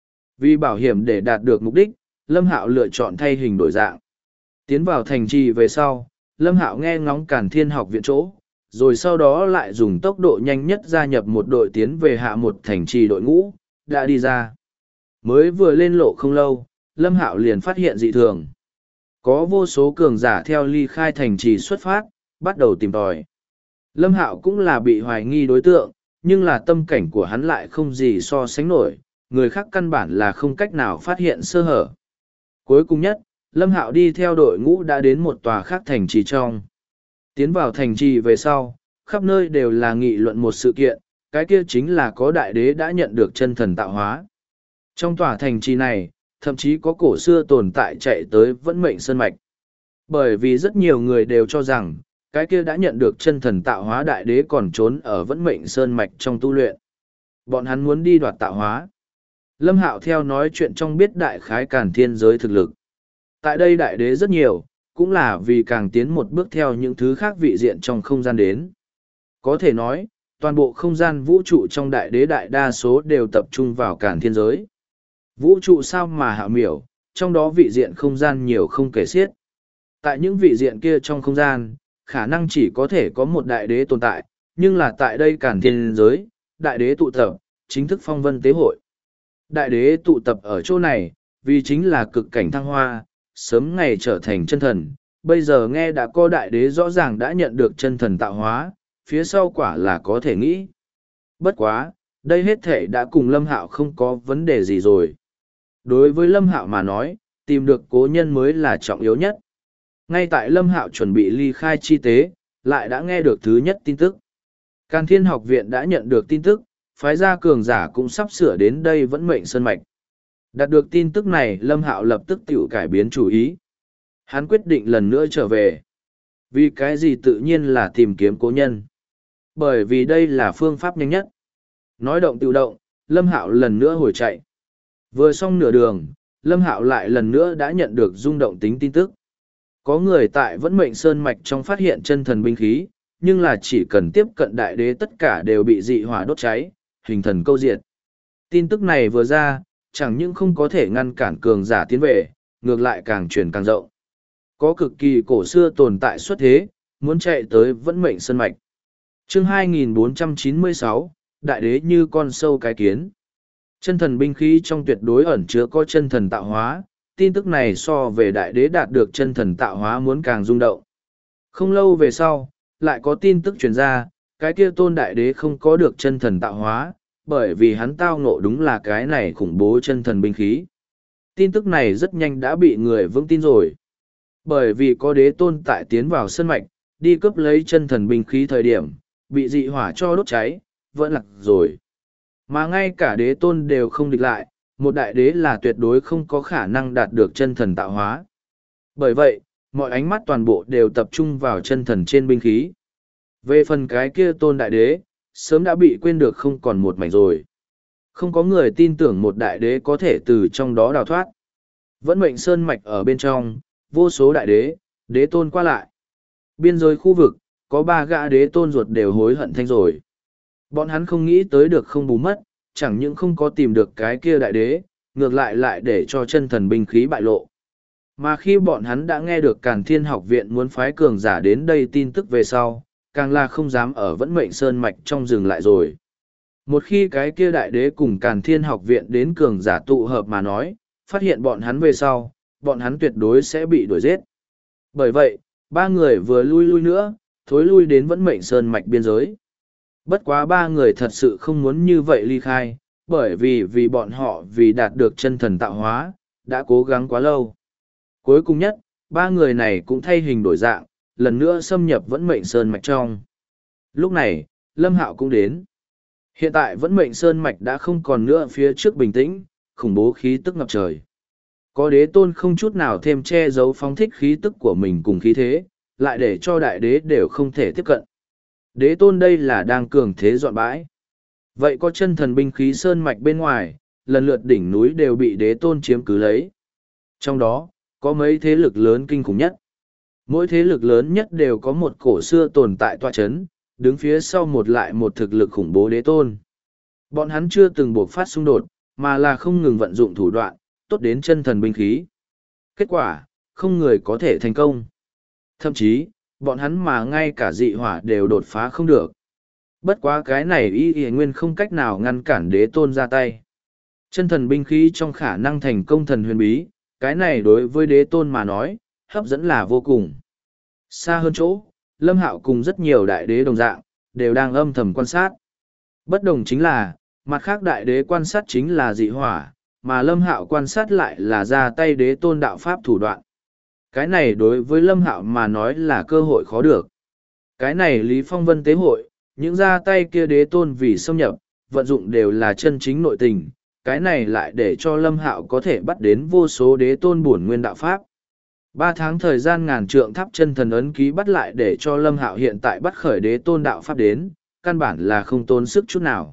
Vì bảo hiểm để đạt được mục đích, Lâm Hạo lựa chọn thay hình đổi dạng. Tiến vào thành trì về sau, Lâm Hạo nghe ngóng Càn Thiên học viện chỗ, rồi sau đó lại dùng tốc độ nhanh nhất gia nhập một đội tiến về hạ một thành trì đội ngũ, đã đi ra. Mới vừa lên lộ không lâu, Lâm Hạo liền phát hiện dị thường. Có vô số cường giả theo ly khai thành trì xuất phát, bắt đầu tìm tòi. Lâm Hạo cũng là bị hoài nghi đối tượng, nhưng là tâm cảnh của hắn lại không gì so sánh nổi, người khác căn bản là không cách nào phát hiện sơ hở. Cuối cùng nhất, Lâm Hạo đi theo đội ngũ đã đến một tòa khác thành trì trong. Tiến vào thành trì về sau, khắp nơi đều là nghị luận một sự kiện, cái kia chính là có đại đế đã nhận được chân thần tạo hóa. Trong tòa thành trì này, thậm chí có cổ xưa tồn tại chạy tới Vẫn Mệnh Sơn Mạch. Bởi vì rất nhiều người đều cho rằng, cái kia đã nhận được chân thần tạo hóa đại đế còn trốn ở Vẫn Mệnh Sơn Mạch trong tu luyện. Bọn hắn muốn đi đoạt tạo hóa. Lâm Hạo theo nói chuyện trong biết đại khái Càn Thiên giới thực lực. Tại đây đại đế rất nhiều, cũng là vì càng tiến một bước theo những thứ khác vị diện trong không gian đến. Có thể nói, toàn bộ không gian vũ trụ trong đại đế đại đa số đều tập trung vào Càn Thiên giới. Vũ trụ sao mà hạo miểu, trong đó vị diện không gian nhiều không kể xiết. Tại những vị diện kia trong không gian, khả năng chỉ có thể có một đại đế tồn tại, nhưng là tại đây Càn Thiên giới, đại đế tụ tập, chính thức phong vân tế hội. Đại đế tụ tập ở chỗ này, vì chính là cực cảnh thăng hoa, sớm ngày trở thành chân thần. Bây giờ nghe đã có đại đế rõ ràng đã nhận được chân thần tạo hóa, phía sau quả là có thể nghĩ. Bất quá, đây hết thể đã cùng Lâm Hạo không có vấn đề gì rồi. Đối với Lâm Hạo mà nói, tìm được cố nhân mới là trọng yếu nhất. Ngay tại Lâm Hạo chuẩn bị ly khai chi tế, lại đã nghe được thứ nhất tin tức. Càn Thiên học viện đã nhận được tin tức, phái gia cường giả cũng sắp sửa đến đây Vẫn Mệnh Sơn Mạch. Đạt được tin tức này, Lâm Hạo lập tức tiểu cải biến chủ ý. Hắn quyết định lần nữa trở về. Vì cái gì tự nhiên là tìm kiếm cố nhân. Bởi vì đây là phương pháp nhanh nhất. Nói động tự động, Lâm Hạo lần nữa hồi chạy. Vừa xong nửa đường, Lâm Hạo lại lần nữa đã nhận được rung động tính tin tức. Có người tại Vẫn Mệnh Sơn Mạch trong phát hiện chân thần binh khí, nhưng là chỉ cần tiếp cận đại đế tất cả đều bị dị hỏa đốt cháy, hình thần câu diệt. Tin tức này vừa ra, chẳng những không có thể ngăn cản cường giả tiến về, ngược lại càng truyền càng rộng. Có cực kỳ cổ xưa tồn tại xuất thế, muốn chạy tới Vẫn Mệnh Sơn Mạch. Chương 2496, Đại đế như con sâu cái kiến. Chân thần binh khí trong tuyệt đối ẩn chứa có chân thần tạo hóa, tin tức này so về đại đế đạt được chân thần tạo hóa muốn càng rung động. Không lâu về sau, lại có tin tức truyền ra, cái kia tôn đại đế không có được chân thần tạo hóa, bởi vì hắn tao ngộ đúng là cái này khủng bố chân thần binh khí. Tin tức này rất nhanh đã bị người vững tin rồi. Bởi vì có đế tôn tại tiến vào sân mạch, đi cướp lấy chân thần binh khí thời điểm, bị dị hỏa cho đốt cháy, vẫn lạc rồi. Mà ngay cả đế tôn đều không địch lại, một đại đế là tuyệt đối không có khả năng đạt được chân thần tạo hóa. Bởi vậy, mọi ánh mắt toàn bộ đều tập trung vào chân thần trên binh khí. Về phần cái kia tôn đại đế, sớm đã bị quên được không còn một mảnh rồi. Không có người tin tưởng một đại đế có thể từ trong đó đào thoát. Vẫn mệnh sơn mạch ở bên trong, vô số đại đế, đế tôn qua lại. Biên giới khu vực, có 3 gã đế tôn ruột đều hối hận thanh rồi. Bọn hắn không nghĩ tới được không bù mất, chẳng những không có tìm được cái kia đại đế, ngược lại để cho chân thần binh khí bại lộ. Mà khi bọn hắn đã nghe được Càn Thiên học viện muốn phái cường giả đến đây tin tức về sau, càng là không dám ở Vẫn Mệnh Sơn mạch trong rừng lại rồi. Một khi cái kia đại đế cùng Càn Thiên học viện đến cường giả tụ hợp mà nói, phát hiện bọn hắn về sau, bọn hắn tuyệt đối sẽ bị đuổi giết. Bởi vậy, 3 người vừa lui nữa, thối lui đến Vẫn Mệnh Sơn mạch biên giới. Bất quá 3 người thật sự không muốn như vậy ly khai, bởi vì bọn họ vì đạt được chân thần tạo hóa, đã cố gắng quá lâu. Cuối cùng nhất, 3 người này cũng thay hình đổi dạng, lần nữa xâm nhập Vẫn Mệnh Sơn mạch trong. Lúc này, Lâm Hạo cũng đến. Hiện tại Vẫn Mệnh Sơn mạch đã không còn nữa phía trước bình tĩnh, khủng bố khí tức ngập trời. Có đế tôn không chút nào thêm che giấu phóng thích khí tức của mình cùng khí thế, lại để cho đại đế đều không thể tiếp cận. Đế tôn đây là đang cường thế dọn bãi. Vậy có chân thần binh khí sơn mạch bên ngoài, lần lượt đỉnh núi đều bị đế tôn chiếm cứ lấy. Trong đó, có mấy thế lực lớn kinh khủng nhất. Mỗi thế lực lớn nhất đều có một cổ xưa tồn tại tọa chấn, đứng phía sau một lại một thực lực khủng bố đế tôn. Bọn hắn chưa từng buộc phát xung đột, mà là không ngừng vận dụng thủ đoạn, tốt đến chân thần binh khí. Kết quả, không người có thể thành công. Thậm chí, bọn hắn mà ngay cả dị hỏa đều đột phá không được. Bất quá cái này y nguyên không cách nào ngăn cản đế tôn ra tay. Chân thần binh khí trong khả năng thành công thần huyền bí, cái này đối với đế tôn mà nói, hấp dẫn là vô cùng. Xa hơn chỗ, Lâm Hạo cùng rất nhiều đại đế đồng dạng, đều đang âm thầm quan sát. Bất đồng chính là, mặt khác đại đế quan sát chính là dị hỏa, mà Lâm Hạo quan sát lại là ra tay đế tôn đạo pháp thủ đoạn. Cái này đối với Lâm Hạo mà nói là cơ hội khó được. Cái này Lý Phong Vân tế hội, những ra tay kia đế tôn vì xâm nhập, vận dụng đều là chân chính nội tình. Cái này lại để cho Lâm Hạo có thể bắt đến vô số đế tôn bổn nguyên đạo pháp. 3 tháng thời gian ngàn trượng tháp chân thần ấn ký bắt lại để cho Lâm Hạo hiện tại bắt khởi đế tôn đạo pháp đến, căn bản là không tốn sức chút nào.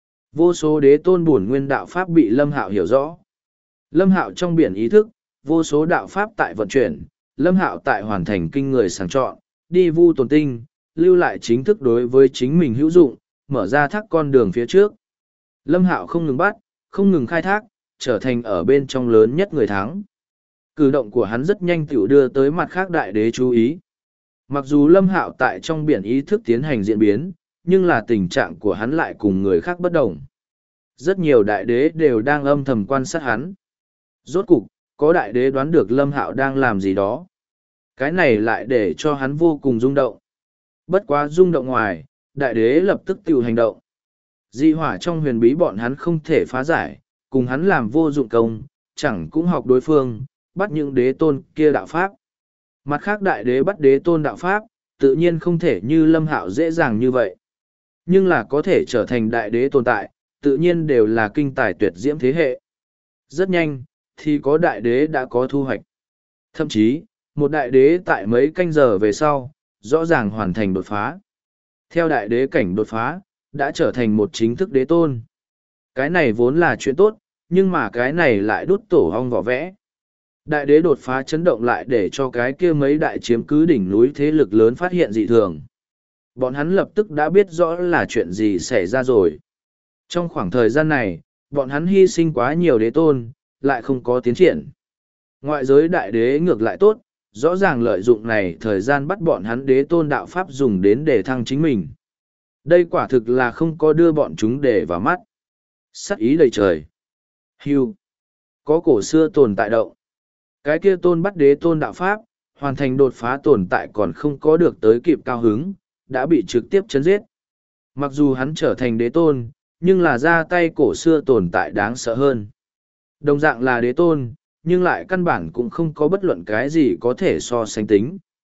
Vô số đế tôn bổn nguyên đạo pháp bị Lâm Hạo hiểu rõ. Lâm Hạo trong biển ý thức, vô số đạo pháp tại vận chuyển, Lâm Hạo tại hoàn thành kinh người sàng chọn, đi vu tồn tinh, lưu lại chính thức đối với chính mình hữu dụng, mở ra thác con đường phía trước. Lâm Hạo không ngừng bắt, không ngừng khai thác, trở thành ở bên trong lớn nhất người thắng. Cử động của hắn rất nhanh tiểu đưa tới mặt khác đại đế chú ý. Mặc dù Lâm Hạo tại trong biển ý thức tiến hành diễn biến, nhưng là tình trạng của hắn lại cùng người khác bất đồng. Rất nhiều đại đế đều đang âm thầm quan sát hắn. Rốt cục, có đại đế đoán được Lâm Hạo đang làm gì đó. Cái này lại để cho hắn vô cùng rung động. Bất quá rung động ngoài, đại đế lập tức tự hành động. Dị hỏa trong huyền bí bọn hắn không thể phá giải, cùng hắn làm vô dụng công, chẳng cũng học đối phương, bắt những đế tôn kia đạo pháp. Mặt khác đại đế bắt đế tôn đạo pháp, tự nhiên không thể như Lâm Hạo dễ dàng như vậy. Nhưng là có thể trở thành đại đế tồn tại, tự nhiên đều là kinh tài tuyệt diễm thế hệ. Rất nhanh, thì có đại đế đã có thu hoạch. Thậm chí, một đại đế tại mấy canh giờ về sau, rõ ràng hoàn thành đột phá. Theo đại đế cảnh đột phá, đã trở thành một chính thức đế tôn. Cái này vốn là chuyện tốt, nhưng mà cái này lại đút tổ hong vỏ vẽ. Đại đế đột phá chấn động lại để cho cái kia mấy đại chiếm cứ đỉnh núi thế lực lớn phát hiện dị thường. Bọn hắn lập tức đã biết rõ là chuyện gì xảy ra rồi. Trong khoảng thời gian này, bọn hắn hy sinh quá nhiều đế tôn, lại không có tiến triển. Ngoại giới đại đế ngược lại tốt, rõ ràng lợi dụng này thời gian bắt bọn hắn đế tôn đạo pháp dùng đến để thăng chính mình. Đây quả thực là không có đưa bọn chúng để vào mắt. Sắc ý đầy trời. Hưu. Có cổ xưa tồn tại động. Cái kia tôn bắt đế tôn đạo pháp, hoàn thành đột phá tồn tại còn không có được tới kịp cao hứng, đã bị trực tiếp chấn giết. Mặc dù hắn trở thành đế tôn, nhưng là ra tay cổ xưa tồn tại đáng sợ hơn. Đồng dạng là đế tôn, nhưng lại căn bản cũng không có bất luận cái gì có thể so sánh tính.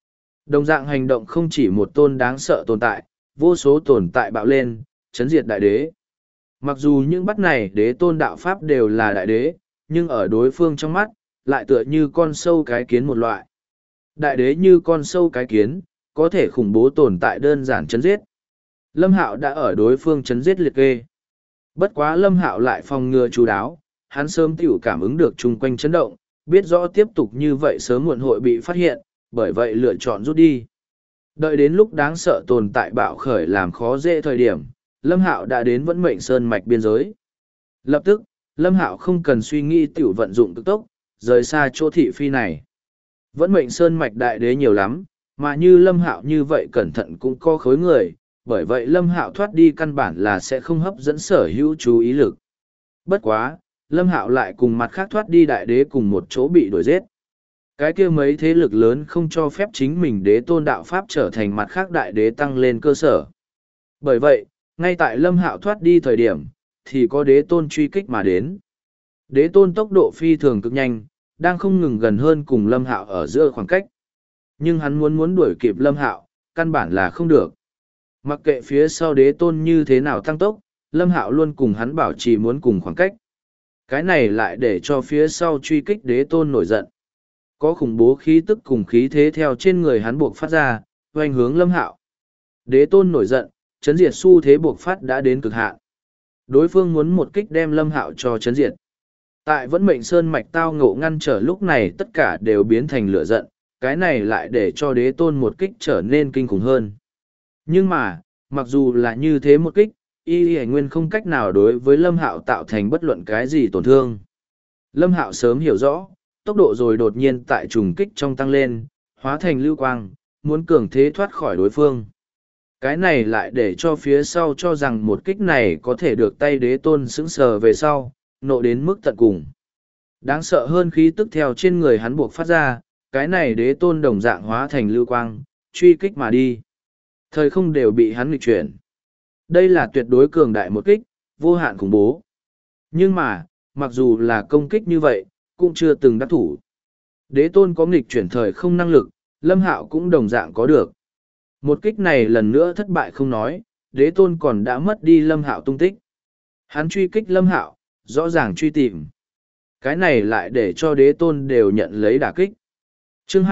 Đồng dạng hành động không chỉ một tôn đáng sợ tồn tại, vô số tồn tại bạo lên, chấn diệt đại đế. Mặc dù những bắt này đế tôn đạo pháp đều là đại đế, nhưng ở đối phương trong mắt, lại tựa như con sâu cái kiến một loại. Đại đế như con sâu cái kiến, có thể khủng bố tồn tại đơn giản chấn giết. Lâm Hạo đã ở đối phương chấn giết liệt kê. Bất quá Lâm Hạo lại phòng ngừa chú đáo, hắn sớm tiểu cảm ứng được chung quanh chấn động, biết rõ tiếp tục như vậy sớm muộn hội bị phát hiện, bởi vậy lựa chọn rút đi. Đợi đến lúc đáng sợ tồn tại bạo khởi làm khó dễ thời điểm, Lâm Hạo đã đến Vẫn Mệnh Sơn mạch biên giới. Lập tức, Lâm Hạo không cần suy nghĩ tiểu vận dụng cực tốc, rời xa chỗ thị phi này. Vẫn Mệnh Sơn mạch đại đế nhiều lắm, mà như Lâm Hạo như vậy cẩn thận cũng có khối người, bởi vậy Lâm Hạo thoát đi căn bản là sẽ không hấp dẫn sở hữu chú ý lực. Bất quá, Lâm Hạo lại cùng mặt khác thoát đi đại đế cùng một chỗ bị đuổi giết. Cái kia mấy thế lực lớn không cho phép chính mình đế tôn đạo pháp trở thành mặt khác đại đế tăng lên cơ sở. Bởi vậy, ngay tại Lâm Hạo thoát đi thời điểm, thì có đế tôn truy kích mà đến. Đế tôn tốc độ phi thường cực nhanh, đang không ngừng gần hơn cùng Lâm Hạo ở giữa khoảng cách. Nhưng hắn muốn đuổi kịp Lâm Hạo, căn bản là không được. Mặc kệ phía sau đế tôn như thế nào tăng tốc, Lâm Hạo luôn cùng hắn bảo trì muốn cùng khoảng cách. Cái này lại để cho phía sau truy kích đế tôn nổi giận. Có khủng bố khí tức cùng khí thế theo trên người hắn buộc phát ra, hoành hướng Lâm Hạo. Đế tôn nổi giận, chấn diệt xu thế buộc phát đã đến cực hạn. Đối phương muốn một kích đem Lâm Hạo cho chấn diệt. Tại Vẫn Mệnh Sơn mạch tao ngộ ngăn trở lúc này tất cả đều biến thành lửa giận, cái này lại để cho đế tôn một kích trở nên kinh khủng hơn. Nhưng mà, mặc dù là như thế một kích, Y Nguyên không cách nào đối với Lâm Hạo tạo thành bất luận cái gì tổn thương. Lâm Hạo sớm hiểu rõ, tốc độ rồi đột nhiên tại trùng kích trong tăng lên, hóa thành lưu quang, muốn cường thế thoát khỏi đối phương. Cái này lại để cho phía sau cho rằng một kích này có thể được tay đế tôn sững sờ về sau, nộ đến mức tận cùng. Đáng sợ hơn khí tức theo trên người hắn buộc phát ra, cái này đế tôn đồng dạng hóa thành lưu quang, truy kích mà đi. Thời không đều bị hắn nghịch chuyển. Đây là tuyệt đối cường đại một kích, vô hạn khủng bố. Nhưng mà, mặc dù là công kích như vậy, cũng chưa từng đắc thủ. Đế tôn có nghịch chuyển thời không năng lực, Lâm Hạo cũng đồng dạng có được. Một kích này lần nữa thất bại không nói, đế tôn còn đã mất đi Lâm Hạo tung tích. Hắn truy kích Lâm Hạo, rõ ràng truy tìm. Cái này lại để cho đế tôn đều nhận lấy đả kích. Chương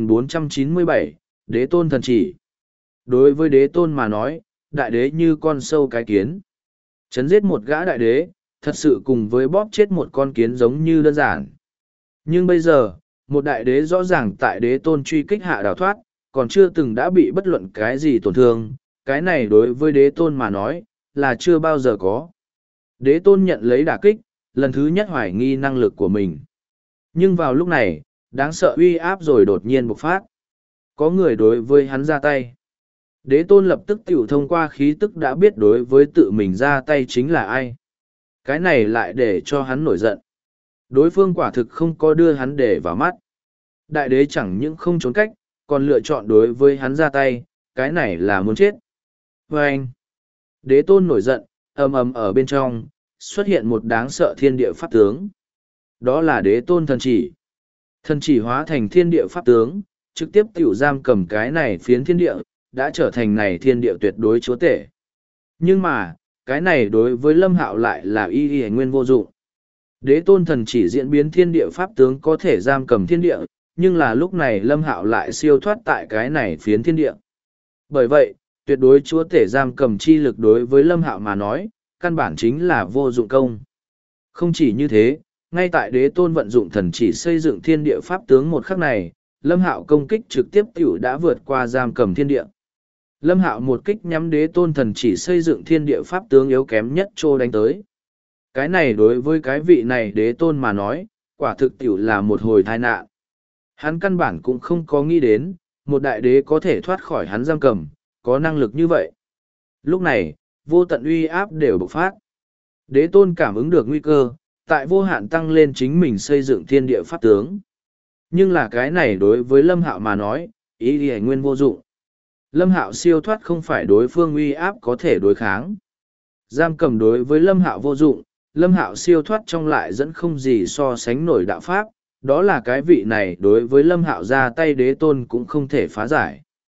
2497, Đế tôn thần chỉ. Đối với đế tôn mà nói, đại đế như con sâu cái kiến. Chấn giết một gã đại đế, thật sự cùng với bóp chết một con kiến giống như đơn giản. Nhưng bây giờ, một đại đế rõ ràng tại đế tôn truy kích hạ đào thoát, còn chưa từng đã bị bất luận cái gì tổn thương, cái này đối với đế tôn mà nói, là chưa bao giờ có. Đế tôn nhận lấy đả kích, lần thứ nhất hoài nghi năng lực của mình. Nhưng vào lúc này, đáng sợ uy áp rồi đột nhiên bộc phát. Có người đối với hắn ra tay. Đế tôn lập tức tiểu thông qua khí tức đã biết đối với tự mình ra tay chính là ai. Cái này lại để cho hắn nổi giận. Đối phương quả thực không có đưa hắn để vào mắt. Đại đế chẳng những không trốn cách, còn lựa chọn đối với hắn ra tay, cái này là muốn chết. Và anh, đế tôn nổi giận, ầm ầm ở bên trong, xuất hiện một đáng sợ thiên địa pháp tướng. Đó là đế tôn thần chỉ. Thần chỉ hóa thành thiên địa pháp tướng, trực tiếp tiểu giam cầm cái này phiến thiên địa, đã trở thành này thiên địa tuyệt đối chúa tể. Nhưng mà, cái này đối với Lâm Hạo lại là y nguyên vô dụng. Đế tôn thần chỉ diễn biến thiên địa pháp tướng có thể giam cầm thiên địa, nhưng là lúc này Lâm Hạo lại siêu thoát tại cái này phiến thiên địa. Bởi vậy, tuyệt đối chúa tể giam cầm chi lực đối với Lâm Hạo mà nói, căn bản chính là vô dụng công. Không chỉ như thế, ngay tại đế tôn vận dụng thần chỉ xây dựng thiên địa pháp tướng một khắc này, Lâm Hạo công kích trực tiếp tiểu đã vượt qua giam cầm thiên địa. Lâm Hạo một kích nhắm đế tôn thần chỉ xây dựng thiên địa pháp tướng yếu kém nhất trô đánh tới. Cái này đối với cái vị này đế tôn mà nói, quả thực tiểu là một hồi tai nạn. Hắn căn bản cũng không có nghĩ đến, một đại đế có thể thoát khỏi hắn giam cầm, có năng lực như vậy. Lúc này, vô tận uy áp đều bộc phát. Đế tôn cảm ứng được nguy cơ, tại vô hạn tăng lên chính mình xây dựng thiên địa pháp tướng. Nhưng là cái này đối với Lâm Hạo mà nói, ý thì nguyên vô dụng. Lâm Hạo siêu thoát không phải đối phương uy áp có thể đối kháng. Giam cầm đối với Lâm Hạo vô dụng, Lâm Hạo siêu thoát trong lại dẫn không gì so sánh nổi đạo pháp, đó là cái vị này đối với Lâm Hạo ra tay đế tôn cũng không thể phá giải.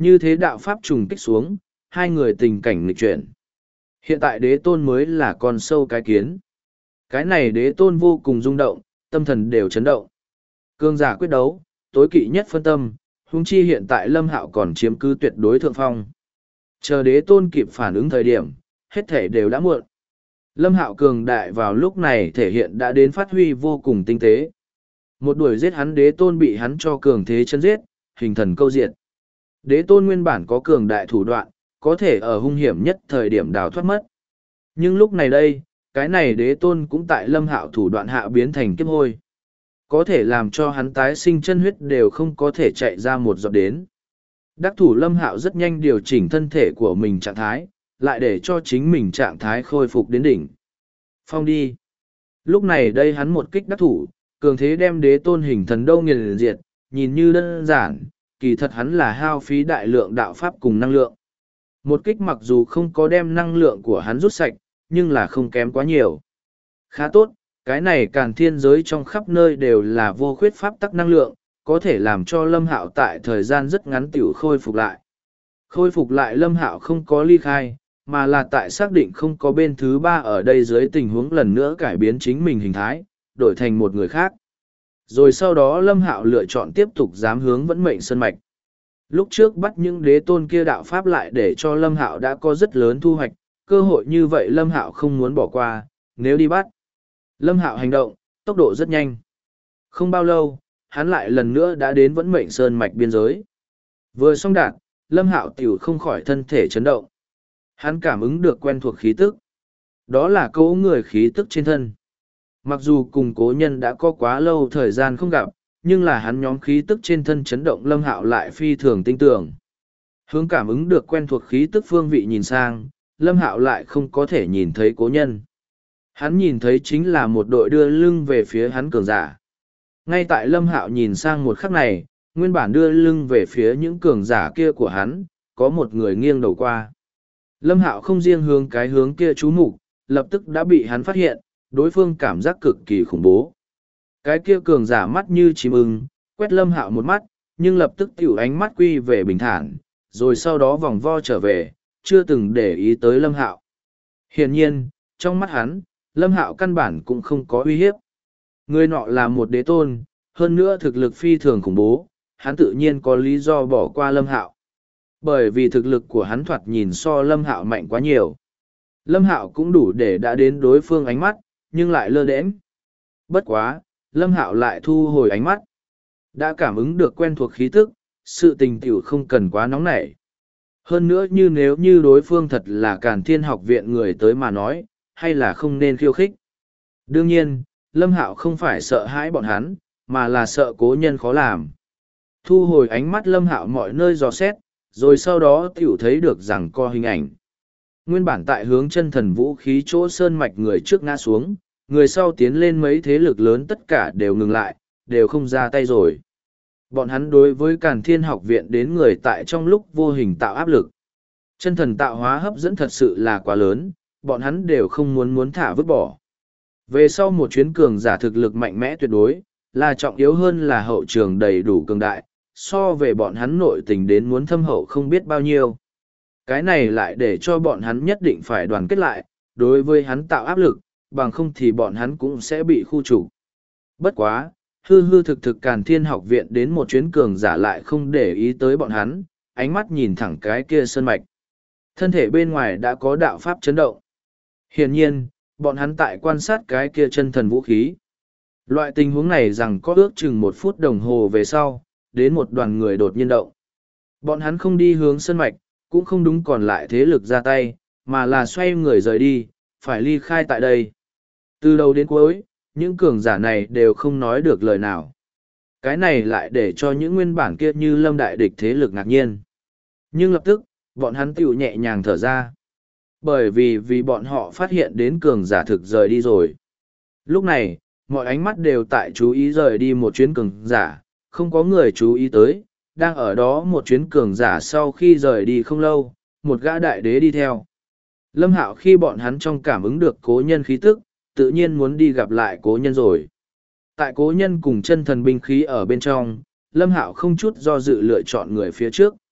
Như thế đạo pháp trùng kích xuống, hai người tình cảnh nghịch chuyển. Hiện tại đế tôn mới là con sâu cái kiến. Cái này đế tôn vô cùng rung động, tâm thần đều chấn động. Cương giả quyết đấu, tối kỵ nhất phân tâm, huống chi hiện tại Lâm Hạo còn chiếm cứ tuyệt đối thượng phong. Chờ đế tôn kịp phản ứng thời điểm, hết thể đều đã muộn. Lâm Hạo cường đại vào lúc này thể hiện đã đến phát huy vô cùng tinh tế. Một đuổi giết hắn đế tôn bị hắn cho cường thế chân giết, hình thần câu diệt. Đế tôn nguyên bản có cường đại thủ đoạn, có thể ở hung hiểm nhất thời điểm đào thoát mất. Nhưng lúc này đây, cái này đế tôn cũng tại Lâm Hạo thủ đoạn hạ biến thành kiếp hôi. Có thể làm cho hắn tái sinh chân huyết đều không có thể chạy ra một giọt đến. Đắc thủ Lâm Hạo rất nhanh điều chỉnh thân thể của mình trạng thái, lại để cho chính mình trạng thái khôi phục đến đỉnh. Phong đi. Lúc này đây hắn một kích đắc thủ, cường thế đem đế tôn hình thần đâu nghiền diệt, nhìn như đơn giản, kỳ thật hắn là hao phí đại lượng đạo pháp cùng năng lượng. Một kích mặc dù không có đem năng lượng của hắn rút sạch, nhưng là không kém quá nhiều. Khá tốt, cái này Càn thiên giới trong khắp nơi đều là vô khuyết pháp tắc năng lượng, có thể làm cho Lâm Hạo tại thời gian rất ngắn tiểu khôi phục lại. Khôi phục lại Lâm Hạo không có ly khai, mà là tại xác định không có bên thứ ba ở đây dưới tình huống lần nữa cải biến chính mình hình thái, đổi thành một người khác. Rồi sau đó Lâm Hạo lựa chọn tiếp tục dám hướng vẫn mệnh sơn mạch. Lúc trước bắt những đế tôn kia đạo pháp lại để cho Lâm Hạo đã có rất lớn thu hoạch, cơ hội như vậy Lâm Hạo không muốn bỏ qua, nếu đi bắt. Lâm Hạo hành động, tốc độ rất nhanh. Không bao lâu, hắn lại lần nữa đã đến vẫn mệnh sơn mạch biên giới. Vừa xong đạt, Lâm Hạo tiểu không khỏi thân thể chấn động. Hắn cảm ứng được quen thuộc khí tức. Đó là cỗ người khí tức trên thân. Mặc dù cùng cố nhân đã có quá lâu thời gian không gặp, nhưng là hắn nhóm khí tức trên thân chấn động Lâm Hạo lại phi thường tinh tường. Hướng cảm ứng được quen thuộc khí tức phương vị nhìn sang, Lâm Hạo lại không có thể nhìn thấy cố nhân. Hắn nhìn thấy chính là một đội đưa lưng về phía hắn cường giả. Ngay tại Lâm Hạo nhìn sang một khắc này, nguyên bản đưa lưng về phía những cường giả kia của hắn, có một người nghiêng đầu qua. Lâm Hạo không riêng hướng cái hướng kia chú mục, lập tức đã bị hắn phát hiện, đối phương cảm giác cực kỳ khủng bố. Cái kia cường giả mắt như chim ưng, quét Lâm Hạo một mắt, nhưng lập tức tiểu ánh mắt quy về bình thản, rồi sau đó vòng vo trở về, chưa từng để ý tới Lâm Hạo. Hiển nhiên, trong mắt hắn, Lâm Hạo căn bản cũng không có uy hiếp. Người nọ là một đế tôn, hơn nữa thực lực phi thường khủng bố, hắn tự nhiên có lý do bỏ qua Lâm Hạo. Bởi vì thực lực của hắn thoạt nhìn so Lâm Hạo mạnh quá nhiều. Lâm Hạo cũng đủ để đã đến đối phương ánh mắt, nhưng lại lơ đễnh. Bất quá, Lâm Hạo lại thu hồi ánh mắt. Đã cảm ứng được quen thuộc khí tức, sự tình tiểu không cần quá nóng nảy. Hơn nữa như nếu như đối phương thật là Càn Thiên học viện người tới mà nói, hay là không nên khiêu khích. Đương nhiên, Lâm Hạo không phải sợ hãi bọn hắn, mà là sợ cố nhân khó làm. Thu hồi ánh mắt Lâm Hạo mọi nơi dò xét, rồi sau đó tiểu thấy được rằng co hình ảnh. Nguyên bản tại hướng chân thần vũ khí chỗ sơn mạch người trước ngã xuống, người sau tiến lên mấy thế lực lớn tất cả đều ngừng lại, đều không ra tay rồi. Bọn hắn đối với Càn Thiên học viện đến người tại trong lúc vô hình tạo áp lực. Chân thần tạo hóa hấp dẫn thật sự là quá lớn, bọn hắn đều không muốn thả vứt bỏ. Về sau một chuyến cường giả thực lực mạnh mẽ tuyệt đối, là trọng yếu hơn là hậu trường đầy đủ cường đại, so về bọn hắn nội tình đến muốn thâm hậu không biết bao nhiêu. Cái này lại để cho bọn hắn nhất định phải đoàn kết lại, đối với hắn tạo áp lực, bằng không thì bọn hắn cũng sẽ bị khu trục. Bất quá, hư hư thực thực Càn Thiên học viện đến một chuyến cường giả lại không để ý tới bọn hắn, ánh mắt nhìn thẳng cái kia sơn mạch. Thân thể bên ngoài đã có đạo pháp chấn động. Hiển nhiên, bọn hắn tại quan sát cái kia chân thần vũ khí. Loại tình huống này rằng có ước chừng 1 phút đồng hồ về sau, đến một đoàn người đột nhiên động. Bọn hắn không đi hướng sơn mạch, cũng không đúng còn lại thế lực ra tay, mà là xoay người rời đi, phải ly khai tại đây. Từ đầu đến cuối, những cường giả này đều không nói được lời nào. Cái này lại để cho những nguyên bản kia như lâm đại địch thế lực ngạc nhiên. Nhưng lập tức, bọn hắn tiểu nhẹ nhàng thở ra. Bởi vì bọn họ phát hiện đến cường giả thực rời đi rồi. Lúc này, mọi ánh mắt đều tại chú ý rời đi một chuyến cường giả, không có người chú ý tới, đang ở đó một chuyến cường giả sau khi rời đi không lâu, một gã đại đế đi theo. Lâm Hạo khi bọn hắn trong cảm ứng được cố nhân khí tức, tự nhiên muốn đi gặp lại cố nhân rồi. Tại cố nhân cùng chân thần binh khí ở bên trong, Lâm Hạo không chút do dự lựa chọn người phía trước.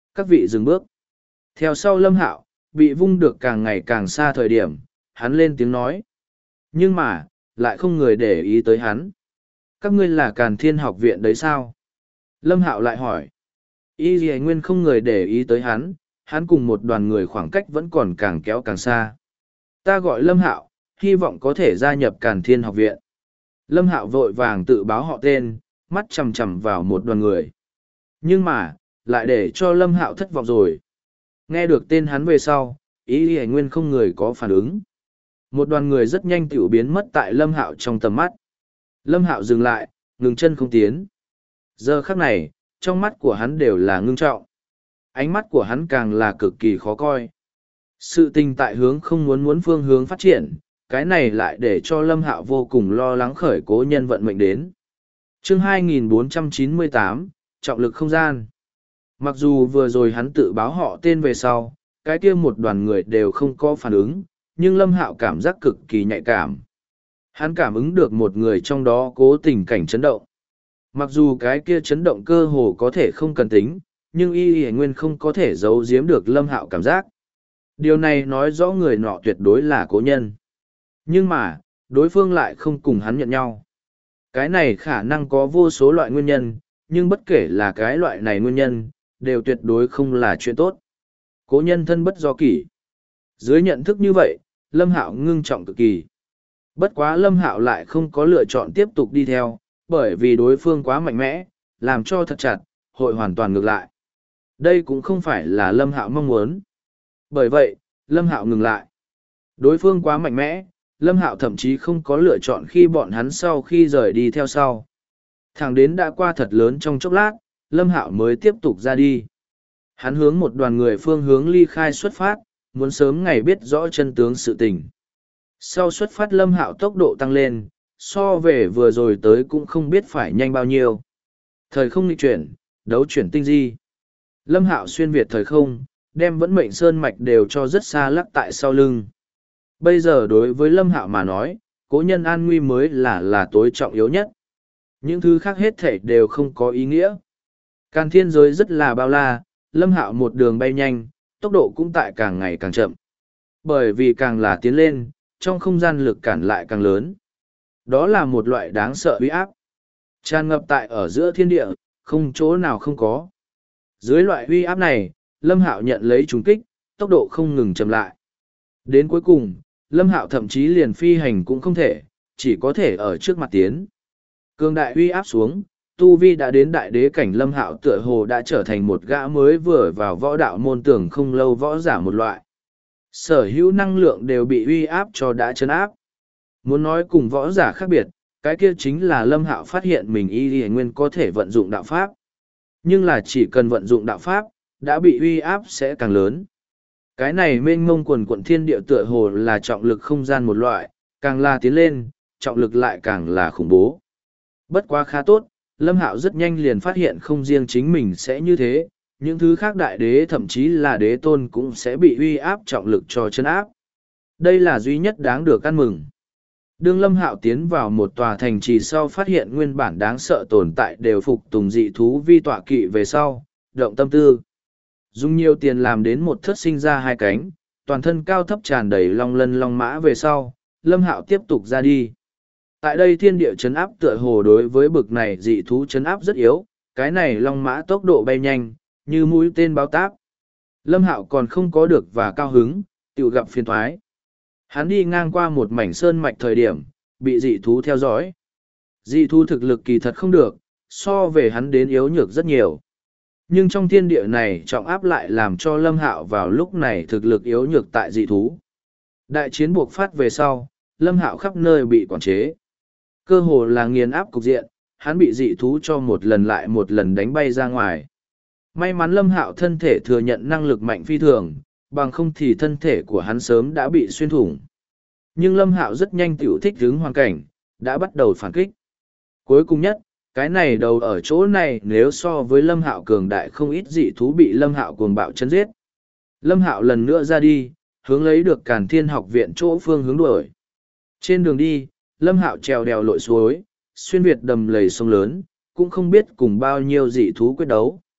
Các vị dừng bước. Theo sau Lâm Hạo, bị vung được càng ngày càng xa thời điểm, hắn lên tiếng nói. Nhưng mà, lại không người để ý tới hắn. Các ngươi là Càn Thiên học viện đấy sao? Lâm Hạo lại hỏi. Y Lì Nguyên không người để ý tới hắn, hắn cùng một đoàn người khoảng cách vẫn còn càng kéo càng xa. Ta gọi Lâm Hạo, hy vọng có thể gia nhập Càn Thiên học viện. Lâm Hạo vội vàng tự báo họ tên, mắt chằm chằm vào một đoàn người. Nhưng mà, lại để cho Lâm Hạo thất vọng rồi. Nghe được tên hắn về sau, Y Lì Nguyên không người có phản ứng. Một đoàn người rất nhanh tiểu biến mất tại Lâm Hạo trong tầm mắt. Lâm Hạo dừng lại, ngừng chân không tiến. Giờ khắc này, trong mắt của hắn đều là ngưng trọng. Ánh mắt của hắn càng là cực kỳ khó coi. Sự tình tại hướng không muốn phương hướng phát triển, cái này lại để cho Lâm Hạo vô cùng lo lắng khởi cố nhân vận mệnh đến. Chương 2498, Trọng lực không gian. Mặc dù vừa rồi hắn tự báo họ tên về sau, cái kia một đoàn người đều không có phản ứng, nhưng Lâm Hạo cảm giác cực kỳ nhạy cảm. Hắn cảm ứng được một người trong đó cố tình cảnh chấn động. Mặc dù cái kia chấn động cơ hồ có thể không cần tính, nhưng Y Nguyên không có thể giấu giếm được Lâm Hạo cảm giác. Điều này nói rõ người nọ tuyệt đối là cố nhân. Nhưng mà, đối phương lại không cùng hắn nhận nhau. Cái này khả năng có vô số loại nguyên nhân, nhưng bất kể là cái loại này nguyên nhân, đều tuyệt đối không là chuyện tốt. Cố nhân thân bất do kỷ. Dưới nhận thức như vậy, Lâm Hạo ngưng trọng cực kỳ. Bất quá Lâm Hạo lại không có lựa chọn tiếp tục đi theo, bởi vì đối phương quá mạnh mẽ, làm cho thật chặt, hội hoàn toàn ngược lại. Đây cũng không phải là Lâm Hạo mong muốn. Bởi vậy, Lâm Hạo ngừng lại. Đối phương quá mạnh mẽ, Lâm Hạo thậm chí không có lựa chọn khi bọn hắn sau khi rời đi theo sau. Thẳng đến đã qua thật lớn trong chốc lát, Lâm Hạo mới tiếp tục ra đi. Hắn hướng một đoàn người phương hướng ly khai xuất phát, muốn sớm ngày biết rõ chân tướng sự tình. Sau xuất phát Lâm Hạo tốc độ tăng lên, so về vừa rồi tới cũng không biết phải nhanh bao nhiêu. Thời không nghịch chuyển, đấu chuyển tinh di. Lâm Hạo xuyên việt thời không, đem vẫn mệnh sơn mạch đều cho rất xa lắc tại sau lưng. Bây giờ đối với Lâm Hạo mà nói, cố nhân an nguy mới là tối trọng yếu nhất. Những thứ khác hết thể đều không có ý nghĩa. Càn thiên giới rất là bao la, Lâm Hạo một đường bay nhanh, tốc độ cũng tại càng ngày càng chậm. Bởi vì càng là tiến lên, trong không gian lực cản lại càng lớn. Đó là một loại đáng sợ uy áp. Tràn ngập tại ở giữa thiên địa, không chỗ nào không có. Dưới loại uy áp này, Lâm Hạo nhận lấy trùng kích, tốc độ không ngừng chậm lại. Đến cuối cùng, Lâm Hạo thậm chí liền phi hành cũng không thể, chỉ có thể ở trước mặt tiến. Cường đại uy áp xuống, tu vi đã đến đại đế cảnh Lâm Hạo tựa hồ đã trở thành một gã mới vừa vào võ đạo môn tưởng không lâu võ giả một loại. Sở hữu năng lượng đều bị uy áp cho đã chấn áp. Muốn nói cùng võ giả khác biệt, cái kia chính là Lâm Hạo phát hiện mình Y Nguyên có thể vận dụng đạo pháp. Nhưng là chỉ cần vận dụng đạo pháp, đã bị uy áp sẽ càng lớn. Cái này mênh mông quần quận thiên địa tựa hồ là trọng lực không gian một loại, càng là tiến lên, trọng lực lại càng là khủng bố. Bất quá khá tốt, Lâm Hạo rất nhanh liền phát hiện không riêng chính mình sẽ như thế, những thứ khác đại đế thậm chí là đế tôn cũng sẽ bị uy áp trọng lực cho chân áp. Đây là duy nhất đáng được ăn mừng. Đương Lâm Hạo tiến vào một tòa thành trì sau phát hiện nguyên bản đáng sợ tồn tại đều phục tùng dị thú vi tọa kỵ về sau, động tâm tư. Dùng nhiều tiền làm đến một thất sinh ra hai cánh, toàn thân cao thấp tràn đầy long lân long mã về sau, Lâm Hạo tiếp tục ra đi. Tại đây thiên địa chấn áp tựa hồ đối với bực này dị thú chấn áp rất yếu, cái này long mã tốc độ bay nhanh, như mũi tên báo táp. Lâm Hạo còn không có được và cao hứng, tự gặp phiền thoái. Hắn đi ngang qua một mảnh sơn mạch thời điểm, bị dị thú theo dõi. Dị thú thực lực kỳ thật không được, so về hắn đến yếu nhược rất nhiều. Nhưng trong thiên địa này trọng áp lại làm cho Lâm Hạo vào lúc này thực lực yếu nhược tại dị thú. Đại chiến buộc phát về sau, Lâm Hạo khắp nơi bị quản chế. Cơ hồ là nghiền áp cục diện, hắn bị dị thú cho một lần lại một lần đánh bay ra ngoài. May mắn Lâm Hạo thân thể thừa nhận năng lực mạnh phi thường, bằng không thì thân thể của hắn sớm đã bị xuyên thủng. Nhưng Lâm Hạo rất nhanh tiểu thích ứng hoàn cảnh, đã bắt đầu phản kích. Cuối cùng nhất, cái này đầu ở chỗ này nếu so với Lâm Hạo cường đại không ít dị thú bị Lâm Hạo cuồng bạo chấn giết. Lâm Hạo lần nữa ra đi, hướng lấy được Càn Thiên học viện chỗ phương hướng đuổi. Trên đường đi, Lâm Hạo trèo đèo lội suối, xuyên việt đầm lầy sông lớn, cũng không biết cùng bao nhiêu dị thú quyết đấu.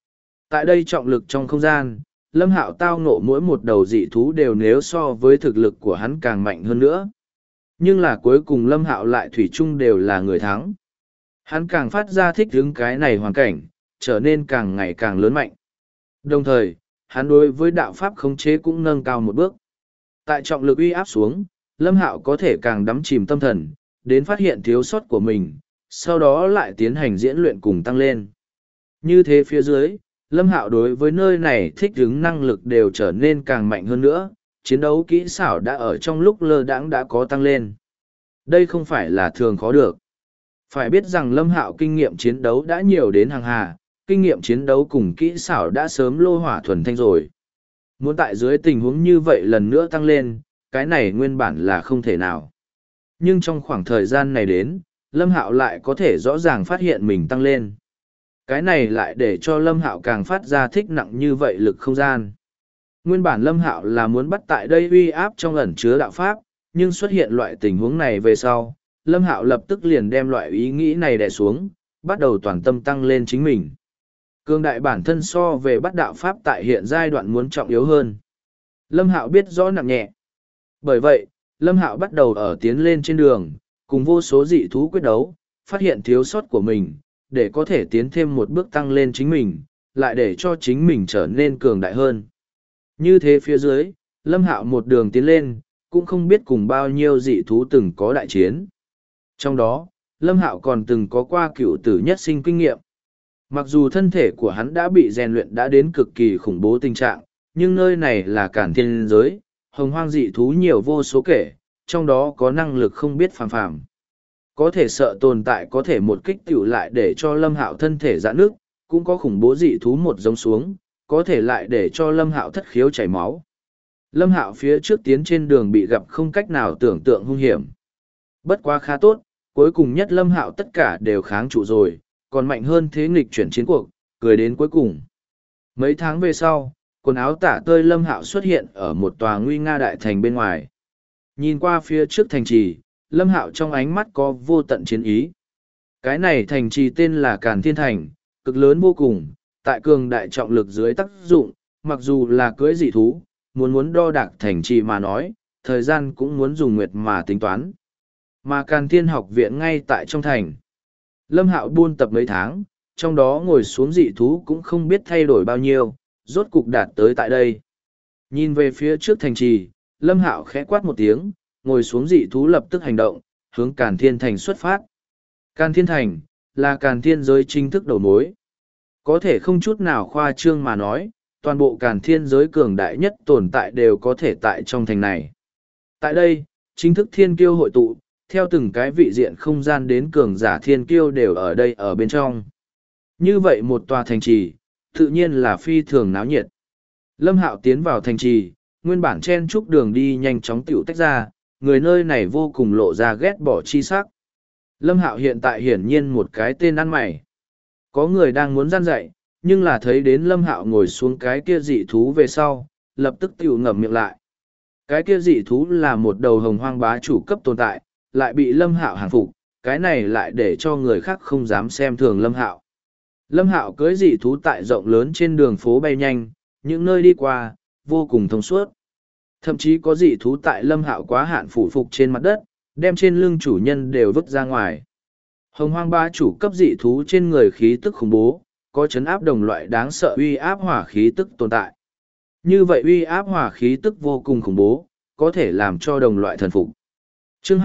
Tại đây trọng lực trong không gian, Lâm Hạo tao ngộ mỗi một đầu dị thú đều nếu so với thực lực của hắn càng mạnh hơn nữa. Nhưng là cuối cùng Lâm Hạo lại thủy chung đều là người thắng. Hắn càng phát ra thích ứng cái này hoàn cảnh, trở nên càng ngày càng lớn mạnh. Đồng thời, hắn đối với đạo pháp khống chế cũng nâng cao một bước. Tại trọng lực uy áp xuống, Lâm Hạo có thể càng đắm chìm tâm thần, đến phát hiện thiếu sót của mình, sau đó lại tiến hành diễn luyện cùng tăng lên. Như thế phía dưới, Lâm Hạo đối với nơi này thích ứng năng lực đều trở nên càng mạnh hơn nữa, chiến đấu kỹ xảo đã ở trong lúc lơ đãng đã có tăng lên. Đây không phải là thường khó được. Phải biết rằng Lâm Hạo kinh nghiệm chiến đấu đã nhiều đến hàng hà, kinh nghiệm chiến đấu cùng kỹ xảo đã sớm lô hỏa thuần thanh rồi. Muốn tại dưới tình huống như vậy lần nữa tăng lên, cái này nguyên bản là không thể nào. Nhưng trong khoảng thời gian này đến, Lâm Hạo lại có thể rõ ràng phát hiện mình tăng lên. Cái này lại để cho Lâm Hạo càng phát ra thích nặng như vậy lực không gian. Nguyên bản Lâm Hạo là muốn bắt tại đây uy áp trong ẩn chứa đạo pháp, nhưng xuất hiện loại tình huống này về sau, Lâm Hạo lập tức liền đem loại ý nghĩ này đè xuống, bắt đầu toàn tâm tăng lên chính mình. Cường đại bản thân so về bắt đạo pháp tại hiện giai đoạn muốn trọng yếu hơn. Lâm Hạo biết rõ nặng nhẹ. Bởi vậy, Lâm Hạo bắt đầu ở tiến lên trên đường, cùng vô số dị thú quyết đấu, phát hiện thiếu sót của mình, để có thể tiến thêm một bước tăng lên chính mình, lại để cho chính mình trở nên cường đại hơn. Như thế phía dưới, Lâm Hạo một đường tiến lên, cũng không biết cùng bao nhiêu dị thú từng có đại chiến. Trong đó, Lâm Hạo còn từng có qua cựu tử nhất sinh kinh nghiệm. Mặc dù thân thể của hắn đã bị rèn luyện đã đến cực kỳ khủng bố tình trạng, nhưng nơi này là Càn Thiên giới, hồng hoang dị thú nhiều vô số kể, trong đó có năng lực không biết phàm phàm. Có thể sợ tồn tại có thể một kích tiểu lại để cho Lâm Hạo thân thể giãn nước, cũng có khủng bố dị thú một giống xuống, có thể lại để cho Lâm Hạo thất khiếu chảy máu. Lâm Hạo phía trước tiến trên đường bị gặp không cách nào tưởng tượng hung hiểm. Bất quá khá tốt, cuối cùng nhất Lâm Hạo tất cả đều kháng trụ rồi, còn mạnh hơn thế nghịch chuyển chiến cuộc, cười đến cuối cùng. Mấy tháng về sau, quần áo tả tơi Lâm Hạo xuất hiện ở một tòa nguy nga đại thành bên ngoài. Nhìn qua phía trước thành trì, Lâm Hạo trong ánh mắt có vô tận chiến ý. Cái này thành trì tên là Càn Thiên Thành, cực lớn vô cùng, tại cường đại trọng lực dưới tác dụng, mặc dù là cưỡi dị thú, muốn đo đạc thành trì mà nói, thời gian cũng muốn dùng nguyệt mà tính toán. Mà Càn Thiên học viện ngay tại trong thành. Lâm Hạo buôn tập mấy tháng, trong đó ngồi xuống dị thú cũng không biết thay đổi bao nhiêu, rốt cục đạt tới tại đây. Nhìn về phía trước thành trì, Lâm Hạo khẽ quát một tiếng, ngồi xuống dị thú lập tức hành động, hướng Càn Thiên Thành xuất phát. Càn Thiên Thành, là Càn Thiên giới chính thức đầu mối. Có thể không chút nào khoa trương mà nói, toàn bộ Càn Thiên giới cường đại nhất tồn tại đều có thể tại trong thành này. Tại đây, chính thức thiên kiêu hội tụ, theo từng cái vị diện không gian đến cường giả thiên kiêu đều ở đây ở bên trong. Như vậy một tòa thành trì, tự nhiên là phi thường náo nhiệt. Lâm Hạo tiến vào thành trì, nguyên bản chen chúc đường đi nhanh chóng tiểu tách ra, người nơi này vô cùng lộ ra ghét bỏ chi sắc. Lâm Hạo hiện tại hiển nhiên một cái tên ăn mày. Có người đang muốn gian dạy, nhưng là thấy đến Lâm Hạo ngồi xuống cái kia dị thú về sau, lập tức tiểu ngậm miệng lại. Cái kia dị thú là một đầu hồng hoang bá chủ cấp tồn tại, lại bị Lâm Hạo hàng phục, cái này lại để cho người khác không dám xem thường Lâm Hạo. Lâm Hạo cưỡi dị thú tại rộng lớn trên đường phố bay nhanh, những nơi đi qua, vô cùng thông suốt. Thậm chí có dị thú tại Lâm Hạo quá hạn phủ phục trên mặt đất, đem trên lưng chủ nhân đều vứt ra ngoài. Hồng hoang bá chủ cấp dị thú trên người khí tức khủng bố, có chấn áp đồng loại đáng sợ uy áp hỏa khí tức tồn tại. Như vậy uy áp hỏa khí tức vô cùng khủng bố, có thể làm cho đồng loại thần phục. Chương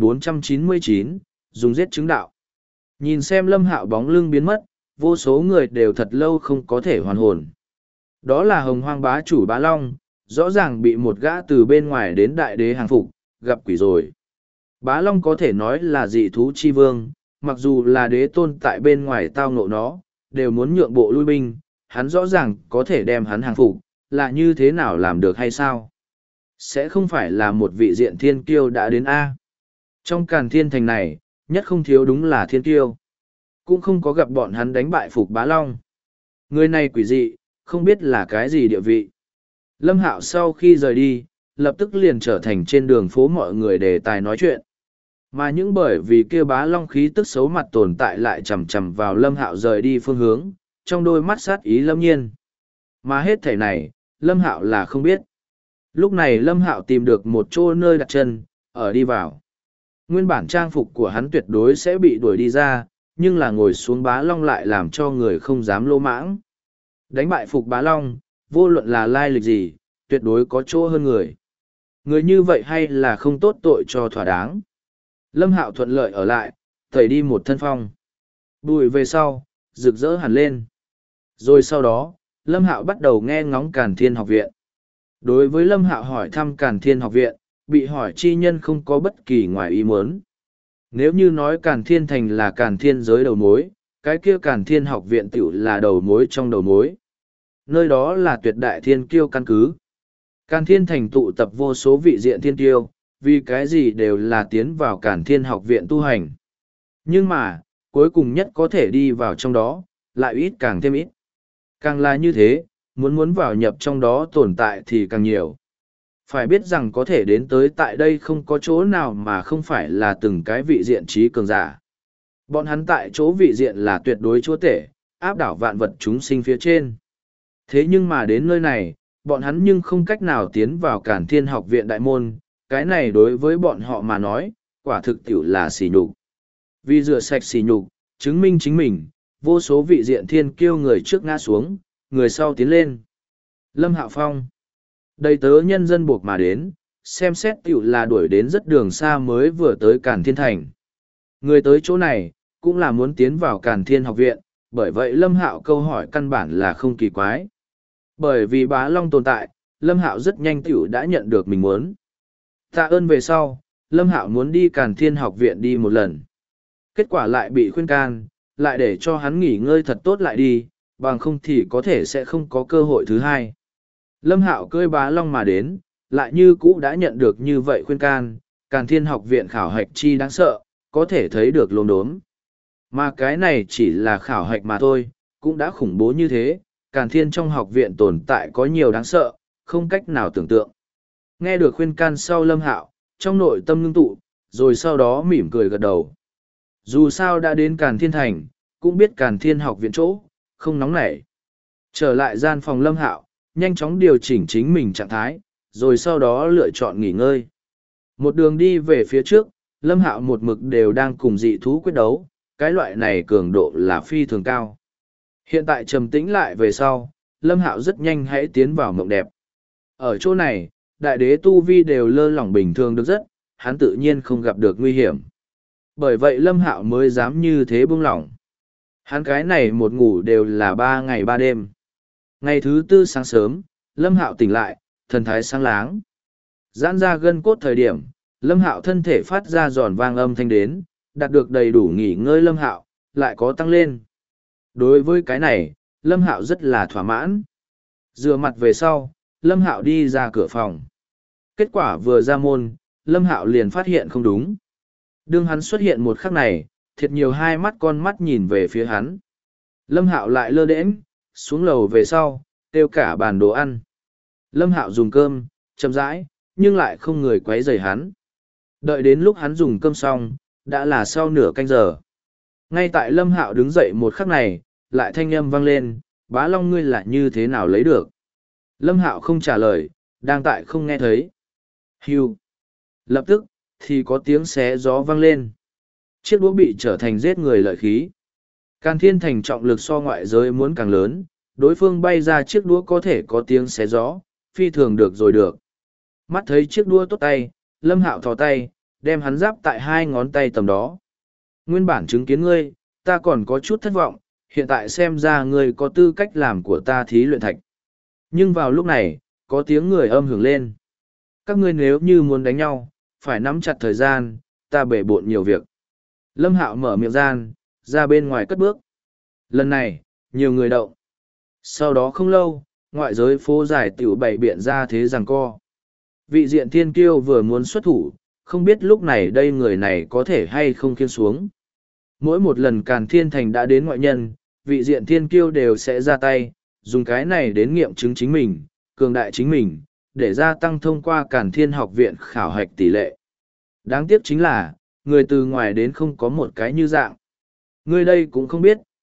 2499, dùng giết chứng đạo. Nhìn xem Lâm Hạo bóng lưng biến mất, vô số người đều thật lâu không có thể hoàn hồn. Đó là hồng hoang bá chủ Bá Long, rõ ràng bị một gã từ bên ngoài đến đại đế hàng phục, gặp quỷ rồi. Bá Long có thể nói là dị thú chi vương, mặc dù là đế tôn tại bên ngoài tao ngộ nó, đều muốn nhượng bộ lui binh, hắn rõ ràng có thể đem hắn hàng phục, là như thế nào làm được hay sao? Sẽ không phải là một vị diện thiên kiêu đã đến A. Trong Càn Thiên Thành này, nhất không thiếu đúng là thiên kiêu. Cũng không có gặp bọn hắn đánh bại phục Bá Long. Người này quỷ dị, không biết là cái gì địa vị. Lâm Hạo sau khi rời đi, lập tức liền trở thành trên đường phố mọi người đề tài nói chuyện. Mà những bởi vì kia Bá Long khí tức xấu mặt tồn tại lại chầm chầm vào Lâm Hạo rời đi phương hướng, trong đôi mắt sát ý lâm nhiên. Mà hết thảy này, Lâm Hạo là không biết. Lúc này Lâm Hạo tìm được một chỗ nơi đặt chân, ở đi vào. Nguyên bản trang phục của hắn tuyệt đối sẽ bị đuổi đi ra, nhưng là ngồi xuống Bá Long lại làm cho người không dám lô mãng. Đánh bại Phục Bá Long, vô luận là lai lịch gì, tuyệt đối có chỗ hơn người. Người như vậy hay là không tốt tội cho thỏa đáng. Lâm Hạo thuận lợi ở lại, tẩy đi một thân phong. Bùi về sau, rực rỡ hẳn lên. Rồi sau đó, Lâm Hạo bắt đầu nghe ngóng Càn Thiên học viện. Đối với Lâm Hạo hỏi thăm Càn Thiên học viện, bị hỏi chi nhân không có bất kỳ ngoài ý muốn. Nếu như nói Càn Thiên thành là Càn Thiên giới đầu mối, cái kia Càn Thiên học viện tiểu là đầu mối trong đầu mối. Nơi đó là tuyệt đại thiên kiêu căn cứ. Càn Thiên thành tụ tập vô số vị diện thiên kiêu, vì cái gì đều là tiến vào Càn Thiên học viện tu hành. Nhưng mà, cuối cùng nhất có thể đi vào trong đó, lại ít càng thêm ít. Càng là như thế, muốn vào nhập trong đó tồn tại thì càng nhiều. Phải biết rằng có thể đến tới tại đây không có chỗ nào mà không phải là từng cái vị diện trí cường giả. Bọn hắn tại chỗ vị diện là tuyệt đối chúa tể, áp đảo vạn vật chúng sinh phía trên. Thế nhưng mà đến nơi này, bọn hắn nhưng không cách nào tiến vào Càn Thiên học viện đại môn, cái này đối với bọn họ mà nói, quả thực tiểu là sỉ nhục. Vì rửa sạch sỉ nhục, chứng minh chính mình, vô số vị diện thiên kiêu người trước ngã xuống, người sau tiến lên. Lâm Hạo Phong. Đầy tớ nhân dân buộc mà đến, xem xét tiểu là đuổi đến rất đường xa mới vừa tới Càn Thiên Thành. Người tới chỗ này, cũng là muốn tiến vào Càn Thiên học viện, bởi vậy Lâm Hạo câu hỏi căn bản là không kỳ quái. Bởi vì Bá Long tồn tại, Lâm Hạo rất nhanh tiểu đã nhận được mình muốn. Tạ ơn về sau, Lâm Hạo muốn đi Càn Thiên học viện đi một lần. Kết quả lại bị khuyên can, lại để cho hắn nghỉ ngơi thật tốt lại đi, bằng không thì có thể sẽ không có cơ hội thứ hai. Lâm Hạo cưỡi Bá Long mà đến, lại như cũ đã nhận được như vậy khuyên can, Càn Thiên học viện khảo hạch chi đáng sợ, có thể thấy được lồn đốm. Mà cái này chỉ là khảo hạch mà thôi, cũng đã khủng bố như thế, Càn Thiên trong học viện tồn tại có nhiều đáng sợ, không cách nào tưởng tượng. Nghe được khuyên can sau Lâm Hạo, trong nội tâm ngưng tụ, rồi sau đó mỉm cười gật đầu. Dù sao đã đến Càn Thiên thành, cũng biết Càn Thiên học viện chỗ, không nóng nảy. Trở lại gian phòng Lâm Hạo, nhanh chóng điều chỉnh chính mình trạng thái, rồi sau đó lựa chọn nghỉ ngơi. Một đường đi về phía trước, Lâm Hạo một mực đều đang cùng dị thú quyết đấu, cái loại này cường độ là phi thường cao. Hiện tại trầm tĩnh lại về sau, Lâm Hạo rất nhanh hãy tiến vào mộng đẹp. Ở chỗ này, đại đế tu vi đều lơ lỏng bình thường được rất, hắn tự nhiên không gặp được nguy hiểm. Bởi vậy Lâm Hạo mới dám như thế buông lỏng. Hắn cái này một ngủ đều là 3 ngày 3 đêm. Ngày thứ tư sáng sớm, Lâm Hạo tỉnh lại, thần thái sáng láng. Giãn ra gân cốt thời điểm, Lâm Hạo thân thể phát ra giòn vang âm thanh đến, đạt được đầy đủ nghỉ ngơi Lâm Hạo, lại có tăng lên. Đối với cái này, Lâm Hạo rất là thỏa mãn. Rửa mặt về sau, Lâm Hạo đi ra cửa phòng. Kết quả vừa ra môn, Lâm Hạo liền phát hiện không đúng. Đương hắn xuất hiện một khắc này, thiệt nhiều hai mắt con mắt nhìn về phía hắn. Lâm Hạo lại lơ đễnh, xuống lầu về sau, kêu cả bàn đồ ăn. Lâm Hạo dùng cơm, chậm rãi, nhưng lại không người quấy rầy hắn. Đợi đến lúc hắn dùng cơm xong, đã là sau nửa canh giờ. Ngay tại Lâm Hạo đứng dậy một khắc này, lại thanh âm vang lên, Bá Long ngươi là như thế nào lấy được. Lâm Hạo không trả lời, đang tại không nghe thấy. Hưu. Lập tức, thì có tiếng xé gió vang lên. Chiếc đũa bị trở thành giết người lợi khí. Càn Thiên thành trọng lực so ngoại giới muốn càng lớn, đối phương bay ra chiếc đũa có thể có tiếng xé gió, phi thường được rồi được. Mắt thấy chiếc đũa tốt tay, Lâm Hạo thò tay, đem hắn giáp tại 2 ngón tay tầm đó. Nguyên bản chứng kiến ngươi, ta còn có chút thất vọng, hiện tại xem ra ngươi có tư cách làm của ta thí luyện thạch. Nhưng vào lúc này, có tiếng người âm hưởng lên. Các ngươi nếu như muốn đánh nhau, phải nắm chặt thời gian, ta bể bộn nhiều việc. Lâm Hạo mở miệng gian, ra bên ngoài cất bước. Lần này, nhiều người động. Sau đó không lâu, ngoại giới phố dài tiểu bày biện ra thế giằng co. Vị diện thiên kiêu vừa muốn xuất thủ, không biết lúc này đây người này có thể hay không khiên xuống. Mỗi một lần Càn Thiên Thành đã đến ngoại nhân, vị diện thiên kiêu đều sẽ ra tay, dùng cái này đến nghiệm chứng chính mình, cường đại chính mình, để gia tăng thông qua Càn Thiên học viện khảo hạch tỷ lệ. Đáng tiếc chính là, người từ ngoài đến không có một cái như dạng. Người đây cũng không biết,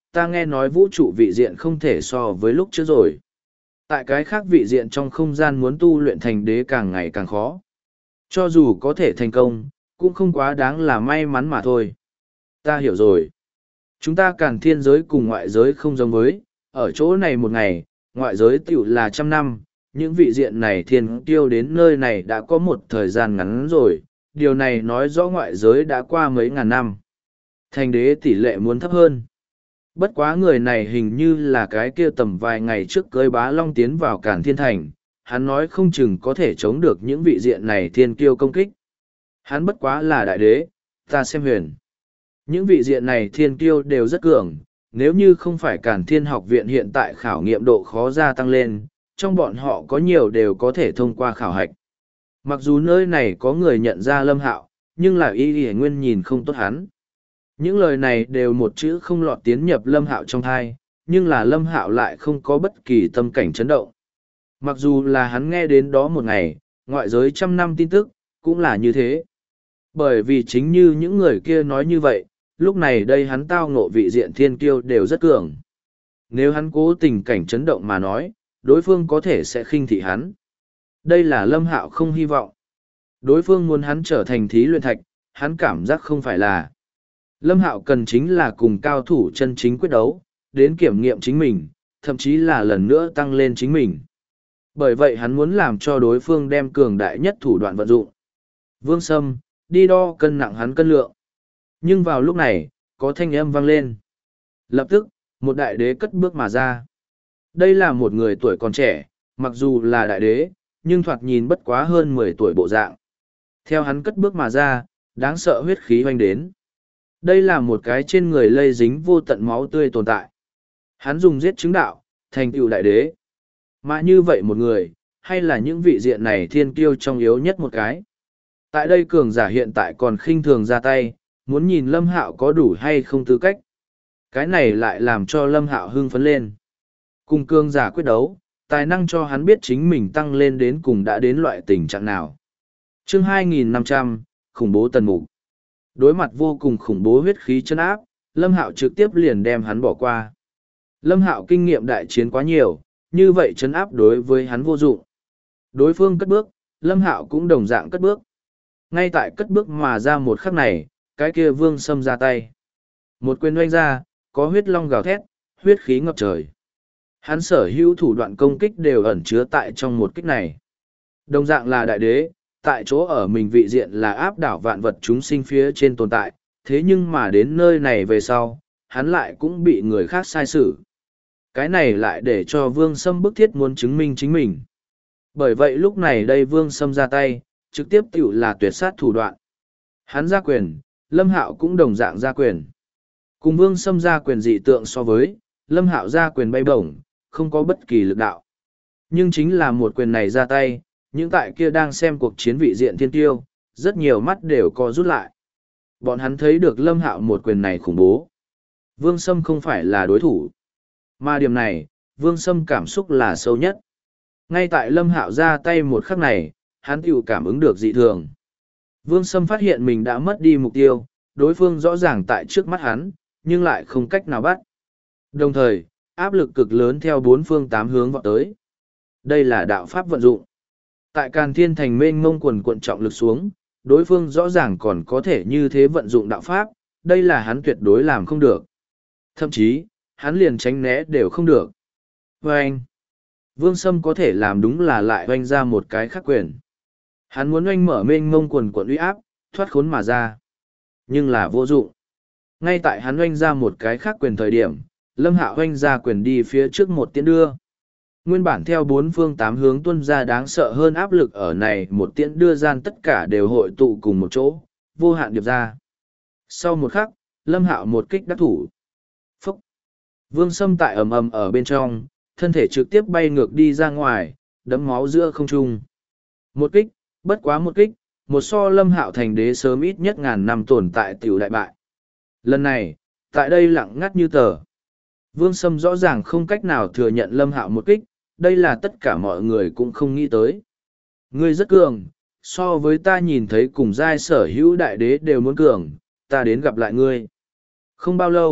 ta nghe nói vũ trụ vị diện không thể so với lúc trước rồi. Tại cái khác vị diện trong không gian muốn tu luyện thành đế càng ngày càng khó. Cho dù có thể thành công, cũng không quá đáng là may mắn mà thôi. Ta hiểu rồi. Chúng ta Càn Thiên giới cùng ngoại giới không giống với, ở chỗ này một ngày, ngoại giới tiểu là 100 năm, những vị diện này thiên kiêu đến nơi này đã có một thời gian ngắn rồi, điều này nói rõ ngoại giới đã qua mấy ngàn năm. Thành đế tỷ lệ muốn thấp hơn. Bất quá người này hình như là cái kia tầm vài ngày trước cưới bá long tiến vào Càn Thiên Thành, hắn nói không chừng có thể chống được những vị diện này thiên kiêu công kích. Hắn bất quá là đại đế, ta xem huyền. Những vị diện này thiên kiêu đều rất cường, nếu như không phải Càn Thiên học viện hiện tại khảo nghiệm độ khó gia tăng lên, trong bọn họ có nhiều đều có thể thông qua khảo hạch. Mặc dù nơi này có người nhận ra Lâm Hạo, nhưng là Y Nguyên nhìn không tốt hắn. Những lời này đều một chữ không lọt tiến nhập Lâm Hạo trong thai, nhưng là Lâm Hạo lại không có bất kỳ tâm cảnh chấn động. Mặc dù là hắn nghe đến đó một ngày, ngoại giới 100 năm tin tức, cũng là như thế. Bởi vì chính như những người kia nói như vậy, lúc này đây hắn tao ngộ vị diện thiên kiêu đều rất cường. Nếu hắn cố tình cảnh chấn động mà nói, đối phương có thể sẽ khinh thị hắn. Đây là Lâm Hạo không hy vọng. Đối phương muốn hắn trở thành thí luyện thạch, hắn cảm giác không phải là. Lâm Hạo cần chính là cùng cao thủ chân chính quyết đấu, đến kiểm nghiệm chính mình, thậm chí là lần nữa tăng lên chính mình. Bởi vậy hắn muốn làm cho đối phương đem cường đại nhất thủ đoạn vận dụng. Vương Sâm, đi đo cân nặng hắn cân lượng. Nhưng vào lúc này, có thanh âm vang lên. Lập tức, một đại đế cất bước mà ra. Đây là một người tuổi còn trẻ, mặc dù là đại đế, nhưng thoạt nhìn bất quá hơn 10 tuổi bộ dạng. Theo hắn cất bước mà ra, đáng sợ huyết khí hoành đến. Đây là một cái trên người lây dính vô tận máu tươi tồn tại. Hắn dùng giết chứng đạo, thành tựu đại đế. Mà như vậy một người, hay là những vị diện này thiên kiêu trong yếu nhất một cái. Tại đây cường giả hiện tại còn khinh thường ra tay, muốn nhìn Lâm Hạo có đủ hay không tư cách. Cái này lại làm cho Lâm Hạo hưng phấn lên. Cùng cường giả quyết đấu, tài năng cho hắn biết chính mình tăng lên đến cùng đã đến loại tình trạng nào. Chương 2500, khủng bố tần mục. Đối mặt vô cùng khủng bố huyết khí chân áp, Lâm Hạo trực tiếp liền đem hắn bỏ qua. Lâm Hạo kinh nghiệm đại chiến quá nhiều, như vậy chân áp đối với hắn vô dụng. Đối phương cất bước, Lâm Hạo cũng đồng dạng cất bước. Ngay tại cất bước mà ra một khắc này, cái kia Vương Sâm ra tay. Một quyền oanh ra, có huyết long gào thét, huyết khí ngập trời. Hắn sở hữu thủ đoạn công kích đều ẩn chứa tại trong một kích này. Đồng dạng là đại đế, tại chỗ ở mình vị diện là áp đảo vạn vật chúng sinh phía trên tồn tại, thế nhưng mà đến nơi này về sau, hắn lại cũng bị người khác sai xử. Cái này lại để cho Vương Sâm bức thiết muốn chứng minh chính mình. Bởi vậy lúc này đây Vương Sâm ra tay, trực tiếp tiểu là tuyệt sát thủ đoạn. Hắn ra quyền, Lâm Hạo cũng đồng dạng ra quyền. Cùng Vương Sâm ra quyền dị tượng so với, Lâm Hạo ra quyền bay bổng, không có bất kỳ lực đạo. Nhưng chính là một quyền này ra tay, những tại kia đang xem cuộc chiến vị diện thiên tiêu, rất nhiều mắt đều co rút lại. Bọn hắn thấy được Lâm Hạo một quyền này khủng bố. Vương Sâm không phải là đối thủ. Mà điểm này, Vương Sâm cảm xúc là sâu nhất. Ngay tại Lâm Hạo ra tay một khắc này, hắn tiểu cảm ứng được dị thường. Vương Sâm phát hiện mình đã mất đi mục tiêu, đối phương rõ ràng tại trước mắt hắn, nhưng lại không cách nào bắt. Đồng thời, áp lực cực lớn theo bốn phương tám hướng vọt tới. Đây là đạo pháp vận dụng. Tại Càn Thiên Thành mênh mông quần cuộn trọng lực xuống, đối phương rõ ràng còn có thể như thế vận dụng đạo pháp, đây là hắn tuyệt đối làm không được. Thậm chí, hắn liền tránh né đều không được. Và anh, Vương Sâm có thể làm đúng là lại oanh ra một cái khắc quyền. Hắn muốn oanh mở mênh mông quần cuộn uy áp, thoát khốn mà ra. Nhưng là vô dụng. Ngay tại hắn oanh ra một cái khắc quyền thời điểm, Lâm Hạo oanh ra quyền đi phía trước một tiễn đưa. Nguyên bản theo bốn phương tám hướng tuân ra đáng sợ hơn áp lực ở này một tiễn đưa gian tất cả đều hội tụ cùng một chỗ, vô hạn điệp ra. Sau một khắc, Lâm Hạo một kích đắc thủ. Phúc! Vương Sâm tại ầm ầm ở bên trong, thân thể trực tiếp bay ngược đi ra ngoài, đấm máu giữa không trung. Một kích, bất quá một kích, một so Lâm Hạo thành đế sớm ít nhất ngàn năm tồn tại tiểu đại bại. Lần này, tại đây lặng ngắt như tờ. Vương Sâm rõ ràng không cách nào thừa nhận Lâm Hạo một kích, đây là tất cả mọi người cũng không nghĩ tới. Ngươi rất cường, so với ta nhìn thấy cùng giai sở hữu đại đế đều muốn cường, ta đến gặp lại ngươi. Không bao lâu,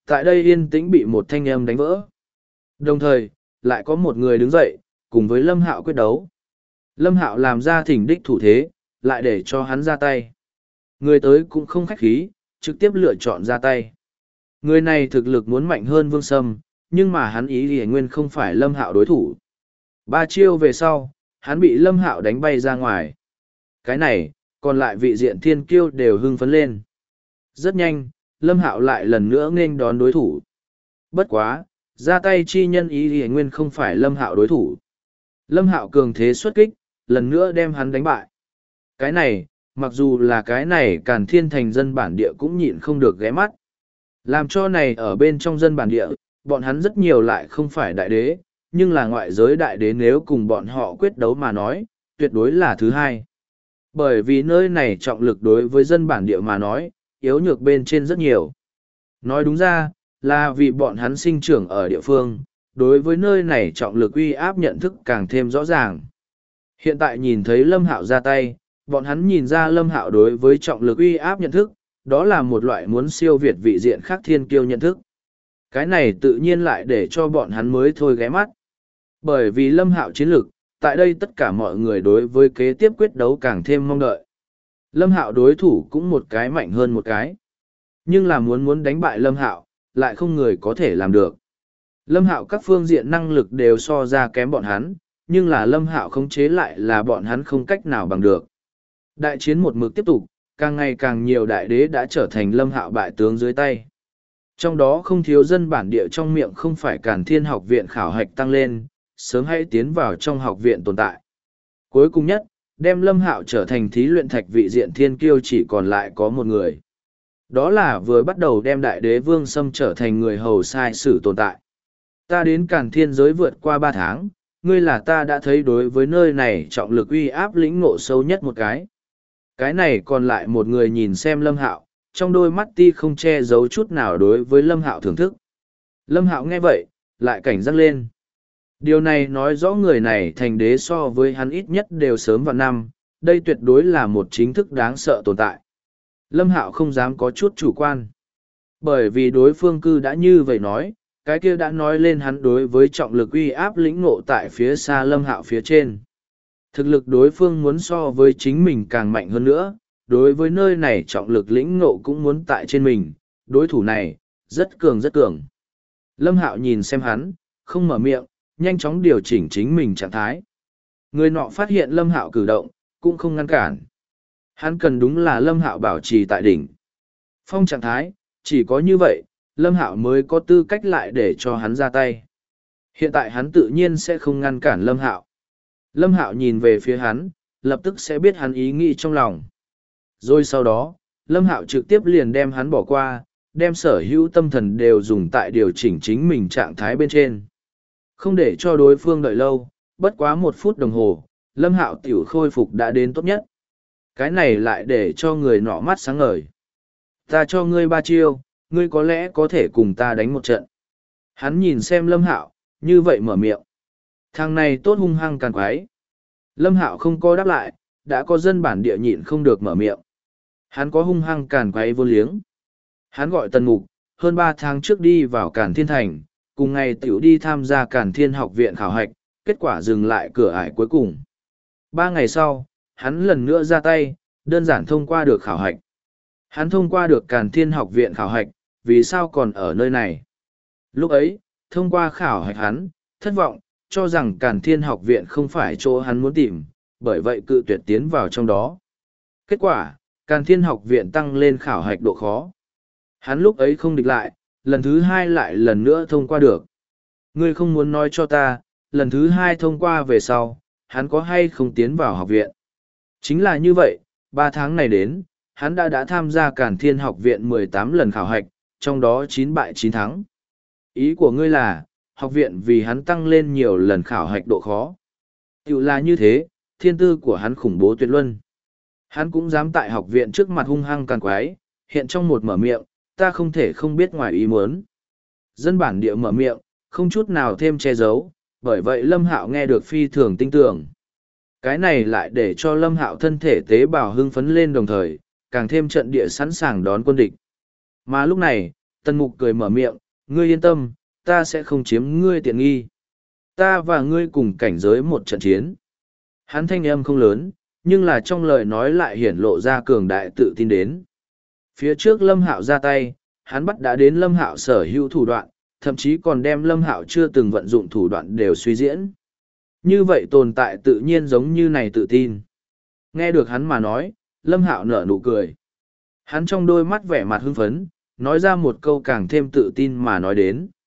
Tại đây yên tĩnh bị một thanh âm đánh vỡ. Đồng thời, lại có một người đứng dậy, cùng với Lâm Hạo quyết đấu. Lâm Hạo làm ra thỉnh đích thủ thế, lại để cho hắn ra tay. Người tới cũng không khách khí, trực tiếp lựa chọn ra tay. Người này thực lực muốn mạnh hơn Vương Sâm, nhưng mà hắn ý thì nguyên không phải Lâm Hạo đối thủ. 3 chiêu về sau, hắn bị Lâm Hạo đánh bay ra ngoài. Cái này, còn lại vị diện thiên kiêu đều hưng phấn lên. Rất nhanh, Lâm Hạo lại lần nữa nghênh đón đối thủ. Bất quá, ra tay chi nhân ý thì nguyên không phải Lâm Hạo đối thủ. Lâm Hạo cường thế xuất kích, lần nữa đem hắn đánh bại. Cái này, mặc dù là cái này Càn Thiên thành dân bản địa cũng nhịn không được ghé mắt. Làm cho này ở bên trong dân bản địa, bọn hắn rất nhiều lại không phải đại đế, nhưng là ngoại giới đại đế nếu cùng bọn họ quyết đấu mà nói, tuyệt đối là thứ hai. Bởi vì nơi này trọng lực đối với dân bản địa mà nói, yếu nhược bên trên rất nhiều. Nói đúng ra, là vì bọn hắn sinh trưởng ở địa phương, đối với nơi này trọng lực uy áp nhận thức càng thêm rõ ràng. Hiện tại nhìn thấy Lâm Hạo ra tay, bọn hắn nhìn ra Lâm Hạo đối với trọng lực uy áp nhận thức, đó là một loại muốn siêu việt vị diện khác thiên kiêu nhận thức. Cái này tự nhiên lại để cho bọn hắn mới thôi ghé mắt. Bởi vì Lâm Hạo chiến lực, tại đây tất cả mọi người đối với kế tiếp quyết đấu càng thêm mong đợi. Lâm Hạo đối thủ cũng một cái mạnh hơn một cái. Nhưng là muốn đánh bại Lâm Hạo, lại không người có thể làm được. Lâm Hạo các phương diện năng lực đều so ra kém bọn hắn, nhưng là Lâm Hạo khống chế lại là bọn hắn không cách nào bằng được. Đại chiến một mực tiếp tục, càng ngày càng nhiều đại đế đã trở thành Lâm Hạo bại tướng dưới tay. Trong đó không thiếu dân bản địa trong miệng không phải Càn Thiên học viện khảo hạch tăng lên, sớm hãy tiến vào trong học viện tồn tại. Cuối cùng nhất, đem Lâm Hạo trở thành thí luyện thạch vị diện thiên kiêu chỉ còn lại có một người. Đó là vừa bắt đầu đem đại đế Vương Sâm trở thành người hầu sai sử tồn tại. Ta đến Càn Thiên giới vượt qua 3 tháng, ngươi là ta đã thấy đối với nơi này trọng lực uy áp lĩnh ngộ sâu nhất một cái. Cái này còn lại một người nhìn xem Lâm Hạo, trong đôi mắt ti không che giấu chút nào đối với Lâm Hạo thưởng thức. Lâm Hạo nghe vậy, lại cảnh giác lên. Điều này nói rõ người này thành đế so với hắn ít nhất đều sớm vào năm, đây tuyệt đối là một chính thức đáng sợ tồn tại. Lâm Hạo không dám có chút chủ quan. Bởi vì đối phương cư đã như vậy nói, cái kia đã nói lên hắn đối với trọng lực uy áp lĩnh ngộ tại phía xa Lâm Hạo phía trên. Thực lực đối phương muốn so với chính mình càng mạnh hơn nữa, đối với nơi này trọng lực lĩnh ngộ cũng muốn tại trên mình, đối thủ này, rất cường rất cường. Lâm Hạo nhìn xem hắn, không mở miệng, nhanh chóng điều chỉnh chính mình trạng thái. Người nọ phát hiện Lâm Hạo cử động, cũng không ngăn cản. Hắn cần đúng là Lâm Hạo bảo trì tại đỉnh phong trạng thái, chỉ có như vậy, Lâm Hạo mới có tư cách lại để cho hắn ra tay. Hiện tại hắn tự nhiên sẽ không ngăn cản Lâm Hạo. Lâm Hạo nhìn về phía hắn, lập tức sẽ biết hắn ý nghĩ trong lòng. Rồi sau đó, Lâm Hạo trực tiếp liền đem hắn bỏ qua, đem sở hữu tâm thần đều dùng tại điều chỉnh chính mình trạng thái bên trên. Không để cho đối phương đợi lâu, bất quá 1 phút đồng hồ, Lâm Hạo tiểu khôi phục đã đến tốt nhất. Cái này lại để cho người nọ mắt sáng ngời. Ta cho ngươi 3 chiêu, ngươi có lẽ có thể cùng ta đánh một trận. Hắn nhìn xem Lâm Hạo, như vậy mở miệng. Thằng này tốt hung hăng càn quái. Lâm Hạo không có đáp lại, đã có dân bản địa nhịn không được mở miệng. Hắn có hung hăng càn quái vô liếng. Hắn gọi Tần Mục, hơn 3 tháng trước đi vào Càn Thiên Thành, cùng ngày tiểu đi tham gia Càn Thiên học viện khảo hạch, kết quả dừng lại cửa ải cuối cùng. 3 ngày sau, hắn lần nữa ra tay, đơn giản thông qua được khảo hạch. Hắn thông qua được Càn Thiên học viện khảo hạch, vì sao còn ở nơi này? Lúc ấy, thông qua khảo hạch hắn, thất vọng, cho rằng Càn Thiên học viện không phải chỗ hắn muốn tìm, bởi vậy cự tuyệt tiến vào trong đó. Kết quả, Càn Thiên học viện tăng lên khảo hạch độ khó. Hắn lúc ấy không địch lại, lần thứ 2 lại lần nữa thông qua được. Ngươi không muốn nói cho ta, lần thứ 2 thông qua về sau, hắn có hay không tiến vào học viện? Chính là như vậy, 3 tháng này đến, hắn đã tham gia Càn Thiên học viện 18 lần khảo hạch, trong đó 9 bại 9 thắng. Ý của ngươi là, học viện vì hắn tăng lên nhiều lần khảo hạch độ khó. Tiểu là như thế, thiên tư của hắn khủng bố tuyệt luân. Hắn cũng dám tại học viện trước mặt hung hăng càn quái, hiện trong một mở miệng, ta không thể không biết ngoài ý muốn. Dân bản địa mở miệng, không chút nào thêm che giấu, bởi vậy Lâm Hạo nghe được phi thường tinh tường. Cái này lại để cho Lâm Hạo thân thể tế bào hưng phấn lên đồng thời, càng thêm trận địa sẵn sàng đón quân địch. Mà lúc này, Tần Mục cười mở miệng, ngươi yên tâm, ta sẽ không chiếm ngươi tiện nghi. Ta và ngươi cùng cảnh giới một trận chiến. Hắn thanh âm không lớn, nhưng là trong lời nói lại hiển lộ ra cường đại tự tin đến. Phía trước Lâm Hạo ra tay, hắn bắt đã đến Lâm Hạo sở hữu thủ đoạn, thậm chí còn đem Lâm Hạo chưa từng vận dụng thủ đoạn đều suy diễn. Như vậy tồn tại tự nhiên giống như này tự tin. Nghe được hắn mà nói, Lâm Hạo nở nụ cười. Hắn trong đôi mắt vẻ mặt hưng phấn, nói ra một câu càng thêm tự tin mà nói đến.